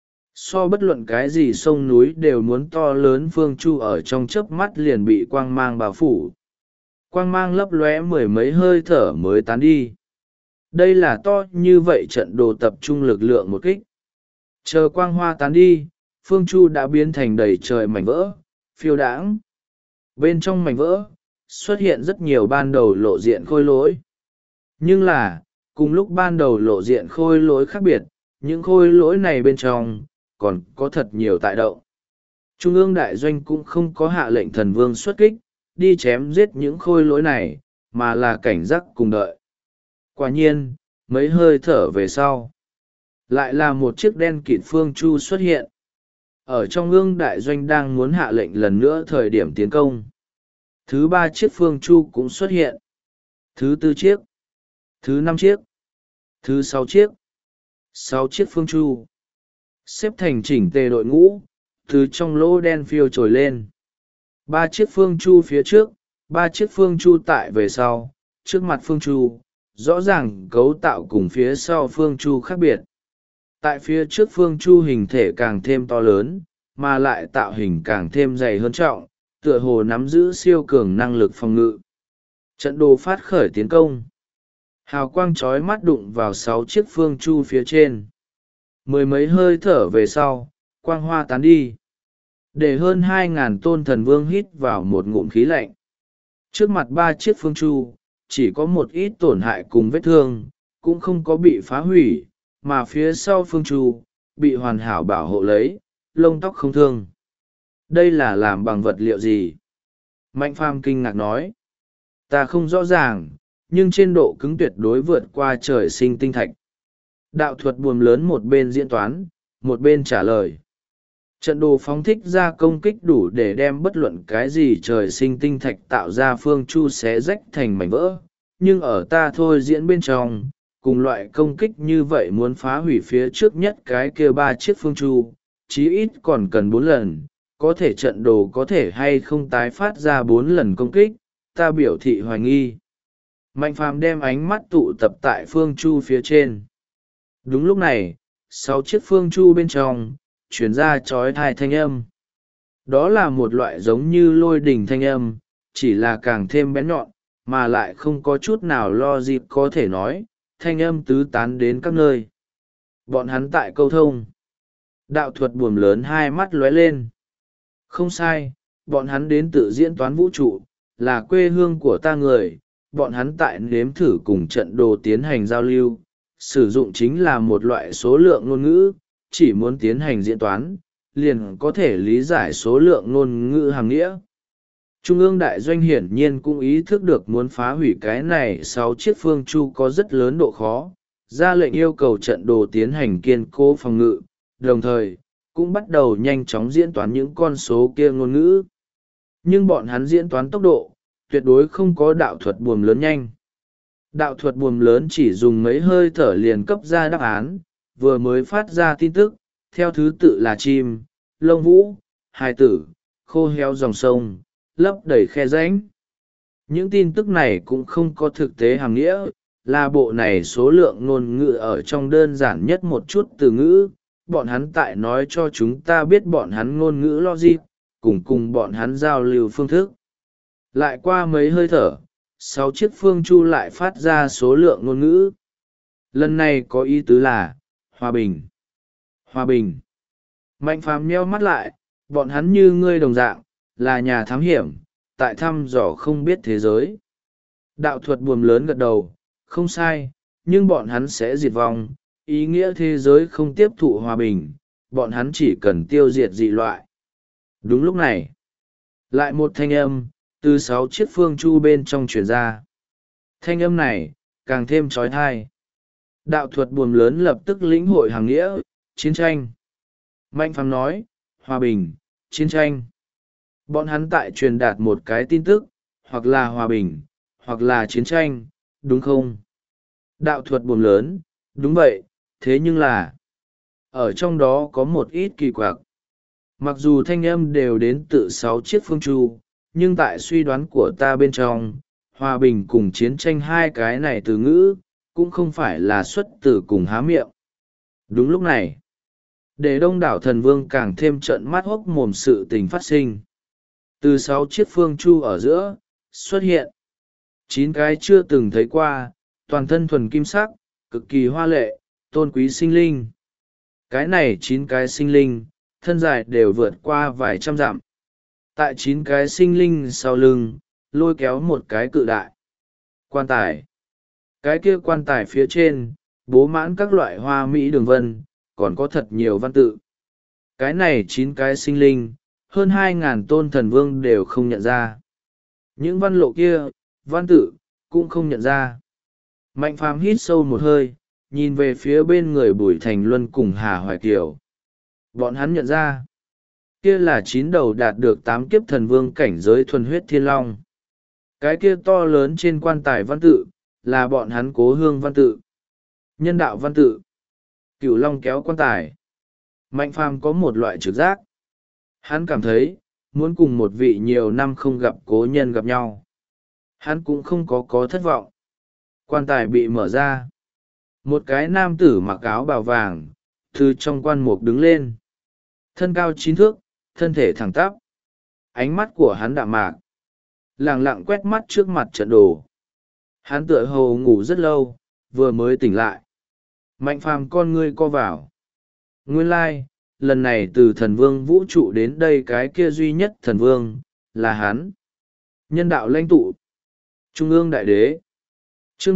A: So bất luận cái gì sông núi đều muốn to lớn, phương chu ở trong chớp mắt liền bị quang mang bao phủ. Quang mang lấp lóe mười mấy hơi thở mới tán đi. Đây là to như vậy trận đồ tập trung lực lượng một kích. Chờ quang hoa tán đi, phương chu đã biến thành đầy trời mảnh vỡ, phiêu đãng. Bên trong mảnh vỡ, xuất hiện rất nhiều ban đầu lộ diện khôi lỗi. Nhưng là, cùng lúc ban đầu lộ diện khôi lỗi khác biệt, những khôi lỗi này bên trong, còn có thật nhiều tại động. Trung ương đại doanh cũng không có hạ lệnh thần vương xuất kích, đi chém giết những khôi lỗi này, mà là cảnh giác cùng đợi. Quả nhiên, mấy hơi thở về sau, lại là một chiếc đen kịt phương chu xuất hiện. Ở trong ương đại doanh đang muốn hạ lệnh lần nữa thời điểm tiến công. Thứ 3 chiếc phương chu cũng xuất hiện. Thứ 4 chiếc. Thứ 5 chiếc. Thứ 6 chiếc. 6 chiếc phương chu. Xếp thành chỉnh tề đội ngũ, từ trong lỗ đen phiêu trồi lên. 3 chiếc phương chu phía trước, 3 chiếc phương chu tại về sau, trước mặt phương chu, rõ ràng cấu tạo cùng phía sau phương chu khác biệt. Tại phía trước phương chu hình thể càng thêm to lớn, mà lại tạo hình càng thêm dày hơn trọng, tựa hồ nắm giữ siêu cường năng lực phòng ngự. Trận đồ phát khởi tiến công. Hào quang chói mắt đụng vào 6 chiếc phương chu phía trên. Mười mấy hơi thở về sau, quang hoa tán đi. Để hơn 2.000 tôn thần vương hít vào một ngụm khí lạnh. Trước mặt 3 chiếc phương chu, chỉ có một ít tổn hại cùng vết thương, cũng không có bị phá hủy, mà phía sau phương chu, bị hoàn hảo bảo hộ lấy, lông tóc không thương. Đây là làm bằng vật liệu gì? Mạnh Phàm kinh ngạc nói. Ta không rõ ràng, nhưng trên độ cứng tuyệt đối vượt qua trời sinh tinh thạch. Đạo thuật buồm lớn một bên diễn toán, một bên trả lời. Trận đồ phóng thích ra công kích đủ để đem bất luận cái gì trời sinh tinh thạch tạo ra phương chu xé rách thành mảnh vỡ, nhưng ở ta thôi diễn bên trong, cùng loại công kích như vậy muốn phá hủy phía trước nhất cái kia 3 chiếc phương chu, chí ít còn cần 4 lần, có thể trận đồ có thể hay không tái phát ra 4 lần công kích, ta biểu thị hoài nghi. Mạnh phàm đem ánh mắt tụ tập tại phương chu phía trên. Đúng lúc này, 6 chiếc phương chu bên trong chuyển ra chói tai thanh âm. Đó là một loại giống như lôi đình thanh âm, chỉ là càng thêm bén nhọn, mà lại không có chút nào lo dịp có thể nói, thanh âm tứ tán đến các nơi. Bọn hắn tại câu thông. Đạo thuật buồm lớn hai mắt lóe lên. Không sai, bọn hắn đến tự diễn toán vũ trụ, là quê hương của ta người, bọn hắn tại nếm thử cùng trận đồ tiến hành giao lưu, sử dụng chính là một loại số lượng ngôn ngữ, chỉ muốn tiến hành diễn toán, liền có thể lý giải số lượng ngôn ngữ hàm nghĩa. Trung ương đại doanh hiển nhiên cũng ý thức được muốn phá hủy cái này 6 chiếc phương chu có rất lớn độ khó, ra lệnh yêu cầu trận đồ tiến hành kiên cố phòng ngự, đồng thời, cũng bắt đầu nhanh chóng diễn toán những con số kia ngôn ngữ. Nhưng bọn hắn diễn toán tốc độ, tuyệt đối không có đạo thuật buồm lớn nhanh. Đạo thuật buồm lớn chỉ dùng mấy hơi thở liền cấp ra đáp án, vừa mới phát ra tin tức, theo thứ tự là chim, lông vũ, hài tử, khô héo dòng sông, lấp đầy khe rãnh. Những tin tức này cũng không có thực tế hàm nghĩa, là bộ này số lượng ngôn ngữ ở trong đơn giản nhất một chút từ ngữ, bọn hắn tại nói cho chúng ta biết bọn hắn ngôn ngữ logic, cùng bọn hắn giao lưu phương thức. Lại qua mấy hơi thở, 6 chiếc phương chu lại phát ra số lượng ngôn ngữ. Lần này có ý tứ là hòa bình. Hòa bình. Mạnh phàm nheo mắt lại, bọn hắn như ngươi đồng dạng, là nhà thám hiểm, tại thăm dò không biết thế giới. Đạo thuật buồm lớn gật đầu, không sai, nhưng bọn hắn sẽ diệt vong, ý nghĩa thế giới không tiếp thụ hòa bình, bọn hắn chỉ cần tiêu diệt dị loại. Đúng lúc này, lại một thanh âm, từ 6 chiếc phương chu bên trong truyền ra. Thanh âm này, càng thêm trói thai. Đạo thuật buồm lớn lập tức lĩnh hội hàng nghĩa, chiến tranh. Mạnh phàm nói, hòa bình, chiến tranh. Bọn hắn tại truyền đạt một cái tin tức, hoặc là hòa bình, hoặc là chiến tranh, đúng không? Đạo thuật buồm lớn, đúng vậy, thế nhưng là, ở trong đó có một ít kỳ quặc. Mặc dù thanh âm đều đến từ 6 chiếc phương chu, nhưng tại suy đoán của ta bên trong, hòa bình cùng chiến tranh hai cái này từ ngữ, cũng không phải là xuất từ cùng há miệng. Đúng lúc này, để đông đảo thần vương càng thêm trợn mắt hốc mồm sự tình phát sinh. Từ 6 chiếc phương chu ở giữa, xuất hiện 9 cái chưa từng thấy qua, toàn thân thuần kim sắc, cực kỳ hoa lệ, tôn quý sinh linh. Cái này 9 cái sinh linh, thân dài đều vượt qua vài trăm dặm. Tại 9 cái sinh linh sau lưng, lôi kéo một cái cự đại quan tài. Cái kia quan tài phía trên, bố mãn các loại hoa mỹ đường vân, còn có thật nhiều văn tự. Cái này 9 cái sinh linh, hơn 2.000 tôn thần vương đều không nhận ra. Những văn lộ kia, văn tự, cũng không nhận ra. Mạnh phàm hít sâu một hơi, nhìn về phía bên người Bùi Thành Luân cùng Hà Hoài Kiều. Bọn hắn nhận ra, kia là 9 đầu đạt được 8 kiếp thần vương cảnh giới thuần huyết thiên long. Cái kia to lớn trên quan tài văn tự, là bọn hắn cố hương văn tự, nhân đạo văn tự. Cửu long kéo quan tài. Mạnh phàm có một loại trực giác. Hắn cảm thấy, muốn cùng một vị nhiều năm không gặp cố nhân gặp nhau. Hắn cũng không có thất vọng. Quan tài bị mở ra. Một cái nam tử mặc áo bào vàng, từ trong quan mục đứng lên. Thân cao 9 thước, thân thể thẳng tắp. Ánh mắt của hắn đạm mạc. Lẳng lặng quét mắt trước mặt trận đồ. Hắn tựa hồ ngủ rất lâu, vừa mới tỉnh lại. Mạnh phàm con ngươi co vào. Nguyên lai, lần này từ thần vương vũ trụ đến đây cái kia duy nhất thần vương, là hắn. Nhân đạo lãnh tụ. Trung ương đại đế. Chương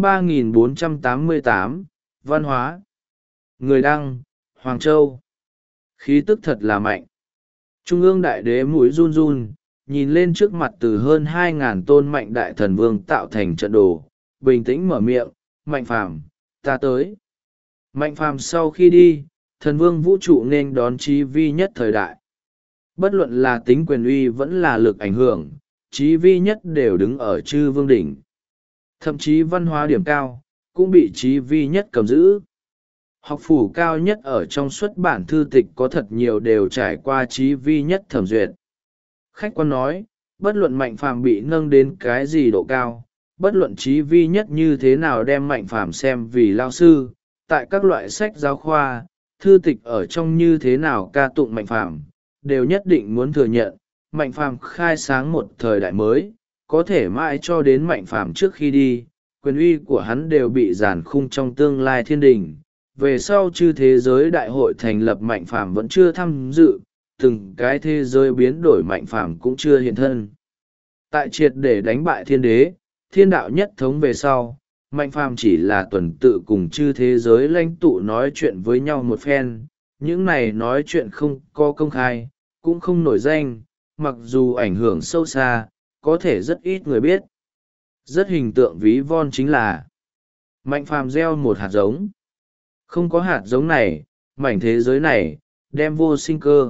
A: 3488, Văn hóa. Người đăng, Hoàng Châu. Khí tức thật là mạnh. Trung ương đại đế mũi run run, nhìn lên trước mặt từ hơn 2.000 tôn mạnh đại thần vương tạo thành trận đồ, bình tĩnh mở miệng, Mạnh phàm, ta tới. Mạnh phàm sau khi đi, thần vương vũ trụ nên đón chí vi nhất thời đại. Bất luận là tính quyền uy vẫn là lực ảnh hưởng, chí vi nhất đều đứng ở chư vương đỉnh. thậm chí văn hóa điểm cao cũng bị Chí Vi Nhất cầm giữ. Học phủ cao nhất ở trong xuất bản thư tịch có thật nhiều đều trải qua Chí Vi Nhất thẩm duyệt. Khách quan nói, bất luận Mạnh Phàm bị nâng đến cái gì độ cao, bất luận Chí Vi Nhất như thế nào đem Mạnh Phàm xem vì lao sư, tại các loại sách giáo khoa, thư tịch ở trong như thế nào ca tụng Mạnh Phàm, đều nhất định muốn thừa nhận, Mạnh Phàm khai sáng một thời đại mới, có thể mãi cho đến Mạnh Phàm trước khi đi, quyền uy của hắn đều bị giàn khung trong tương lai thiên đình. Về sau chư thế giới đại hội thành lập Mạnh Phàm vẫn chưa tham dự, từng cái thế giới biến đổi Mạnh Phàm cũng chưa hiện thân. Tại triệt để đánh bại thiên đế, thiên đạo nhất thống về sau, Mạnh Phàm chỉ là tuần tự cùng chư thế giới lãnh tụ nói chuyện với nhau một phen, những này nói chuyện không có công khai, cũng không nổi danh, mặc dù ảnh hưởng sâu xa, có thể rất ít người biết. Rất hình tượng ví von chính là Mạnh Phàm gieo một hạt giống. Không có hạt giống này, mảnh thế giới này, đem vô sinh cơ.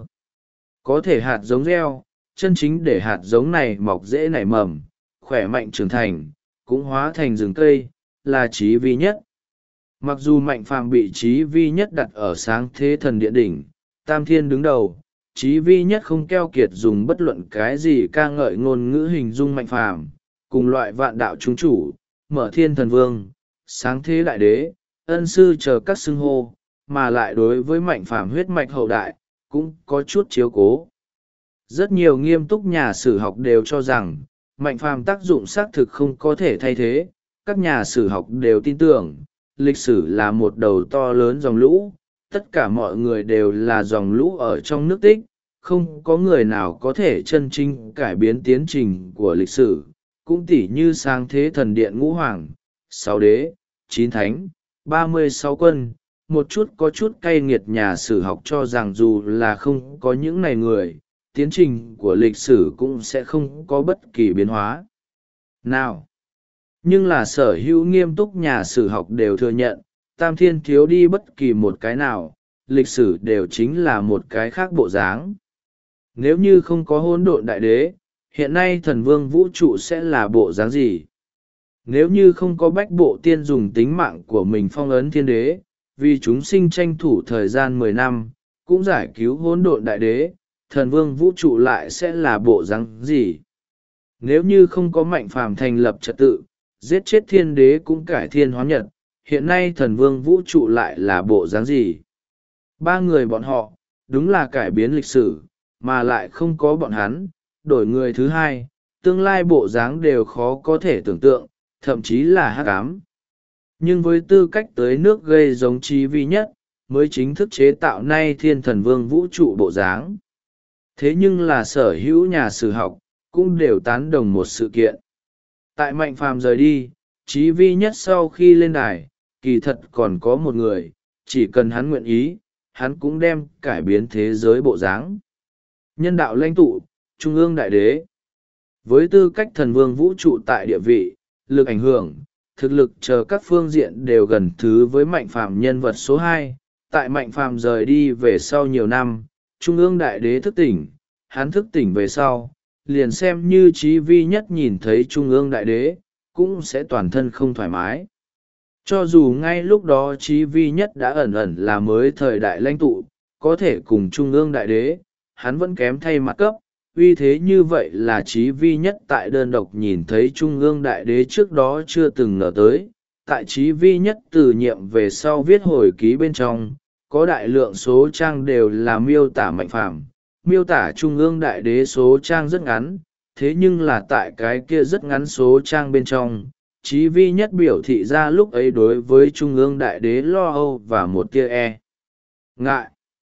A: Có thể hạt giống gieo, chân chính để hạt giống này mọc dễ nảy mầm, khỏe mạnh trưởng thành, cũng hóa thành rừng cây, là Chí Vi Nhất. Mặc dù Mạnh Phàm bị Chí Vi Nhất đặt ở sáng thế thần địa đỉnh, Tam Thiên đứng đầu, Chí Vi Nhất không keo kiệt dùng bất luận cái gì ca ngợi ngôn ngữ hình dung Mạnh Phàm, cùng loại vạn đạo chúng chủ, mở thiên thần vương, sáng thế đại đế, ân sư chờ các xưng hô, mà lại đối với Mạnh Phàm huyết mạch hậu đại, cũng có chút chiếu cố. Rất nhiều nghiêm túc nhà sử học đều cho rằng, Mạnh Phàm tác dụng xác thực không có thể thay thế, các nhà sử học đều tin tưởng, lịch sử là một đầu to lớn dòng lũ, tất cả mọi người đều là dòng lũ ở trong nước tích, không có người nào có thể chân chính cải biến tiến trình của lịch sử, cũng tỉ như sáng thế thần điện ngũ hoàng, 6 đế, 9 thánh, 36 quân, một chút có chút cay nghiệt nhà sử học cho rằng dù là không có những này người, tiến trình của lịch sử cũng sẽ không có bất kỳ biến hóa nào. Nhưng là sở hữu nghiêm túc nhà sử học đều thừa nhận, Tam Thiên thiếu đi bất kỳ một cái nào, lịch sử đều chính là một cái khác bộ dáng. Nếu như không có hỗn độn đại đế, hiện nay thần vương vũ trụ sẽ là bộ dáng gì? Nếu như không có bách bộ tiên dùng tính mạng của mình phong ấn thiên đế, vì chúng sinh tranh thủ thời gian 10 năm, cũng giải cứu hỗn độn đại đế, thần vương vũ trụ lại sẽ là bộ dáng gì? Nếu như không có Mạnh Phàm thành lập trật tự, giết chết thiên đế cũng cải thiên hóa nhật, hiện nay thần vương vũ trụ lại là bộ dáng gì? Ba người bọn họ, đúng là cải biến lịch sử, mà lại không có bọn hắn, đổi người thứ hai, tương lai bộ dáng đều khó có thể tưởng tượng, thậm chí là hắc ám. Nhưng với tư cách tới nước gây giống Chí Vi Nhất, mới chính thức chế tạo nay thiên thần vương vũ trụ bộ dáng. Thế nhưng là sở hữu nhà sử học, cũng đều tán đồng một sự kiện. Tại Mạnh Phàm rời đi, Chí Vi Nhất sau khi lên đài, kỳ thật còn có một người, chỉ cần hắn nguyện ý, hắn cũng đem cải biến thế giới bộ dáng. Nhân đạo lãnh tụ, Trung ương Đại Đế. Với tư cách thần vương vũ trụ tại địa vị, lực ảnh hưởng, thực lực chờ các phương diện đều gần thứ với Mạnh Phàm nhân vật số 2. Tại Mạnh Phàm rời đi về sau nhiều năm, Trung ương Đại Đế thức tỉnh, hắn thức tỉnh về sau, liền xem như Chí Vi Nhất nhìn thấy Trung ương Đại Đế, cũng sẽ toàn thân không thoải mái. Cho dù ngay lúc đó Chí Vi Nhất đã ẩn ẩn là mới thời đại lãnh tụ, có thể cùng Trung ương Đại Đế, hắn vẫn kém thay mặt cấp, uy thế như vậy là Chí Vi Nhất tại đơn độc nhìn thấy Trung ương Đại Đế trước đó chưa từng ngờ tới. Tại Chí Vi Nhất từ nhiệm về sau viết hồi ký bên trong, có đại lượng số trang đều là miêu tả Mạnh Phàm, miêu tả Trung ương Đại Đế số trang rất ngắn, thế nhưng là tại cái kia rất ngắn số trang bên trong, Chí Vi Nhất biểu thị ra lúc ấy đối với Trung ương Đại Đế lo âu và một tia ngại.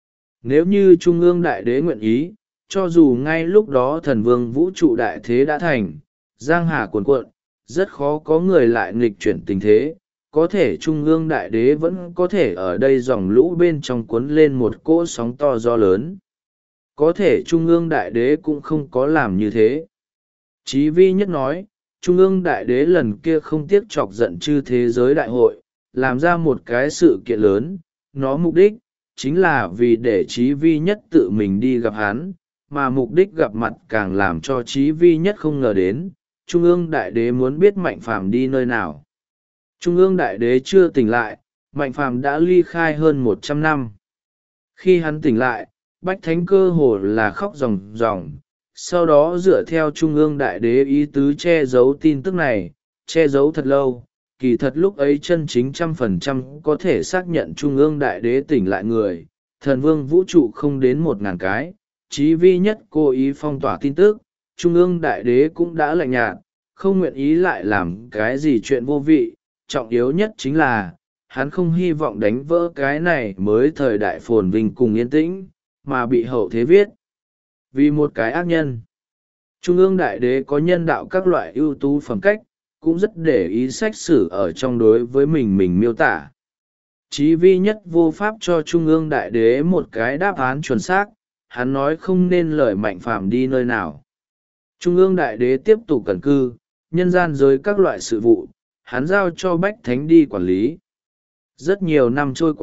A: Nếu như Trung ương Đại Đế nguyện ý, cho dù ngay lúc đó thần vương vũ trụ đại thế đã thành, giang hà cuồn cuộn, rất khó có người lại nghịch chuyển tình thế, có thể Trung ương Đại Đế vẫn có thể ở đây dòng lũ bên trong cuốn lên một cỗ sóng to gió lớn. Có thể Trung ương Đại Đế cũng không có làm như thế. Chí Vi Nhất nói, Trung ương Đại Đế lần kia không tiếc chọc giận chư thế giới đại hội, làm ra một cái sự kiện lớn, nó mục đích, chính là vì để Chí Vi Nhất tự mình đi gặp hắn, mà mục đích gặp mặt càng làm cho Chí Vi Nhất không ngờ đến, Trung ương đại đế muốn biết Mạnh Phàm đi nơi nào. Trung ương đại đế chưa tỉnh lại, Mạnh Phàm đã ly khai hơn 100 năm. Khi hắn tỉnh lại, Bách Thánh cơ hồ là khóc ròng ròng, sau đó dựa theo Trung ương đại đế ý tứ che giấu tin tức này, che giấu thật lâu. Kỳ thật lúc ấy chân chính 100% có thể xác nhận Trung ương đại đế tỉnh lại người, thần vương vũ trụ không đến 1.000 cái, chí vi nhất cố ý phong tỏa tin tức, Trung ương đại đế cũng đã lạnh nhạt, không nguyện ý lại làm cái gì chuyện vô vị, trọng yếu nhất chính là, hắn không hy vọng đánh vỡ cái này mới thời đại phồn vinh cùng yên tĩnh, mà bị hậu thế viết. Vì một cái ác nhân, Trung ương đại đế có nhân đạo các loại ưu tú phẩm cách, cũng rất để ý sách sử ở trong đối với mình miêu tả. Chí vi nhất vô pháp cho Trung ương đại đế một cái đáp án chuẩn xác, hắn nói không nên lời Mạnh Phàm đi nơi nào. Trung ương đại đế tiếp tục cẩn cư, nhân gian giới các loại sự vụ, hắn giao cho Bách Thánh đi quản lý. Rất nhiều năm trôi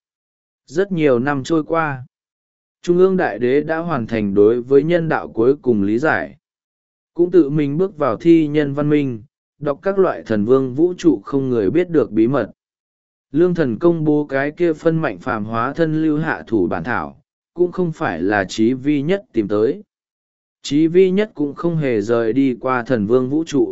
A: qua, Trung ương đại đế đã hoàn thành đối với nhân đạo cuối cùng lý giải. Cũng tự mình bước vào thi nhân văn minh, đọc các loại thần vương vũ trụ không người biết được bí mật. Lương thần công bố cái kia phân Mạnh Phàm hóa thân lưu hạ thủ bản thảo, cũng không phải là Chí vi nhất tìm tới. Chí vi nhất cũng không hề rời đi qua thần vương vũ trụ.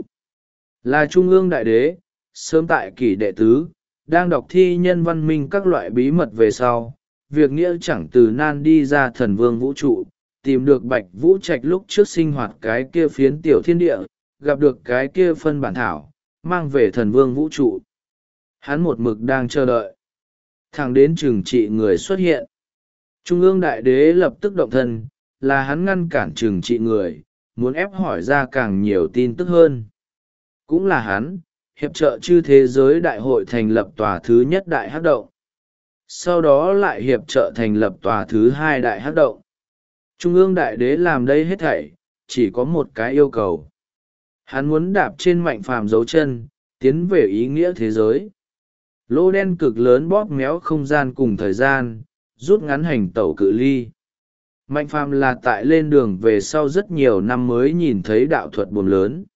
A: Là Trung ương đại đế, sớm tại kỷ đệ tứ, đang đọc thi nhân văn minh các loại bí mật về sau, việc nghĩa chẳng từ nan đi ra thần vương vũ trụ, tìm được Bạch Vũ Trạch lúc trước sinh hoạt cái kia phiến tiểu thiên địa, gặp được cái kia phân bản thảo, mang về thần vương vũ trụ. Hắn một mực đang chờ đợi. Thẳng đến trừng trị người xuất hiện. Trung ương đại đế lập tức động thân, là hắn ngăn cản trừng trị người, muốn ép hỏi ra càng nhiều tin tức hơn. Cũng là hắn, hiệp trợ chư thế giới đại hội thành lập tòa thứ nhất đại hắc động. Sau đó lại hiệp trợ thành lập tòa thứ hai đại hắc động. Trung ương đại đế làm đây hết thảy, chỉ có một cái yêu cầu. Hắn muốn đạp trên Mạnh Phàm dấu chân, tiến về ý nghĩa thế giới. Lỗ đen cực lớn bóp méo không gian cùng thời gian, rút ngắn hành tẩu cự ly. Mạnh Phàm là tại lên đường về sau rất nhiều năm mới nhìn thấy đạo thuật buồm lớn.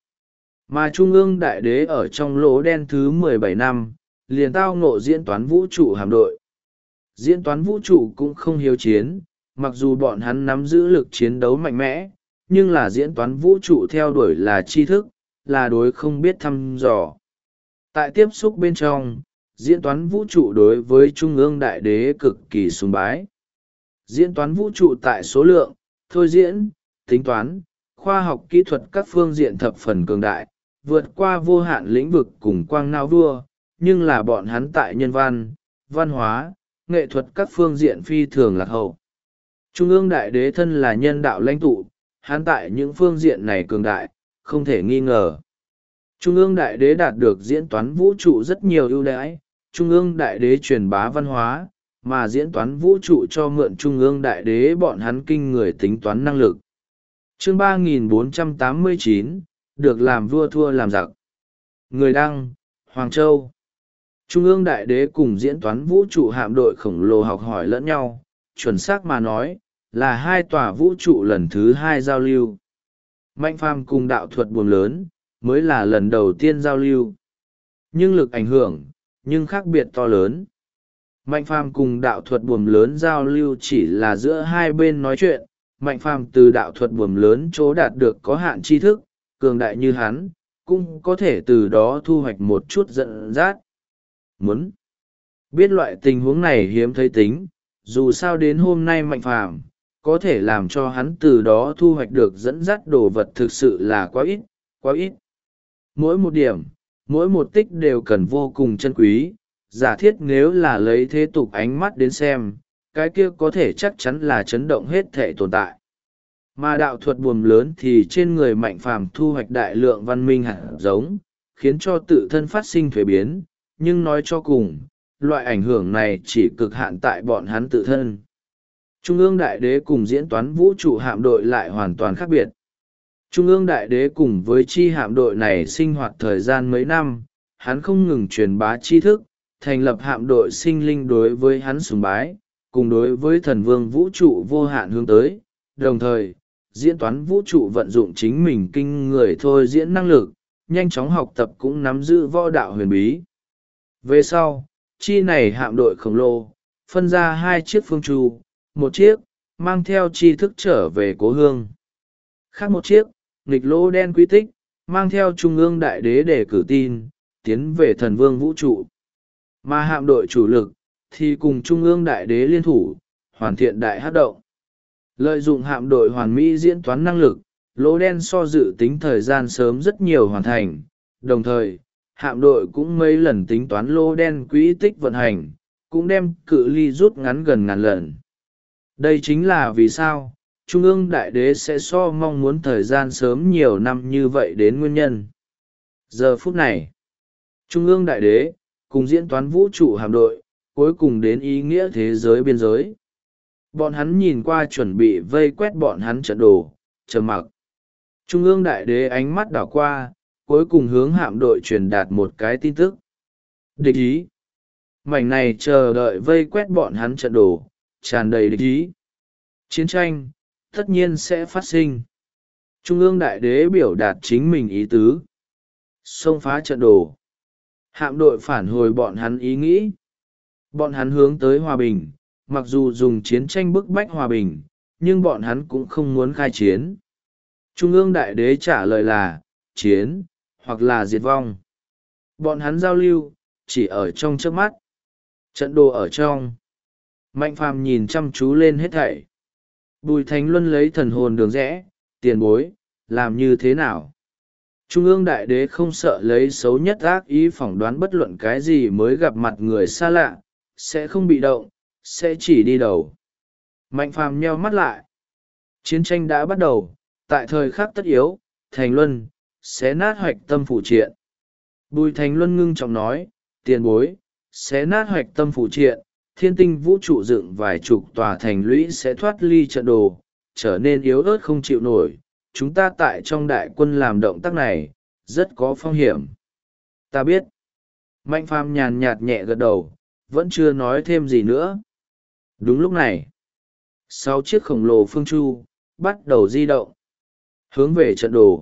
A: Mà Trung ương đại đế ở trong lỗ đen thứ 17 năm, liền tao ngộ diễn toán vũ trụ hạm đội. Diễn toán vũ trụ cũng không hiếu chiến, mặc dù bọn hắn nắm giữ lực chiến đấu mạnh mẽ, nhưng là diễn toán vũ trụ theo đuổi là tri thức, là đối không biết thăm dò. Tại tiếp xúc bên trong, diễn toán vũ trụ đối với Trung ương đại đế cực kỳ sùng bái. Diễn toán vũ trụ tại số lượng, thôi diễn, tính toán, khoa học kỹ thuật các phương diện thập phần cường đại, vượt qua vô hạn lĩnh vực cùng quang não vua, nhưng là bọn hắn tại nhân văn, văn hóa, nghệ thuật các phương diện phi thường lạc hậu. Trung ương đại đế thân là nhân đạo lãnh tụ, hắn tại những phương diện này cường đại, không thể nghi ngờ. Trung ương đại đế đạt được diễn toán vũ trụ rất nhiều ưu đãi, Trung ương đại đế truyền bá văn hóa, mà diễn toán vũ trụ cho mượn Trung ương đại đế bọn hắn kinh người tính toán năng lực. Chương 3489, được làm vua thua làm giặc. Người đăng, Hoàng Châu. Trung ương đại đế cùng diễn toán vũ trụ hạm đội khổng lồ học hỏi lẫn nhau, chuẩn xác mà nói, là hai tòa vũ trụ lần thứ hai giao lưu. Mạnh Phàm cùng đạo thuật buồm lớn, mới là lần đầu tiên giao lưu. Nhưng lực ảnh hưởng, nhưng khác biệt to lớn. Mạnh Phàm cùng đạo thuật buồm lớn giao lưu chỉ là giữa hai bên nói chuyện, Mạnh Phàm từ đạo thuật buồm lớn chỗ đạt được có hạn tri thức, cường đại như hắn, cũng có thể từ đó thu hoạch một chút dẫn dắt. Muốn biết loại tình huống này hiếm thấy tính, dù sao đến hôm nay Mạnh Phàm có thể làm cho hắn từ đó thu hoạch được dẫn dắt đồ vật thực sự là quá ít, quá ít. Mỗi một điểm, mỗi một tích đều cần vô cùng chân quý, giả thiết nếu là lấy thế tục ánh mắt đến xem, cái kia có thể chắc chắn là chấn động hết thể tồn tại. Mà đạo thuật buồm lớn thì trên người Mạnh Phàm thu hoạch đại lượng văn minh hạt giống, khiến cho tự thân phát sinh thuế biến, nhưng nói cho cùng, loại ảnh hưởng này chỉ cực hạn tại bọn hắn tự thân. Trung ương đại đế cùng diễn toán vũ trụ hạm đội lại hoàn toàn khác biệt. Trung ương đại đế cùng với chi hạm đội này sinh hoạt thời gian mấy năm, hắn không ngừng truyền bá tri thức, thành lập hạm đội sinh linh đối với hắn sùng bái, cùng đối với thần vương vũ trụ vô hạn hướng tới, đồng thời, diễn toán vũ trụ vận dụng chính mình kinh người thôi diễn năng lực, nhanh chóng học tập cũng nắm giữ võ đạo huyền bí. Về sau, chi này hạm đội khổng lồ, phân ra 2 chiếc phương chu, một chiếc, mang theo tri thức trở về cố hương. Khác một chiếc, nghịch lỗ đen quy tích, mang theo Trung ương Đại Đế để cử tin, tiến về thần vương vũ trụ. Mà hạm đội chủ lực, thì cùng Trung ương Đại Đế liên thủ, hoàn thiện đại hát động. Lợi dụng hạm đội hoàn mỹ diễn toán năng lực, lỗ đen so dự tính thời gian sớm rất nhiều hoàn thành, đồng thời, hạm đội cũng mấy lần tính toán lỗ đen quỹ tích vận hành, cũng đem cự ly rút ngắn gần ngàn lần. Đây chính là vì sao, Trung ương Đại Đế sẽ so mong muốn thời gian sớm nhiều năm như vậy đến nguyên nhân. Giờ phút này, Trung ương Đại Đế, cùng diễn toán vũ trụ hạm đội, cuối cùng đến ý nghĩa thế giới biên giới. Bọn hắn nhìn qua chuẩn bị vây quét bọn hắn trận đồ, trầm mặc. Trung ương Đại Đế ánh mắt đảo qua, cuối cùng hướng hạm đội truyền đạt một cái tin tức. Địch ý. Mảnh này chờ đợi vây quét bọn hắn trận đồ, tràn đầy địch ý. Chiến tranh, tất nhiên sẽ phát sinh. Trung ương Đại Đế biểu đạt chính mình ý tứ. Xông phá trận đồ. Hạm đội phản hồi bọn hắn ý nghĩ. Bọn hắn hướng tới hòa bình, mặc dù dùng chiến tranh bức bách hòa bình, nhưng bọn hắn cũng không muốn khai chiến. Trung ương Đại Đế trả lời là, chiến, hoặc là diệt vong. Bọn hắn giao lưu, chỉ ở trong trước mắt. Trận đồ ở trong. Mạnh Phàm nhìn chăm chú lên hết thảy. Bùi Thành Luân lấy thần hồn đường rẽ, tiền bối, làm như thế nào? Trung ương Đại Đế không sợ lấy xấu nhất ác ý phỏng đoán bất luận cái gì mới gặp mặt người xa lạ, sẽ không bị động, sẽ chỉ đi đầu. Mạnh Phàm nheo mắt lại. Chiến tranh đã bắt đầu, tại thời khắc tất yếu, Thành Luân, xé nát hoạch tâm phụ triện. Bùi Thành Luân ngưng trọng nói, tiền bối, xé nát hoạch tâm phụ triện, thiên tinh vũ trụ dựng vài chục tòa thành lũy sẽ thoát ly trận đồ, trở nên yếu ớt không chịu nổi. Chúng ta tại trong đại quân làm động tác này, rất có phong hiểm. Ta biết. Mạnh Phàm nhàn nhạt nhẹ gật đầu, vẫn chưa nói thêm gì nữa. Đúng lúc này, 6 chiếc khổng lồ phương chu, bắt đầu di động. Hướng về trận đồ.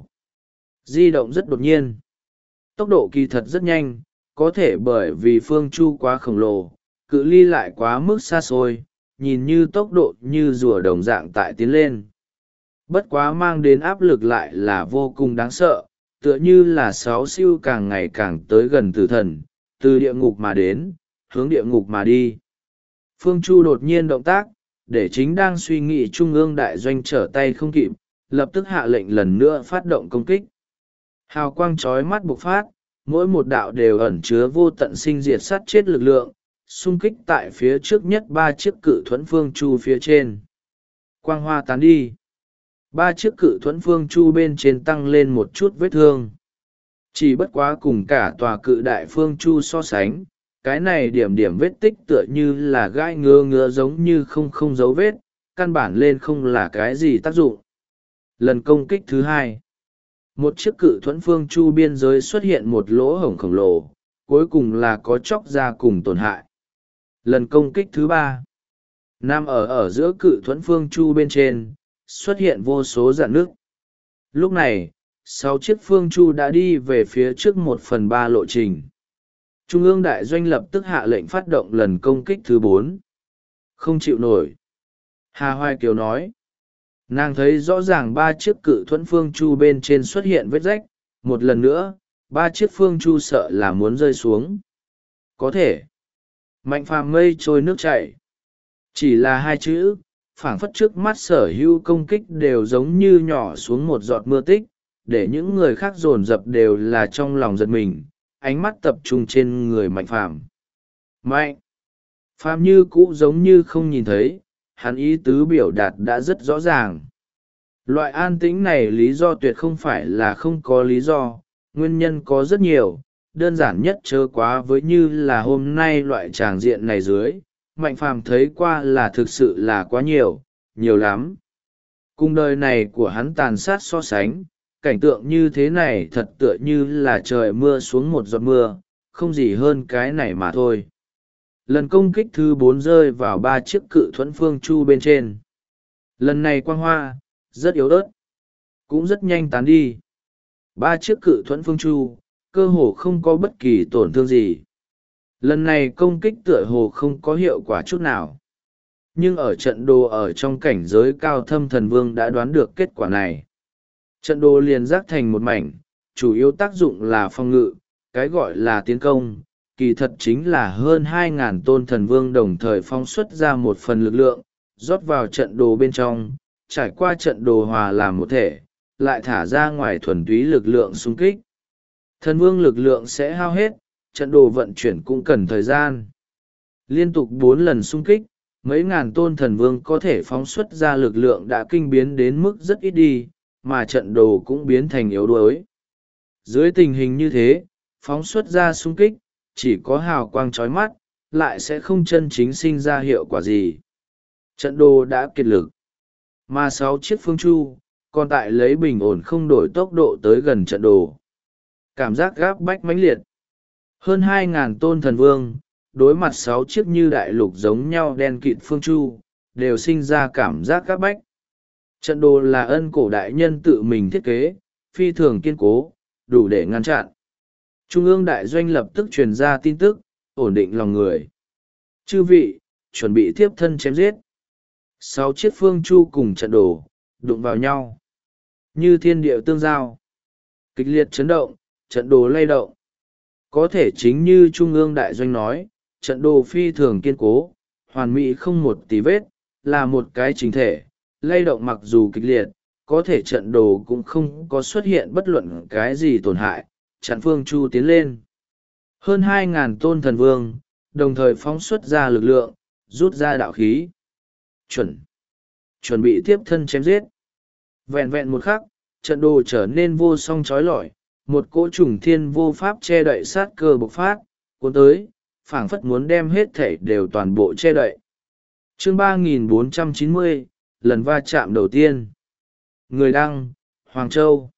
A: Di động rất đột nhiên. Tốc độ kỳ thật rất nhanh, có thể bởi vì phương chu quá khổng lồ, cự ly lại quá mức xa xôi, nhìn như tốc độ như rùa đồng dạng tại tiến lên. Bất quá mang đến áp lực lại là vô cùng đáng sợ, tựa như là 6 siêu càng ngày càng tới gần tử thần, từ địa ngục mà đến, hướng địa ngục mà đi. Phương Chu đột nhiên động tác, để chính đang suy nghĩ trung ương đại doanh trở tay không kịp, lập tức hạ lệnh lần nữa phát động công kích. Hào quang chói mắt bộc phát, mỗi một đạo đều ẩn chứa vô tận sinh diệt sát chết lực lượng, xung kích tại phía trước nhất 3 chiếc cự thuẫn phương chu phía trên. Quang hoa tán đi. 3 chiếc cự thuẫn phương chu bên trên tăng lên một chút vết thương. Chỉ bất quá cùng cả tòa cự đại phương chu so sánh, cái này điểm điểm vết tích tựa như là gai ngứa giống như không dấu vết, căn bản lên không là cái gì tác dụng. Lần công kích thứ 2, một chiếc cự thuẫn phương chu biên giới xuất hiện một lỗ hổng khổng lồ, cuối cùng là có chóc ra cùng tổn hại. Lần công kích thứ 3, nằm ở giữa cự thuẫn phương chu bên trên, xuất hiện vô số rạn nước. Lúc này, 6 chiếc phương chu đã đi về phía trước 1/3 lộ trình. Trung ương đại doanh lập tức hạ lệnh phát động lần công kích thứ 4. Không chịu nổi. Hà Hoài Kiều nói. Nàng thấy rõ ràng 3 chiếc cự thuẫn phương chu bên trên xuất hiện vết rách, một lần nữa, 3 chiếc phương chu sợ là muốn rơi xuống. Có thể. Mạnh Phàm mây trôi nước chảy. Chỉ là 2 chữ, phảng phất trước mắt sở hữu công kích đều giống như nhỏ xuống một giọt mưa tích, để những người khác dồn dập đều là trong lòng giật mình, ánh mắt tập trung trên người Mạnh Phàm. Mạnh Phàm như cũ giống như không nhìn thấy, hắn ý tứ biểu đạt đã rất rõ ràng. Loại an tĩnh này lý do tuyệt không phải là không có lý do, nguyên nhân có rất nhiều, đơn giản nhất chớ quá với như là hôm nay loại tràng diện này dưới, Mạnh Phàm thấy qua là thực sự là quá nhiều, nhiều lắm. Cùng đời này của hắn tàn sát so sánh, cảnh tượng như thế này thật tựa như là trời mưa xuống một giọt mưa, không gì hơn cái này mà thôi. Lần công kích thứ 4 rơi vào 3 chiếc cự thuẫn phương chu bên trên. Lần này quang hoa, rất yếu ớt, cũng rất nhanh tán đi. Ba chiếc cự thuẫn phương chu cơ hồ không có bất kỳ tổn thương gì. Lần này công kích tựa hồ không có hiệu quả chút nào, nhưng ở trận đồ ở trong cảnh giới cao thâm thần vương đã đoán được kết quả này. Trận đồ liền rác thành một mảnh, chủ yếu tác dụng là phòng ngự, cái gọi là tiến công kỳ thật chính là hơn 2.000 tôn thần vương đồng thời phóng xuất ra một phần lực lượng, rót vào trận đồ bên trong, trải qua trận đồ hòa làm một thể, lại thả ra ngoài thuần túy lực lượng xung kích. Thần vương lực lượng sẽ hao hết, trận đồ vận chuyển cũng cần thời gian. Liên tục 4 lần xung kích, mấy ngàn tôn thần vương có thể phóng xuất ra lực lượng đã kinh biến đến mức rất ít đi, mà trận đồ cũng biến thành yếu đuối. Dưới tình hình như thế, phóng xuất ra xung kích, chỉ có hào quang chói mắt, lại sẽ không chân chính sinh ra hiệu quả gì. Trận đồ đã kiệt lực, mà 6 chiếc phương chu, còn tại lấy bình ổn không đổi tốc độ tới gần trận đồ. Cảm giác gáp bách mãnh liệt. Hơn 2.000 tôn thần vương, đối mặt 6 chiếc như đại lục giống nhau đen kịt phương chu, đều sinh ra cảm giác gáp bách. Trận đồ là ân cổ đại nhân tự mình thiết kế, phi thường kiên cố, đủ để ngăn chặn. Trung ương đại doanh lập tức truyền ra tin tức, ổn định lòng người. Chư vị, chuẩn bị tiếp thân chém giết. 6 chiếc phương chu cùng trận đồ, đụng vào nhau. Như thiên địa tương giao. Kịch liệt chấn động, trận đồ lay động. Có thể chính như Trung ương đại doanh nói, trận đồ phi thường kiên cố, hoàn mỹ không một tí vết, là một cái chính thể, lay động mặc dù kịch liệt, có thể trận đồ cũng không có xuất hiện bất luận cái gì tổn hại, chặn phương chu tiến lên. Hơn 2.000 tôn thần vương, đồng thời phóng xuất ra lực lượng, rút ra đạo khí. Chuẩn bị tiếp thân chém giết. Vẹn vẹn một khắc, trận đồ trở nên vô song trói lọi, một cỗ trùng thiên vô pháp che đậy sát cơ bộc phát, cuốn tới, phảng phất muốn đem hết thể đều toàn bộ che đậy. Chương 3490, lần va chạm đầu tiên. Người đăng, Hoàng Châu.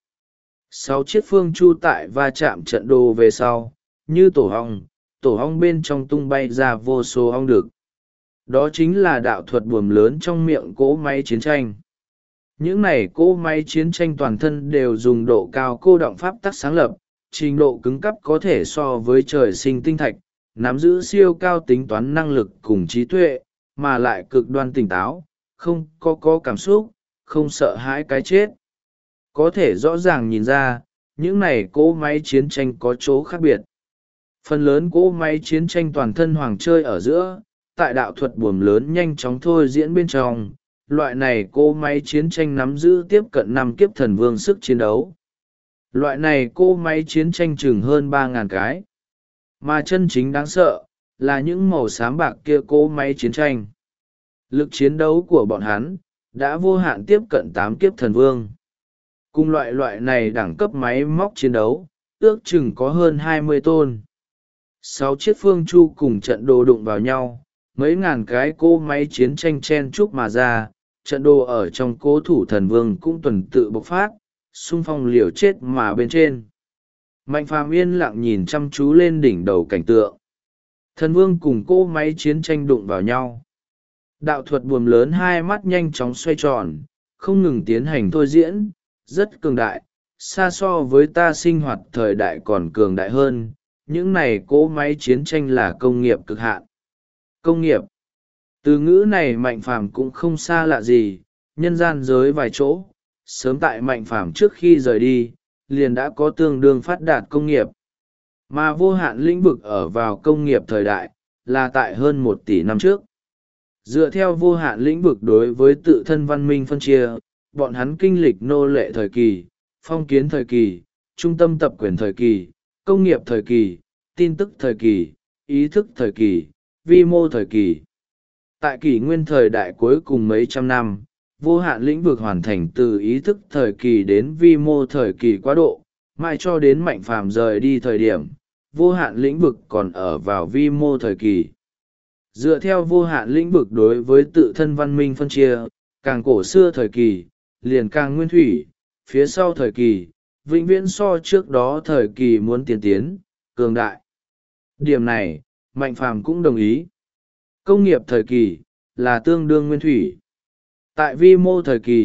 A: 6 chiếc phương chu tại va chạm trận đồ về sau, như tổ ong bên trong tung bay ra vô số ong đực. Đó chính là đạo thuật buồm lớn trong miệng cỗ máy chiến tranh. Những này cỗ máy chiến tranh toàn thân đều dùng độ cao cô động pháp tắc sáng lập, trình độ cứng cấp có thể so với trời sinh tinh thạch, nắm giữ siêu cao tính toán năng lực cùng trí tuệ, mà lại cực đoan tỉnh táo, không có cảm xúc, không sợ hãi cái chết. Có thể rõ ràng nhìn ra, những này cỗ máy chiến tranh có chỗ khác biệt. Phần lớn cỗ máy chiến tranh toàn thân hoàng chơi ở giữa, tại đạo thuật buồm lớn nhanh chóng thôi diễn bên trong, loại này cỗ máy chiến tranh nắm giữ tiếp cận 5 kiếp thần vương sức chiến đấu. Loại này cỗ máy chiến tranh chừng hơn 3.000 cái. Mà chân chính đáng sợ, là những màu xám bạc kia cỗ máy chiến tranh. Lực chiến đấu của bọn hắn, đã vô hạn tiếp cận 8 kiếp thần vương. Cùng loại này đẳng cấp máy móc chiến đấu, ước chừng có hơn 20 tôn. 6 chiếc phương chu cùng trận đồ đụng vào nhau, mấy ngàn cái cỗ máy chiến tranh chen chúc mà ra, trận đồ ở trong cố thủ thần vương cũng tuần tự bộc phát, xung phong liều chết mà bên trên. Mạnh Phàm yên lặng nhìn chăm chú lên đỉnh đầu cảnh tượng. Thần vương cùng cỗ máy chiến tranh đụng vào nhau. Đạo thuật buồm lớn hai mắt nhanh chóng xoay tròn, không ngừng tiến hành thôi diễn, rất cường đại, xa so với ta sinh hoạt thời đại còn cường đại hơn. Những này cỗ máy chiến tranh là công nghiệp cực hạn. Công nghiệp. Từ ngữ này Mạnh Phàm cũng không xa lạ gì, nhân gian giới vài chỗ, sớm tại Mạnh Phàm trước khi rời đi, liền đã có tương đương phát đạt công nghiệp. Mà vô hạn lĩnh vực ở vào công nghiệp thời đại, là tại hơn 1 tỷ năm trước. Dựa theo vô hạn lĩnh vực đối với tự thân văn minh phân chia, bọn hắn kinh lịch nô lệ thời kỳ, phong kiến thời kỳ, trung tâm tập quyền thời kỳ, công nghiệp thời kỳ, tin tức thời kỳ, ý thức thời kỳ, vi mô thời kỳ. Tại kỷ nguyên thời đại cuối cùng mấy trăm năm, vô hạn lĩnh vực hoàn thành từ ý thức thời kỳ đến vi mô thời kỳ quá độ, mãi cho đến Mạnh Phàm rời đi thời điểm, vô hạn lĩnh vực còn ở vào vi mô thời kỳ. Dựa theo vô hạn lĩnh vực đối với tự thân văn minh phân chia, càng cổ xưa thời kỳ, liền càng nguyên thủy, phía sau thời kỳ, vĩnh viễn so trước đó thời kỳ muốn tiến tiến, cường đại. Điểm này, Mạnh Phàm cũng đồng ý. Công nghiệp thời kỳ, là tương đương nguyên thủy. Tại vi mô thời kỳ,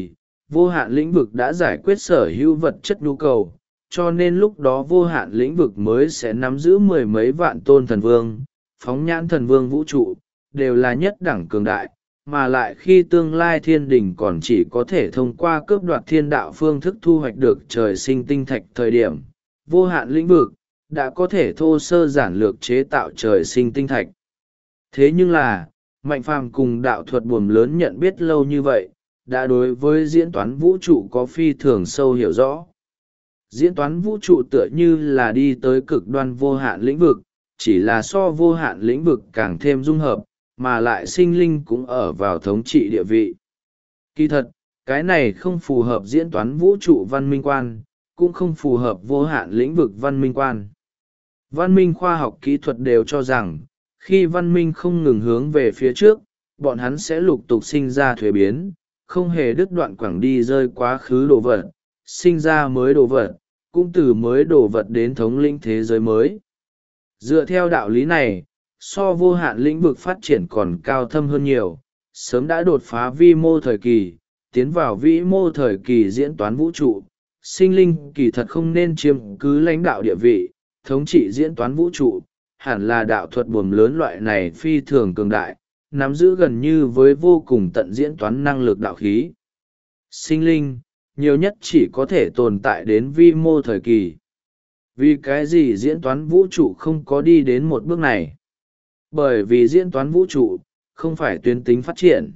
A: vô hạn lĩnh vực đã giải quyết sở hữu vật chất nhu cầu, cho nên lúc đó vô hạn lĩnh vực mới sẽ nắm giữ mười mấy vạn tôn thần vương, phóng nhãn thần vương vũ trụ, đều là nhất đẳng cường đại, mà lại khi tương lai thiên đình còn chỉ có thể thông qua cướp đoạt thiên đạo phương thức thu hoạch được trời sinh tinh thạch thời điểm, vô hạn lĩnh vực đã có thể thô sơ giản lược chế tạo trời sinh tinh thạch. Thế nhưng là, Mạnh Phàm cùng đạo thuật buồm lớn nhận biết lâu như vậy, đã đối với diễn toán vũ trụ có phi thường sâu hiểu rõ. Diễn toán vũ trụ tựa như là đi tới cực đoan vô hạn lĩnh vực, chỉ là so vô hạn lĩnh vực càng thêm dung hợp, mà lại sinh linh cũng ở vào thống trị địa vị. Kỳ thật, cái này không phù hợp diễn toán vũ trụ văn minh quan, cũng không phù hợp vô hạn lĩnh vực văn minh quan. Văn minh khoa học kỹ thuật đều cho rằng, khi văn minh không ngừng hướng về phía trước, bọn hắn sẽ lục tục sinh ra thuế biến, không hề đứt đoạn quảng đi rơi quá khứ đồ vật, sinh ra mới đồ vật, cũng từ mới đồ vật đến thống lĩnh thế giới mới. Dựa theo đạo lý này, so vô hạn lĩnh vực phát triển còn cao thâm hơn nhiều, sớm đã đột phá vi mô thời kỳ, tiến vào vĩ mô thời kỳ diễn toán vũ trụ. Sinh linh kỳ thật không nên chiếm cứ lãnh đạo địa vị, thống trị diễn toán vũ trụ, hẳn là đạo thuật buồm lớn loại này phi thường cường đại, nắm giữ gần như với vô cùng tận diễn toán năng lực đạo khí. Sinh linh, nhiều nhất chỉ có thể tồn tại đến vi mô thời kỳ. Vì cái gì diễn toán vũ trụ không có đi đến một bước này? Bởi vì diễn toán vũ trụ, không phải tuyến tính phát triển.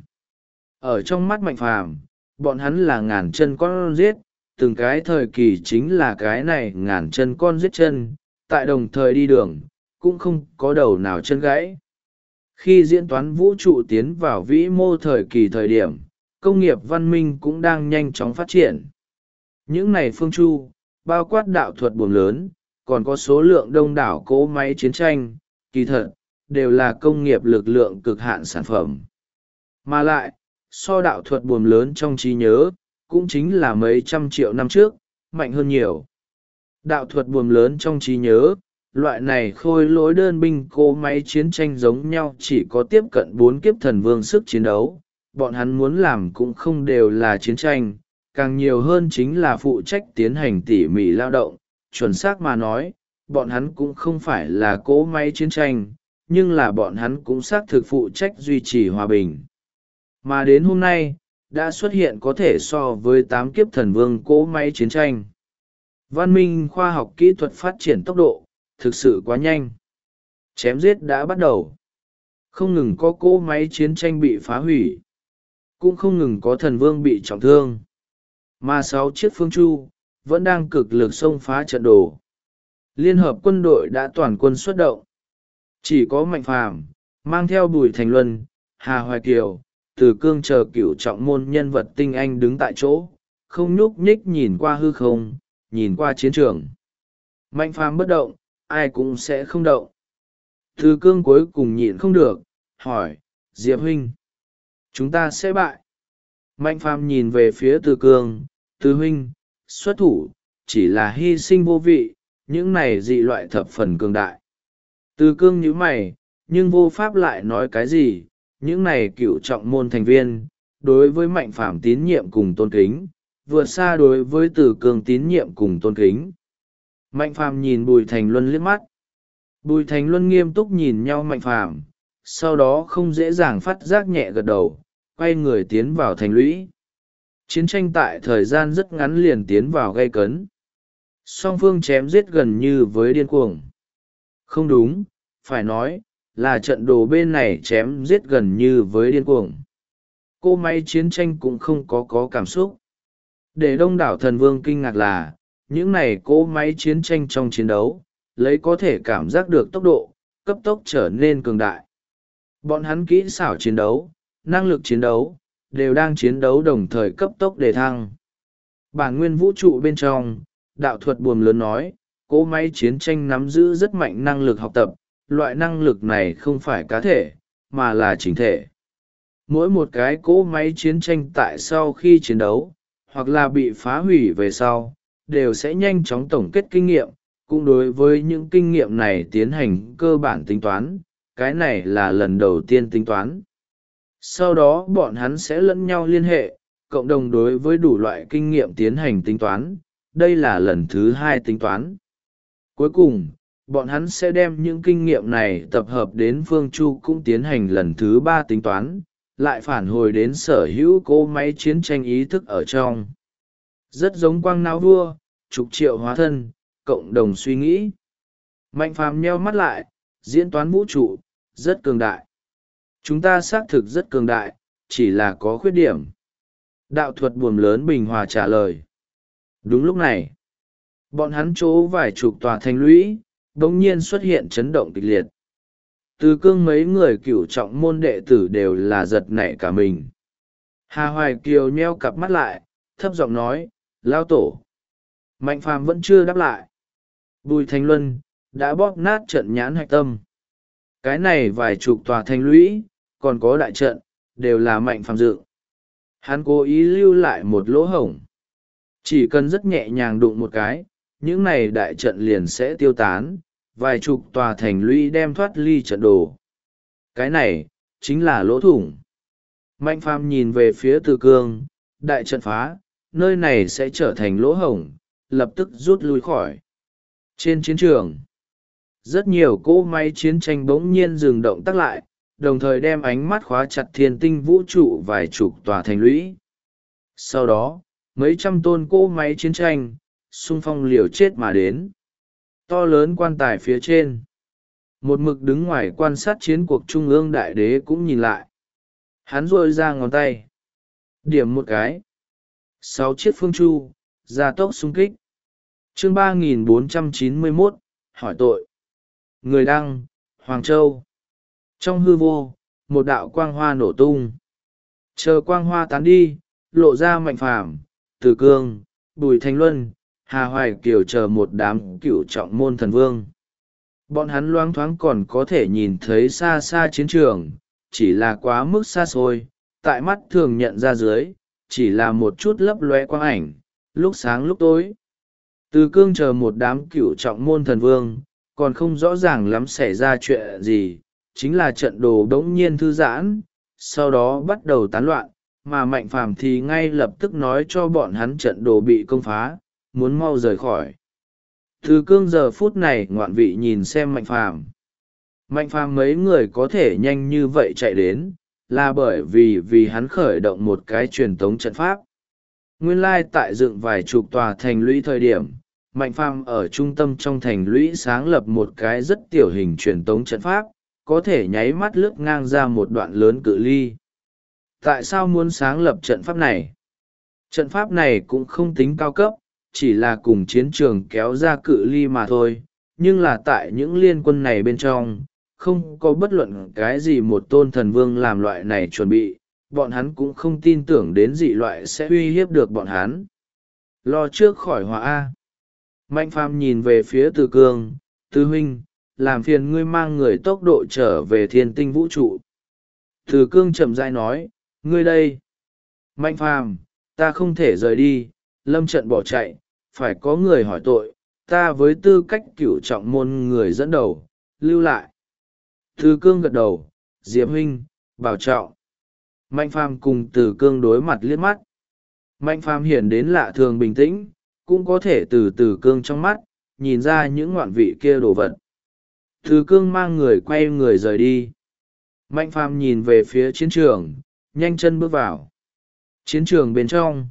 A: Ở trong mắt Mạnh Phàm, bọn hắn là ngàn chân con giết, từng cái thời kỳ chính là cái này ngàn chân con giết chân, tại đồng thời đi đường, cũng không có đầu nào chân gãy. Khi diễn toán vũ trụ tiến vào vĩ mô thời kỳ thời điểm, công nghiệp văn minh cũng đang nhanh chóng phát triển. Những này phương chu, bao quát đạo thuật buồm lớn, còn có số lượng đông đảo cỗ máy chiến tranh, kỳ thật, đều là công nghiệp lực lượng cực hạn sản phẩm. Mà lại, so đạo thuật buồm lớn trong trí nhớ, cũng chính là mấy trăm triệu năm trước, mạnh hơn nhiều. Đạo thuật buồm lớn trong trí nhớ, loại này khôi lỗi đơn binh cỗ máy chiến tranh giống nhau chỉ có tiếp cận 4 kiếp thần vương sức chiến đấu, bọn hắn muốn làm cũng không đều là chiến tranh, càng nhiều hơn chính là phụ trách tiến hành tỉ mỉ lao động. Chuẩn xác mà nói, bọn hắn cũng không phải là cỗ máy chiến tranh, nhưng là bọn hắn cũng xác thực phụ trách duy trì hòa bình. Mà đến hôm nay, đã xuất hiện có thể so với 8 kiếp thần vương cỗ máy chiến tranh. Văn minh khoa học kỹ thuật phát triển tốc độ, thực sự quá nhanh. Chém giết đã bắt đầu. Không ngừng có cỗ máy chiến tranh bị phá hủy, cũng không ngừng có thần vương bị trọng thương. Mà 6 chiếc phương chu, vẫn đang cực lực xông phá trận đồ. Liên hợp quân đội đã toàn quân xuất động. Chỉ có Mạnh Phàm mang theo Bùi Thành Luân, Hà Hoài Kiều, Từ Cương chờ cửu trọng môn nhân vật tinh anh đứng tại chỗ, không nhúc nhích nhìn qua hư không, nhìn qua chiến trường. Mạnh Phàm bất động, ai cũng sẽ không động. Từ Cương cuối cùng nhịn không được, hỏi, Diệp huynh, chúng ta sẽ bại. Mạnh Phàm nhìn về phía Từ Cương, Từ huynh, xuất thủ, chỉ là hy sinh vô vị, những này dị loại thập phần cường đại. Từ Cương nhíu mày, nhưng vô pháp lại nói cái gì, những này cựu trọng môn thành viên, đối với Mạnh Phàm tín nhiệm cùng tôn kính, vượt xa đối với Từ Cương tín nhiệm cùng tôn kính. Mạnh Phàm nhìn Bùi Thành Luân liếc mắt. Bùi Thành Luân nghiêm túc nhìn nhau Mạnh Phàm, sau đó không dễ dàng phát giác nhẹ gật đầu, quay người tiến vào thành lũy. Chiến tranh tại thời gian rất ngắn liền tiến vào gay cấn. Song phương chém giết gần như với điên cuồng. Không đúng, phải nói, là trận đồ bên này chém giết gần như với điên cuồng. Cô máy chiến tranh cũng không có cảm xúc. Để đông đảo thần vương kinh ngạc là, những này cỗ máy chiến tranh trong chiến đấu, lấy có thể cảm giác được tốc độ, cấp tốc trở nên cường đại. Bọn hắn kỹ xảo chiến đấu, năng lực chiến đấu, đều đang chiến đấu đồng thời cấp tốc đề thăng. Bản nguyên vũ trụ bên trong, đạo thuật buồm lớn nói, cỗ máy chiến tranh nắm giữ rất mạnh năng lực học tập, loại năng lực này không phải cá thể, mà là chỉnh thể. Mỗi một cái cỗ máy chiến tranh tại sau khi chiến đấu, hoặc là bị phá hủy về sau, đều sẽ nhanh chóng tổng kết kinh nghiệm, cũng đối với những kinh nghiệm này tiến hành cơ bản tính toán, cái này là lần đầu tiên tính toán. Sau đó bọn hắn sẽ lẫn nhau liên hệ, cộng đồng đối với đủ loại kinh nghiệm tiến hành tính toán. Đây là lần thứ 2 tính toán. Cuối cùng, bọn hắn sẽ đem những kinh nghiệm này tập hợp đến Phương Chu cũng tiến hành lần thứ 3 tính toán, lại phản hồi đến sở hữu cỗ máy chiến tranh ý thức ở trong. Rất giống quang não vua, chục triệu hóa thân, cộng đồng suy nghĩ. Mạnh Phàm nheo mắt lại, diễn toán vũ trụ, rất cường đại. Chúng ta xác thực rất cường đại, chỉ là có khuyết điểm. Đạo thuật buồm lớn bình hòa trả lời. Đúng lúc này, bọn hắn chỗ vài chục tòa thành lũy, bỗng nhiên xuất hiện chấn động kịch liệt. Từ cương mấy người cửu trọng môn đệ tử đều là giật nảy cả mình. Hà Hoài Kiều nheo cặp mắt lại, thấp giọng nói, lao tổ. Mạnh Phàm vẫn chưa đáp lại. Bùi Thành Luân đã bóp nát trận nhãn hạch tâm. Cái này vài chục tòa thành lũy, còn có đại trận, đều là Mạnh Phàm dựng. Hắn cố ý lưu lại một lỗ hổng. Chỉ cần rất nhẹ nhàng đụng một cái, những này đại trận liền sẽ tiêu tán, vài chục tòa thành lũy đem thoát ly trận đồ. Cái này, chính là lỗ thủng. Mạnh Phàm nhìn về phía Từ Cương, đại trận phá, nơi này sẽ trở thành lỗ hổng, lập tức rút lui khỏi. Trên chiến trường, rất nhiều cỗ máy chiến tranh bỗng nhiên dừng động tác lại, đồng thời đem ánh mắt khóa chặt thiên tinh vũ trụ vài chục tòa thành lũy. Sau đó, mấy trăm tôn cỗ máy chiến tranh, xung phong liều chết mà đến. To lớn quan tài phía trên. Một mực đứng ngoài quan sát chiến cuộc trung ương đại đế cũng nhìn lại. Hắn rôi ra ngón tay. Điểm một cái. 6 chiếc phương chu, gia tốc xung kích. Chương 3491, hỏi tội. Người đăng, Hoàng Châu. Trong hư vô, một đạo quang hoa nổ tung. Chờ quang hoa tán đi, lộ ra Mạnh Phàm, Từ Cương, Bùi Thành Luân, Hà Hoài Kiều chờ một đám cựu trọng môn thần vương. Bọn hắn loáng thoáng còn có thể nhìn thấy xa xa chiến trường, chỉ là quá mức xa xôi, tại mắt thường nhận ra dưới, chỉ là một chút lấp lóe quang ảnh, lúc sáng lúc tối. Từ Cương chờ một đám cựu trọng môn thần vương, còn không rõ ràng lắm xảy ra chuyện gì, chính là trận đồ đống nhiên thư giãn, sau đó bắt đầu tán loạn, mà Mạnh Phàm thì ngay lập tức nói cho bọn hắn trận đồ bị công phá, muốn mau rời khỏi. Từ Cương giờ phút này ngoạn vị nhìn xem Mạnh Phàm. Mạnh Phàm mấy người có thể nhanh như vậy chạy đến, là bởi vì hắn khởi động một cái truyền tống trận pháp. Nguyên lai tại dựng vài chục tòa thành lũy thời điểm, Mạnh Phàm ở trung tâm trong thành lũy sáng lập một cái rất tiểu hình truyền tống trận pháp, có thể nháy mắt lướt ngang ra một đoạn lớn cự ly. Tại sao muốn sáng lập trận pháp này? Trận pháp này cũng không tính cao cấp, chỉ là cùng chiến trường kéo ra cự ly mà thôi, nhưng là tại những liên quân này bên trong, không có bất luận cái gì một tôn thần vương làm loại này chuẩn bị, bọn hắn cũng không tin tưởng đến dị loại sẽ uy hiếp được bọn hắn. Lo trước khỏi họa A. Mạnh Phàm nhìn về phía Từ Cương, Từ huynh, làm phiền ngươi mang người tốc độ trở về thiên tinh vũ trụ. Từ Cương chậm rãi nói, ngươi đây. Mạnh Phàm, ta không thể rời đi, lâm trận bỏ chạy, phải có người hỏi tội, ta với tư cách cửu trọng môn người dẫn đầu, lưu lại. Từ Cương gật đầu, Diệp huynh, bảo trọng. Mạnh Phàm cùng Từ Cương đối mặt liếc mắt. Mạnh Phàm hiển đến lạ thường bình tĩnh, cũng có thể từ Từ Cương trong mắt, nhìn ra những ngoạn vị kia đồ vật. Từ Cương mang người quay người rời đi. Mạnh Phàm nhìn về phía chiến trường, nhanh chân bước vào. Chiến trường bên trong,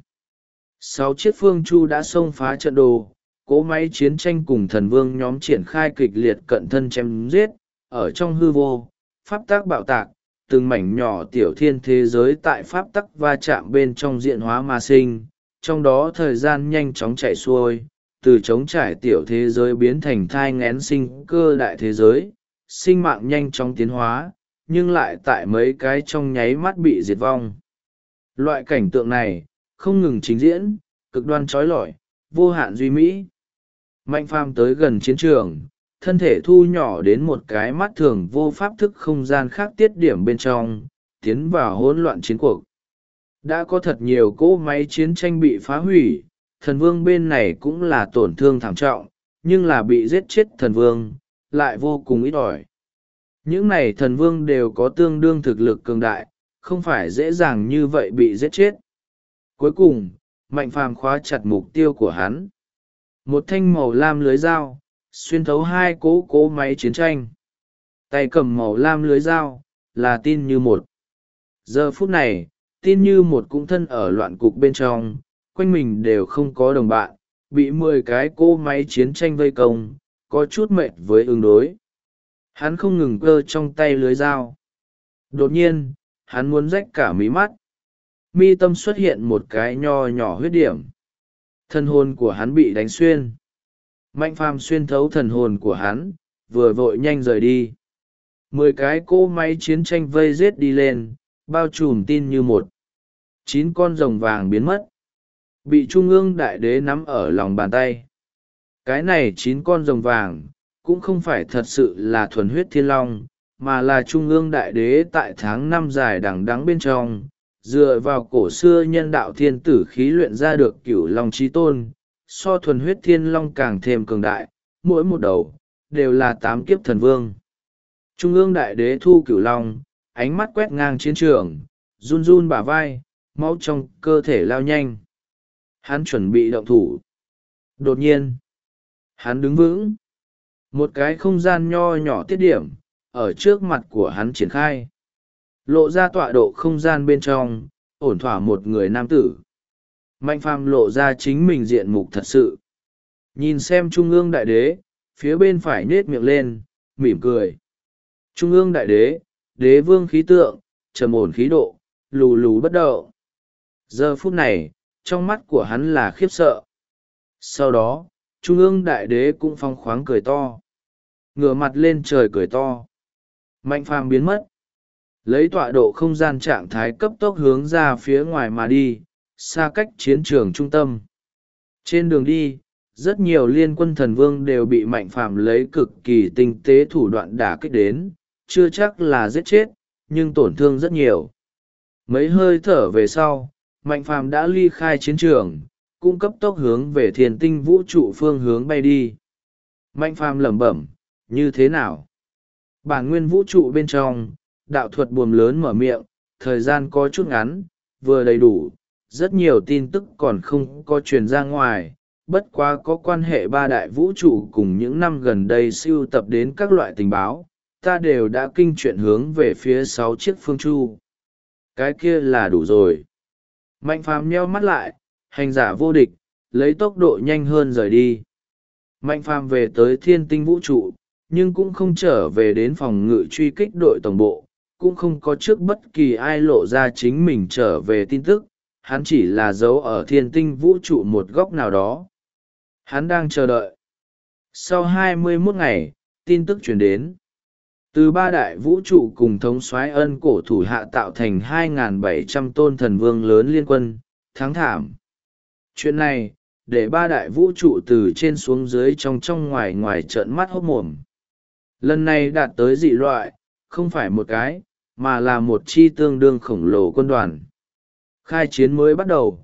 A: 6 chiếc phương chu đã xông phá trận đồ, cỗ máy chiến tranh cùng thần vương nhóm triển khai kịch liệt cận thân chém giết, ở trong hư vô, pháp tắc bạo tạc, từng mảnh nhỏ tiểu thiên thế giới tại pháp tắc va chạm bên trong diện hóa mà sinh, trong đó thời gian nhanh chóng chạy xuôi, từ trống trải tiểu thế giới biến thành thai nghén sinh cơ đại thế giới, sinh mạng nhanh chóng tiến hóa, nhưng lại tại mấy cái trong nháy mắt bị diệt vong. Loại cảnh tượng này, không ngừng trình diễn, cực đoan trói lọi, vô hạn duy mỹ. Mạnh Phàm tới gần chiến trường, thân thể thu nhỏ đến một cái mắt thường vô pháp thức không gian khác tiết điểm bên trong, tiến vào hỗn loạn chiến cuộc. Đã có thật nhiều cỗ máy chiến tranh bị phá hủy, thần vương bên này cũng là tổn thương thảm trọng, nhưng là bị giết chết thần vương, lại vô cùng ít ỏi. Những này thần vương đều có tương đương thực lực cường đại, không phải dễ dàng như vậy bị giết chết. Cuối cùng, Mạnh Phàm khóa chặt mục tiêu của hắn. Một thanh màu lam lưới dao, xuyên thấu hai cỗ máy chiến tranh. Tay cầm màu lam lưới dao, là tin như một. Giờ phút này, tin như một cũng thân ở loạn cục bên trong, quanh mình đều không có đồng bạn, bị 10 cái cỗ máy chiến tranh vây công, có chút mệt với ứng đối. Hắn không ngừng cơ trong tay lưới dao. Đột nhiên, hắn muốn rách cả mí mắt. Mi tâm xuất hiện một cái nho nhỏ huyết điểm. Thần hồn của hắn bị đánh xuyên. Mạnh Phàm xuyên thấu thần hồn của hắn, vừa vội nhanh rời đi. 10 cái cỗ máy chiến tranh vây giết đi lên, bao trùm tin như một. 9 con rồng vàng biến mất. Bị Trung ương Đại Đế nắm ở lòng bàn tay. Cái này 9 con rồng vàng, cũng không phải thật sự là thuần huyết thiên long, mà là Trung ương Đại Đế tại tháng 5 dài đằng đẵng bên trong, dựa vào cổ xưa nhân đạo thiên tử khí luyện ra được cửu long chí tôn, so thuần huyết thiên long càng thêm cường đại, mỗi một đầu, đều là 8 kiếp thần vương. Trung ương Đại Đế thu cửu long, ánh mắt quét ngang chiến trường, run run bả vai, máu trong cơ thể lao nhanh. Hắn chuẩn bị động thủ. Đột nhiên, hắn đứng vững. Một cái không gian nho nhỏ tiết điểm, ở trước mặt của hắn triển khai. Lộ ra tọa độ không gian bên trong, ổn thỏa một người nam tử. Mạnh Phàm lộ ra chính mình diện mục thật sự. Nhìn xem Trung ương Đại Đế, phía bên phải nết miệng lên, mỉm cười. Trung ương Đại Đế, đế vương khí tượng, trầm ổn khí độ, lù lù bất động. Giờ phút này, trong mắt của hắn là khiếp sợ. Sau đó, Trung ương Đại Đế cũng phong khoáng cười to. Ngửa mặt lên trời cười to. Mạnh Phàm biến mất. Lấy tọa độ không gian trạng thái cấp tốc hướng ra phía ngoài mà đi, xa cách chiến trường trung tâm. Trên đường đi, rất nhiều liên quân thần vương đều bị Mạnh Phàm lấy cực kỳ tinh tế thủ đoạn đả kích đến, chưa chắc là giết chết, nhưng tổn thương rất nhiều. Mấy hơi thở về sau, Mạnh Phàm đã ly khai chiến trường, cũng cấp tốc hướng về Thiên Tinh vũ trụ phương hướng bay đi. Mạnh Phàm lẩm bẩm, như thế nào? Bản nguyên vũ trụ bên trong, đạo thuật buồm lớn mở miệng, thời gian có chút ngắn, vừa đầy đủ, rất nhiều tin tức còn không có truyền ra ngoài, bất quá có quan hệ ba đại vũ trụ cùng những năm gần đây sưu tập đến các loại tình báo, ta đều đã kinh chuyện hướng về phía 6 chiếc phương chu. Cái kia là đủ rồi. Mạnh Phàm nheo mắt lại, hành giả vô địch, lấy tốc độ nhanh hơn rời đi. Mạnh Phàm về tới Thiên Tinh vũ trụ, nhưng cũng không trở về đến phòng ngự truy kích đội tổng bộ, cũng không có trước bất kỳ ai lộ ra chính mình trở về tin tức, hắn chỉ là giấu ở Thiên Tinh vũ trụ một góc nào đó. Hắn đang chờ đợi. Sau 21 ngày, tin tức truyền đến. Từ ba đại vũ trụ cùng thống soái Ân Cổ thủ hạ tạo thành 2.700 tôn thần vương lớn liên quân, thắng thảm. Chuyện này, để ba đại vũ trụ từ trên xuống dưới trong ngoài ngoài trợn mắt hốt mồm. Lần này đạt tới dị loại, không phải một cái, mà là một chi tương đương khổng lồ quân đoàn. Khai chiến mới bắt đầu,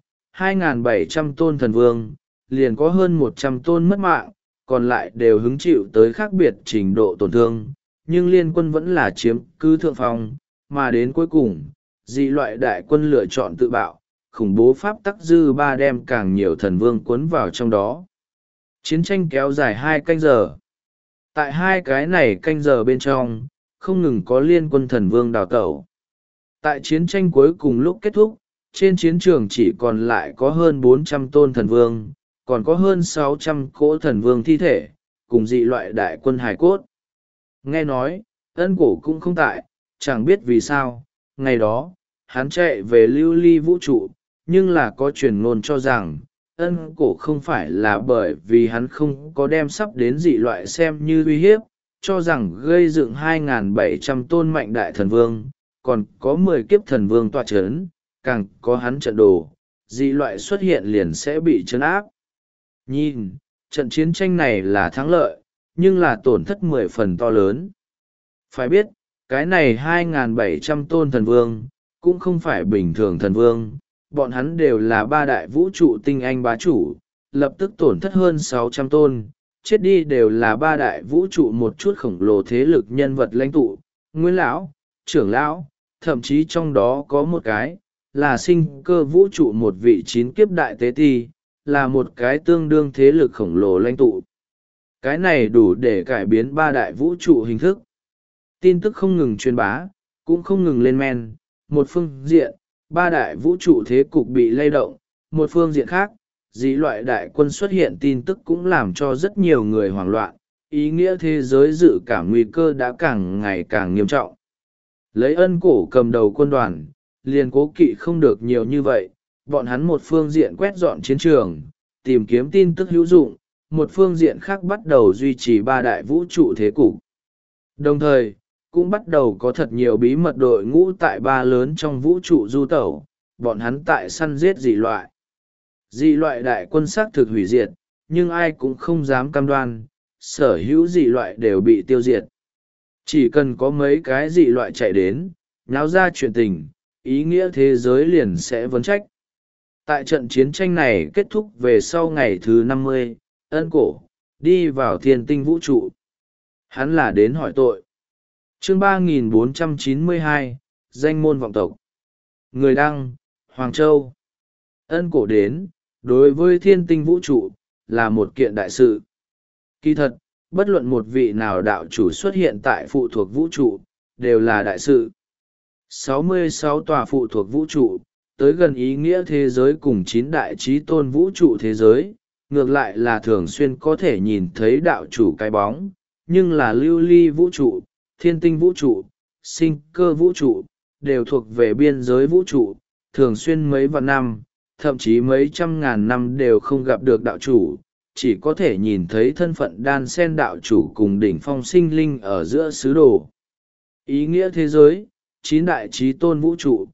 A: 2.700 tôn thần vương, liền có hơn 100 tôn mất mạng, còn lại đều hứng chịu tới khác biệt trình độ tổn thương, nhưng liên quân vẫn là chiếm cứ thượng phong, mà đến cuối cùng, dị loại đại quân lựa chọn tự bạo, khủng bố pháp tắc dư ba đem càng nhiều thần vương cuốn vào trong đó. Chiến tranh kéo dài 2 canh giờ. Tại 2 cái này canh giờ bên trong, không ngừng có liên quân thần vương đào tẩu. Tại chiến tranh cuối cùng lúc kết thúc, trên chiến trường chỉ còn lại có hơn 400 tôn thần vương, còn có hơn 600 cỗ thần vương thi thể, cùng dị loại đại quân hài cốt. Nghe nói, Ân Cổ cũng không tại, chẳng biết vì sao, ngày đó, hắn chạy về lưu ly vũ trụ, nhưng là có truyền ngôn cho rằng, Ân Cổ không phải là bởi vì hắn không có đem sắp đến dị loại xem như uy hiếp, cho rằng gây dựng 2.700 tôn mạnh đại thần vương, còn có 10 kiếp thần vương tọa chấn, càng có hắn trận đồ, dị loại xuất hiện liền sẽ bị chấn áp. Nhìn, trận chiến tranh này là thắng lợi, nhưng là tổn thất 10 phần to lớn. Phải biết, cái này 2.700 tôn thần vương, cũng không phải bình thường thần vương, bọn hắn đều là ba đại vũ trụ tinh anh bá chủ, lập tức tổn thất hơn 600 tôn, chết đi đều là ba đại vũ trụ một chút khổng lồ thế lực nhân vật lãnh tụ, nguyên lão, trưởng lão, thậm chí trong đó có một cái, là sinh cơ vũ trụ một vị chín kiếp đại tế ti, là một cái tương đương thế lực khổng lồ lãnh tụ. Cái này đủ để cải biến ba đại vũ trụ hình thức. Tin tức không ngừng truyền bá, cũng không ngừng lên men. Một phương diện, ba đại vũ trụ thế cục bị lay động. Một phương diện khác, dị loại đại quân xuất hiện tin tức cũng làm cho rất nhiều người hoảng loạn. Ý nghĩa thế giới dự cảm nguy cơ đã càng ngày càng nghiêm trọng. Lấy Ân Cổ cầm đầu quân đoàn, liền cố kỵ không được nhiều như vậy. Bọn hắn một phương diện quét dọn chiến trường, tìm kiếm tin tức hữu dụng, một phương diện khác bắt đầu duy trì ba đại vũ trụ thế cục. Đồng thời, cũng bắt đầu có thật nhiều bí mật đội ngũ tại ba lớn trong vũ trụ du tẩu, bọn hắn tại săn giết dị loại. Dị loại đại quân xác thực hủy diệt, nhưng ai cũng không dám cam đoan, sở hữu dị loại đều bị tiêu diệt. Chỉ cần có mấy cái dị loại chạy đến, nháo ra chuyện tình, ý nghĩa thế giới liền sẽ vấn trách. Tại trận chiến tranh này kết thúc về sau ngày thứ 50, Ân Cổ đi vào thiên tinh vũ trụ. Hắn là đến hỏi tội. Chương 3492, danh môn vọng tộc. Người đăng, Hoàng Châu. Ân Cổ đến, đối với thiên tinh vũ trụ, là một kiện đại sự. Kỳ thật, bất luận một vị nào đạo chủ xuất hiện tại phụ thuộc vũ trụ, đều là đại sự. 66 tòa phụ thuộc vũ trụ, tới gần ý nghĩa thế giới cùng 9 đại chí tôn vũ trụ thế giới, ngược lại là thường xuyên có thể nhìn thấy đạo chủ cái bóng, nhưng là lưu ly vũ trụ, thiên tinh vũ trụ, sinh cơ vũ trụ, đều thuộc về biên giới vũ trụ, thường xuyên mấy vạn năm, thậm chí mấy trăm ngàn năm đều không gặp được đạo chủ, chỉ có thể nhìn thấy thân phận đan sen đạo chủ cùng đỉnh phong sinh linh ở giữa xứ đồ. Ý nghĩa thế giới, 9 đại chí tôn vũ trụ,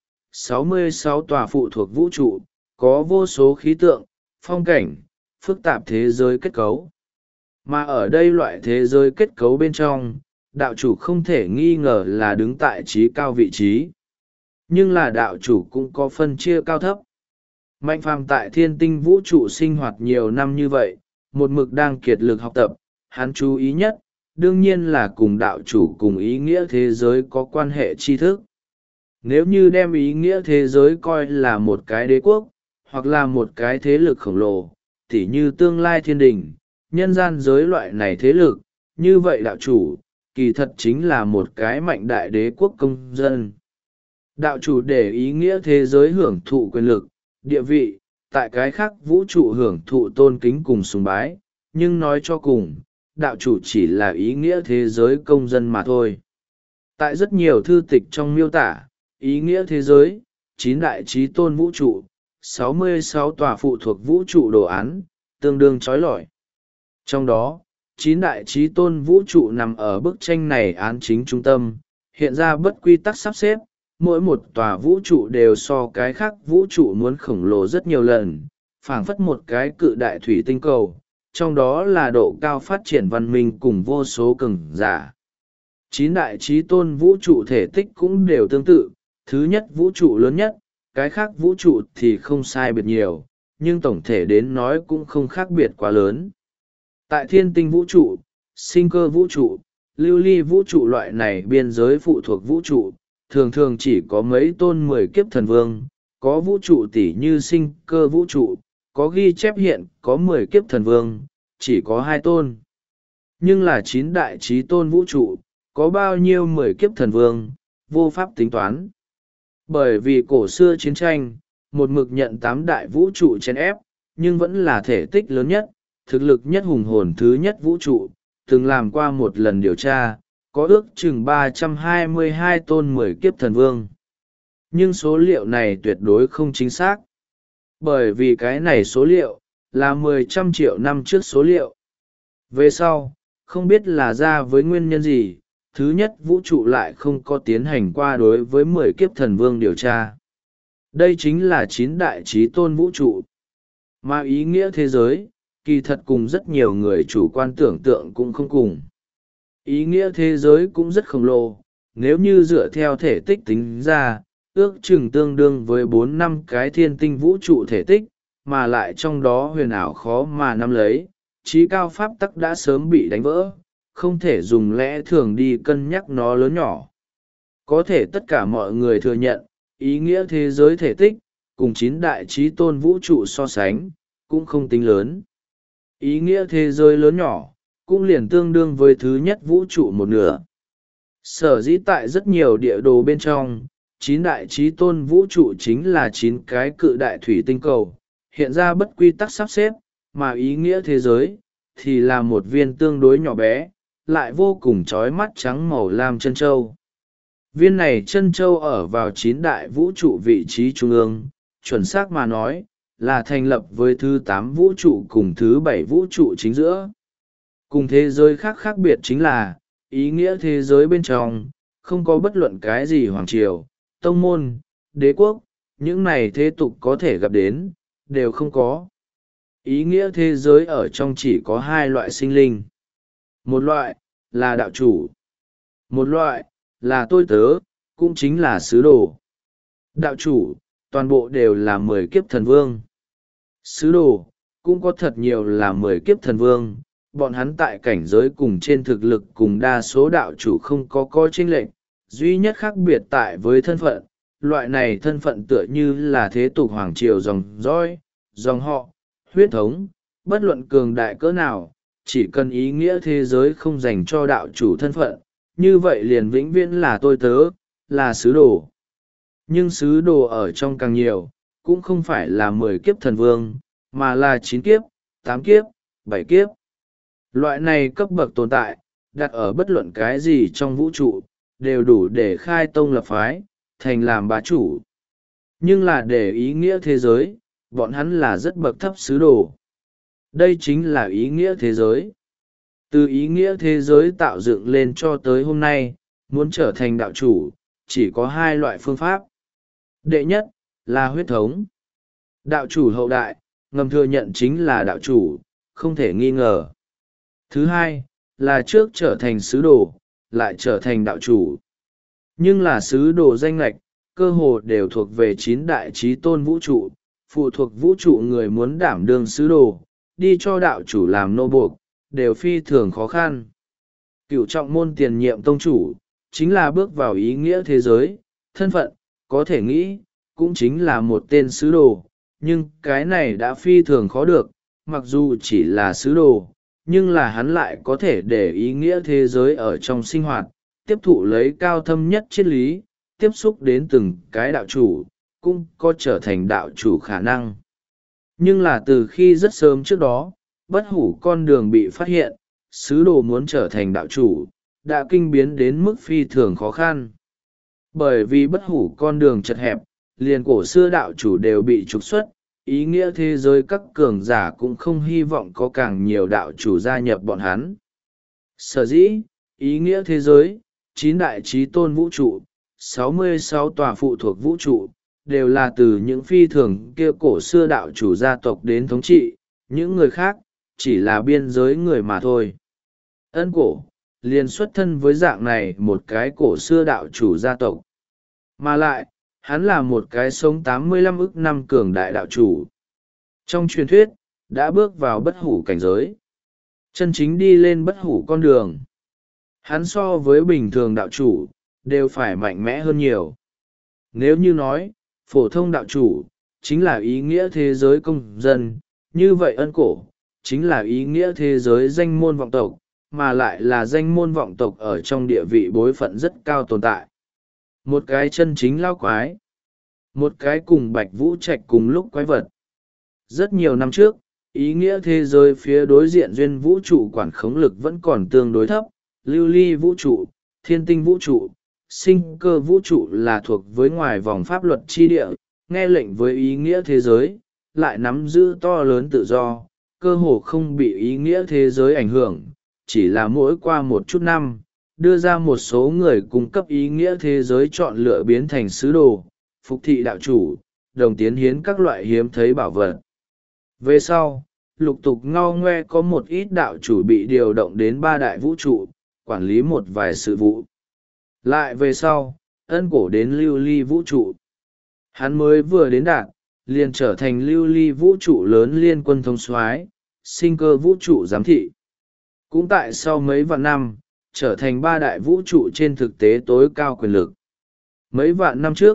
A: 66 tòa phụ thuộc vũ trụ, có vô số khí tượng, phong cảnh, phức tạp thế giới kết cấu. Mà ở đây loại thế giới kết cấu bên trong, đạo chủ không thể nghi ngờ là đứng tại trí cao vị trí. Nhưng là đạo chủ cũng có phân chia cao thấp. Mạnh phàm tại thiên tinh vũ trụ sinh hoạt nhiều năm như vậy, một mực đang kiệt lực học tập, hắn chú ý nhất, đương nhiên là cùng đạo chủ cùng ý nghĩa thế giới có quan hệ tri thức. Nếu như đem ý nghĩa thế giới coi là một cái đế quốc, hoặc là một cái thế lực khổng lồ, tỉ như tương lai thiên đình, nhân gian giới loại này thế lực, như vậy đạo chủ, kỳ thật chính là một cái mạnh đại đế quốc công dân. Đạo chủ để ý nghĩa thế giới hưởng thụ quyền lực, địa vị, tại cái khác vũ trụ hưởng thụ tôn kính cùng sùng bái, nhưng nói cho cùng, đạo chủ chỉ là ý nghĩa thế giới công dân mà thôi. Tại rất nhiều thư tịch trong miêu tả, ý nghĩa thế giới, 9 đại chí tôn vũ trụ, 66 tòa phụ thuộc vũ trụ đồ án, tương đương trói lọi. Trong đó, 9 đại chí tôn vũ trụ nằm ở bức tranh này án chính trung tâm, hiện ra bất quy tắc sắp xếp, mỗi một tòa vũ trụ đều so cái khác vũ trụ muốn khổng lồ rất nhiều lần, phảng phất một cái cự đại thủy tinh cầu, trong đó là độ cao phát triển văn minh cùng vô số cường giả. 9 đại chí tôn vũ trụ thể tích cũng đều tương tự, thứ nhất vũ trụ lớn nhất, cái khác vũ trụ thì không sai biệt nhiều, nhưng tổng thể đến nói cũng không khác biệt quá lớn. Tại thiên tinh vũ trụ, sinh cơ vũ trụ, lưu ly vũ trụ loại này biên giới phụ thuộc vũ trụ, thường thường chỉ có mấy tôn 10 kiếp thần vương, có vũ trụ tỷ như sinh cơ vũ trụ, có ghi chép hiện có 10 kiếp thần vương, chỉ có 2 tôn. Nhưng là 9 đại chí tôn vũ trụ, có bao nhiêu 10 kiếp thần vương, vô pháp tính toán. Bởi vì cổ xưa chiến tranh, một mực nhận 8 đại vũ trụ chèn ép, nhưng vẫn là thể tích lớn nhất, thực lực nhất hùng hồn thứ nhất vũ trụ, từng làm qua một lần điều tra, có ước chừng 322 tôn 10 kiếp thần vương. Nhưng số liệu này tuyệt đối không chính xác. Bởi vì cái này số liệu, là 10 triệu năm trước số liệu. Về sau, không biết là ra với nguyên nhân gì, thứ nhất vũ trụ lại không có tiến hành qua đối với 10 kiếp thần vương điều tra. Đây chính là 9 đại chí tôn vũ trụ. Mà ý nghĩa thế giới, kỳ thật cùng rất nhiều người chủ quan tưởng tượng cũng không cùng. Ý nghĩa thế giới cũng rất khổng lồ, nếu như dựa theo thể tích tính ra, ước chừng tương đương với 4-5 cái thiên tinh vũ trụ thể tích, mà lại trong đó huyền ảo khó mà nắm lấy, trí cao pháp tắc đã sớm bị đánh vỡ, không thể dùng lẽ thường đi cân nhắc nó lớn nhỏ. Có thể tất cả mọi người thừa nhận, ý nghĩa thế giới thể tích cùng 9 đại chí tôn vũ trụ so sánh cũng không tính lớn. Ý nghĩa thế giới lớn nhỏ cũng liền tương đương với thứ nhất vũ trụ một nửa. Sở dĩ tại rất nhiều địa đồ bên trong, 9 đại chí tôn vũ trụ chính là 9 cái cự đại thủy tinh cầu, hiện ra bất quy tắc sắp xếp, mà ý nghĩa thế giới thì là một viên tương đối nhỏ bé, lại vô cùng chói mắt trắng màu lam chân châu. Viên này chân châu ở vào 9 đại vũ trụ vị trí trung ương, chuẩn xác mà nói, là thành lập với thứ 8 vũ trụ cùng thứ 7 vũ trụ chính giữa. Cùng thế giới khác khác biệt chính là, ý nghĩa thế giới bên trong, không có bất luận cái gì hoàng triều, tông môn, đế quốc, những này thế tục có thể gặp đến, đều không có. Ý nghĩa thế giới ở trong chỉ có 2 loại sinh linh. Một loại, là đạo chủ. Một loại, là tôi tớ, cũng chính là sứ đồ. Đạo chủ, toàn bộ đều là 10 kiếp thần vương. Sứ đồ, cũng có thật nhiều là 10 kiếp thần vương, bọn hắn tại cảnh giới cùng trên thực lực cùng đa số đạo chủ không có chênh lệch, duy nhất khác biệt tại với thân phận. Loại này thân phận tựa như là thế tục hoàng triều dòng dõi, dòng họ, huyết thống, bất luận cường đại cỡ nào, chỉ cần ý nghĩa thế giới không dành cho đạo chủ thân phận, như vậy liền vĩnh viễn là tôi tớ, là sứ đồ. Nhưng sứ đồ ở trong càng nhiều, cũng không phải là 10 kiếp thần vương, mà là 9 kiếp, 8 kiếp, 7 kiếp. Loại này cấp bậc tồn tại, đặt ở bất luận cái gì trong vũ trụ, đều đủ để khai tông lập phái, thành làm bá chủ. Nhưng là để ý nghĩa thế giới, bọn hắn là rất bậc thấp sứ đồ. Đây chính là ý nghĩa thế giới. Từ ý nghĩa thế giới tạo dựng lên cho tới hôm nay, muốn trở thành đạo chủ, chỉ có 2 loại phương pháp. Đệ nhất, là huyết thống. Đạo chủ hậu đại, ngầm thừa nhận chính là đạo chủ, không thể nghi ngờ. Thứ hai, là trước trở thành sứ đồ, lại trở thành đạo chủ. Nhưng là sứ đồ danh lệch, cơ hồ đều thuộc về 9 đại chí tôn vũ trụ, phụ thuộc vũ trụ người muốn đảm đương sứ đồ, đi cho đạo chủ làm nô buộc, đều phi thường khó khăn. Cửu trọng môn tiền nhiệm tông chủ, chính là bước vào ý nghĩa thế giới, thân phận, có thể nghĩ, cũng chính là một tên sứ đồ, nhưng cái này đã phi thường khó được, mặc dù chỉ là sứ đồ, nhưng là hắn lại có thể để ý nghĩa thế giới ở trong sinh hoạt, tiếp thụ lấy cao thâm nhất triết lý, tiếp xúc đến từng cái đạo chủ, cũng có trở thành đạo chủ khả năng. Nhưng là từ khi rất sớm trước đó, bất hủ con đường bị phát hiện, sứ đồ muốn trở thành đạo chủ, đã kinh biến đến mức phi thường khó khăn. Bởi vì bất hủ con đường chật hẹp, liền cổ xưa đạo chủ đều bị trục xuất, ý nghĩa thế giới các cường giả cũng không hy vọng có càng nhiều đạo chủ gia nhập bọn hắn. Sở dĩ, ý nghĩa thế giới, 9 đại chí tôn vũ trụ, 66 tòa phụ thuộc vũ trụ, đều là từ những phi thường kia cổ xưa đạo chủ gia tộc đến thống trị, những người khác, chỉ là biên giới người mà thôi. Ân cổ, liền xuất thân với dạng này một cái cổ xưa đạo chủ gia tộc. Mà lại, hắn là một cái sống 85 ức năm cường đại đạo chủ. Trong truyền thuyết, đã bước vào bất hủ cảnh giới. Chân chính đi lên bất hủ con đường. Hắn so với bình thường đạo chủ, đều phải mạnh mẽ hơn nhiều. Nếu như nói, phổ thông đạo chủ, chính là ý nghĩa thế giới công dân, như vậy ân cổ, chính là ý nghĩa thế giới danh môn vọng tộc, mà lại là danh môn vọng tộc ở trong địa vị bối phận rất cao tồn tại. Một cái chân chính lao quái, một cái cùng Bạch Vũ Trạch cùng lúc quái vật. Rất nhiều năm trước, ý nghĩa thế giới phía đối diện duyên vũ trụ quản khống lực vẫn còn tương đối thấp, lưu ly vũ trụ, thiên tinh vũ trụ, sinh cơ vũ trụ là thuộc với ngoài vòng pháp luật chi địa, nghe lệnh với ý nghĩa thế giới, lại nắm giữ to lớn tự do, cơ hồ không bị ý nghĩa thế giới ảnh hưởng, chỉ là mỗi qua một chút năm, đưa ra một số người cung cấp ý nghĩa thế giới chọn lựa biến thành sứ đồ, phục thị đạo chủ, đồng tiến hiến các loại hiếm thấy bảo vật. Về sau, lục tục ngao ngoe có một ít đạo chủ bị điều động đến 3 đại vũ trụ, quản lý một vài sự vụ. Lại về sau, ân cổ đến lưu ly vũ trụ. Hắn mới vừa đến đạt, liền trở thành lưu ly vũ trụ lớn liên quân thống soái, sinh cơ vũ trụ giám thị. Cũng tại sau mấy vạn năm, trở thành 3 đại vũ trụ trên thực tế tối cao quyền lực. Mấy vạn năm trước,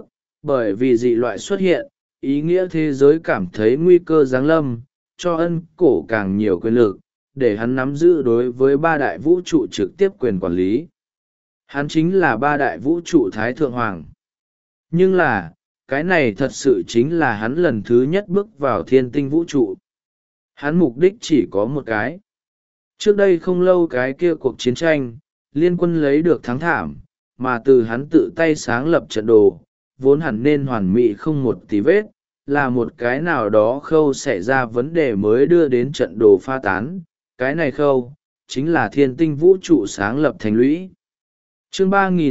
A: Bởi vì dị loại xuất hiện, ý nghĩa thế giới cảm thấy nguy cơ giáng lâm, cho ân cổ càng nhiều quyền lực, để hắn nắm giữ đối với ba đại vũ trụ trực tiếp quyền quản lý. Hắn chính là ba đại vũ trụ Thái Thượng Hoàng. Nhưng là, cái này thật sự chính là hắn lần thứ nhất bước vào thiên tinh vũ trụ. Hắn mục đích chỉ có một cái. Trước đây không lâu cái kia cuộc chiến tranh, liên quân lấy được thắng thảm, mà từ hắn tự tay sáng lập trận đồ, vốn hẳn nên hoàn mỹ không một tí vết, là một cái nào đó khâu xảy ra vấn đề mới đưa đến trận đồ pha tán. Cái này khâu, chính là thiên tinh vũ trụ sáng lập thành lũy. Chương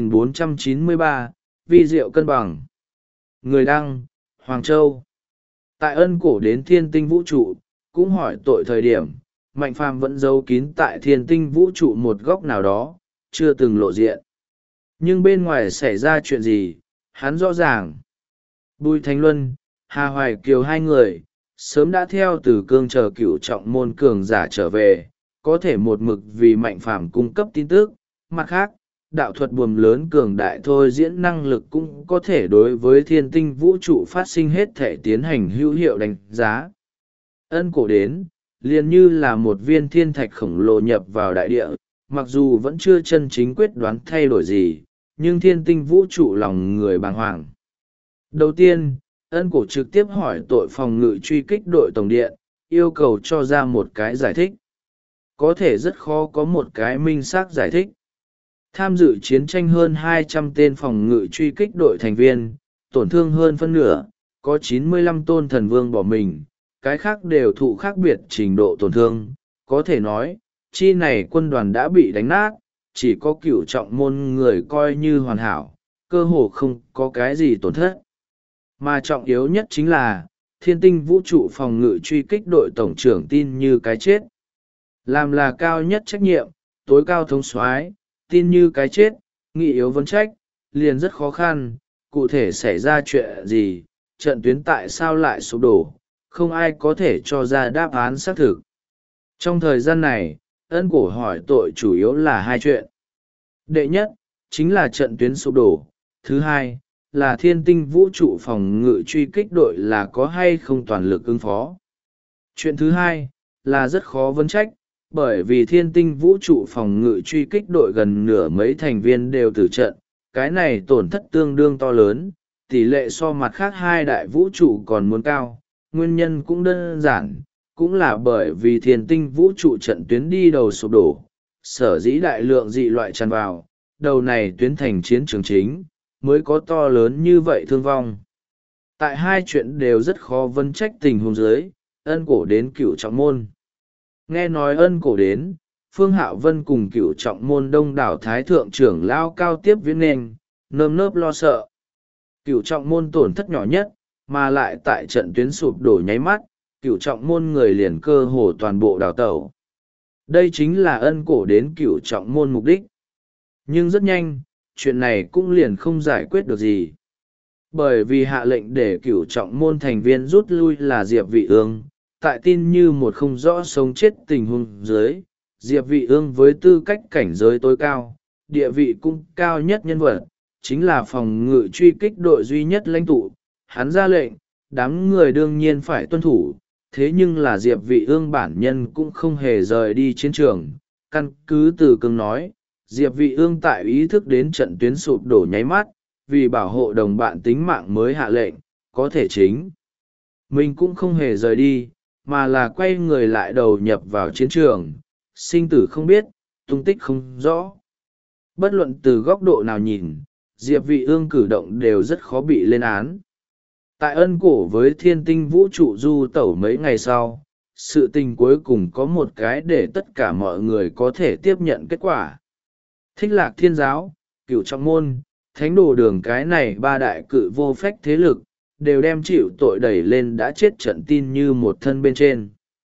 A: 3493, vi diệu cân bằng. Người đăng, Hoàng Châu. Tại ân cổ đến thiên tinh vũ trụ, cũng hỏi tội thời điểm, Mạnh Phàm vẫn giấu kín tại thiên tinh vũ trụ một góc nào đó, chưa từng lộ diện. Nhưng bên ngoài xảy ra chuyện gì, hắn rõ ràng. Bùi Thanh Luân, Hà Hoài Kiều hai người, sớm đã theo từ cương chờ cửu trọng môn cường giả trở về, có thể một mực vì Mạnh Phàm cung cấp tin tức. Mặt khác, đạo thuật buồm lớn cường đại thôi diễn năng lực cũng có thể đối với thiên tinh vũ trụ phát sinh hết thể tiến hành hữu hiệu đánh giá. Ân cổ đến, liền như là một viên thiên thạch khổng lồ nhập vào đại địa, mặc dù vẫn chưa chân chính quyết đoán thay đổi gì, nhưng thiên tinh vũ trụ lòng người bàng hoàng. Đầu tiên, ân cổ trực tiếp hỏi tội phòng ngự truy kích đội tổng điện, yêu cầu cho ra một cái giải thích. Có thể rất khó có một cái minh xác giải thích. Tham dự chiến tranh hơn 200 tên phòng ngự truy kích đội thành viên, tổn thương hơn phân nửa, có 95 tôn thần vương bỏ mình, cái khác đều thụ khác biệt trình độ tổn thương. Có thể nói, chi này quân đoàn đã bị đánh nát, chỉ có cửu trọng môn người coi như hoàn hảo, cơ hồ không có cái gì tổn thất. Mà trọng yếu nhất chính là, thiên tinh vũ trụ phòng ngự truy kích đội tổng trưởng tin như cái chết. Làm là cao nhất trách nhiệm, tối cao thống soái, tin như cái chết, nghị yếu vấn trách, liền rất khó khăn, cụ thể xảy ra chuyện gì, trận tuyến tại sao lại sụp đổ, không ai có thể cho ra đáp án xác thực. Trong thời gian này, ân cổ hỏi tội chủ yếu là hai chuyện. Đệ nhất, chính là trận tuyến sụp đổ. Thứ hai, là thiên tinh vũ trụ phòng ngự truy kích đội là có hay không toàn lực ứng phó. Chuyện thứ hai, là rất khó vấn trách, bởi vì thiên tinh vũ trụ phòng ngự truy kích đội gần nửa mấy thành viên đều tử trận, cái này tổn thất tương đương to lớn, tỷ lệ so mặt khác hai đại vũ trụ còn muốn cao. Nguyên nhân cũng đơn giản, cũng là bởi vì thiên tinh vũ trụ trận tuyến đi đầu sụp đổ, sở dĩ đại lượng dị loại tràn vào, đầu này tuyến thành chiến trường chính, mới có to lớn như vậy thương vong. Tại hai chuyện đều rất khó vấn trách tình huống dưới, ân cổ đến cửu trọng môn. Nghe nói ân cổ đến, Phương Hạo Vân cùng cửu trọng môn đông đảo thái thượng trưởng lao cao tiếp viễn nền, nơm nớp lo sợ. Cửu trọng môn tổn thất nhỏ nhất, mà lại tại trận tuyến sụp đổ nháy mắt, cửu trọng môn người liền cơ hồ toàn bộ đào tẩu. Đây chính là ân cổ đến cửu trọng môn mục đích. Nhưng rất nhanh, chuyện này cũng liền không giải quyết được gì. Bởi vì hạ lệnh để cửu trọng môn thành viên rút lui là Diệp Vị Ương, tại tin như một không rõ sống chết tình huống dưới, Diệp Vị Ương với tư cách cảnh giới tối cao, địa vị cũng cao nhất nhân vật, chính là phòng ngự truy kích đội duy nhất lãnh tụ. Hắn ra lệnh, đám người đương nhiên phải tuân thủ, thế nhưng là Diệp Vị Ương bản nhân cũng không hề rời đi chiến trường. Căn cứ từ cương nói, Diệp Vị Ương tại ý thức đến trận tuyến sụp đổ nháy mắt, vì bảo hộ đồng bạn tính mạng mới hạ lệnh, có thể chính mình cũng không hề rời đi, mà là quay người lại đầu nhập vào chiến trường, sinh tử không biết, tung tích không rõ. Bất luận từ góc độ nào nhìn, Diệp Vị Ương cử động đều rất khó bị lên án. Tại ân cổ với thiên tinh vũ trụ du tẩu mấy ngày sau, sự tình cuối cùng có một cái để tất cả mọi người có thể tiếp nhận kết quả. Thích Lạc Thiên Giáo, Cửu Trọng Môn, Thánh Đồ Đường cái này ba đại cự vô phách thế lực, đều đem chịu tội đẩy lên đã chết trận tin như một thân bên trên.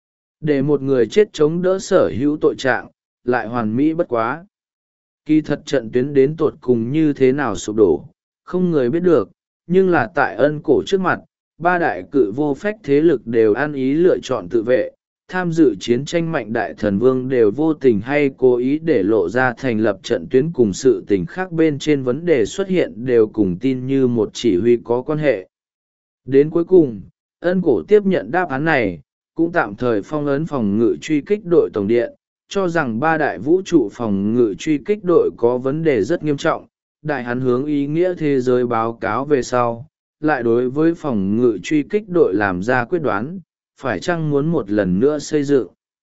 A: Để một người chết chống đỡ sở hữu tội trạng, lại hoàn mỹ bất quá. Kỳ thật trận tuyến đến tột cùng như thế nào sụp đổ, không người biết được, nhưng là tại ân cổ trước mặt, ba đại cự vô phách thế lực đều ăn ý lựa chọn tự vệ, tham dự chiến tranh mạnh đại thần vương đều vô tình hay cố ý để lộ ra thành lập trận tuyến cùng sự tình khác bên trên vấn đề xuất hiện đều cùng tin như một chỉ huy có quan hệ. Đến cuối cùng, Ân Cổ tiếp nhận đáp án này, cũng tạm thời phong ấn phòng ngự truy kích đội tổng điện, cho rằng ba đại vũ trụ phòng ngự truy kích đội có vấn đề rất nghiêm trọng. Đại hắn hướng ý nghĩa thế giới báo cáo về sau, lại đối với phòng ngự truy kích đội làm ra quyết đoán, phải chăng muốn một lần nữa xây dựng.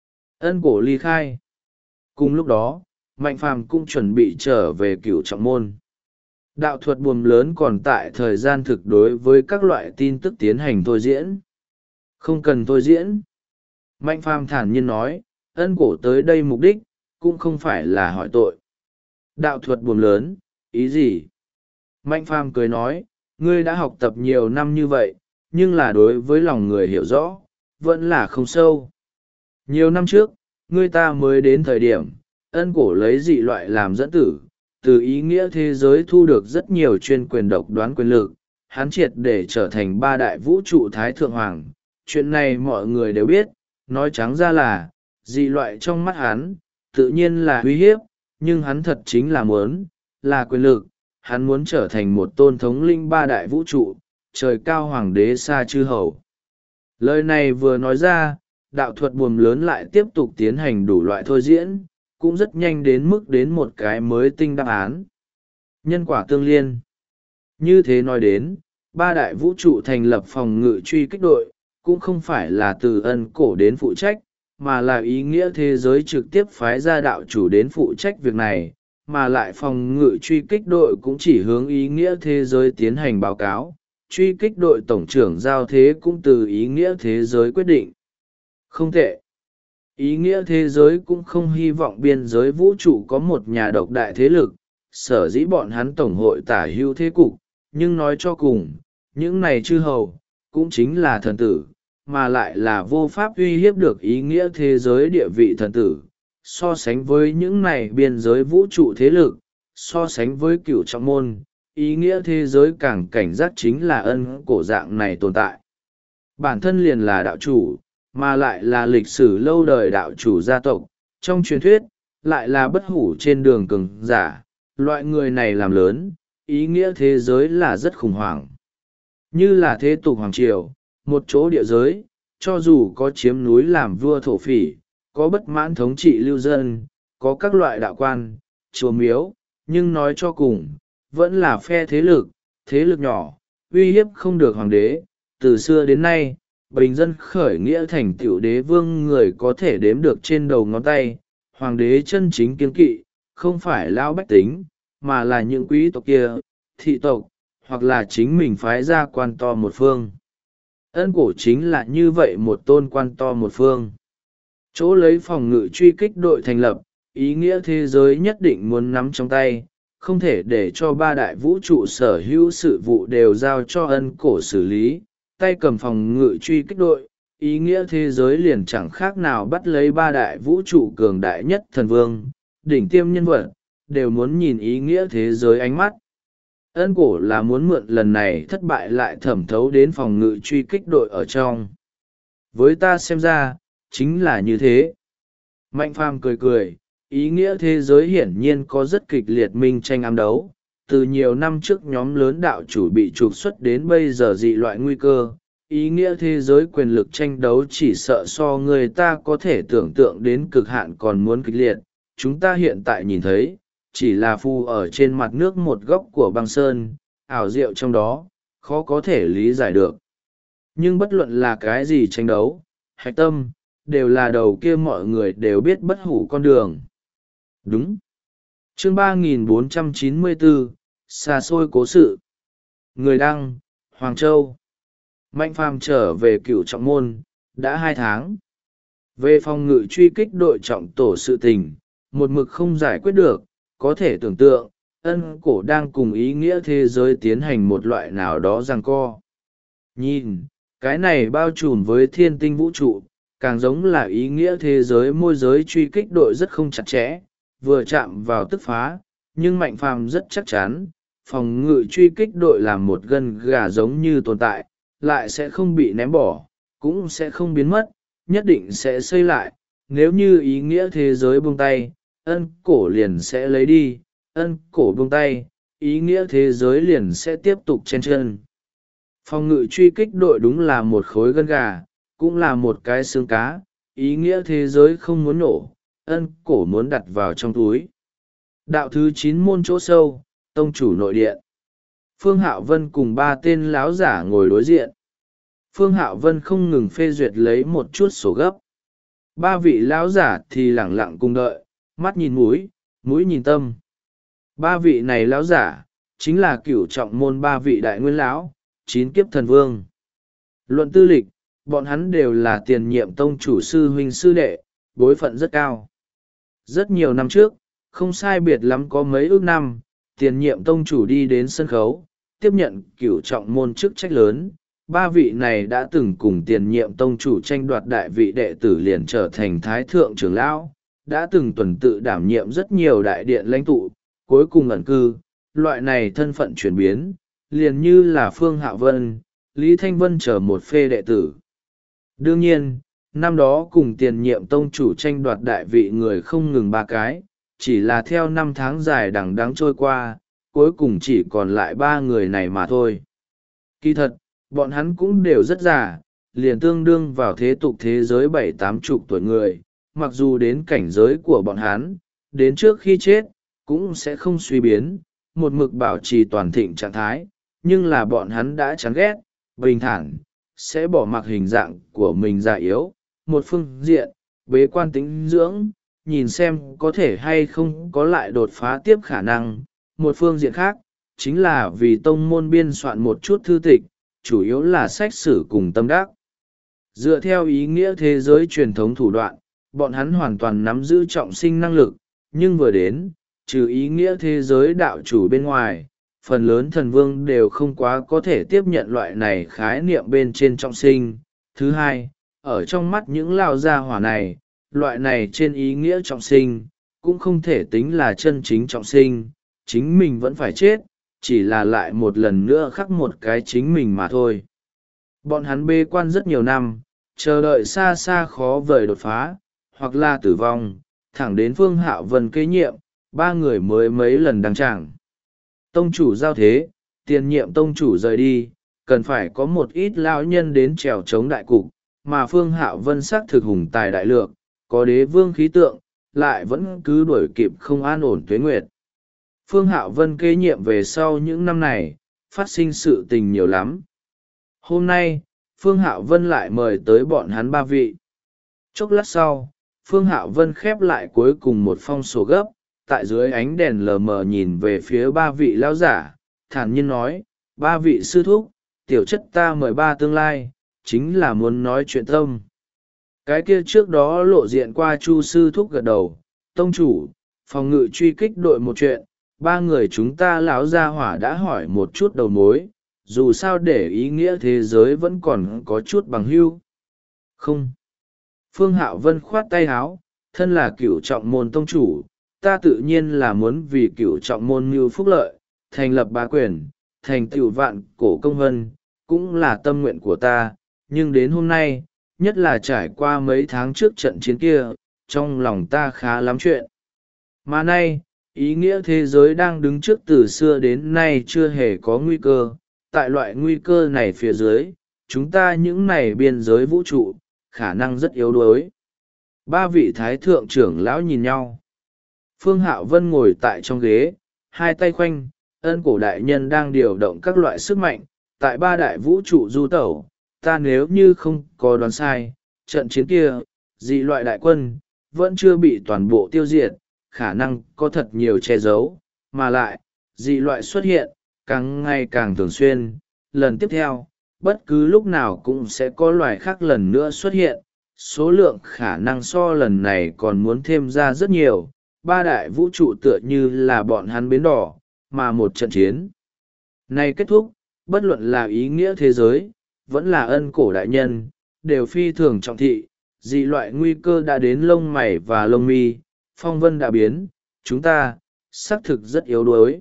A: Ân Cổ ly khai. Cùng lúc đó, Mạnh Phàm cũng chuẩn bị trở về Cửu Trọng Môn. Đạo thuật buồm lớn còn tại thời gian thực đối với các loại tin tức tiến hành thôi diễn. Không cần thôi diễn. Mạnh Phàm thản nhiên nói, Ân Cổ tới đây mục đích, cũng không phải là hỏi tội. Đạo thuật buồm lớn, ý gì? Mạnh Phàm cười nói, ngươi đã học tập nhiều năm như vậy, nhưng là đối với lòng người hiểu rõ, vẫn là không sâu. Nhiều năm trước, ngươi ta mới đến thời điểm, Ân Cổ lấy dị loại làm dẫn tử, từ ý nghĩa thế giới thu được rất nhiều chuyên quyền độc đoán quyền lực, hắn triệt để trở thành ba đại vũ trụ Thái Thượng Hoàng. Chuyện này mọi người đều biết, nói trắng ra là, dị loại trong mắt hắn, tự nhiên là uy hiếp, nhưng hắn thật chính là muốn, là quyền lực, hắn muốn trở thành một tôn thống linh ba đại vũ trụ, trời cao hoàng đế xa chư hầu. Lời này vừa nói ra, đạo thuật buồm lớn lại tiếp tục tiến hành đủ loại thôi diễn, cũng rất nhanh đến mức đến một cái mới tinh đáp án. Nhân quả tương liên. Như thế nói đến, ba đại vũ trụ thành lập phòng ngự truy kích đội, cũng không phải là từ Ân Cổ đến phụ trách, mà là ý nghĩa thế giới trực tiếp phái ra đạo chủ đến phụ trách việc này, mà lại phòng ngự truy kích đội cũng chỉ hướng ý nghĩa thế giới tiến hành báo cáo, truy kích đội tổng trưởng giao thế cũng từ ý nghĩa thế giới quyết định. Không tệ. Ý nghĩa thế giới cũng không hy vọng biên giới vũ trụ có một nhà độc đại thế lực, sở dĩ bọn hắn tổng hội tả hữu thế cục, nhưng nói cho cùng, những này chư hầu, cũng chính là thần tử, mà lại là vô pháp uy hiếp được ý nghĩa thế giới địa vị thần tử. So sánh với những này biên giới vũ trụ thế lực, so sánh với Cửu Trọng Môn, ý nghĩa thế giới càng cảnh giác chính là Ân Cổ dạng này tồn tại. Bản thân liền là đạo chủ, mà lại là lịch sử lâu đời đạo chủ gia tộc, trong truyền thuyết, lại là bất hủ trên đường cường giả, loại người này làm lớn, ý nghĩa thế giới là rất khủng hoảng. Như là thế tục hoàng triều, một chỗ địa giới, cho dù có chiếm núi làm vua thổ phỉ, có bất mãn thống trị lưu dân, có các loại đạo quan, chùa miếu, nhưng nói cho cùng, vẫn là phe thế lực nhỏ, uy hiếp không được hoàng đế. Từ xưa đến nay, bình dân khởi nghĩa thành tựu đế vương người có thể đếm được trên đầu ngón tay, hoàng đế chân chính kiên kỵ, không phải lão bách tính, mà là những quý tộc kia, thị tộc, hoặc là chính mình phái ra quan to một phương. Ân Cổ chính là như vậy một tôn quan to một phương. Chỗ lấy phòng ngự truy kích đội thành lập, ý nghĩa thế giới nhất định muốn nắm trong tay, không thể để cho ba đại vũ trụ sở hữu sự vụ đều giao cho Ân Cổ xử lý, tay cầm phòng ngự truy kích đội, ý nghĩa thế giới liền chẳng khác nào bắt lấy ba đại vũ trụ cường đại nhất thần vương, đỉnh tiêm nhân vật, đều muốn nhìn ý nghĩa thế giới ánh mắt. Ân Cổ là muốn mượn lần này thất bại lại thẩm thấu đến phòng ngự truy kích đội ở trong. Với ta xem ra, chính là như thế. Mạnh Phàm cười cười, ý nghĩa thế giới hiển nhiên có rất kịch liệt minh tranh ám đấu. Từ nhiều năm trước nhóm lớn đạo chủ bị trục xuất đến bây giờ dị loại nguy cơ, ý nghĩa thế giới quyền lực tranh đấu chỉ sợ so người ta có thể tưởng tượng đến cực hạn còn muốn kịch liệt. Chúng ta hiện tại nhìn thấy, chỉ là phù ở trên mặt nước một góc của băng sơn, ảo diệu trong đó, khó có thể lý giải được. Nhưng bất luận là cái gì tranh đấu, hạch tâm, đều là đầu kia mọi người đều biết bất hủ con đường. Đúng. Chương 3494, xa xôi cố sự. Người đăng, Hoàng Châu. Mạnh Phàm trở về Cửu Trọng Môn, đã 2 tháng. Về phòng ngự truy kích đội trọng tổ sự tình, một mực không giải quyết được, có thể tưởng tượng, Ân Cổ đang cùng ý nghĩa thế giới tiến hành một loại nào đó giằng co. Nhìn, cái này bao trùm với thiên tinh vũ trụ, càng giống là ý nghĩa thế giới môi giới truy kích đội rất không chặt chẽ, vừa chạm vào tức phá, nhưng Mạnh Phàm rất chắc chắn, phòng ngự truy kích đội làm một gân gà giống như tồn tại, lại sẽ không bị ném bỏ, cũng sẽ không biến mất, nhất định sẽ xây lại. Nếu như ý nghĩa thế giới buông tay, ân cổ liền sẽ lấy đi, ân cổ buông tay, ý nghĩa thế giới liền sẽ tiếp tục chen chân. Phòng ngự truy kích đội đúng là một khối gân gà, cũng là một cái xương cá, ý nghĩa thế giới không muốn nổ, ân cổ muốn đặt vào trong túi. Đạo thứ 9 môn chỗ sâu, tông chủ nội điện. Phương Hạo Vân cùng ba tên láo giả ngồi đối diện. Phương Hạo Vân không ngừng phê duyệt lấy một chút sổ gấp. Ba vị láo giả thì lẳng lặng cùng đợi, mắt nhìn mũi, mũi nhìn tâm. Ba vị này láo giả chính là cửu trọng môn ba vị đại nguyên lão, 9 kiếp thần vương. Luận tư lịch, bọn hắn đều là tiền nhiệm tông chủ sư huynh sư đệ, bối phận rất cao. Rất nhiều năm trước, không sai biệt lắm có mấy ước năm, tiền nhiệm tông chủ đi đến sân khấu, tiếp nhận cửu trọng môn chức trách lớn. Ba vị này đã từng cùng tiền nhiệm tông chủ tranh đoạt đại vị đệ tử liền trở thành thái thượng trưởng lão, đã từng tuần tự đảm nhiệm rất nhiều đại điện lãnh tụ, cuối cùng ẩn cư. Loại này thân phận chuyển biến, liền như là Phương Hạo Vân, Lý Thanh Vân trở một phê đệ tử. Đương nhiên, năm đó cùng tiền nhiệm tông chủ tranh đoạt đại vị người không ngừng ba cái, chỉ là theo năm tháng dài đằng đẵng trôi qua, cuối cùng chỉ còn lại ba người này mà thôi. Kỳ thật, bọn hắn cũng đều rất già, liền tương đương vào thế tục thế giới 70-80 tuổi người, mặc dù đến cảnh giới của bọn hắn, đến trước khi chết, cũng sẽ không suy biến, một mực bảo trì toàn thịnh trạng thái, nhưng là bọn hắn đã chán ghét, bình thản, sẽ bỏ mặc hình dạng của mình già yếu, một phương diện, bế quan tĩnh dưỡng, nhìn xem có thể hay không có lại đột phá tiếp khả năng, một phương diện khác, chính là vì tông môn biên soạn một chút thư tịch, chủ yếu là sách sử cùng tâm đắc. Dựa theo ý nghĩa thế giới truyền thống thủ đoạn, bọn hắn hoàn toàn nắm giữ trọng sinh năng lực, nhưng vừa đến, trừ ý nghĩa thế giới đạo chủ bên ngoài, phần lớn thần vương đều không quá có thể tiếp nhận loại này khái niệm bên trên trọng sinh. Thứ hai, ở trong mắt những lao gia hỏa này, loại này trên ý nghĩa trọng sinh, cũng không thể tính là chân chính trọng sinh, chính mình vẫn phải chết, chỉ là lại một lần nữa khắc một cái chính mình mà thôi. Bọn hắn bê quan rất nhiều năm, chờ đợi xa xa khó vời đột phá, hoặc là tử vong, thẳng đến Phương Hạo Vân kế nhiệm, ba người mới mấy lần đăng tràng. Tông chủ giao thế, tiền nhiệm tông chủ rời đi, cần phải có một ít lão nhân đến trèo chống đại cục, mà Phương Hạo Vân sắc thực hùng tài đại lược, có đế vương khí tượng, lại vẫn cứ đuổi kịp không an ổn tuế nguyệt. Phương Hạo Vân kế nhiệm về sau những năm này, phát sinh sự tình nhiều lắm. Hôm nay, Phương Hạo Vân lại mời tới bọn hắn ba vị. Chốc lát sau, Phương Hạo Vân khép lại cuối cùng một phong sổ gấp, tại dưới ánh đèn lờ mờ nhìn về phía ba vị lão giả, thản nhiên nói, ba vị sư thúc, tiểu chất ta mời ba tương lai, chính là muốn nói chuyện tâm. Cái kia trước đó lộ diện qua Chu sư thúc gật đầu, tông chủ, phòng ngự truy kích đội một chuyện, ba người chúng ta lão gia hỏa đã hỏi một chút đầu mối, dù sao để ý nghĩa thế giới vẫn còn có chút bằng hữu. Không. Phương Hạo Vân khoát tay háo, thân là cửu trọng môn tông chủ, ta tự nhiên là muốn vì cửu trọng môn mưu phúc lợi, thành lập bá quyền, thành tựu vạn cổ công vân, cũng là tâm nguyện của ta, nhưng đến hôm nay, nhất là trải qua mấy tháng trước trận chiến kia, trong lòng ta khá lắm chuyện. Mà nay, ý nghĩa thế giới đang đứng trước từ xưa đến nay chưa hề có nguy cơ, tại loại nguy cơ này phía dưới, chúng ta những này biên giới vũ trụ, khả năng rất yếu đuối. Ba vị thái thượng trưởng lão nhìn nhau. Phương Hạo Vân ngồi tại trong ghế, hai tay khoanh, ân cổ đại nhân đang điều động các loại sức mạnh, tại ba đại vũ trụ du tẩu, ta nếu như không có đoán sai, trận chiến kia, dị loại đại quân, vẫn chưa bị toàn bộ tiêu diệt, khả năng có thật nhiều che giấu, mà lại, dị loại xuất hiện, càng ngày càng thường xuyên, lần tiếp theo, bất cứ lúc nào cũng sẽ có loài khác lần nữa xuất hiện, số lượng khả năng so lần này còn muốn thêm ra rất nhiều, ba đại vũ trụ tựa như là bọn hắn bến đỏ, mà một trận chiến này kết thúc, bất luận là ý nghĩa thế giới, vẫn là ân cổ đại nhân, đều phi thường trọng thị, dị loại nguy cơ đã đến lông mày và lông mi, phong vân đã biến, chúng ta, xác thực rất yếu đuối.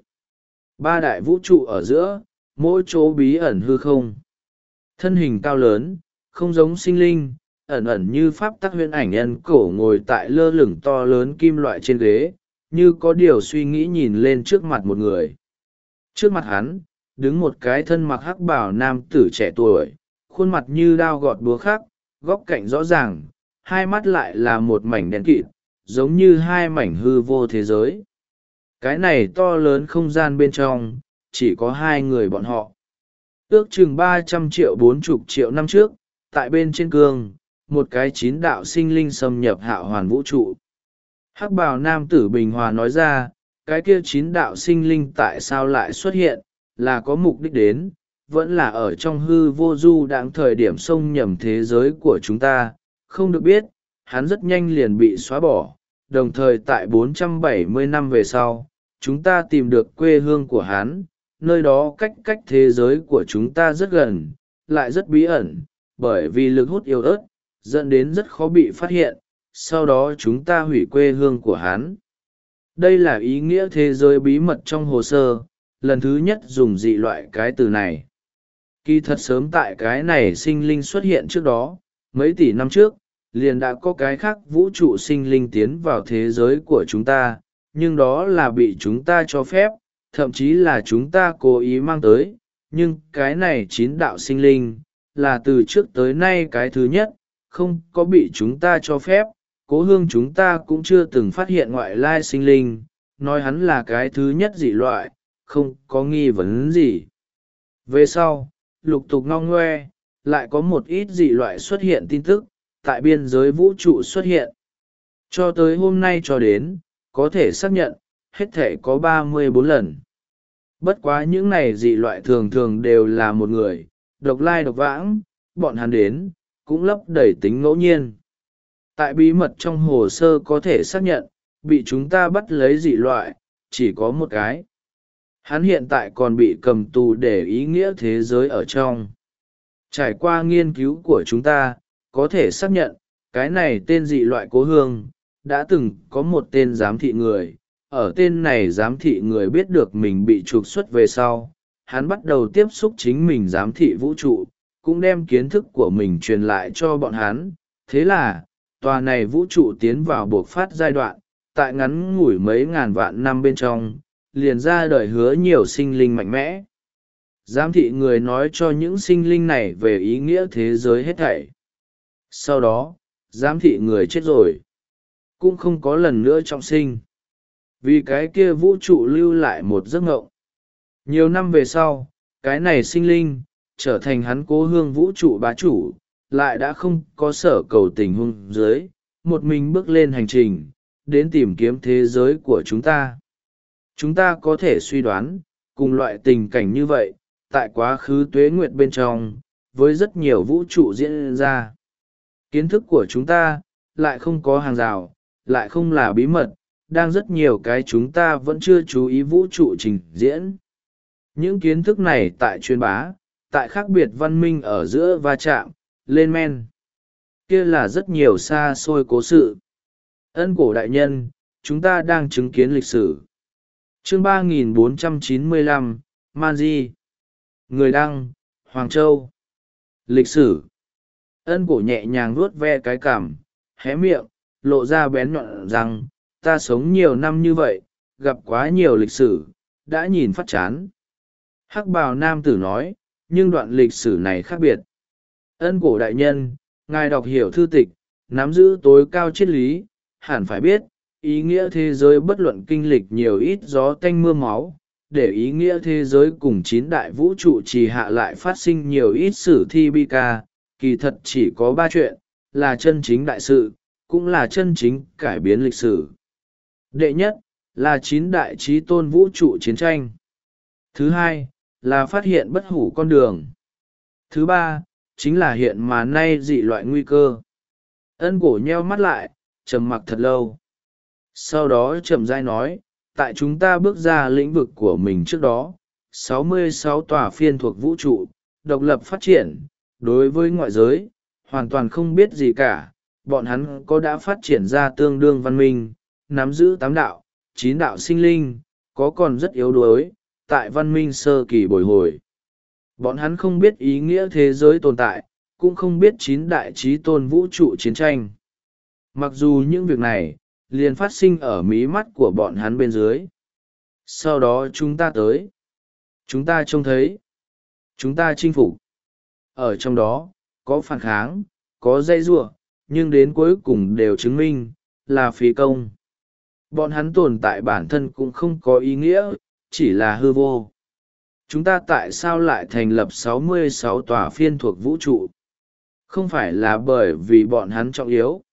A: Ba đại vũ trụ ở giữa, mỗi chỗ bí ẩn hư không. Thân hình cao lớn, không giống sinh linh, ẩn ẩn như pháp tắc huyễn ảnh ân cổ ngồi tại lơ lửng to lớn kim loại trên ghế, như có điều suy nghĩ nhìn lên trước mặt một người. Trước mặt hắn, đứng một cái thân mặc hắc bào nam tử trẻ tuổi, khuôn mặt như đao gọt búa khắc, góc cạnh rõ ràng, hai mắt lại là một mảnh đen kịt, giống như hai mảnh hư vô thế giới. Cái này to lớn không gian bên trong, chỉ có hai người bọn họ. Ước chừng 300 triệu 40 triệu năm trước, tại bên trên cương, một cái chín đạo sinh linh xâm nhập hạo hoàn vũ trụ. Hắc bào nam tử bình hòa nói ra, cái kia chín đạo sinh linh tại sao lại xuất hiện, là có mục đích đến, vẫn là ở trong hư vô du đãng thời điểm xông nhầm thế giới của chúng ta, không được biết, hắn rất nhanh liền bị xóa bỏ, đồng thời tại 470 năm về sau, chúng ta tìm được quê hương của hắn, nơi đó cách thế giới của chúng ta rất gần, lại rất bí ẩn, bởi vì lực hút yếu ớt, dẫn đến rất khó bị phát hiện, sau đó chúng ta hủy quê hương của hắn. Đây là ý nghĩa thế giới bí mật trong hồ sơ, lần thứ nhất dùng dị loại cái từ này. Kỳ thật sớm tại cái này sinh linh xuất hiện trước đó, mấy tỷ năm trước, liền đã có cái khác vũ trụ sinh linh tiến vào thế giới của chúng ta, nhưng đó là bị chúng ta cho phép, thậm chí là chúng ta cố ý mang tới, nhưng cái này chín đạo sinh linh, là từ trước tới nay cái thứ nhất, không có bị chúng ta cho phép, cố hương chúng ta cũng chưa từng phát hiện ngoại lai sinh linh, nói hắn là cái thứ nhất dị loại, không có nghi vấn gì. Về sau, lục tục ngong ngoe, lại có một ít dị loại xuất hiện tin tức, tại biên giới vũ trụ xuất hiện. Cho tới hôm nay cho đến, có thể xác nhận, hết thể có 34 lần. Bất quá những này dị loại thường thường đều là một người, độc lai độc vãng, bọn hắn đến, cũng lấp đầy tính ngẫu nhiên. Tại bí mật trong hồ sơ có thể xác nhận, bị chúng ta bắt lấy dị loại, chỉ có một cái. Hắn hiện tại còn bị cầm tù để ý nghĩa thế giới ở trong. Trải qua nghiên cứu của chúng ta, có thể xác nhận, cái này tên dị loại cố hương, đã từng có một tên giám thị người. Ở tên này giám thị người biết được mình bị trục xuất về sau, hắn bắt đầu tiếp xúc chính mình giám thị vũ trụ, cũng đem kiến thức của mình truyền lại cho bọn hắn. Thế là, tòa này vũ trụ tiến vào buộc phát giai đoạn, tại ngắn ngủi mấy ngàn vạn năm bên trong, liền ra đời hứa nhiều sinh linh mạnh mẽ. Giám thị người nói cho những sinh linh này về ý nghĩa thế giới hết thảy. Sau đó, giám thị người chết rồi, cũng không có lần nữa trọng sinh. Vì cái kia vũ trụ lưu lại một giấc ngộng. Nhiều năm về sau, cái này sinh linh, trở thành hắn cố hương vũ trụ bá chủ, lại đã không có sở cầu tình huống dưới, một mình bước lên hành trình, đến tìm kiếm thế giới của chúng ta. Chúng ta có thể suy đoán, cùng loại tình cảnh như vậy, tại quá khứ tuế nguyệt bên trong, với rất nhiều vũ trụ diễn ra. Kiến thức của chúng ta, lại không có hàng rào, lại không là bí mật, đang rất nhiều cái chúng ta vẫn chưa chú ý vũ trụ trình diễn. Những kiến thức này tại truyền bá, tại khác biệt văn minh ở giữa va chạm, lên men. Kia là rất nhiều xa xôi cố sự. Ân cổ đại nhân, chúng ta đang chứng kiến lịch sử. Chương 3495, Man Di. Người đăng, Hoàng Châu. Lịch sử. Ân cổ nhẹ nhàng vuốt ve cái cằm, hé miệng, lộ ra bén nhọn rằng, ta sống nhiều năm như vậy, gặp quá nhiều lịch sử, đã nhìn phát chán. Hắc bào nam tử nói, nhưng đoạn lịch sử này khác biệt. Ân cổ đại nhân, ngài đọc hiểu thư tịch, nắm giữ tối cao triết lý, hẳn phải biết, ý nghĩa thế giới bất luận kinh lịch nhiều ít gió tanh mưa máu, để ý nghĩa thế giới cùng chín đại vũ trụ trì hạ lại phát sinh nhiều ít sử thi bi ca, kỳ thật chỉ có ba chuyện, là chân chính đại sự, cũng là chân chính cải biến lịch sử. Đệ nhất, là chín đại trí tôn vũ trụ chiến tranh. Thứ hai, là phát hiện bất hủ con đường. Thứ ba, chính là hiện mà nay dị loại nguy cơ. Ân cổ nheo mắt lại, trầm mặc thật lâu. Sau đó chậm rãi nói, tại chúng ta bước ra lĩnh vực của mình trước đó, 66 tòa phiên thuộc vũ trụ, độc lập phát triển, đối với ngoại giới, hoàn toàn không biết gì cả, bọn hắn có đã phát triển ra tương đương văn minh, nắm giữ 8 đạo, 9 đạo sinh linh, có còn rất yếu đuối, tại văn minh sơ kỳ bồi hồi. Bọn hắn không biết ý nghĩa thế giới tồn tại, cũng không biết 9 đại chí tôn vũ trụ chiến tranh. Mặc dù những việc này liền phát sinh ở mí mắt của bọn hắn bên dưới. Sau đó chúng ta tới. Chúng ta trông thấy. Chúng ta chinh phục. Ở trong đó, có phản kháng, có dây giụa, nhưng đến cuối cùng đều chứng minh, là phí công. Bọn hắn tồn tại bản thân cũng không có ý nghĩa, chỉ là hư vô. Chúng ta tại sao lại thành lập 66 tòa phiên thuộc vũ trụ? Không phải là bởi vì bọn hắn trọng yếu,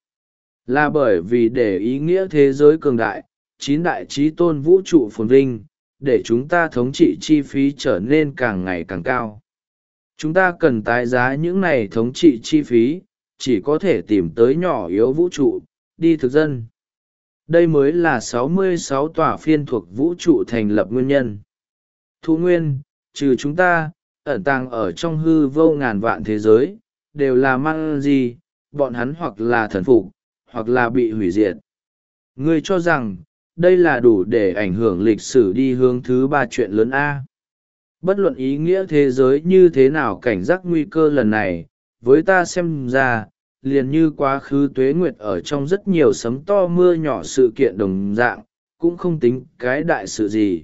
A: là bởi vì để ý nghĩa thế giới cường đại, 9 đại chí tôn vũ trụ phồn vinh, để chúng ta thống trị chi phí trở nên càng ngày càng cao. Chúng ta cần tái giá những này thống trị chi phí, chỉ có thể tìm tới nhỏ yếu vũ trụ, đi thực dân. Đây mới là 66 tòa phiên thuộc vũ trụ thành lập nguyên nhân. Thú nguyên, trừ chúng ta, ẩn tàng ở trong hư vô ngàn vạn thế giới, đều là mang gì, bọn hắn hoặc là thần phục, hoặc là bị hủy diệt. Ngươi cho rằng, đây là đủ để ảnh hưởng lịch sử đi hướng thứ 3 chuyện lớn A. Bất luận ý nghĩa thế giới như thế nào cảnh giác nguy cơ lần này, với ta xem ra, liền như quá khứ tuế nguyệt ở trong rất nhiều sấm to mưa nhỏ sự kiện đồng dạng, cũng không tính cái đại sự gì.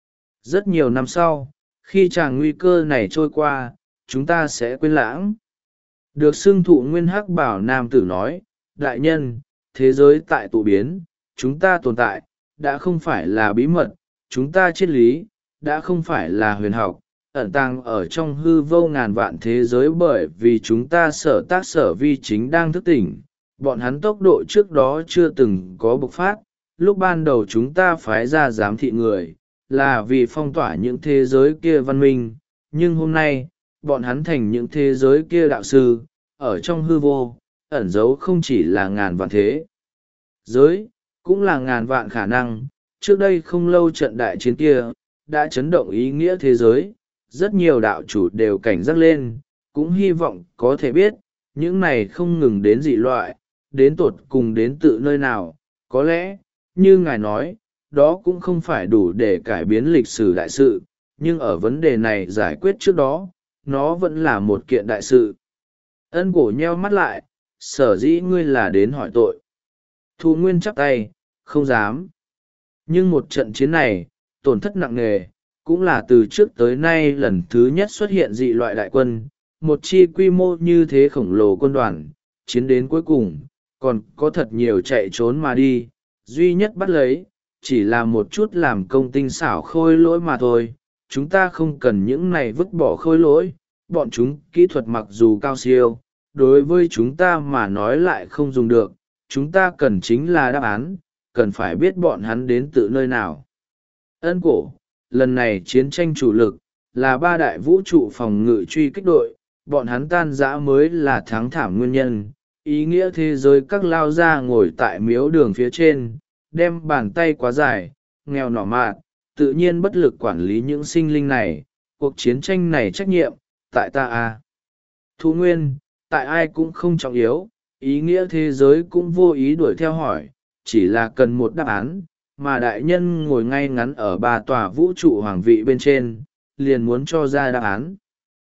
A: Rất nhiều năm sau, khi tràng nguy cơ này trôi qua, chúng ta sẽ quên lãng. Được xưng thụ nguyên hắc bảo nam tử nói, đại nhân, thế giới tại tụ biến, chúng ta tồn tại, đã không phải là bí mật, chúng ta triết lý, đã không phải là huyền học, ẩn tàng ở trong hư vô ngàn vạn thế giới bởi vì chúng ta sở tác sở vi chính đang thức tỉnh, bọn hắn tốc độ trước đó chưa từng có bộc phát, lúc ban đầu chúng ta phái ra giám thị người, là vì phong tỏa những thế giới kia văn minh, nhưng hôm nay, bọn hắn thành những thế giới kia đạo sư, ở trong hư vô, ẩn giấu không chỉ là ngàn vạn thế giới, cũng là ngàn vạn khả năng. Trước đây không lâu trận đại chiến kia, đã chấn động ý nghĩa thế giới, rất nhiều đạo chủ đều cảnh giác lên, cũng hy vọng có thể biết, những này không ngừng đến dị loại, đến tột cùng đến tự nơi nào, có lẽ, như ngài nói, đó cũng không phải đủ để cải biến lịch sử đại sự, nhưng ở vấn đề này giải quyết trước đó, nó vẫn là một kiện đại sự. Ân cổ nheo mắt lại, sở dĩ ngươi là đến hỏi tội. Thu Nguyên chắp tay, không dám. Nhưng một trận chiến này, tổn thất nặng nề, cũng là từ trước tới nay lần thứ nhất xuất hiện dị loại đại quân, một chi quy mô như thế khổng lồ quân đoàn, chiến đến cuối cùng, còn có thật nhiều chạy trốn mà đi, duy nhất bắt lấy, chỉ là một chút làm công tinh xảo khôi lỗi mà thôi. Chúng ta không cần những này vứt bỏ khôi lỗi, bọn chúng kỹ thuật mặc dù cao siêu, đối với chúng ta mà nói lại không dùng được, chúng ta cần chính là đáp án, cần phải biết bọn hắn đến từ nơi nào. Ân cổ, lần này chiến tranh chủ lực, là 3 đại vũ trụ phòng ngự truy kích đội, bọn hắn tan rã mới là thắng thảm nguyên nhân. Ý nghĩa thế giới các lao gia ngồi tại miếu đường phía trên, đem bàn tay quá dài, nghèo nỏ mạt, tự nhiên bất lực quản lý những sinh linh này, cuộc chiến tranh này trách nhiệm, tại ta à. Thu Nguyên, tại ai cũng không trọng yếu, ý nghĩa thế giới cũng vô ý đuổi theo hỏi, chỉ là cần một đáp án, mà đại nhân ngồi ngay ngắn ở 3 tòa vũ trụ hoàng vị bên trên, liền muốn cho ra đáp án.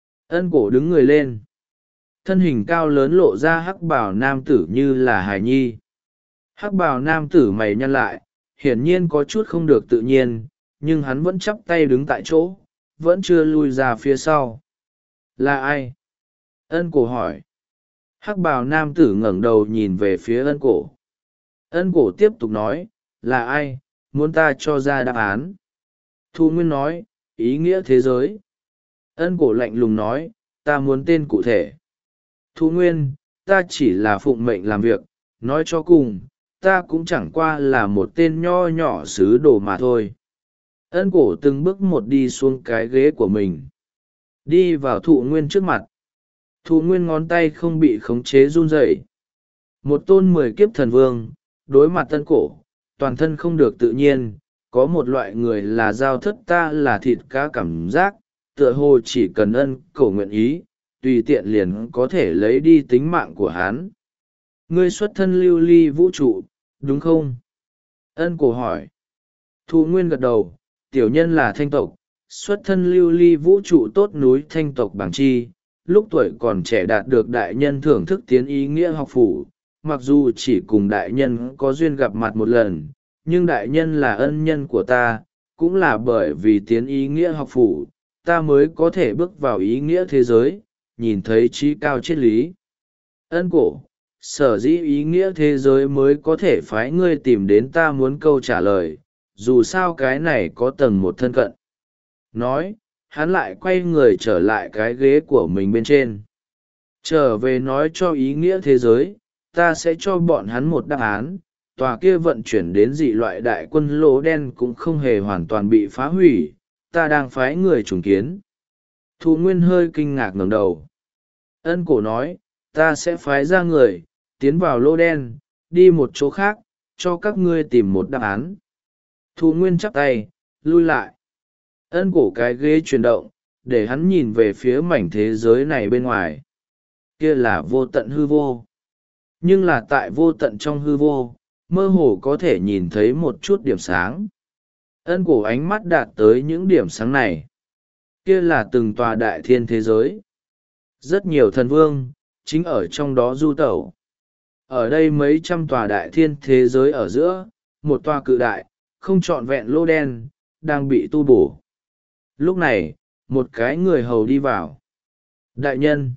A: Ân cổ đứng người lên. Thân hình cao lớn lộ ra hắc bào nam tử như là hài nhi. Hắc bào nam tử mày nhăn lại, hiển nhiên có chút không được tự nhiên, nhưng hắn vẫn chắp tay đứng tại chỗ, vẫn chưa lui ra phía sau. Là ai? Ân cổ hỏi. Hắc bào nam tử ngẩng đầu nhìn về phía ân cổ. Ân cổ tiếp tục nói, là ai, muốn ta cho ra đáp án? Thu Nguyên nói, ý nghĩa thế giới. Ân cổ lạnh lùng nói, ta muốn tên cụ thể. Thu Nguyên, ta chỉ là phụng mệnh làm việc, nói cho cùng, ta cũng chẳng qua là một tên nho nhỏ sứ đồ mà thôi. Ân cổ từng bước một đi xuống cái ghế của mình, đi vào Thụ Nguyên trước mặt. Thụ Nguyên ngón tay không bị khống chế run rẩy. Một tôn 10 kiếp thần vương, đối mặt Ân cổ, toàn thân không được tự nhiên, có một loại người là giao thất ta là thịt cá cảm giác, tựa hồ chỉ cần Ân cổ nguyện ý, tùy tiện liền có thể lấy đi tính mạng của hắn. Ngươi xuất thân lưu ly vũ trụ, đúng không? Ân cổ hỏi. Thụ Nguyên gật đầu, tiểu nhân là thanh tộc, xuất thân lưu ly vũ trụ tốt núi thanh tộc Bảng Chi, lúc tuổi còn trẻ đạt được đại nhân thưởng thức tiến ý nghĩa học phủ. Mặc dù chỉ cùng đại nhân có duyên gặp mặt một lần, nhưng đại nhân là ân nhân của ta, cũng là bởi vì tiến ý nghĩa học phủ, ta mới có thể bước vào ý nghĩa thế giới, nhìn thấy trí cao triết lý. Ân cổ, sở dĩ ý nghĩa thế giới mới có thể phái ngươi tìm đến ta muốn câu trả lời, dù sao cái này có tầng một thân cận. Nói, hắn lại quay người trở lại cái ghế của mình bên trên. Trở về nói cho ý nghĩa thế giới, ta sẽ cho bọn hắn một đáp án. Tòa kia vận chuyển đến dị loại đại quân lỗ đen cũng không hề hoàn toàn bị phá hủy, ta đang phái người trùng kiến. Thụ Nguyên hơi kinh ngạc ngẩng đầu. Ân cổ nói, ta sẽ phái ra người, tiến vào lỗ đen, đi một chỗ khác, cho các ngươi tìm một đáp án. Thụ Nguyên chắp tay, lui lại. Ân cổ cái ghế chuyển động, để hắn nhìn về phía mảnh thế giới này bên ngoài. Kia là vô tận hư vô. Nhưng là tại vô tận trong hư vô, mơ hồ có thể nhìn thấy một chút điểm sáng. Ân cổ ánh mắt đạt tới những điểm sáng này. Kia là từng tòa đại thiên thế giới. Rất nhiều thần vương, chính ở trong đó du tẩu. Ở đây mấy trăm tòa đại thiên thế giới ở giữa, một tòa cự đại, không trọn vẹn lô đen, đang bị tu bổ. Lúc này, một cái người hầu đi vào. Đại nhân.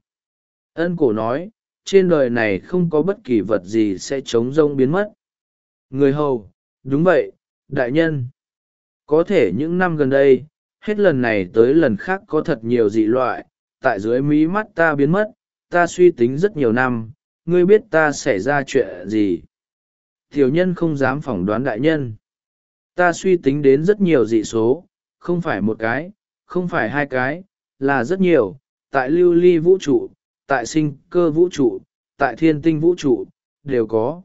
A: Ân cổ nói, trên đời này không có bất kỳ vật gì sẽ chống rông biến mất. Người hầu, đúng vậy, đại nhân. Có thể những năm gần đây, hết lần này tới lần khác có thật nhiều dị loại, tại dưới mí mắt ta biến mất, ta suy tính rất nhiều năm, ngươi biết ta xảy ra chuyện gì. Tiểu nhân không dám phỏng đoán đại nhân. Ta suy tính đến rất nhiều dị số, không phải một cái, không phải hai cái, là rất nhiều, tại lưu ly vũ trụ, tại sinh cơ vũ trụ, tại thiên tinh vũ trụ, đều có.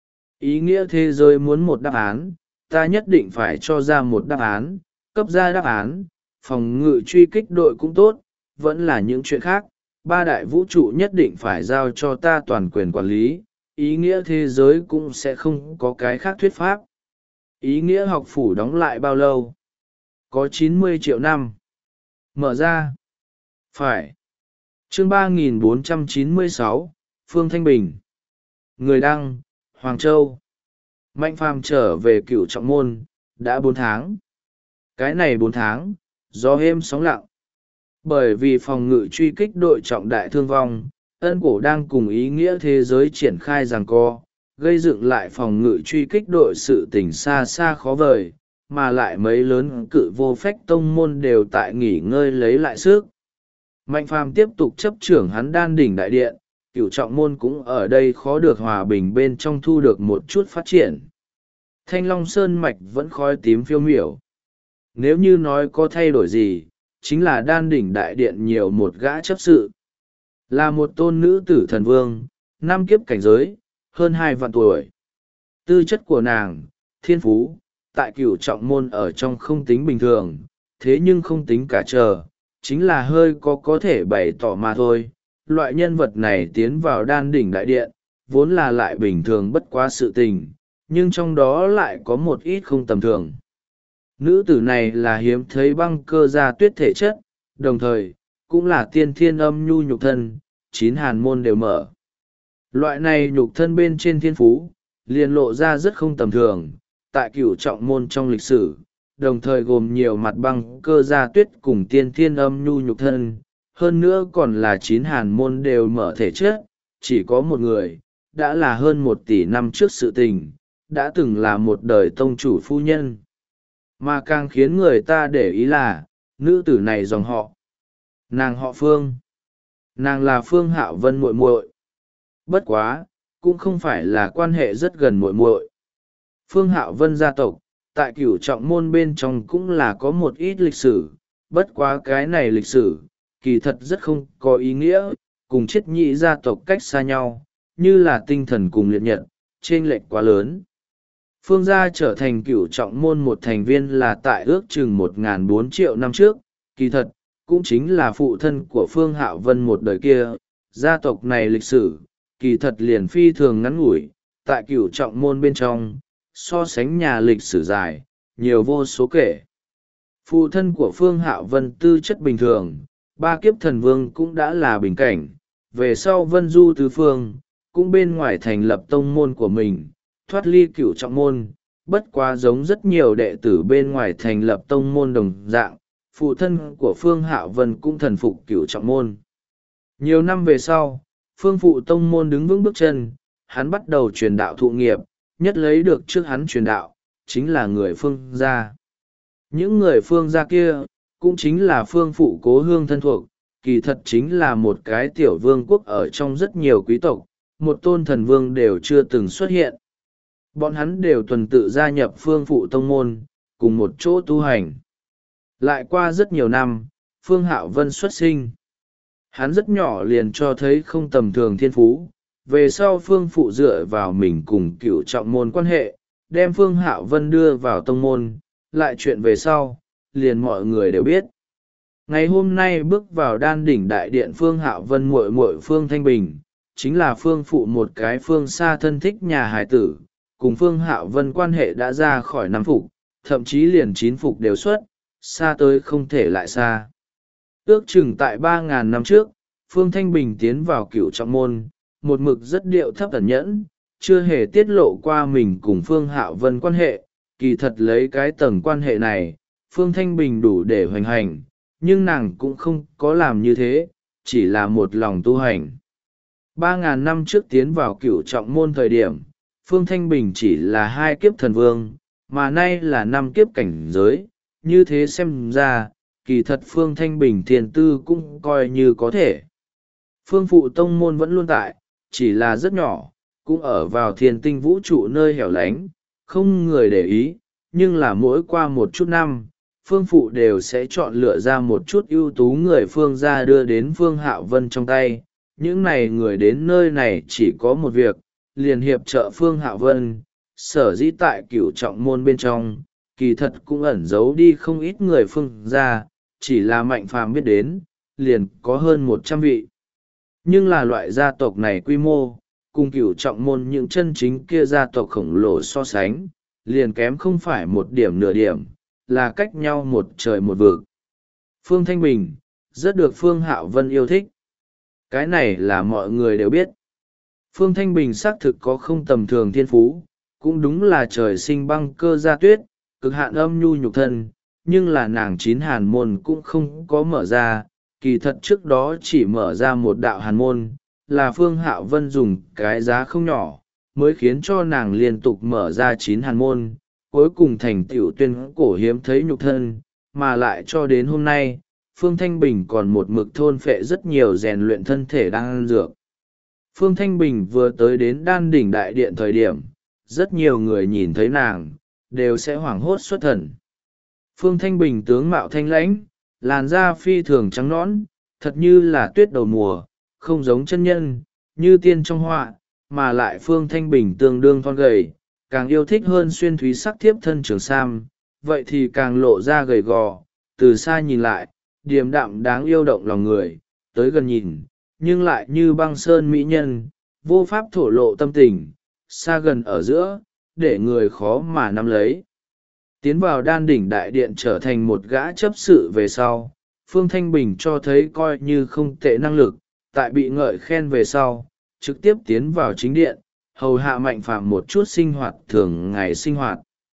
A: Ý nghĩa thế giới muốn một đáp án, ta nhất định phải cho ra một đáp án, cấp ra đáp án, phòng ngự truy kích đội cũng tốt, vẫn là những chuyện khác. Ba đại vũ trụ nhất định phải giao cho ta toàn quyền quản lý, ý nghĩa thế giới cũng sẽ không có cái khác thuyết pháp. Ý nghĩa học phủ đóng lại bao lâu? Có 90 triệu năm. Mở ra. Phải. Chương 3496, Phương Thanh Bình. Người đăng, Hoàng Châu. Mạnh Phàm trở về Cửu Trọng Môn, đã 4 tháng. Cái này 4 tháng, gió êm sóng lặng. Bởi vì phòng ngự truy kích đội trọng đại thương vong, Ân cổ đang cùng ý nghĩa thế giới triển khai giằng co, gây dựng lại phòng ngự truy kích đội sự tình xa xa khó vời, mà lại mấy lớn cự vô phách tông môn đều tại nghỉ ngơi lấy lại sức. Mạnh Phàm tiếp tục chấp trưởng hắn Đan Đỉnh Đại Điện, Cửu Trọng Môn cũng ở đây khó được hòa bình bên trong thu được một chút phát triển. Thanh Long Sơn Mạch vẫn khói tím phiêu miểu. Nếu như nói có thay đổi gì, chính là Đan Đỉnh Đại Điện nhiều một gã chấp sự. Là một tôn nữ tử thần vương, 5 kiếp cảnh giới, hơn 2 vạn tuổi. Tư chất của nàng, thiên phú, tại Cửu Trọng Môn ở trong không tính bình thường, thế nhưng không tính cả chờ, chính là hơi có thể bày tỏ mà thôi. Loại nhân vật này tiến vào Đan Đỉnh Đại Điện, vốn là lại bình thường bất quá sự tình, nhưng trong đó lại có một ít không tầm thường. Nữ tử này là hiếm thấy băng cơ gia tuyết thể chất, đồng thời, cũng là tiên thiên âm nhu nhục thân, 9 hàn môn đều mở. Loại này nhục thân bên trên thiên phú, liền lộ ra rất không tầm thường, tại Cửu Trọng Môn trong lịch sử, đồng thời gồm nhiều mặt băng cơ gia tuyết cùng tiên thiên âm nhu nhục thân, hơn nữa còn là 9 hàn môn đều mở thể chất, chỉ có một người, đã là hơn 1 tỷ năm trước sự tình, đã từng là một đời tông chủ phu nhân. Mà càng khiến người ta để ý là, nữ tử này dòng họ. Nàng họ Phương. Nàng là Phương Hạo Vân muội muội. Bất quá, cũng không phải là quan hệ rất gần muội muội. Phương Hạo Vân gia tộc, tại Cửu Trọng Môn bên trong cũng là có một ít lịch sử, bất quá cái này lịch sử, kỳ thật rất không có ý nghĩa, cùng Chiết Nhị gia tộc cách xa nhau, như là tinh thần cùng liệt nhật, chênh lệch quá lớn. Phương gia trở thành Cửu Trọng Môn một thành viên là tại ước chừng 1.400 triệu năm trước, kỳ thật, cũng chính là phụ thân của Phương Hạo Vân một đời kia. Gia tộc này lịch sử, kỳ thật liền phi thường ngắn ngủi, tại Cửu Trọng Môn bên trong, so sánh nhà lịch sử dài, nhiều vô số kể. Phụ thân của Phương Hạo Vân tư chất bình thường, ba kiếp thần vương cũng đã là bình cảnh, về sau vân du tứ phương, cũng bên ngoài thành lập tông môn của mình, thoát ly cửu trọng môn, bất quá giống rất nhiều đệ tử bên ngoài thành lập tông môn đồng dạng, phụ thân của Phương Hạo Vân cũng thần phục cửu trọng môn. Nhiều năm về sau, Phương phụ tông môn đứng vững bước chân, hắn bắt đầu truyền đạo thụ nghiệp, nhất lấy được trước hắn truyền đạo, chính là người Phương gia. Những người Phương gia kia, cũng chính là Phương phụ cố hương thân thuộc, kỳ thật chính là một cái tiểu vương quốc ở trong rất nhiều quý tộc, một tôn thần vương đều chưa từng xuất hiện. Bọn hắn đều tuần tự gia nhập Phương phụ tông môn, cùng một chỗ tu hành. Lại qua rất nhiều năm, Phương Hạo Vân xuất sinh. Hắn rất nhỏ liền cho thấy không tầm thường thiên phú, về sau Phương phụ dựa vào mình cùng cựu trọng môn quan hệ, đem Phương Hạo Vân đưa vào tông môn, lại chuyện về sau, liền mọi người đều biết. Ngày hôm nay bước vào đan đỉnh đại điện Phương Hạo Vân muội muội Phương Thanh Bình, chính là Phương phụ một cái phương xa thân thích nhà hải tử, cùng Phương Hạo Vân quan hệ đã ra khỏi năm phục, thậm chí liền 9 phục đều xuất, xa tới không thể lại xa. Ước chừng tại 3.000 năm trước, Phương Thanh Bình tiến vào cửu trọng môn, một mực rất điệu thấp ẩn nhẫn, chưa hề tiết lộ qua mình cùng Phương Hạo Vân quan hệ, kỳ thật lấy cái tầng quan hệ này, Phương Thanh Bình đủ để hoành hành, nhưng nàng cũng không có làm như thế, chỉ là một lòng tu hành. 3.000 năm trước tiến vào cửu trọng môn thời điểm, Phương Thanh Bình chỉ là 2 kiếp thần vương, mà nay là 5 kiếp cảnh giới, như thế xem ra, kỳ thật Phương Thanh Bình thiền tư cũng coi như có thể. Phương phụ tông môn vẫn luôn tại, chỉ là rất nhỏ, cũng ở vào thiền tinh vũ trụ nơi hẻo lánh, không người để ý, nhưng là mỗi qua một chút năm, Phương phụ đều sẽ chọn lựa ra một chút ưu tú người Phương ra đưa đến Phương Hạo Vân trong tay. Những này người đến nơi này chỉ có một việc, liền hiệp trợ Phương Hạo Vân, sở dĩ tại cửu trọng môn bên trong, kỳ thật cũng ẩn giấu đi không ít người Phương ra, chỉ là Mạnh Phàm biết đến, liền có hơn 100 vị. Nhưng là loại gia tộc này quy mô, cùng cửu trọng môn những chân chính kia gia tộc khổng lồ so sánh, liền kém không phải một điểm nửa điểm, là cách nhau một trời một vực. Phương Thanh Bình, rất được Phương Hạo Vân yêu thích. Cái này là mọi người đều biết. Phương Thanh Bình xác thực có không tầm thường thiên phú, cũng đúng là trời sinh băng cơ gia tuyết, cực hạn âm nhu nhục thân, nhưng là nàng 9 hàn môn cũng không có mở ra, kỳ thật trước đó chỉ mở ra một đạo hàn môn, là Phương Hạo Vân dùng cái giá không nhỏ, mới khiến cho nàng liên tục mở ra 9 hàn môn, cuối cùng thành tựu tuyên cổ hiếm thấy nhục thân, mà lại cho đến hôm nay, Phương Thanh Bình còn một mực thôn phệ rất nhiều rèn luyện thân thể đan dược. Phương Thanh Bình vừa tới đến đan đỉnh đại điện thời điểm, rất nhiều người nhìn thấy nàng, đều sẽ hoảng hốt xuất thần. Phương Thanh Bình tướng mạo thanh lãnh, làn da phi thường trắng nõn, thật như là tuyết đầu mùa, không giống chân nhân, như tiên trong họa, mà lại Phương Thanh Bình tương đương thon gầy, càng yêu thích hơn xuyên thúy sắc thiếp thân trường sam, vậy thì càng lộ ra gầy gò, từ xa nhìn lại, điềm đạm đáng yêu động lòng người, tới gần nhìn, nhưng lại như băng sơn mỹ nhân, vô pháp thổ lộ tâm tình, xa gần ở giữa, để người khó mà nắm lấy. Tiến vào đan đỉnh đại điện trở thành một gã chấp sự về sau, Phương Thanh Bình cho thấy coi như không tệ năng lực, tại bị ngợi khen về sau, trực tiếp tiến vào chính điện, hầu hạ Mạnh Phàm một chút sinh hoạt thường ngày sinh hoạt.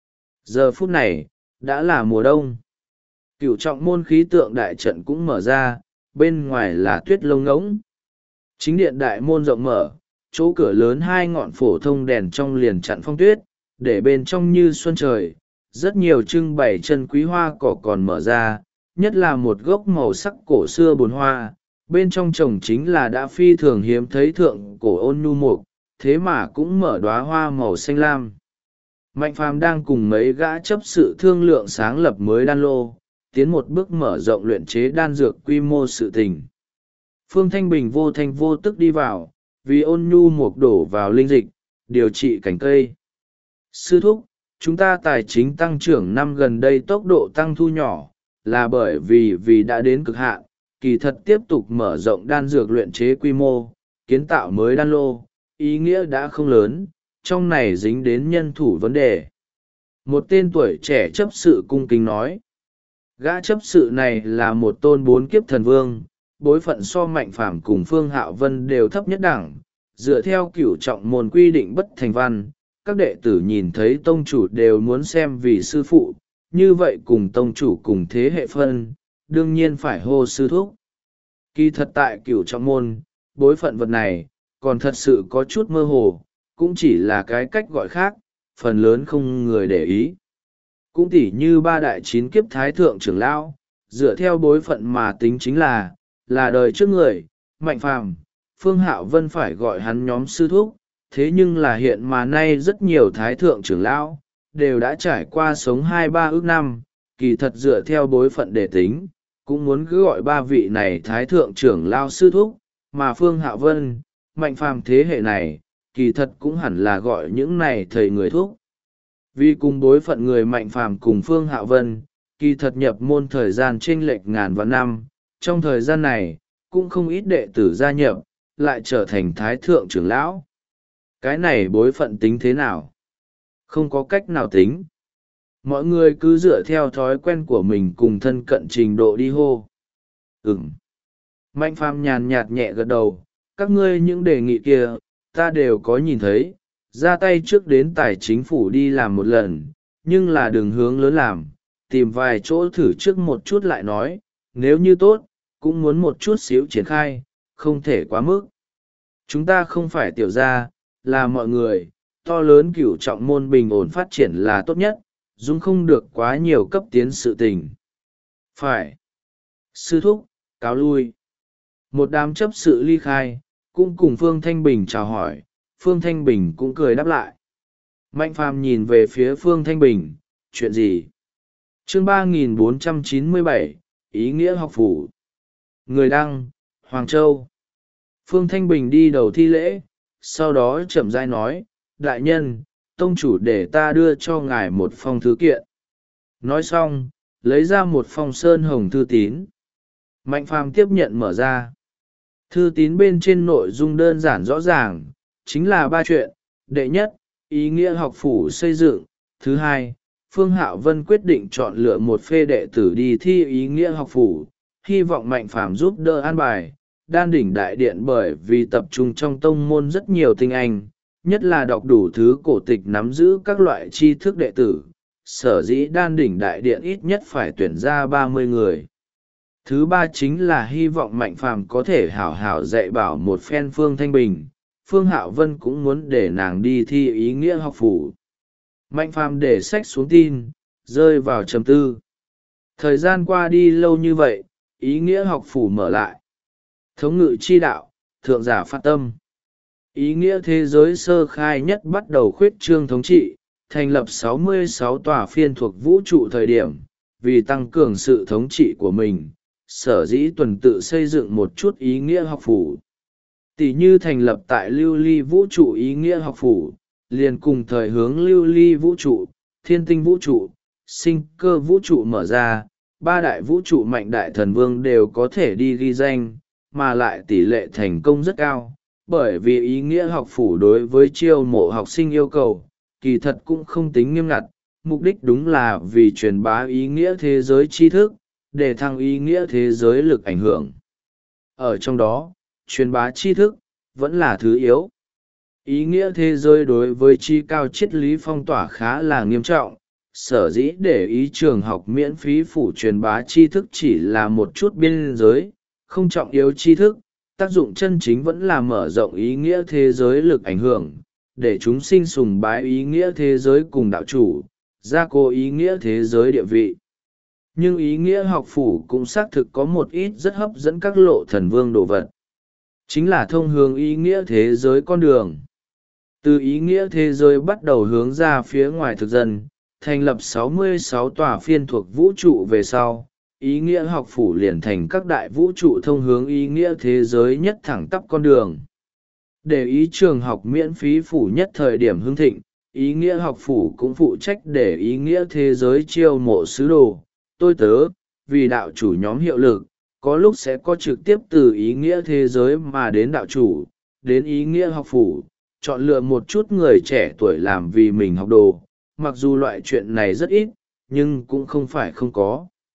A: Giờ phút này, đã là mùa đông. Cửu trọng môn khí tượng đại trận cũng mở ra, bên ngoài là tuyết lông ngỗng. Chính điện đại môn rộng mở, chỗ cửa lớn 2 ngọn phổ thông đèn trong liền chặn phong tuyết, để bên trong như xuân trời. Rất nhiều trưng bày chân quý hoa cỏ còn mở ra, nhất là một gốc màu sắc cổ xưa bồn hoa, bên trong trồng chính là đã phi thường hiếm thấy thượng cổ ôn nhu mục, thế mà cũng mở đóa hoa màu xanh lam. Mạnh Phàm đang cùng mấy gã chấp sự thương lượng sáng lập mới đan lô, tiến một bước mở rộng luyện chế đan dược quy mô sự tình. Phương Thanh Bình vô thanh vô tức đi vào, vì ôn nhu mục đổ vào linh dịch, điều trị cành cây. Sư thúc, chúng ta tài chính tăng trưởng năm gần đây tốc độ tăng thu nhỏ, là bởi vì đã đến cực hạn, kỳ thật tiếp tục mở rộng đan dược luyện chế quy mô, kiến tạo mới đan lô, ý nghĩa đã không lớn, trong này dính đến nhân thủ vấn đề. Một tên tuổi trẻ chấp sự cung kính nói. Gã chấp sự này là một tôn 4 kiếp thần vương, bối phận so Mạnh Phàm cùng Phương Hạo Vân đều thấp nhất đẳng. Dựa theo cửu trọng môn quy định bất thành văn, các đệ tử nhìn thấy tông chủ đều muốn xem vì sư phụ, như vậy cùng tông chủ cùng thế hệ phân, đương nhiên phải hô sư thúc. Kỳ thật tại cửu trọng môn, bối phận vật này, còn thật sự có chút mơ hồ, cũng chỉ là cái cách gọi khác, phần lớn không người để ý. Cũng tỉ như 3 đại 9 kiếp thái thượng trưởng lão, dựa theo bối phận mà tính chính là đời trước người, Mạnh Phàm, Phương Hạo Vân phải gọi hắn nhóm sư thúc, thế nhưng là hiện mà nay rất nhiều thái thượng trưởng lão, đều đã trải qua sống 2-3 ước năm, kỳ thật dựa theo bối phận để tính, cũng muốn cứ gọi 3 vị này thái thượng trưởng lão sư thúc, mà Phương Hạo Vân, Mạnh Phàm thế hệ này, kỳ thật cũng hẳn là gọi những này thầy người thúc. Vì cùng bối phận người Mạnh Phàm cùng Phương Hạo Vân, kỳ thật nhập môn thời gian chênh lệch ngàn vạn năm, trong thời gian này, cũng không ít đệ tử gia nhập, lại trở thành thái thượng trưởng lão. Cái này bối phận tính thế nào? Không có cách nào tính. Mọi người cứ dựa theo thói quen của mình cùng thân cận trình độ đi hô. Mạnh Phàm nhàn nhạt nhẹ gật đầu, các ngươi những đề nghị kia, ta đều có nhìn thấy, ra tay trước đến tài chính phủ đi làm một lần, nhưng là đường hướng lớn làm, tìm vài chỗ thử trước một chút lại nói, nếu như tốt, cũng muốn một chút xíu triển khai, không thể quá mức. Chúng ta không phải tiểu gia, là mọi người, to lớn cửu trọng môn bình ổn phát triển là tốt nhất, dung không được quá nhiều cấp tiến sự tình. Phải. Sư thúc, cáo lui. Một đám chấp sự ly khai, cũng cùng Phương Thanh Bình chào hỏi, Phương Thanh Bình cũng cười đáp lại. Mạnh Phàm nhìn về phía Phương Thanh Bình, chuyện gì? Chương 3497, ý nghĩa học phủ. Người đăng, Hoàng Châu. Phương Thanh Bình đi đầu thi lễ, sau đó chậm rãi nói, đại nhân, tông chủ để ta đưa cho ngài một phong thư kiện. Nói xong, lấy ra một phong sơn hồng thư tín. Mạnh Phàm tiếp nhận mở ra. Thư tín bên trên nội dung đơn giản rõ ràng, chính là 3 chuyện. Đệ nhất, ý nghĩa học phủ xây dựng. Thứ hai, Phương Hạo Vân quyết định chọn lựa một phê đệ tử đi thi ý nghĩa học phủ, hy vọng Mạnh Phàm giúp đỡ an bài. Đan đỉnh đại điện bởi vì tập trung trong tông môn rất nhiều tinh anh, nhất là đọc đủ thứ cổ tịch nắm giữ các loại tri thức đệ tử, sở dĩ đan đỉnh đại điện ít nhất phải tuyển ra 30 người. Thứ ba chính là hy vọng Mạnh Phàm có thể hảo hảo dạy bảo một phen Phương Thanh Bình, Phương Hạo Vân cũng muốn để nàng đi thi ý nghĩa học phủ. Mạnh Phàm để sách xuống tin, rơi vào trầm tư. Thời gian qua đi lâu như vậy, ý nghĩa học phủ mở lại. Thống ngự chi đạo, thượng giả phát tâm. Ý nghĩa thế giới sơ khai nhất bắt đầu khuyết trương thống trị, thành lập 66 tòa phiên thuộc vũ trụ thời điểm, vì tăng cường sự thống trị của mình, sở dĩ tuần tự xây dựng một chút ý nghĩa học phủ. Tỷ như thành lập tại lưu ly vũ trụ ý nghĩa học phủ, liền cùng thời hướng lưu ly vũ trụ, thiên tinh vũ trụ, sinh cơ vũ trụ mở ra, 3 đại vũ trụ mạnh đại thần vương đều có thể đi ghi danh, mà lại tỷ lệ thành công rất cao, bởi vì ý nghĩa học phủ đối với chiêu mộ học sinh yêu cầu, kỳ thật cũng không tính nghiêm ngặt, mục đích đúng là vì truyền bá ý nghĩa thế giới tri thức, để thăng ý nghĩa thế giới lực ảnh hưởng. Ở trong đó, truyền bá tri thức, vẫn là thứ yếu. Ý nghĩa thế giới đối với chi cao triết lý phong tỏa khá là nghiêm trọng, sở dĩ để ý trường học miễn phí phủ truyền bá tri thức chỉ là một chút biên giới, không trọng yếu tri thức, tác dụng chân chính vẫn là mở rộng ý nghĩa thế giới lực ảnh hưởng, để chúng sinh sùng bái ý nghĩa thế giới cùng đạo chủ, gia cố ý nghĩa thế giới địa vị. Nhưng ý nghĩa học phủ cũng xác thực có một ít rất hấp dẫn các lộ thần vương đồ vật. Chính là thông hướng ý nghĩa thế giới con đường. Từ ý nghĩa thế giới bắt đầu hướng ra phía ngoài thực dân, thành lập 66 tòa phiên thuộc vũ trụ về sau, ý nghĩa học phủ liền thành các đại vũ trụ thông hướng ý nghĩa thế giới nhất thẳng tắp con đường. Để ý trường học miễn phí phủ nhất thời điểm hưng thịnh, ý nghĩa học phủ cũng phụ trách để ý nghĩa thế giới chiêu mộ sứ đồ, tôi tớ, vì đạo chủ nhóm hiệu lực, có lúc sẽ có trực tiếp từ ý nghĩa thế giới mà đến đạo chủ, đến ý nghĩa học phủ, chọn lựa một chút người trẻ tuổi làm vì mình học đồ, mặc dù loại chuyện này rất ít, nhưng cũng không phải không có.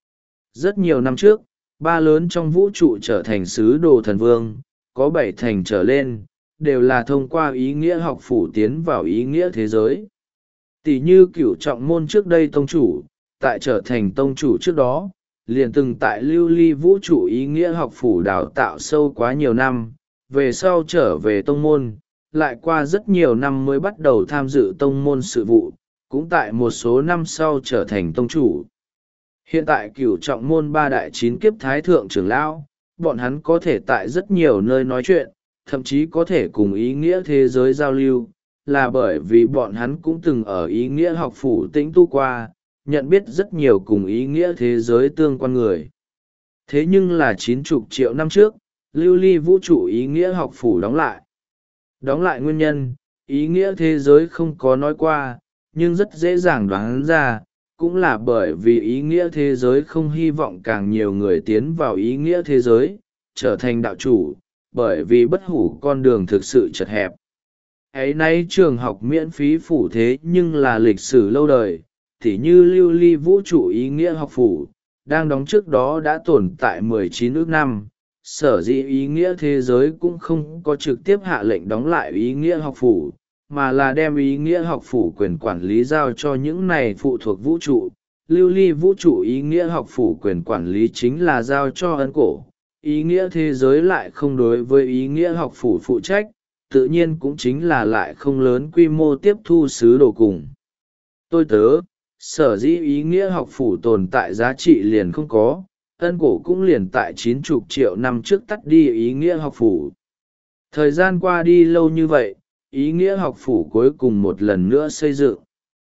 A: Rất nhiều năm trước, 3 lớn trong vũ trụ trở thành sứ đồ thần vương, có 7 thành trở lên, đều là thông qua ý nghĩa học phủ tiến vào ý nghĩa thế giới. Tỷ như Cửu Trọng Môn trước đây tông chủ, tại trở thành tông chủ trước đó, liền từng tại lưu ly vũ trụ ý nghĩa học phủ đào tạo sâu quá nhiều năm, về sau trở về tông môn, lại qua rất nhiều năm mới bắt đầu tham dự tông môn sự vụ, cũng tại một số năm sau trở thành tông chủ. Hiện tại Cửu Trọng Môn 3 đại 9 kiếp thái thượng trưởng lão, bọn hắn có thể tại rất nhiều nơi nói chuyện, thậm chí có thể cùng ý nghĩa thế giới giao lưu, là bởi vì bọn hắn cũng từng ở ý nghĩa học phủ tĩnh tu qua, nhận biết rất nhiều cùng ý nghĩa thế giới tương quan người. Thế nhưng là 90 triệu năm trước, lưu ly vũ trụ ý nghĩa học phủ đóng lại. Đóng lại nguyên nhân, ý nghĩa thế giới không có nói qua, nhưng rất dễ dàng đoán ra, cũng là bởi vì ý nghĩa thế giới không hy vọng càng nhiều người tiến vào ý nghĩa thế giới, trở thành đạo chủ, bởi vì bất hủ con đường thực sự chật hẹp. Ấy nay trường học miễn phí phủ thế nhưng là lịch sử lâu đời, tỉ như lưu ly vũ trụ ý nghĩa học phủ, đang đóng trước đó đã tồn tại 19 ước năm, sở dĩ ý nghĩa thế giới cũng không có trực tiếp hạ lệnh đóng lại ý nghĩa học phủ, mà là đem ý nghĩa học phủ quyền quản lý giao cho những này phụ thuộc vũ trụ. Lưu ly vũ trụ ý nghĩa học phủ quyền quản lý chính là giao cho ân cổ, ý nghĩa thế giới lại không đối với ý nghĩa học phủ phụ trách, tự nhiên cũng chính là lại không lớn quy mô tiếp thu sứ đồ cùng. Tôi tớ, sở dĩ ý nghĩa học phủ tồn tại giá trị liền không có, ân cổ cũng liền tại 90 triệu năm trước tắt đi ý nghĩa học phủ. Thời gian qua đi lâu như vậy, ý nghĩa học phủ cuối cùng một lần nữa xây dựng.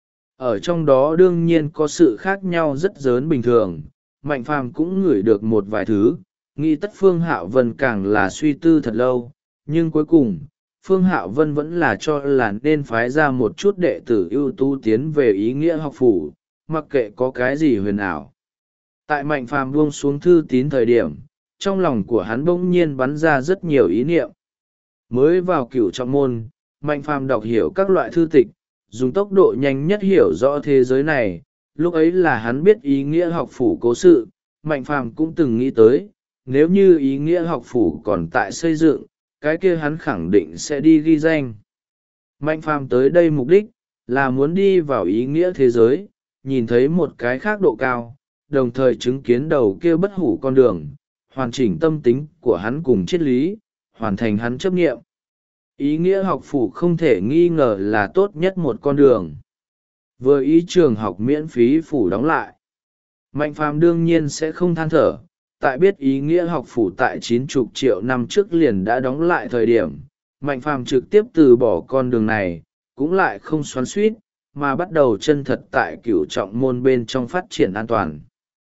A: Ở trong đó đương nhiên có sự khác nhau rất lớn bình thường, Mạnh Phàm cũng ngửi được một vài thứ, nghĩ tất Phương Hạo Vân càng là suy tư thật lâu, nhưng cuối cùng, Phương Hạo Vân vẫn là cho là nên phái ra một chút đệ tử ưu tú tiến về ý nghĩa học phủ, mặc kệ có cái gì huyền ảo. Tại Mạnh Phàm buông xuống thư tín thời điểm, trong lòng của hắn bỗng nhiên bắn ra rất nhiều ý niệm. Mới vào Cửu Trọng Môn, Mạnh Phàm đọc hiểu các loại thư tịch, dùng tốc độ nhanh nhất hiểu rõ thế giới này, lúc ấy là hắn biết ý nghĩa học phủ cố sự, Mạnh Phàm cũng từng nghĩ tới, nếu như ý nghĩa học phủ còn tại xây dựng, cái kia hắn khẳng định sẽ đi ghi danh. Mạnh Phàm tới đây mục đích, là muốn đi vào ý nghĩa thế giới, nhìn thấy một cái khác độ cao, đồng thời chứng kiến đầu kia bất hủ con đường, hoàn chỉnh tâm tính của hắn cùng triết lý, hoàn thành hắn chấp nghiệm. Ý nghĩa học phủ không thể nghi ngờ là tốt nhất một con đường. Vừa ý trường học miễn phí phủ đóng lại, Mạnh Phàm đương nhiên sẽ không than thở, tại biết ý nghĩa học phủ tại 90 triệu năm trước liền đã đóng lại thời điểm, Mạnh Phàm trực tiếp từ bỏ con đường này, cũng lại không xoắn xuýt, mà bắt đầu chân thật tại Cửu Trọng Môn bên trong phát triển an toàn.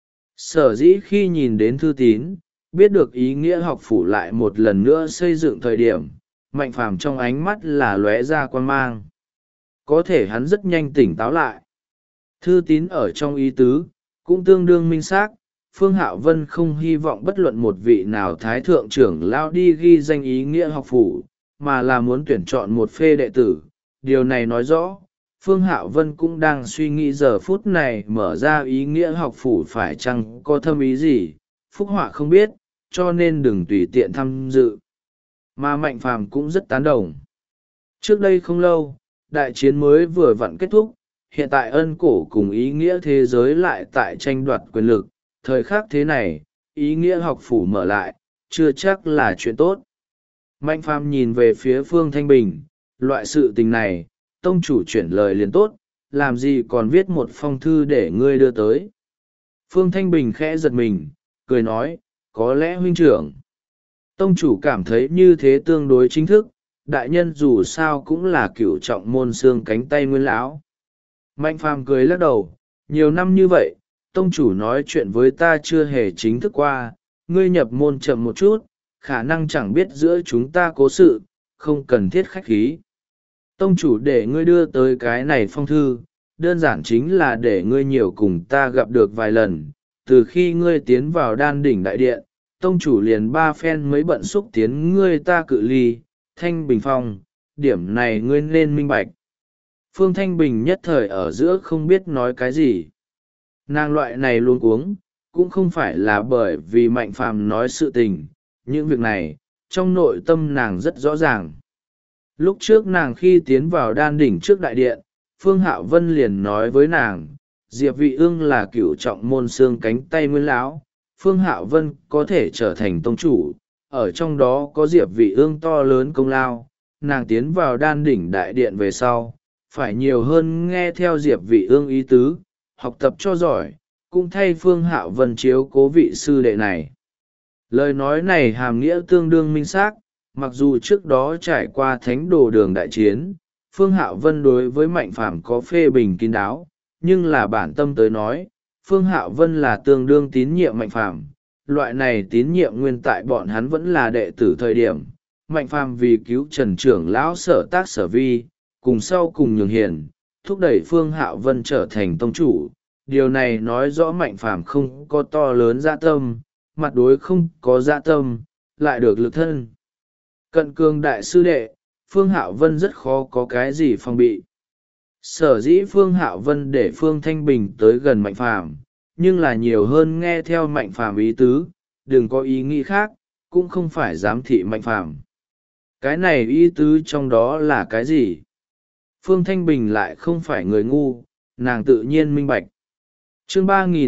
A: Sở dĩ khi nhìn đến thư tín, biết được ý nghĩa học phủ lại một lần nữa xây dựng thời điểm, Mạnh Phàm trong ánh mắt là lóe ra quan mang. Có thể hắn rất nhanh tỉnh táo lại. Thư tín ở trong ý tứ, cũng tương đương minh xác, Phương Hạo Vân không hy vọng bất luận một vị nào thái thượng trưởng lao đi ghi danh ý nghĩa học phủ, mà là muốn tuyển chọn một phê đệ tử. Điều này nói rõ, Phương Hạo Vân cũng đang suy nghĩ giờ phút này mở ra ý nghĩa học phủ phải chăng có thâm ý gì, Phúc Họa không biết, cho nên đừng tùy tiện tham dự. Mà Mạnh Phàm cũng rất tán đồng. Trước đây không lâu, đại chiến mới vừa vặn kết thúc, hiện tại ân cổ cùng ý nghĩa thế giới lại tại tranh đoạt quyền lực. Thời khắc thế này, ý nghĩa học phủ mở lại, chưa chắc là chuyện tốt. Mạnh Phàm nhìn về phía Phương Thanh Bình, loại sự tình này, tông chủ chuyển lời liền tốt, làm gì còn viết một phong thư để ngươi đưa tới. Phương Thanh Bình khẽ giật mình, cười nói, có lẽ huynh trưởng. Tông chủ cảm thấy như thế tương đối chính thức, đại nhân dù sao cũng là Cửu Trọng Môn xương cánh tay nguyên lão. Mạnh Phàm cười lắc đầu, nhiều năm như vậy, tông chủ nói chuyện với ta chưa hề chính thức qua, ngươi nhập môn chậm một chút, khả năng chẳng biết giữa chúng ta cố sự, không cần thiết khách khí. Tông chủ để ngươi đưa tới cái này phong thư, đơn giản chính là để ngươi nhiều cùng ta gặp được vài lần, từ khi ngươi tiến vào đan đỉnh đại điện, tông chủ liền ba phen mới bận xúc tiến ngươi ta cự ly, Thanh Bình Phong, điểm này ngươi nên minh bạch. Phương Thanh Bình nhất thời ở giữa không biết nói cái gì. Nàng loại này luôn cuống, cũng không phải là bởi vì Mạnh Phàm nói sự tình, những việc này trong nội tâm nàng rất rõ ràng. Lúc trước nàng khi tiến vào đan đỉnh trước đại điện, Phương Hạo Vân liền nói với nàng, Diệp Vị Ương là cửu trọng môn xương cánh tay nguyên lão, Phương Hạo Vân có thể trở thành tông chủ, ở trong đó có Diệp Vị Ương to lớn công lao. Nàng tiến vào đan đỉnh đại điện về sau, phải nhiều hơn nghe theo Diệp Vị Ương ý tứ, học tập cho giỏi, cũng thay Phương Hạo Vân chiếu cố vị sư đệ này. Lời nói này hàm nghĩa tương đương minh xác, mặc dù trước đó trải qua thánh đồ đường đại chiến, Phương Hạo Vân đối với Mạnh Phàm có phê bình kín đáo, nhưng là bản tâm tới nói, Phương Hạo Vân là tương đương tín nhiệm Mạnh Phàm. Loại này tín nhiệm nguyên tại bọn hắn vẫn là đệ tử thời điểm. Mạnh Phàm vì cứu Trần trưởng lão Sở Tác Sở Vi, cùng sau cùng nhường hiền, thúc đẩy Phương Hạo Vân trở thành tông chủ. Điều này nói rõ Mạnh Phàm không có to lớn dạ tâm, mặt đối không có dạ tâm, lại được lực thân. Cận cường đại sư đệ, Phương Hạo Vân rất khó có cái gì phòng bị. Sở dĩ Phương Hạo Vân để Phương Thanh Bình tới gần Mạnh Phàm, nhưng là nhiều hơn nghe theo Mạnh Phàm ý tứ, đừng có ý nghĩ khác, cũng không phải giám thị Mạnh Phàm. Cái này ý tứ trong đó là cái gì? Phương Thanh Bình lại không phải người ngu, nàng tự nhiên minh bạch. Chương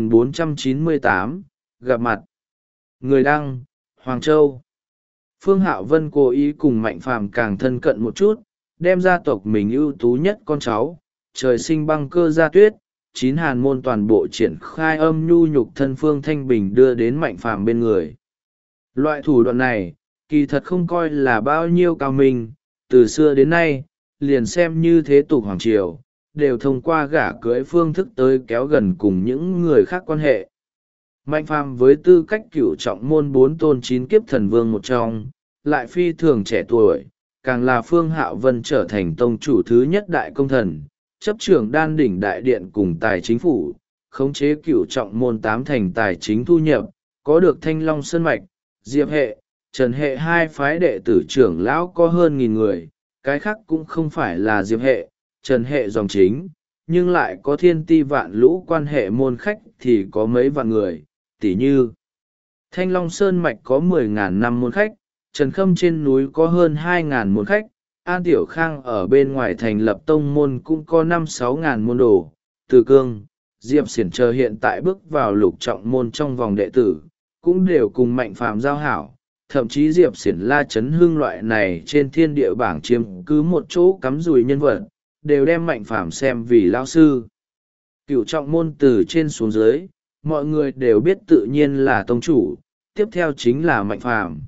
A: 3498, gặp mặt. Người đăng, Hoàng Châu. Phương Hạo Vân cố ý cùng Mạnh Phàm càng thân cận một chút, đem gia tộc mình ưu tú nhất con cháu, trời sinh băng cơ gia tuyết, 9 hàn môn toàn bộ triển khai âm nhu nhục thân Phương Thanh Bình đưa đến Mạnh Phàm bên người. Loại thủ đoạn này, kỳ thật không coi là bao nhiêu cao minh, từ xưa đến nay, liền xem như thế tục hoàng triều, đều thông qua gả cưới phương thức tới kéo gần cùng những người khác quan hệ. Mạnh Phàm với tư cách cửu trọng môn 4 tôn 9 kiếp thần vương một trong, lại phi thường trẻ tuổi, càng là Phương Hạo Vân trở thành tông chủ thứ nhất đại công thần, chấp trưởng đan đỉnh đại điện cùng tài chính phủ, khống chế cửu trọng môn 8 thành tài chính thu nhập, có được Thanh Long Sơn Mạch, Diệp hệ, Trần hệ hai phái đệ tử trưởng lão có hơn 1.000 người, cái khác cũng không phải là Diệp hệ, Trần hệ dòng chính, nhưng lại có thiên ti vạn lũ quan hệ môn khách thì có mấy vạn người, tỉ như Thanh Long Sơn Mạch có 10.000 năm môn khách, Trần Khâm trên núi có hơn 2.000 môn khách, An Tiểu Khang ở bên ngoài thành lập tông môn cũng có 5-6 ngàn môn đồ, Từ Cương, Diệp Xiển chờ hiện tại bước vào lục trọng môn trong vòng đệ tử, cũng đều cùng Mạnh Phàm giao hảo, thậm chí Diệp Xiển La Chấn Hưng loại này trên thiên địa bảng chiếm cứ một chỗ cắm rùi nhân vật, đều đem Mạnh Phàm xem vì lao sư. Cửu trọng môn từ trên xuống dưới, mọi người đều biết tự nhiên là tông chủ, tiếp theo chính là Mạnh Phàm.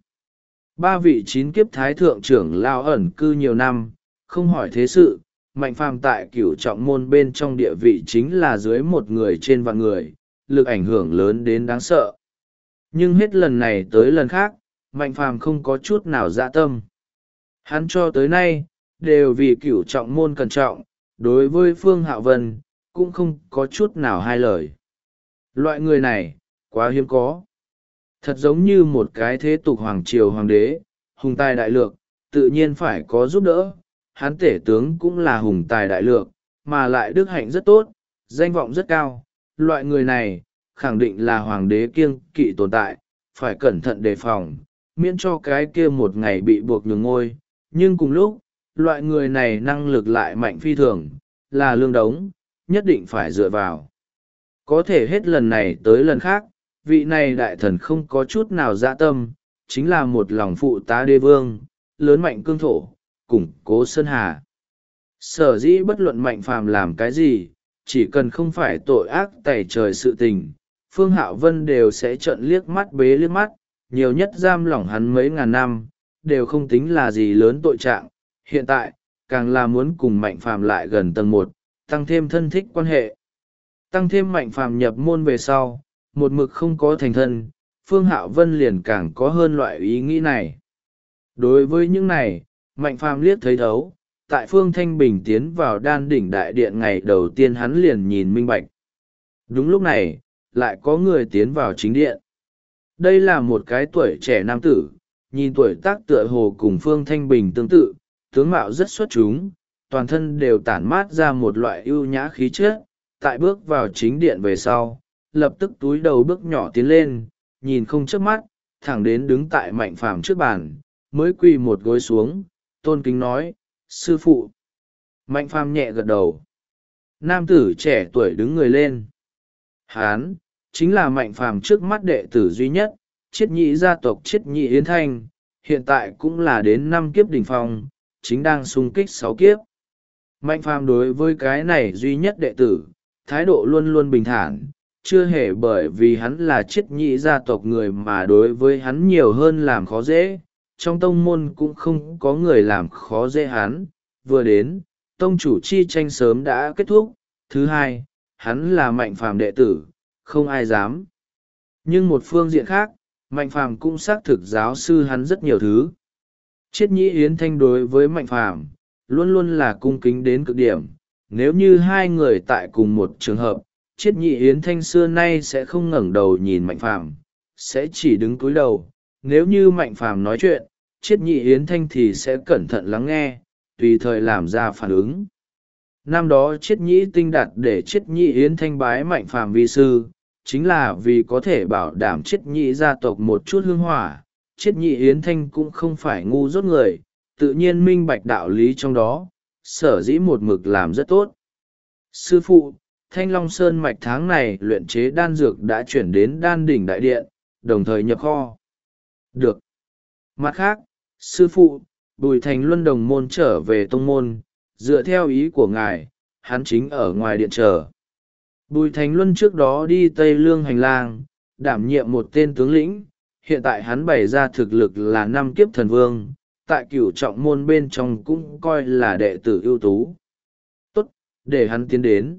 A: 3 vị 9 kiếp thái thượng trưởng lao ẩn cư nhiều năm, không hỏi thế sự, Mạnh Phàm tại cửu trọng môn bên trong địa vị chính là dưới một người trên vạn người, lực ảnh hưởng lớn đến đáng sợ. Nhưng hết lần này tới lần khác, Mạnh Phàm không có chút nào dạ tâm. Hắn cho tới nay, đều vì cửu trọng môn cẩn trọng, đối với Phương Hạo Vân, cũng không có chút nào hai lời. Loại người này, quá hiếm có. Thật giống như một cái thế tục hoàng triều hoàng đế, hùng tài đại lược, tự nhiên phải có giúp đỡ. Hắn tể tướng cũng là hùng tài đại lược, mà lại đức hạnh rất tốt, danh vọng rất cao. Loại người này, khẳng định là hoàng đế kiêng kỵ tồn tại, phải cẩn thận đề phòng, miễn cho cái kia một ngày bị buộc nhường ngôi. Nhưng cùng lúc, loại người này năng lực lại mạnh phi thường, là lương đống, nhất định phải dựa vào. Có thể hết lần này tới lần khác, vị này đại thần không có chút nào dạ tâm, chính là một lòng phụ tá đế vương, lớn mạnh cương thổ, củng cố sơn hà. Sở dĩ bất luận Mạnh Phàm làm cái gì, chỉ cần không phải tội ác tày trời sự tình, Phương Hạo Vân đều sẽ trợn liếc mắt bế liếc mắt, nhiều nhất giam lỏng hắn mấy ngàn năm, đều không tính là gì lớn tội trạng. Hiện tại, càng là muốn cùng Mạnh Phàm lại gần tầng 1, tăng thêm thân thích quan hệ. Tăng thêm Mạnh Phàm nhập môn về sau, một mực không có thành thân, Phương Hạo Vân liền càng có hơn loại ý nghĩ này. Đối với những này, Mạnh Phàm liếc thấy thấu, tại Phương Thanh Bình tiến vào đan đỉnh đại điện ngày đầu tiên hắn liền nhìn minh bạch. Đúng lúc này, lại có người tiến vào chính điện. Đây là một cái tuổi trẻ nam tử, nhìn tuổi tác tựa hồ cùng Phương Thanh Bình tương tự, tướng mạo rất xuất chúng, toàn thân đều tản mát ra một loại ưu nhã khí chất. Tại bước vào chính điện về sau, lập tức túi đầu bước nhỏ tiến lên, nhìn không chớp mắt, thẳng đến đứng tại Mạnh Phàm trước bàn, mới quỳ một gối xuống, tôn kính nói, sư phụ. Mạnh Phàm nhẹ gật đầu. Nam tử trẻ tuổi đứng người lên. Hán, chính là Mạnh Phàm trước mắt đệ tử duy nhất, Chiết Nhị gia tộc Chiết Nhị Yến Thanh, hiện tại cũng là đến 5 kiếp đỉnh phong, chính đang xung kích 6 kiếp. Mạnh Phàm đối với cái này duy nhất đệ tử, thái độ luôn luôn bình thản, chưa hề bởi vì hắn là Chiết Nhị gia tộc người mà đối với hắn nhiều hơn làm khó dễ. Trong tông môn cũng không có người làm khó dễ hắn, vừa đến, tông chủ chi tranh sớm đã kết thúc. Thứ hai, hắn là Mạnh Phàm đệ tử, không ai dám. Nhưng một phương diện khác, Mạnh Phàm cũng xác thực giáo sư hắn rất nhiều thứ. Chiết Nhị Yến Thanh đối với Mạnh Phàm luôn luôn là cung kính đến cực điểm. Nếu như hai người tại cùng một trường hợp, Chiết Nhị Yến Thanh xưa nay sẽ không ngẩng đầu nhìn Mạnh Phàm, sẽ chỉ đứng cúi đầu. Nếu như Mạnh Phàm nói chuyện, Chiết Nhị Yến Thanh thì sẽ cẩn thận lắng nghe, tùy thời làm ra phản ứng. Năm đó Chiết Nhị Tinh đặt để Chiết Nhị Yến Thanh bái Mạnh Phàm vi sư, chính là vì có thể bảo đảm Chiết Nhị gia tộc một chút hương hỏa. Chiết Nhị Yến Thanh cũng không phải ngu dốt người, tự nhiên minh bạch đạo lý trong đó, sở dĩ một mực làm rất tốt. Sư phụ, Thanh Long Sơn mạch tháng này luyện chế đan dược đã chuyển đến đan đỉnh đại điện, đồng thời nhập kho. Được. Mặt khác, sư phụ, Bùi Thành Luân đồng môn trở về tông môn, dựa theo ý của ngài, hắn chính ở ngoài điện chờ. Bùi Thành Luân trước đó đi Tây Lương hành lang, đảm nhiệm một tên tướng lĩnh, hiện tại hắn bày ra thực lực là 5 kiếp thần vương, tại cửu trọng môn bên trong cũng coi là đệ tử ưu tú. Tốt, để hắn tiến đến.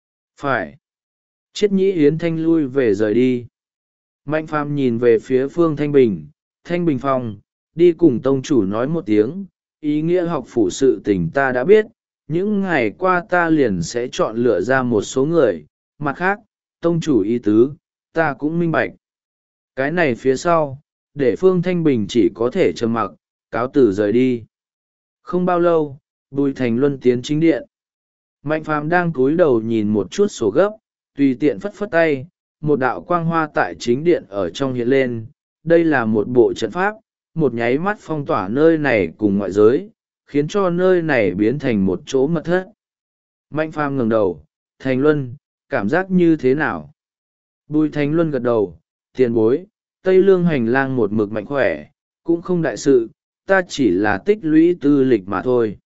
A: Phải. Chiết Nhị Yến Thanh lui về rời đi. Mạnh Phàm nhìn về phía Phương Thanh Bình, Thanh Bình Phong, đi cùng tông chủ nói một tiếng, ý nghĩa học phủ sự tình ta đã biết, những ngày qua ta liền sẽ chọn lựa ra một số người, mặt khác, tông chủ ý tứ, ta cũng minh bạch. Cái này phía sau, để Phương Thanh Bình chỉ có thể trầm mặc, cáo từ rời đi. Không bao lâu, Bùi Thành Luân tiến chính điện. Mạnh Phàm đang cúi đầu nhìn một chút sổ gấp, tùy tiện phất phất tay, một đạo quang hoa tại chính điện ở trong hiện lên. Đây là một bộ trận pháp, một nháy mắt phong tỏa nơi này cùng ngoại giới, khiến cho nơi này biến thành một chỗ mật thất. Mạnh Phàm ngẩng đầu, Thành Luân, cảm giác như thế nào? Bùi Thành Luân gật đầu, tiền bối, Tây Lương hành lang một mực mạnh khỏe, cũng không đại sự, ta chỉ là tích lũy tư lịch mà thôi.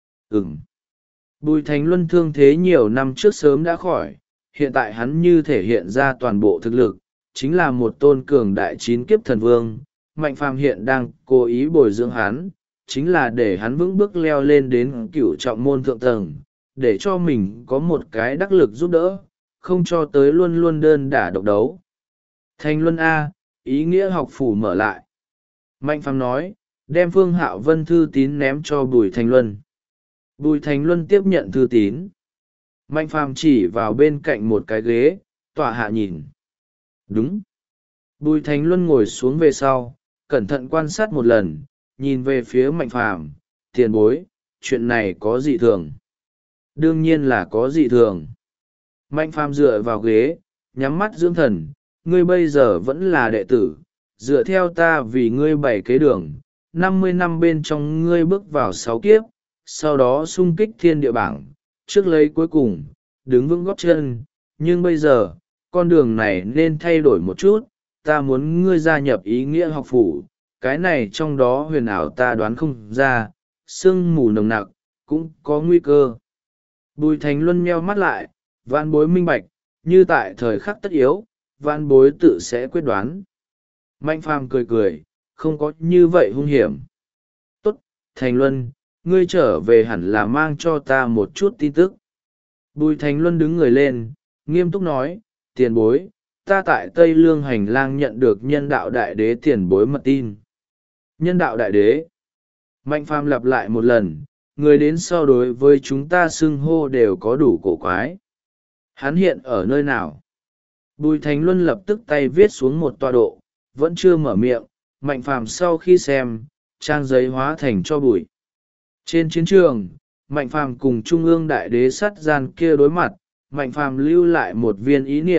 A: Bùi Thành Luân thương thế nhiều năm trước sớm đã khỏi, hiện tại hắn như thể hiện ra toàn bộ thực lực, chính là một tôn cường đại 9 kiếp thần vương. Mạnh Phàm hiện đang cố ý bồi dưỡng hắn, chính là để hắn vững bước leo lên đến cửu trọng môn thượng tầng, để cho mình có một cái đắc lực giúp đỡ, không cho tới luôn luôn đơn đả độc đấu. Thành Luân A, ý nghĩa học phủ mở lại. Mạnh Phàm nói, đem Phương Hạo Vân thư tín ném cho Bùi Thành Luân. Bùi Thành Luân tiếp nhận thư tín. Mạnh Phàm chỉ vào bên cạnh một cái ghế, tọa hạ nhìn. Đúng. Bùi Thành Luân ngồi xuống về sau, cẩn thận quan sát một lần, nhìn về phía Mạnh Phàm, tiền bối, chuyện này có dị thường. Đương nhiên là có dị thường. Mạnh Phàm dựa vào ghế, nhắm mắt dưỡng thần, ngươi bây giờ vẫn là đệ tử, dựa theo ta vì ngươi bày kế đường, 50 năm bên trong ngươi bước vào 6 kiếp, sau đó xung kích thiên địa bảng, trước lấy cuối cùng, đứng vững gót chân, nhưng bây giờ, con đường này nên thay đổi một chút, ta muốn ngươi gia nhập ý nghĩa học phủ, cái này trong đó huyền ảo ta đoán không ra, sương mù nồng nặc, cũng có nguy cơ. Bùi Thành Luân meo mắt lại, vạn bối minh bạch, như tại thời khắc tất yếu, vạn bối tự sẽ quyết đoán. Mạnh Phàm cười cười, không có như vậy hung hiểm. Tốt, Thành Luân, ngươi trở về hẳn là mang cho ta một chút tin tức. Bùi Thành Luân đứng người lên, nghiêm túc nói, tiền bối, ta tại Tây Lương hành lang nhận được nhân đạo đại đế tiền bối mật tin. Nhân đạo đại đế. Mạnh Phàm lặp lại một lần, người đến so đối với chúng ta xưng hô đều có đủ cổ quái. Hắn hiện ở nơi nào? Bùi Thành Luân lập tức tay viết xuống một tọa độ, vẫn chưa mở miệng. Mạnh Phàm sau khi xem, trang giấy hóa thành cho bụi. Trên chiến trường, Mạnh Phàm cùng Trung ương đại đế sắt gian kia đối mặt, Mạnh Phàm lưu lại một viên ý niệm,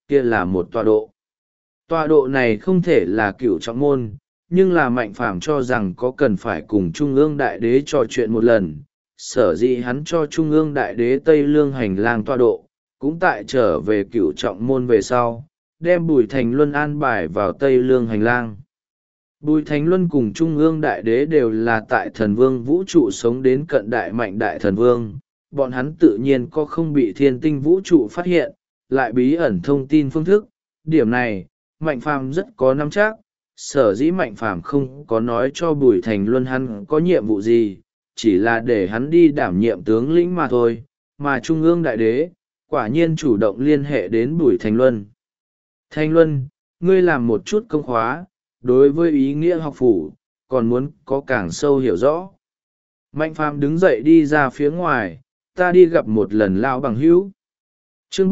A: kia là một tọa độ. Tọa độ này không thể là cửu trọng môn, nhưng là Mạnh Phàm cho rằng có cần phải cùng Trung ương Đại Đế trò chuyện một lần. Sở dĩ hắn cho Trung ương Đại Đế Tây Lương hành lang tọa độ, cũng tại trở về cửu trọng môn về sau, đem Bùi Thành Luân an bài vào Tây Lương hành lang. Bùi Thành Luân cùng Trung ương Đại Đế đều là tại thần vương vũ trụ sống đến cận đại mạnh đại thần vương, bọn hắn tự nhiên có không bị thiên tinh vũ trụ phát hiện, lại bí ẩn thông tin phương thức. Điểm này, Mạnh Phàm rất có nắm chắc, sở dĩ Mạnh Phàm không có nói cho Bùi Thành Luân hắn có nhiệm vụ gì, chỉ là để hắn đi đảm nhiệm tướng lĩnh mà thôi, mà Trung ương Đại Đế, quả nhiên chủ động liên hệ đến Bùi Thành Luân. Thành Luân, ngươi làm một chút công khóa, đối với ý nghĩa học phủ, còn muốn có càng sâu hiểu rõ. Mạnh Phàm đứng dậy đi ra phía ngoài, ta đi gặp một lần lão bằng hữu. Chương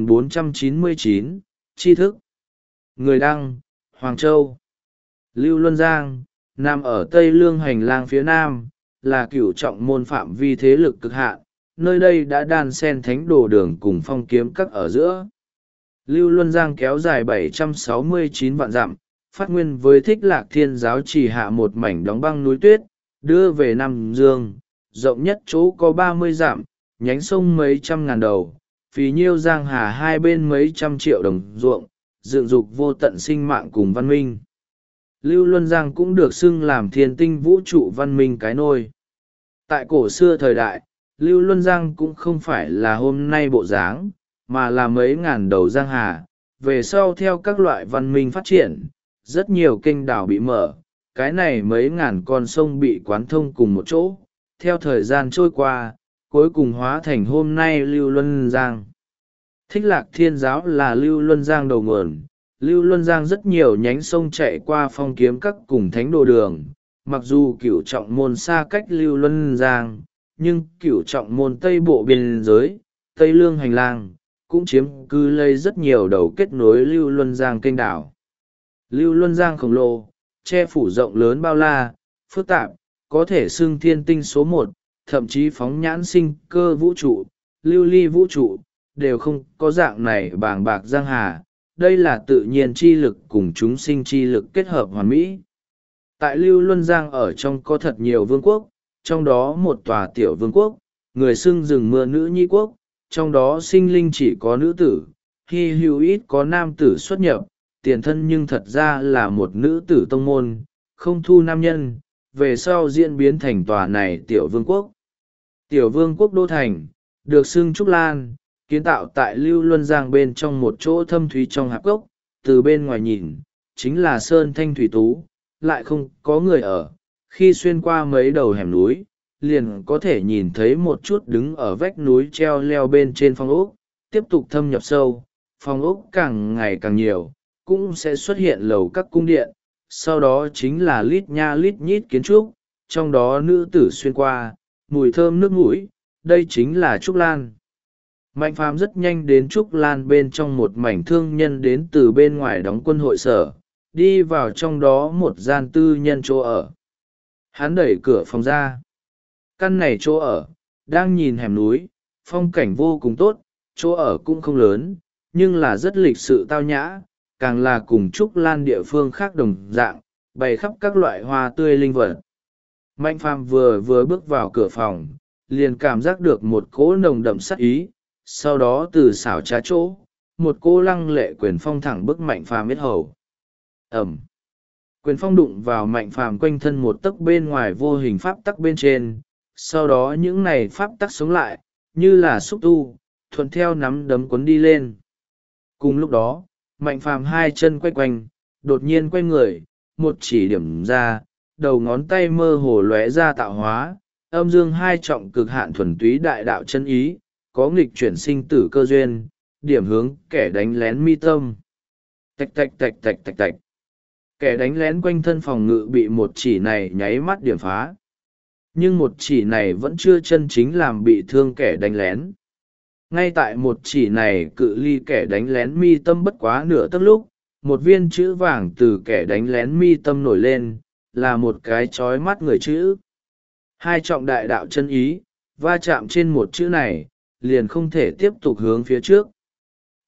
A: 3499, tri thức. Người đăng, Hoàng Châu. Lưu Luân Giang, nằm ở Tây Lương hành lang phía nam, là cửu trọng môn phạm vi thế lực cực hạn, nơi đây đã đan xen thánh đồ đường cùng phong kiếm các ở giữa. Lưu Luân Giang kéo dài 769 vạn dặm, phát nguyên với Thích Lạc Thiên giáo chỉ hạ một mảnh đóng băng núi tuyết, đưa về Nam Dương, rộng nhất chỗ có 30 dặm, nhánh sông mấy trăm ngàn đầu, phí nhiêu giang hà hai bên mấy trăm triệu đồng ruộng, dựng dục vô tận sinh mạng cùng văn minh. Lưu Luân Giang cũng được xưng làm thiên tinh vũ trụ văn minh cái nôi. Tại cổ xưa thời đại, Lưu Luân Giang cũng không phải là hôm nay bộ dáng, mà là mấy ngàn đầu giang hà. Về sau theo các loại văn minh phát triển, rất nhiều kênh đảo bị mở, cái này mấy ngàn con sông bị quán thông cùng một chỗ. Theo thời gian trôi qua, cuối cùng hóa thành hôm nay Lưu Luân Giang. Thích Lạc Thiên giáo là Lưu Luân Giang đầu nguồn. Lưu Luân Giang rất nhiều nhánh sông chạy qua phong kiếm các cùng thánh đồ đường. Mặc dù cửu trọng môn xa cách Lưu Luân Giang, nhưng cửu trọng môn Tây Bộ biên giới, Tây Lương hành lang, cũng chiếm cứ lấy rất nhiều đầu kết nối Lưu Luân Giang kênh đảo. Lưu Luân Giang khổng lồ, che phủ rộng lớn bao la, phức tạp, có thể xưng thiên tinh số một, thậm chí phóng nhãn sinh cơ vũ trụ, lưu ly vũ trụ, đều không có dạng này bàng bạc giang hà. Đây là tự nhiên chi lực cùng chúng sinh chi lực kết hợp hoàn mỹ. Tại Lưu Luân Giang ở trong có thật nhiều vương quốc, trong đó một tòa tiểu vương quốc, người xưng rừng mưa nữ nhi quốc, trong đó sinh linh chỉ có nữ tử, hy hữu ít có nam tử xuất nhập, tiền thân nhưng thật ra là một nữ tử tông môn, không thu nam nhân, về sau diễn biến thành tòa này tiểu vương quốc. Tiểu vương quốc đô thành, được xưng Trúc Lan, kiến tạo tại Lưu Luân Giang bên trong một chỗ thâm thúy trong hạp gốc, từ bên ngoài nhìn, chính là sơn thanh thủy tú, lại không có người ở. Khi xuyên qua mấy đầu hẻm núi, liền có thể nhìn thấy một chút đứng ở vách núi treo leo bên trên phong ốc, tiếp tục thâm nhập sâu, phong ốc càng ngày càng nhiều, cũng sẽ xuất hiện lầu các cung điện, sau đó chính là lít nha lít nhít kiến trúc, trong đó nữ tử xuyên qua, mùi thơm nước mũi, đây chính là Trúc Lan. Mạnh Phàm rất nhanh đến Trúc Lan bên trong một mảnh thương nhân đến từ bên ngoài đóng quân hội sở, đi vào trong đó một gian tư nhân chỗ ở. Hắn đẩy cửa phòng ra. Căn này chỗ ở, đang nhìn hẻm núi, phong cảnh vô cùng tốt, chỗ ở cũng không lớn, nhưng là rất lịch sự tao nhã, càng là cùng Trúc Lan địa phương khác đồng dạng, bày khắp các loại hoa tươi linh vật. Mạnh Phàm vừa bước vào cửa phòng, liền cảm giác được một cỗ nồng đậm sát ý, sau đó từ xảo trá chỗ, một cô lăng lệ quyền phong thẳng bức Mạnh Phàm yết hầu. Ẩm. Quyền phong đụng vào Mạnh Phàm quanh thân một tấc bên ngoài vô hình pháp tắc bên trên, sau đó những này pháp tắc sống lại, như là xúc tu, thuận theo nắm đấm cuốn đi lên. Cùng lúc đó, Mạnh Phàm hai chân quay quanh, đột nhiên quay người, một chỉ điểm ra, đầu ngón tay mơ hồ lóe ra tạo hóa, âm dương hai trọng cực hạn thuần túy đại đạo chân ý, có nghịch chuyển sinh tử cơ duyên, điểm hướng kẻ đánh lén mi tâm. Tạch tạch tạch tạch tạch tạch. Kẻ đánh lén quanh thân phòng ngự bị một chỉ này nháy mắt điểm phá. Nhưng một chỉ này vẫn chưa chân chính làm bị thương kẻ đánh lén. Ngay tại một chỉ này cự ly kẻ đánh lén mi tâm bất quá nửa tấc lúc, một viên chữ vàng từ kẻ đánh lén mi tâm nổi lên, là một cái chói mắt người chữ. Hai trọng đại đạo chân ý, va chạm trên một chữ này, liền không thể tiếp tục hướng phía trước.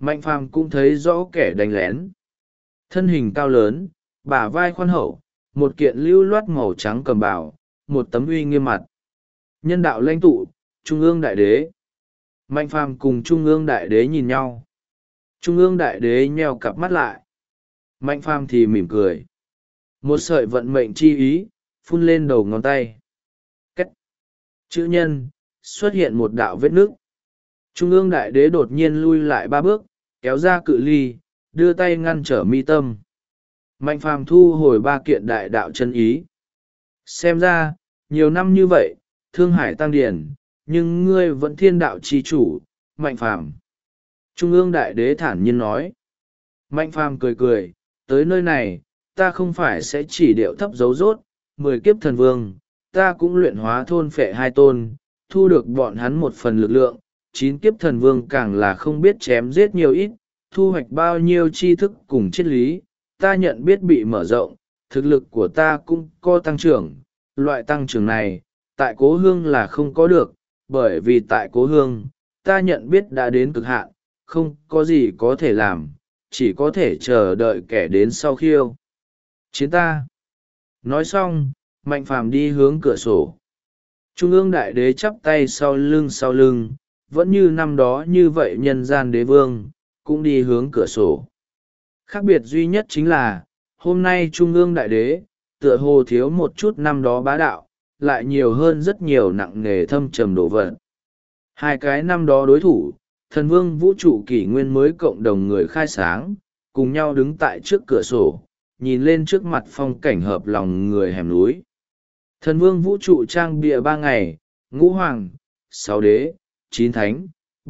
A: Mạnh phàm cũng thấy rõ kẻ đánh lén. Thân hình cao lớn, bả vai khoan hậu, một kiện lưu loát màu trắng cầm bảo, một tấm uy nghiêm mặt. Nhân đạo lãnh tụ, Trung ương đại đế. Mạnh phàm cùng Trung ương đại đế nhìn nhau. Trung ương đại đế nheo cặp mắt lại. Mạnh phàm thì mỉm cười. Một sợi vận mệnh chi ý, phun lên đầu ngón tay. Cách. Chữ nhân, xuất hiện một đạo vết nước. Trung ương đại đế đột nhiên lui lại 3 bước, kéo ra cự ly, đưa tay ngăn trở mi tâm. Mạnh phàm thu hồi 3 kiện đại đạo chân ý. Xem ra, nhiều năm như vậy, thương hải tăng điển, nhưng ngươi vẫn thiên đạo chi chủ, Mạnh phàm. Trung ương đại đế thản nhiên nói. Mạnh phàm cười cười, tới nơi này, ta không phải sẽ chỉ điệu thấp dấu rốt, 10 kiếp thần vương, ta cũng luyện hóa thôn phệ 2 tôn, thu được bọn hắn một phần lực lượng, 9 kiếp thần vương càng là không biết chém giết nhiều ít, thu hoạch bao nhiêu tri thức cùng triết lý, ta nhận biết bị mở rộng, thực lực của ta cũng có tăng trưởng, loại tăng trưởng này, tại cố hương là không có được, bởi vì tại cố hương, ta nhận biết đã đến cực hạn, không có gì có thể làm, chỉ có thể chờ đợi kẻ đến sau khiêu chiến ta. Nói xong, Mạnh phàm đi hướng cửa sổ. Trung ương đại đế chắp tay sau lưng, vẫn như năm đó như vậy nhân gian đế vương, cũng đi hướng cửa sổ. Khác biệt duy nhất chính là, hôm nay Trung ương đại đế, tựa hồ thiếu một chút năm đó bá đạo, lại nhiều hơn rất nhiều nặng nề thâm trầm đổ vật. 2 cái năm đó đối thủ, thần vương vũ trụ kỷ nguyên mới cộng đồng người khai sáng, cùng nhau đứng tại trước cửa sổ, nhìn lên trước mặt phong cảnh hợp lòng người hẻm núi. Thần vương vũ trụ trang bịa 3 ngày, ngũ hoàng, 6 đế, 9 thánh,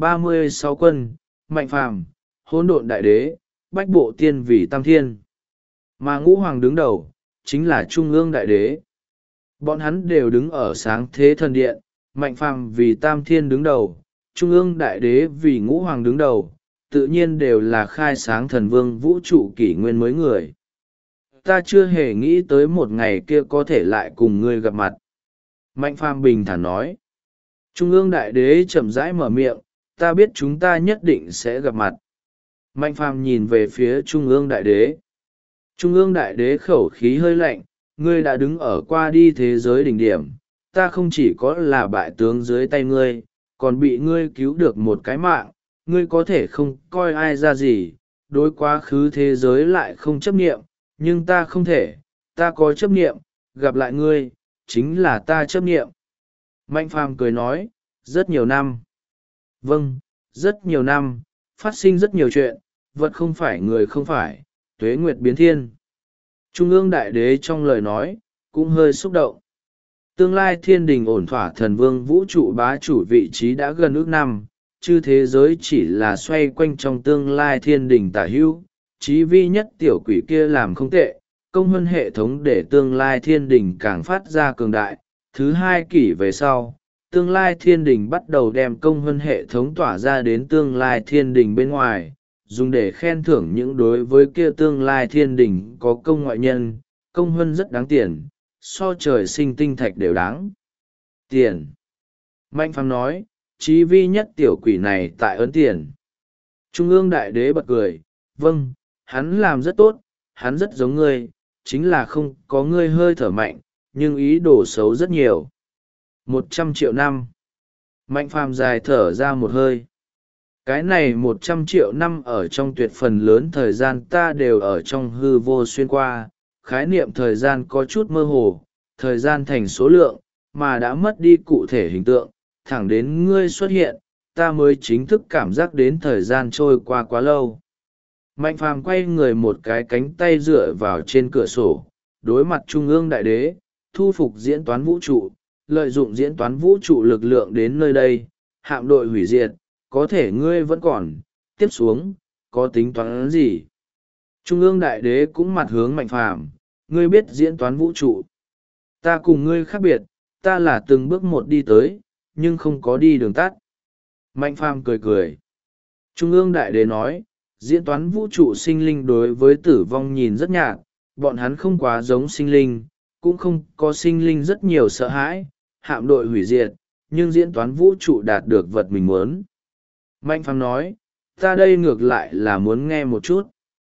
A: 36 quân, Mạnh phàm, hỗn độn đại đế, bách bộ tiên vì tam thiên. Mà ngũ hoàng đứng đầu, chính là Trung ương đại đế. Bọn hắn đều đứng ở sáng thế thần điện, Mạnh phàm vì tam thiên đứng đầu, Trung ương đại đế vì ngũ hoàng đứng đầu, tự nhiên đều là khai sáng thần vương vũ trụ kỷ nguyên mới người. Ta chưa hề nghĩ tới một ngày kia có thể lại cùng ngươi gặp mặt. Mạnh phàm bình thản nói. Trung ương đại đế chậm rãi mở miệng, ta biết chúng ta nhất định sẽ gặp mặt. Mạnh phàm nhìn về phía Trung ương đại đế. Trung ương đại đế khẩu khí hơi lạnh, ngươi đã đứng ở qua đi thế giới đỉnh điểm, ta không chỉ có là bại tướng dưới tay ngươi, còn bị ngươi cứu được một cái mạng, ngươi có thể không coi ai ra gì, đối quá khứ thế giới lại không chấp niệm, nhưng ta không thể, ta có chấp niệm, gặp lại ngươi, chính là ta chấp niệm. Mạnh phàm cười nói, rất nhiều năm. Vâng, rất nhiều năm, phát sinh rất nhiều chuyện, vật không phải người không phải, tuế nguyệt biến thiên. Trung ương đại đế trong lời nói, cũng hơi xúc động. Tương lai thiên đình ổn thỏa thần vương vũ trụ bá chủ vị trí đã gần ước năm, chư thế giới chỉ là xoay quanh trong tương lai thiên đình tả hữu, chí vi nhất tiểu quỷ kia làm không tệ, công hơn hệ thống để tương lai thiên đình càng phát ra cường đại. Thứ 2 kỷ về sau, tương lai thiên đình bắt đầu đem công hơn hệ thống tỏa ra đến tương lai thiên đình bên ngoài, dùng để khen thưởng những đối với kia tương lai thiên đình có công ngoại nhân, công hơn rất đáng tiền, so trời sinh tinh thạch đều đáng tiền. Mạnh phàm nói, chí vi nhất tiểu quỷ này tại ấn tiền. Trung ương đại đế bật cười, vâng, hắn làm rất tốt, hắn rất giống ngươi, chính là không có ngươi hơi thở mạnh, nhưng ý đồ xấu rất nhiều. 100 triệu năm. Mạnh phàm dài thở ra một hơi. Cái này 100 triệu năm ở trong tuyệt phần lớn thời gian ta đều ở trong hư vô xuyên qua, khái niệm thời gian có chút mơ hồ, thời gian thành số lượng, mà đã mất đi cụ thể hình tượng, thẳng đến ngươi xuất hiện, ta mới chính thức cảm giác đến thời gian trôi qua quá lâu. Mạnh phàm quay người một cái cánh tay dựa vào trên cửa sổ, đối mặt Trung ương đại đế, thu phục diễn toán vũ trụ, lợi dụng diễn toán vũ trụ lực lượng đến nơi đây, hạm đội hủy diệt, có thể ngươi vẫn còn, tiếp xuống, có tính toán gì? Trung ương đại đế cũng mặt hướng Mạnh phàm, ngươi biết diễn toán vũ trụ. Ta cùng ngươi khác biệt, ta là từng bước một đi tới, nhưng không có đi đường tắt. Mạnh phàm cười cười. Trung ương đại đế nói, diễn toán vũ trụ sinh linh đối với tử vong nhìn rất nhạt, bọn hắn không quá giống sinh linh, cũng không có sinh linh rất nhiều sợ hãi, hạm đội hủy diệt, nhưng diễn toán vũ trụ đạt được vật mình muốn. Mạnh phàm nói, Ta đây ngược lại là muốn nghe một chút.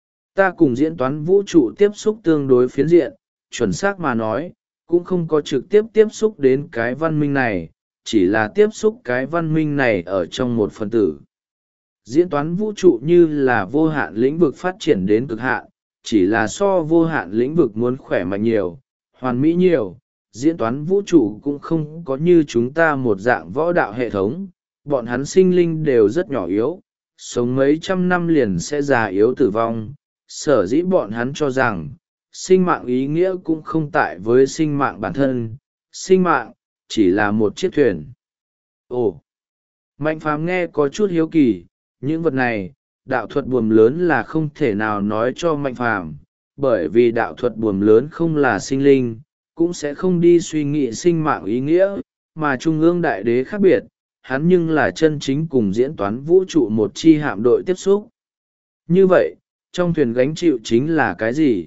A: Ta cùng diễn toán vũ trụ tiếp xúc tương đối phiến diện, chuẩn xác mà nói, cũng không có trực tiếp tiếp xúc đến cái văn minh này, chỉ là tiếp xúc cái văn minh này ở trong một phần tử. Diễn toán vũ trụ như là vô hạn lĩnh vực phát triển đến cực hạn, chỉ là so vô hạn lĩnh vực muốn khỏe mạnh nhiều, hoàn mỹ nhiều. Diễn toán vũ trụ cũng không có như chúng ta một dạng võ đạo hệ thống, bọn hắn sinh linh đều rất nhỏ yếu, sống mấy trăm năm liền sẽ già yếu tử vong. Sở dĩ bọn hắn cho rằng, sinh mạng ý nghĩa cũng không tại với sinh mạng bản thân, sinh mạng chỉ là một chiếc thuyền. Ồ! Mạnh phàm nghe có chút hiếu kỳ, những vật này, đạo thuật buồm lớn là không thể nào nói cho mạnh phàm, bởi vì đạo thuật buồm lớn không là sinh linh, cũng sẽ không đi suy nghĩ sinh mạng ý nghĩa, mà Trung ương Đại Đế khác biệt, hắn nhưng là chân chính cùng diễn toán vũ trụ một chi hạm đội tiếp xúc. Như vậy, trong thuyền gánh chịu chính là cái gì?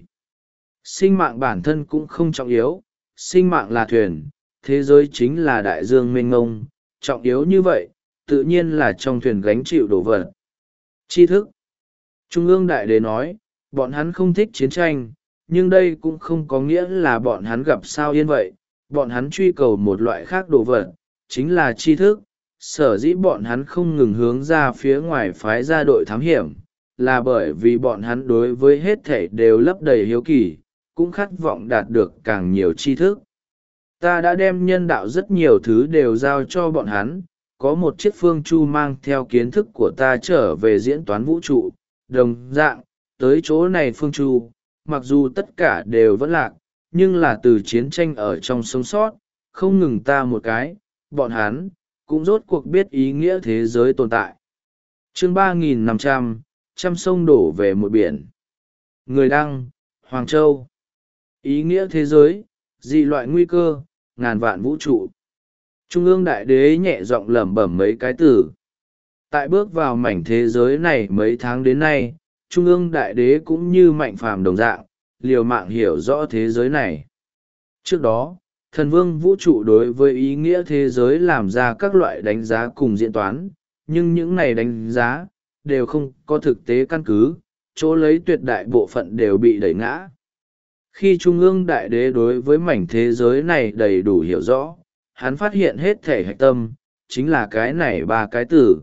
A: Sinh mạng bản thân cũng không trọng yếu, sinh mạng là thuyền, thế giới chính là đại dương mênh mông, trọng yếu như vậy, tự nhiên là trong thuyền gánh chịu đồ vật. Tri thức. Trung ương Đại Đế nói, bọn hắn không thích chiến tranh, nhưng đây cũng không có nghĩa là bọn hắn gặp sao yên vậy, bọn hắn truy cầu một loại khác đồ vật, chính là tri thức. Sở dĩ bọn hắn không ngừng hướng ra phía ngoài phái ra đội thám hiểm, là bởi vì bọn hắn đối với hết thể đều lấp đầy hiếu kỳ, cũng khát vọng đạt được càng nhiều tri thức. Ta đã đem nhân đạo rất nhiều thứ đều giao cho bọn hắn, có một chiếc phương chu mang theo kiến thức của ta trở về diễn toán vũ trụ, đồng dạng, tới chỗ này phương chu, mặc dù tất cả đều vẫn lạc, nhưng là từ chiến tranh ở trong sống sót, không ngừng ta một cái, bọn hắn, cũng rốt cuộc biết ý nghĩa thế giới tồn tại. Chương 3500, trăm sông đổ về một biển. Người đăng, Hoàng Châu. Ý nghĩa thế giới, dị loại nguy cơ, ngàn vạn vũ trụ. Trung ương Đại Đế nhẹ giọng lẩm bẩm mấy cái từ. Tại bước vào mảnh thế giới này mấy tháng đến nay, Trung ương Đại Đế cũng như Mạnh Phàm đồng dạng, liều mạng hiểu rõ thế giới này. Trước đó, thần vương vũ trụ đối với ý nghĩa thế giới làm ra các loại đánh giá cùng diễn toán, nhưng những này đánh giá, đều không có thực tế căn cứ, chỗ lấy tuyệt đại bộ phận đều bị đẩy ngã. Khi Trung ương Đại Đế đối với mảnh thế giới này đầy đủ hiểu rõ, hắn phát hiện hết thể hạch tâm, chính là cái này ba cái từ.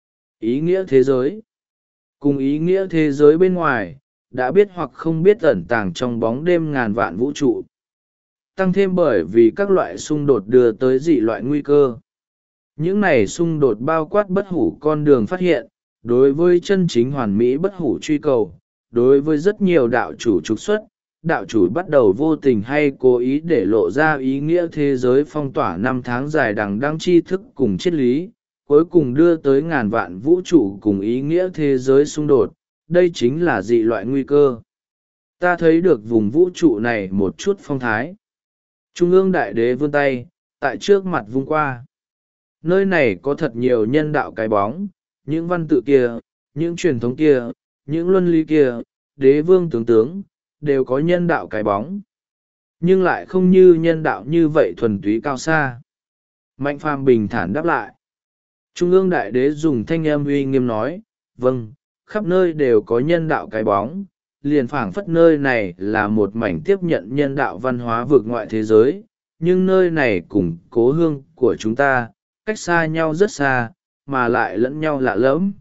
A: Ý nghĩa thế giới. Cùng ý nghĩa thế giới bên ngoài, đã biết hoặc không biết ẩn tàng trong bóng đêm ngàn vạn vũ trụ. Tăng thêm bởi vì các loại xung đột đưa tới dị loại nguy cơ. Những này xung đột bao quát bất hủ con đường phát hiện, đối với chân chính hoàn mỹ bất hủ truy cầu, đối với rất nhiều đạo chủ trục xuất, đạo chủ bắt đầu vô tình hay cố ý để lộ ra ý nghĩa thế giới phong tỏa 5 tháng dài đằng đăng tri thức cùng triết lý, cuối cùng đưa tới ngàn vạn vũ trụ cùng ý nghĩa thế giới xung đột, đây chính là dị loại nguy cơ. Ta thấy được vùng vũ trụ này một chút phong thái. Trung ương Đại Đế vươn tay, tại trước mặt vung qua. Nơi này có thật nhiều nhân đạo cái bóng, những văn tự kia, những truyền thống kia, những luân lý kia, đế vương tướng, đều có nhân đạo cái bóng. Nhưng lại không như nhân đạo như vậy thuần túy cao xa. Mạnh Phàm bình thản đáp lại. Trung ương Đại Đế dùng thanh âm uy nghiêm nói, vâng, khắp nơi đều có nhân đạo cái bóng, liền phảng phất nơi này là một mảnh tiếp nhận nhân đạo văn hóa vượt ngoại thế giới, nhưng nơi này cùng cố hương của chúng ta, cách xa nhau rất xa, mà lại lẫn nhau lạ lẫm.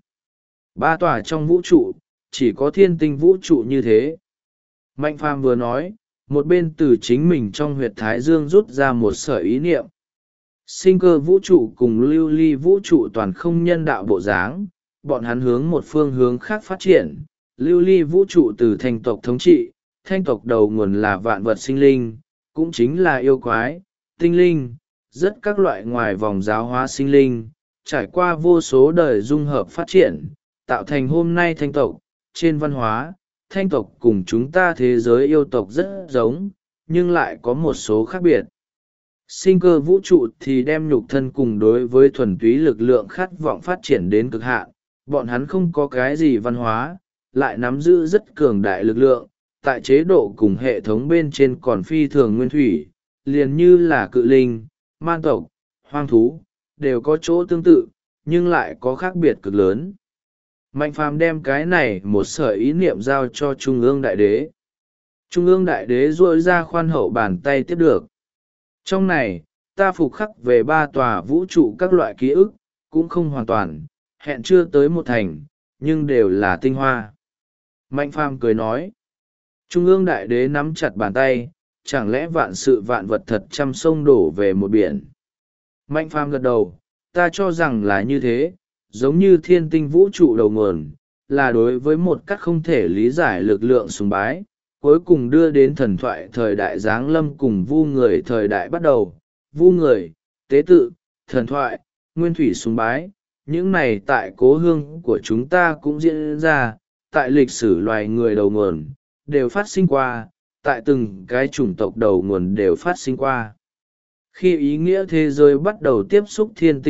A: Ba tòa trong vũ trụ, chỉ có thiên tinh vũ trụ như thế. Mạnh Phàm vừa nói, một bên từ chính mình trong huyệt thái dương rút ra một sợi ý niệm. Sinh cơ vũ trụ cùng lưu ly vũ trụ toàn không nhân đạo bộ dáng, bọn hắn hướng một phương hướng khác phát triển. Lưu ly vũ trụ từ thanh tộc thống trị, thanh tộc đầu nguồn là vạn vật sinh linh, cũng chính là yêu quái, tinh linh, rất các loại ngoài vòng giáo hóa sinh linh, trải qua vô số đời dung hợp phát triển, tạo thành hôm nay thanh tộc. Trên văn hóa, thanh tộc cùng chúng ta thế giới yêu tộc rất giống, nhưng lại có một số khác biệt. Sinh cơ vũ trụ thì đem nhục thân cùng đối với thuần túy lực lượng khát vọng phát triển đến cực hạn, bọn hắn không có cái gì văn hóa, lại nắm giữ rất cường đại lực lượng, tại chế độ cùng hệ thống bên trên còn phi thường nguyên thủy, liền như là cự linh, man tộc, hoang thú, đều có chỗ tương tự, nhưng lại có khác biệt cực lớn. Mạnh phàm đem cái này một sợi ý niệm giao cho trung ương đại đế. Trung ương đại đế duỗi ra khoan hậu bàn tay tiếp được. Trong này, ta phục khắc về 3 tòa vũ trụ các loại ký ức, cũng không hoàn toàn, hẹn chưa tới 1 thành, nhưng đều là tinh hoa. Mạnh phàm cười nói. Trung ương đại đế nắm chặt bàn tay, chẳng lẽ vạn sự vạn vật thật trăm sông đổ về một biển. Mạnh phàm gật đầu, ta cho rằng là như thế, giống như thiên tinh vũ trụ đầu nguồn, là đối với một cách không thể lý giải lực lượng sùng bái, cuối cùng đưa đến thần thoại thời đại giáng lâm cùng vu người thời đại bắt đầu. Vu người, tế tự, thần thoại, nguyên thủy sùng bái, những này tại cố hương của chúng ta cũng diễn ra, tại lịch sử loài người đầu nguồn, đều phát sinh qua, tại từng cái chủng tộc đầu nguồn đều phát sinh qua. Khi ý nghĩa thế giới bắt đầu tiếp xúc thiên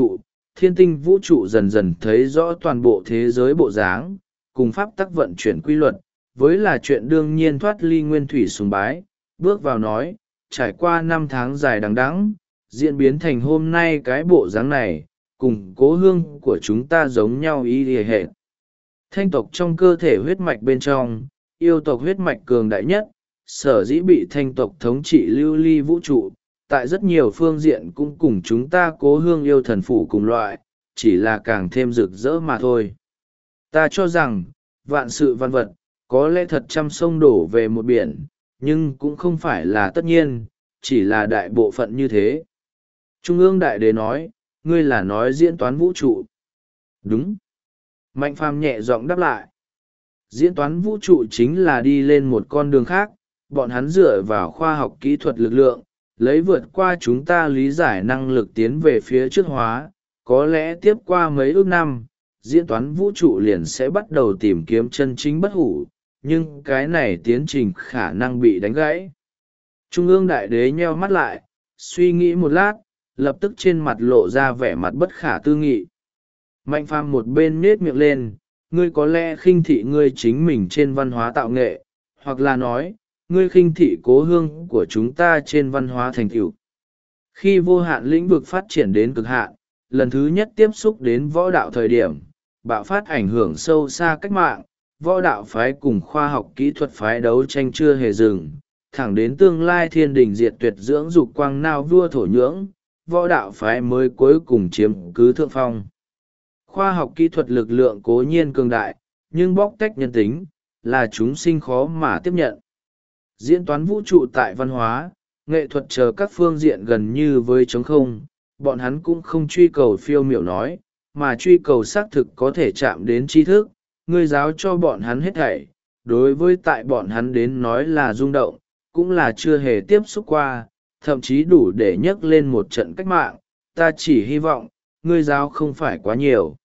A: tinh vũ trụ dần dần thấy rõ toàn bộ thế giới bộ dáng, cùng pháp tắc vận chuyển quy luật, với là chuyện đương nhiên thoát ly nguyên thủy sùng bái, bước vào nói, trải qua 5 tháng dài đằng đẵng, diễn biến thành hôm nay cái bộ dáng này, cùng cố hương của chúng ta giống nhau y hệt. Thanh tộc trong cơ thể huyết mạch bên trong, yêu tộc huyết mạch cường đại nhất, sở dĩ bị thanh tộc thống trị lưu ly vũ trụ, tại rất nhiều phương diện cũng cùng chúng ta cố hương yêu thần phủ cùng loại, chỉ là càng thêm rực rỡ mà thôi. Ta cho rằng, vạn sự văn vật, có lẽ thật trăm sông đổ về một biển, nhưng cũng không phải là tất nhiên, chỉ là đại bộ phận như thế. Trung ương đại đế nói, ngươi là nói diễn toán vũ trụ. Đúng. Mạnh phàm nhẹ giọng đáp lại. Diễn toán vũ trụ chính là đi lên một con đường khác, bọn hắn dựa vào khoa học kỹ thuật lực lượng, lấy vượt qua chúng ta lý giải năng lực tiến về phía trước hóa, có lẽ tiếp qua mấy ước năm, diễn toán vũ trụ liền sẽ bắt đầu tìm kiếm chân chính bất hủ, nhưng cái này tiến trình khả năng bị đánh gãy. Trung ương đại đế nheo mắt lại, suy nghĩ một lát, lập tức trên mặt lộ ra vẻ mặt bất khả tư nghị. Mạnh phàm một bên nết miệng lên, ngươi có lẽ khinh thị ngươi chính mình trên văn hóa tạo nghệ, hoặc là nói, ngươi khinh thị cố hương của chúng ta trên văn hóa thành tựu. Khi vô hạn lĩnh vực phát triển đến cực hạn, lần thứ nhất tiếp xúc đến võ đạo thời điểm, bạo phát ảnh hưởng sâu xa cách mạng, võ đạo phái cùng khoa học kỹ thuật phái đấu tranh chưa hề dừng, thẳng đến tương lai thiên đình diệt tuyệt dưỡng dục quang nao vua thổ nhưỡng, võ đạo phái mới cuối cùng chiếm cứ thượng phong. Khoa học kỹ thuật lực lượng cố nhiên cường đại, nhưng bóc tách nhân tính, là chúng sinh khó mà tiếp nhận. Diễn toán vũ trụ tại văn hóa, nghệ thuật chờ các phương diện gần như với trống không, bọn hắn cũng không truy cầu phiêu miểu nói, mà truy cầu xác thực có thể chạm đến tri thức, ngươi giáo cho bọn hắn hết thảy, đối với tại bọn hắn đến nói là rung động, cũng là chưa hề tiếp xúc qua, thậm chí đủ để nhấc lên một trận cách mạng, ta chỉ hy vọng, ngươi giáo không phải quá nhiều.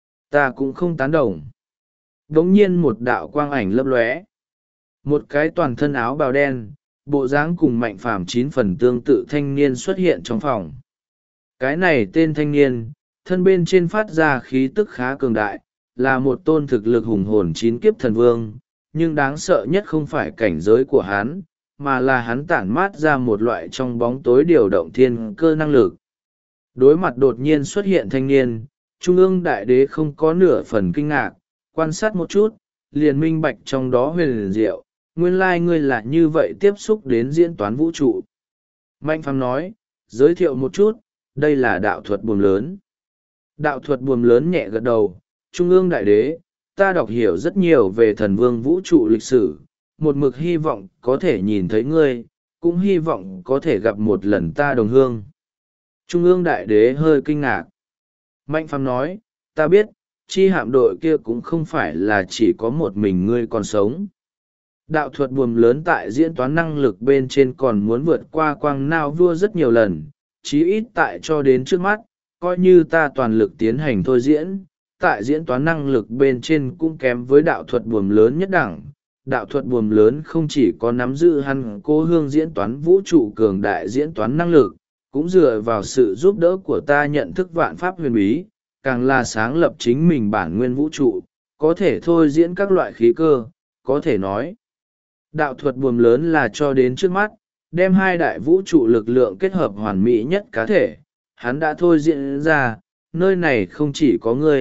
A: Ta cũng không tán đồng. Đống nhiên một đạo quang ảnh lấp lóe. Một cái toàn thân áo bào đen, bộ dáng cùng Mạnh Phàm 9 phần tương tự thanh niên xuất hiện trong phòng. Cái này tên thanh niên, thân bên trên phát ra khí tức khá cường đại, là một tôn thực lực hùng hồn 9 kiếp thần vương, nhưng đáng sợ nhất không phải cảnh giới của hắn, mà là hắn tản mát ra một loại trong bóng tối điều động thiên cơ năng lực. Đối mặt đột nhiên xuất hiện thanh niên, Trung ương đại đế không có nửa phần kinh ngạc, quan sát một chút, liền minh bạch trong đó huyền diệu, nguyên lai ngươi là như vậy tiếp xúc đến diễn toán vũ trụ. Mạnh phàm nói, giới thiệu một chút, đây là đạo thuật buồm lớn. Đạo thuật buồm lớn nhẹ gật đầu, Trung ương đại đế, ta đọc hiểu rất nhiều về thần vương vũ trụ lịch sử, một mực hy vọng có thể nhìn thấy ngươi, cũng hy vọng có thể gặp một lần ta đồng hương. Trung ương đại đế hơi kinh ngạc. Mạnh phàm nói, ta biết, chi hạm đội kia cũng không phải là chỉ có một mình ngươi còn sống. Đạo thuật buồm lớn tại diễn toán năng lực bên trên còn muốn vượt qua quang nao vua rất nhiều lần, chí ít tại cho đến trước mắt, coi như ta toàn lực tiến hành thôi diễn, tại diễn toán năng lực bên trên cũng kém với đạo thuật buồm lớn nhất đẳng. Đạo thuật buồm lớn không chỉ có nắm giữ hắn cố hương diễn toán vũ trụ cường đại diễn toán năng lực, cũng dựa vào sự giúp đỡ của ta nhận thức vạn pháp huyền bí, càng là sáng lập chính mình bản nguyên vũ trụ, có thể thôi diễn các loại khí cơ, có thể nói. Đạo thuật buồm lớn là cho đến trước mắt, đem hai đại vũ trụ lực lượng kết hợp hoàn mỹ nhất cá thể, hắn đã thôi diễn ra, nơi này không chỉ có ngươi,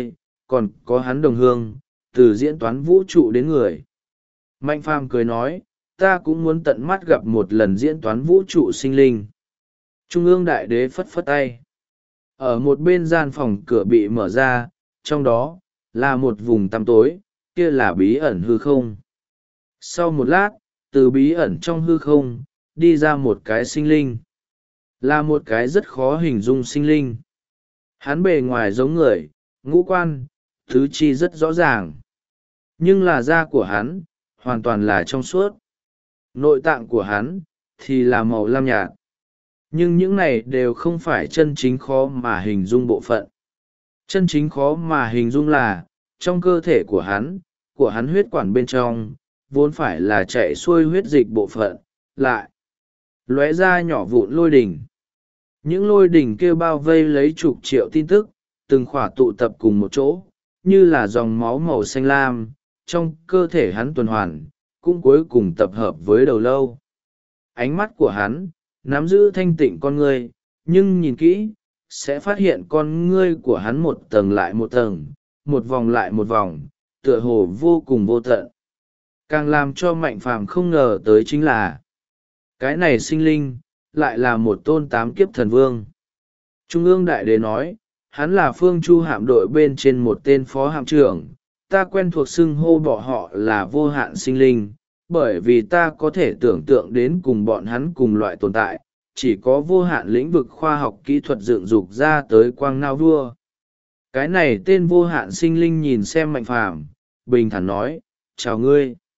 A: còn có hắn đồng hương, từ diễn toán vũ trụ đến người. Mạnh phàm cười nói, ta cũng muốn tận mắt gặp một lần diễn toán vũ trụ sinh linh. Trung ương đại đế phất phất tay. Ở một bên gian phòng cửa bị mở ra, trong đó là một vùng tăm tối, kia là bí ẩn hư không. Sau một lát, từ bí ẩn trong hư không, đi ra một cái sinh linh. Là một cái rất khó hình dung sinh linh. Hắn bề ngoài giống người, ngũ quan, tứ chi rất rõ ràng. Nhưng là da của hắn, hoàn toàn là trong suốt. Nội tạng của hắn, thì là màu lam nhạt. Nhưng những này đều không phải chân chính khó mà hình dung bộ phận. Chân chính khó mà hình dung là, trong cơ thể của hắn huyết quản bên trong, vốn phải là chạy xuôi huyết dịch bộ phận, lại lóe ra nhỏ vụn lôi đỉnh. Những lôi đỉnh kia bao vây lấy chục triệu tin tức, từng khỏa tụ tập cùng một chỗ, như là dòng máu màu xanh lam, trong cơ thể hắn tuần hoàn, cũng cuối cùng tập hợp với đầu lâu. Ánh mắt của hắn, nắm giữ thanh tịnh con ngươi, nhưng nhìn kỹ, sẽ phát hiện con ngươi của hắn một tầng lại một tầng, một vòng lại một vòng, tựa hồ vô cùng vô tận. Càng làm cho Mạnh Phàm không ngờ tới chính là, cái này sinh linh, lại là một tôn tám kiếp thần vương. Trung ương đại đế nói, hắn là phương chu hạm đội bên trên một tên phó hạm trưởng, ta quen thuộc xưng hô bọn họ là vô hạn sinh linh, bởi vì ta có thể tưởng tượng đến cùng bọn hắn cùng loại tồn tại, chỉ có vô hạn lĩnh vực khoa học kỹ thuật dựng dục ra tới quang nao vua. Cái này tên vô hạn sinh linh nhìn xem Mạnh Phàm, bình thản nói, chào ngươi.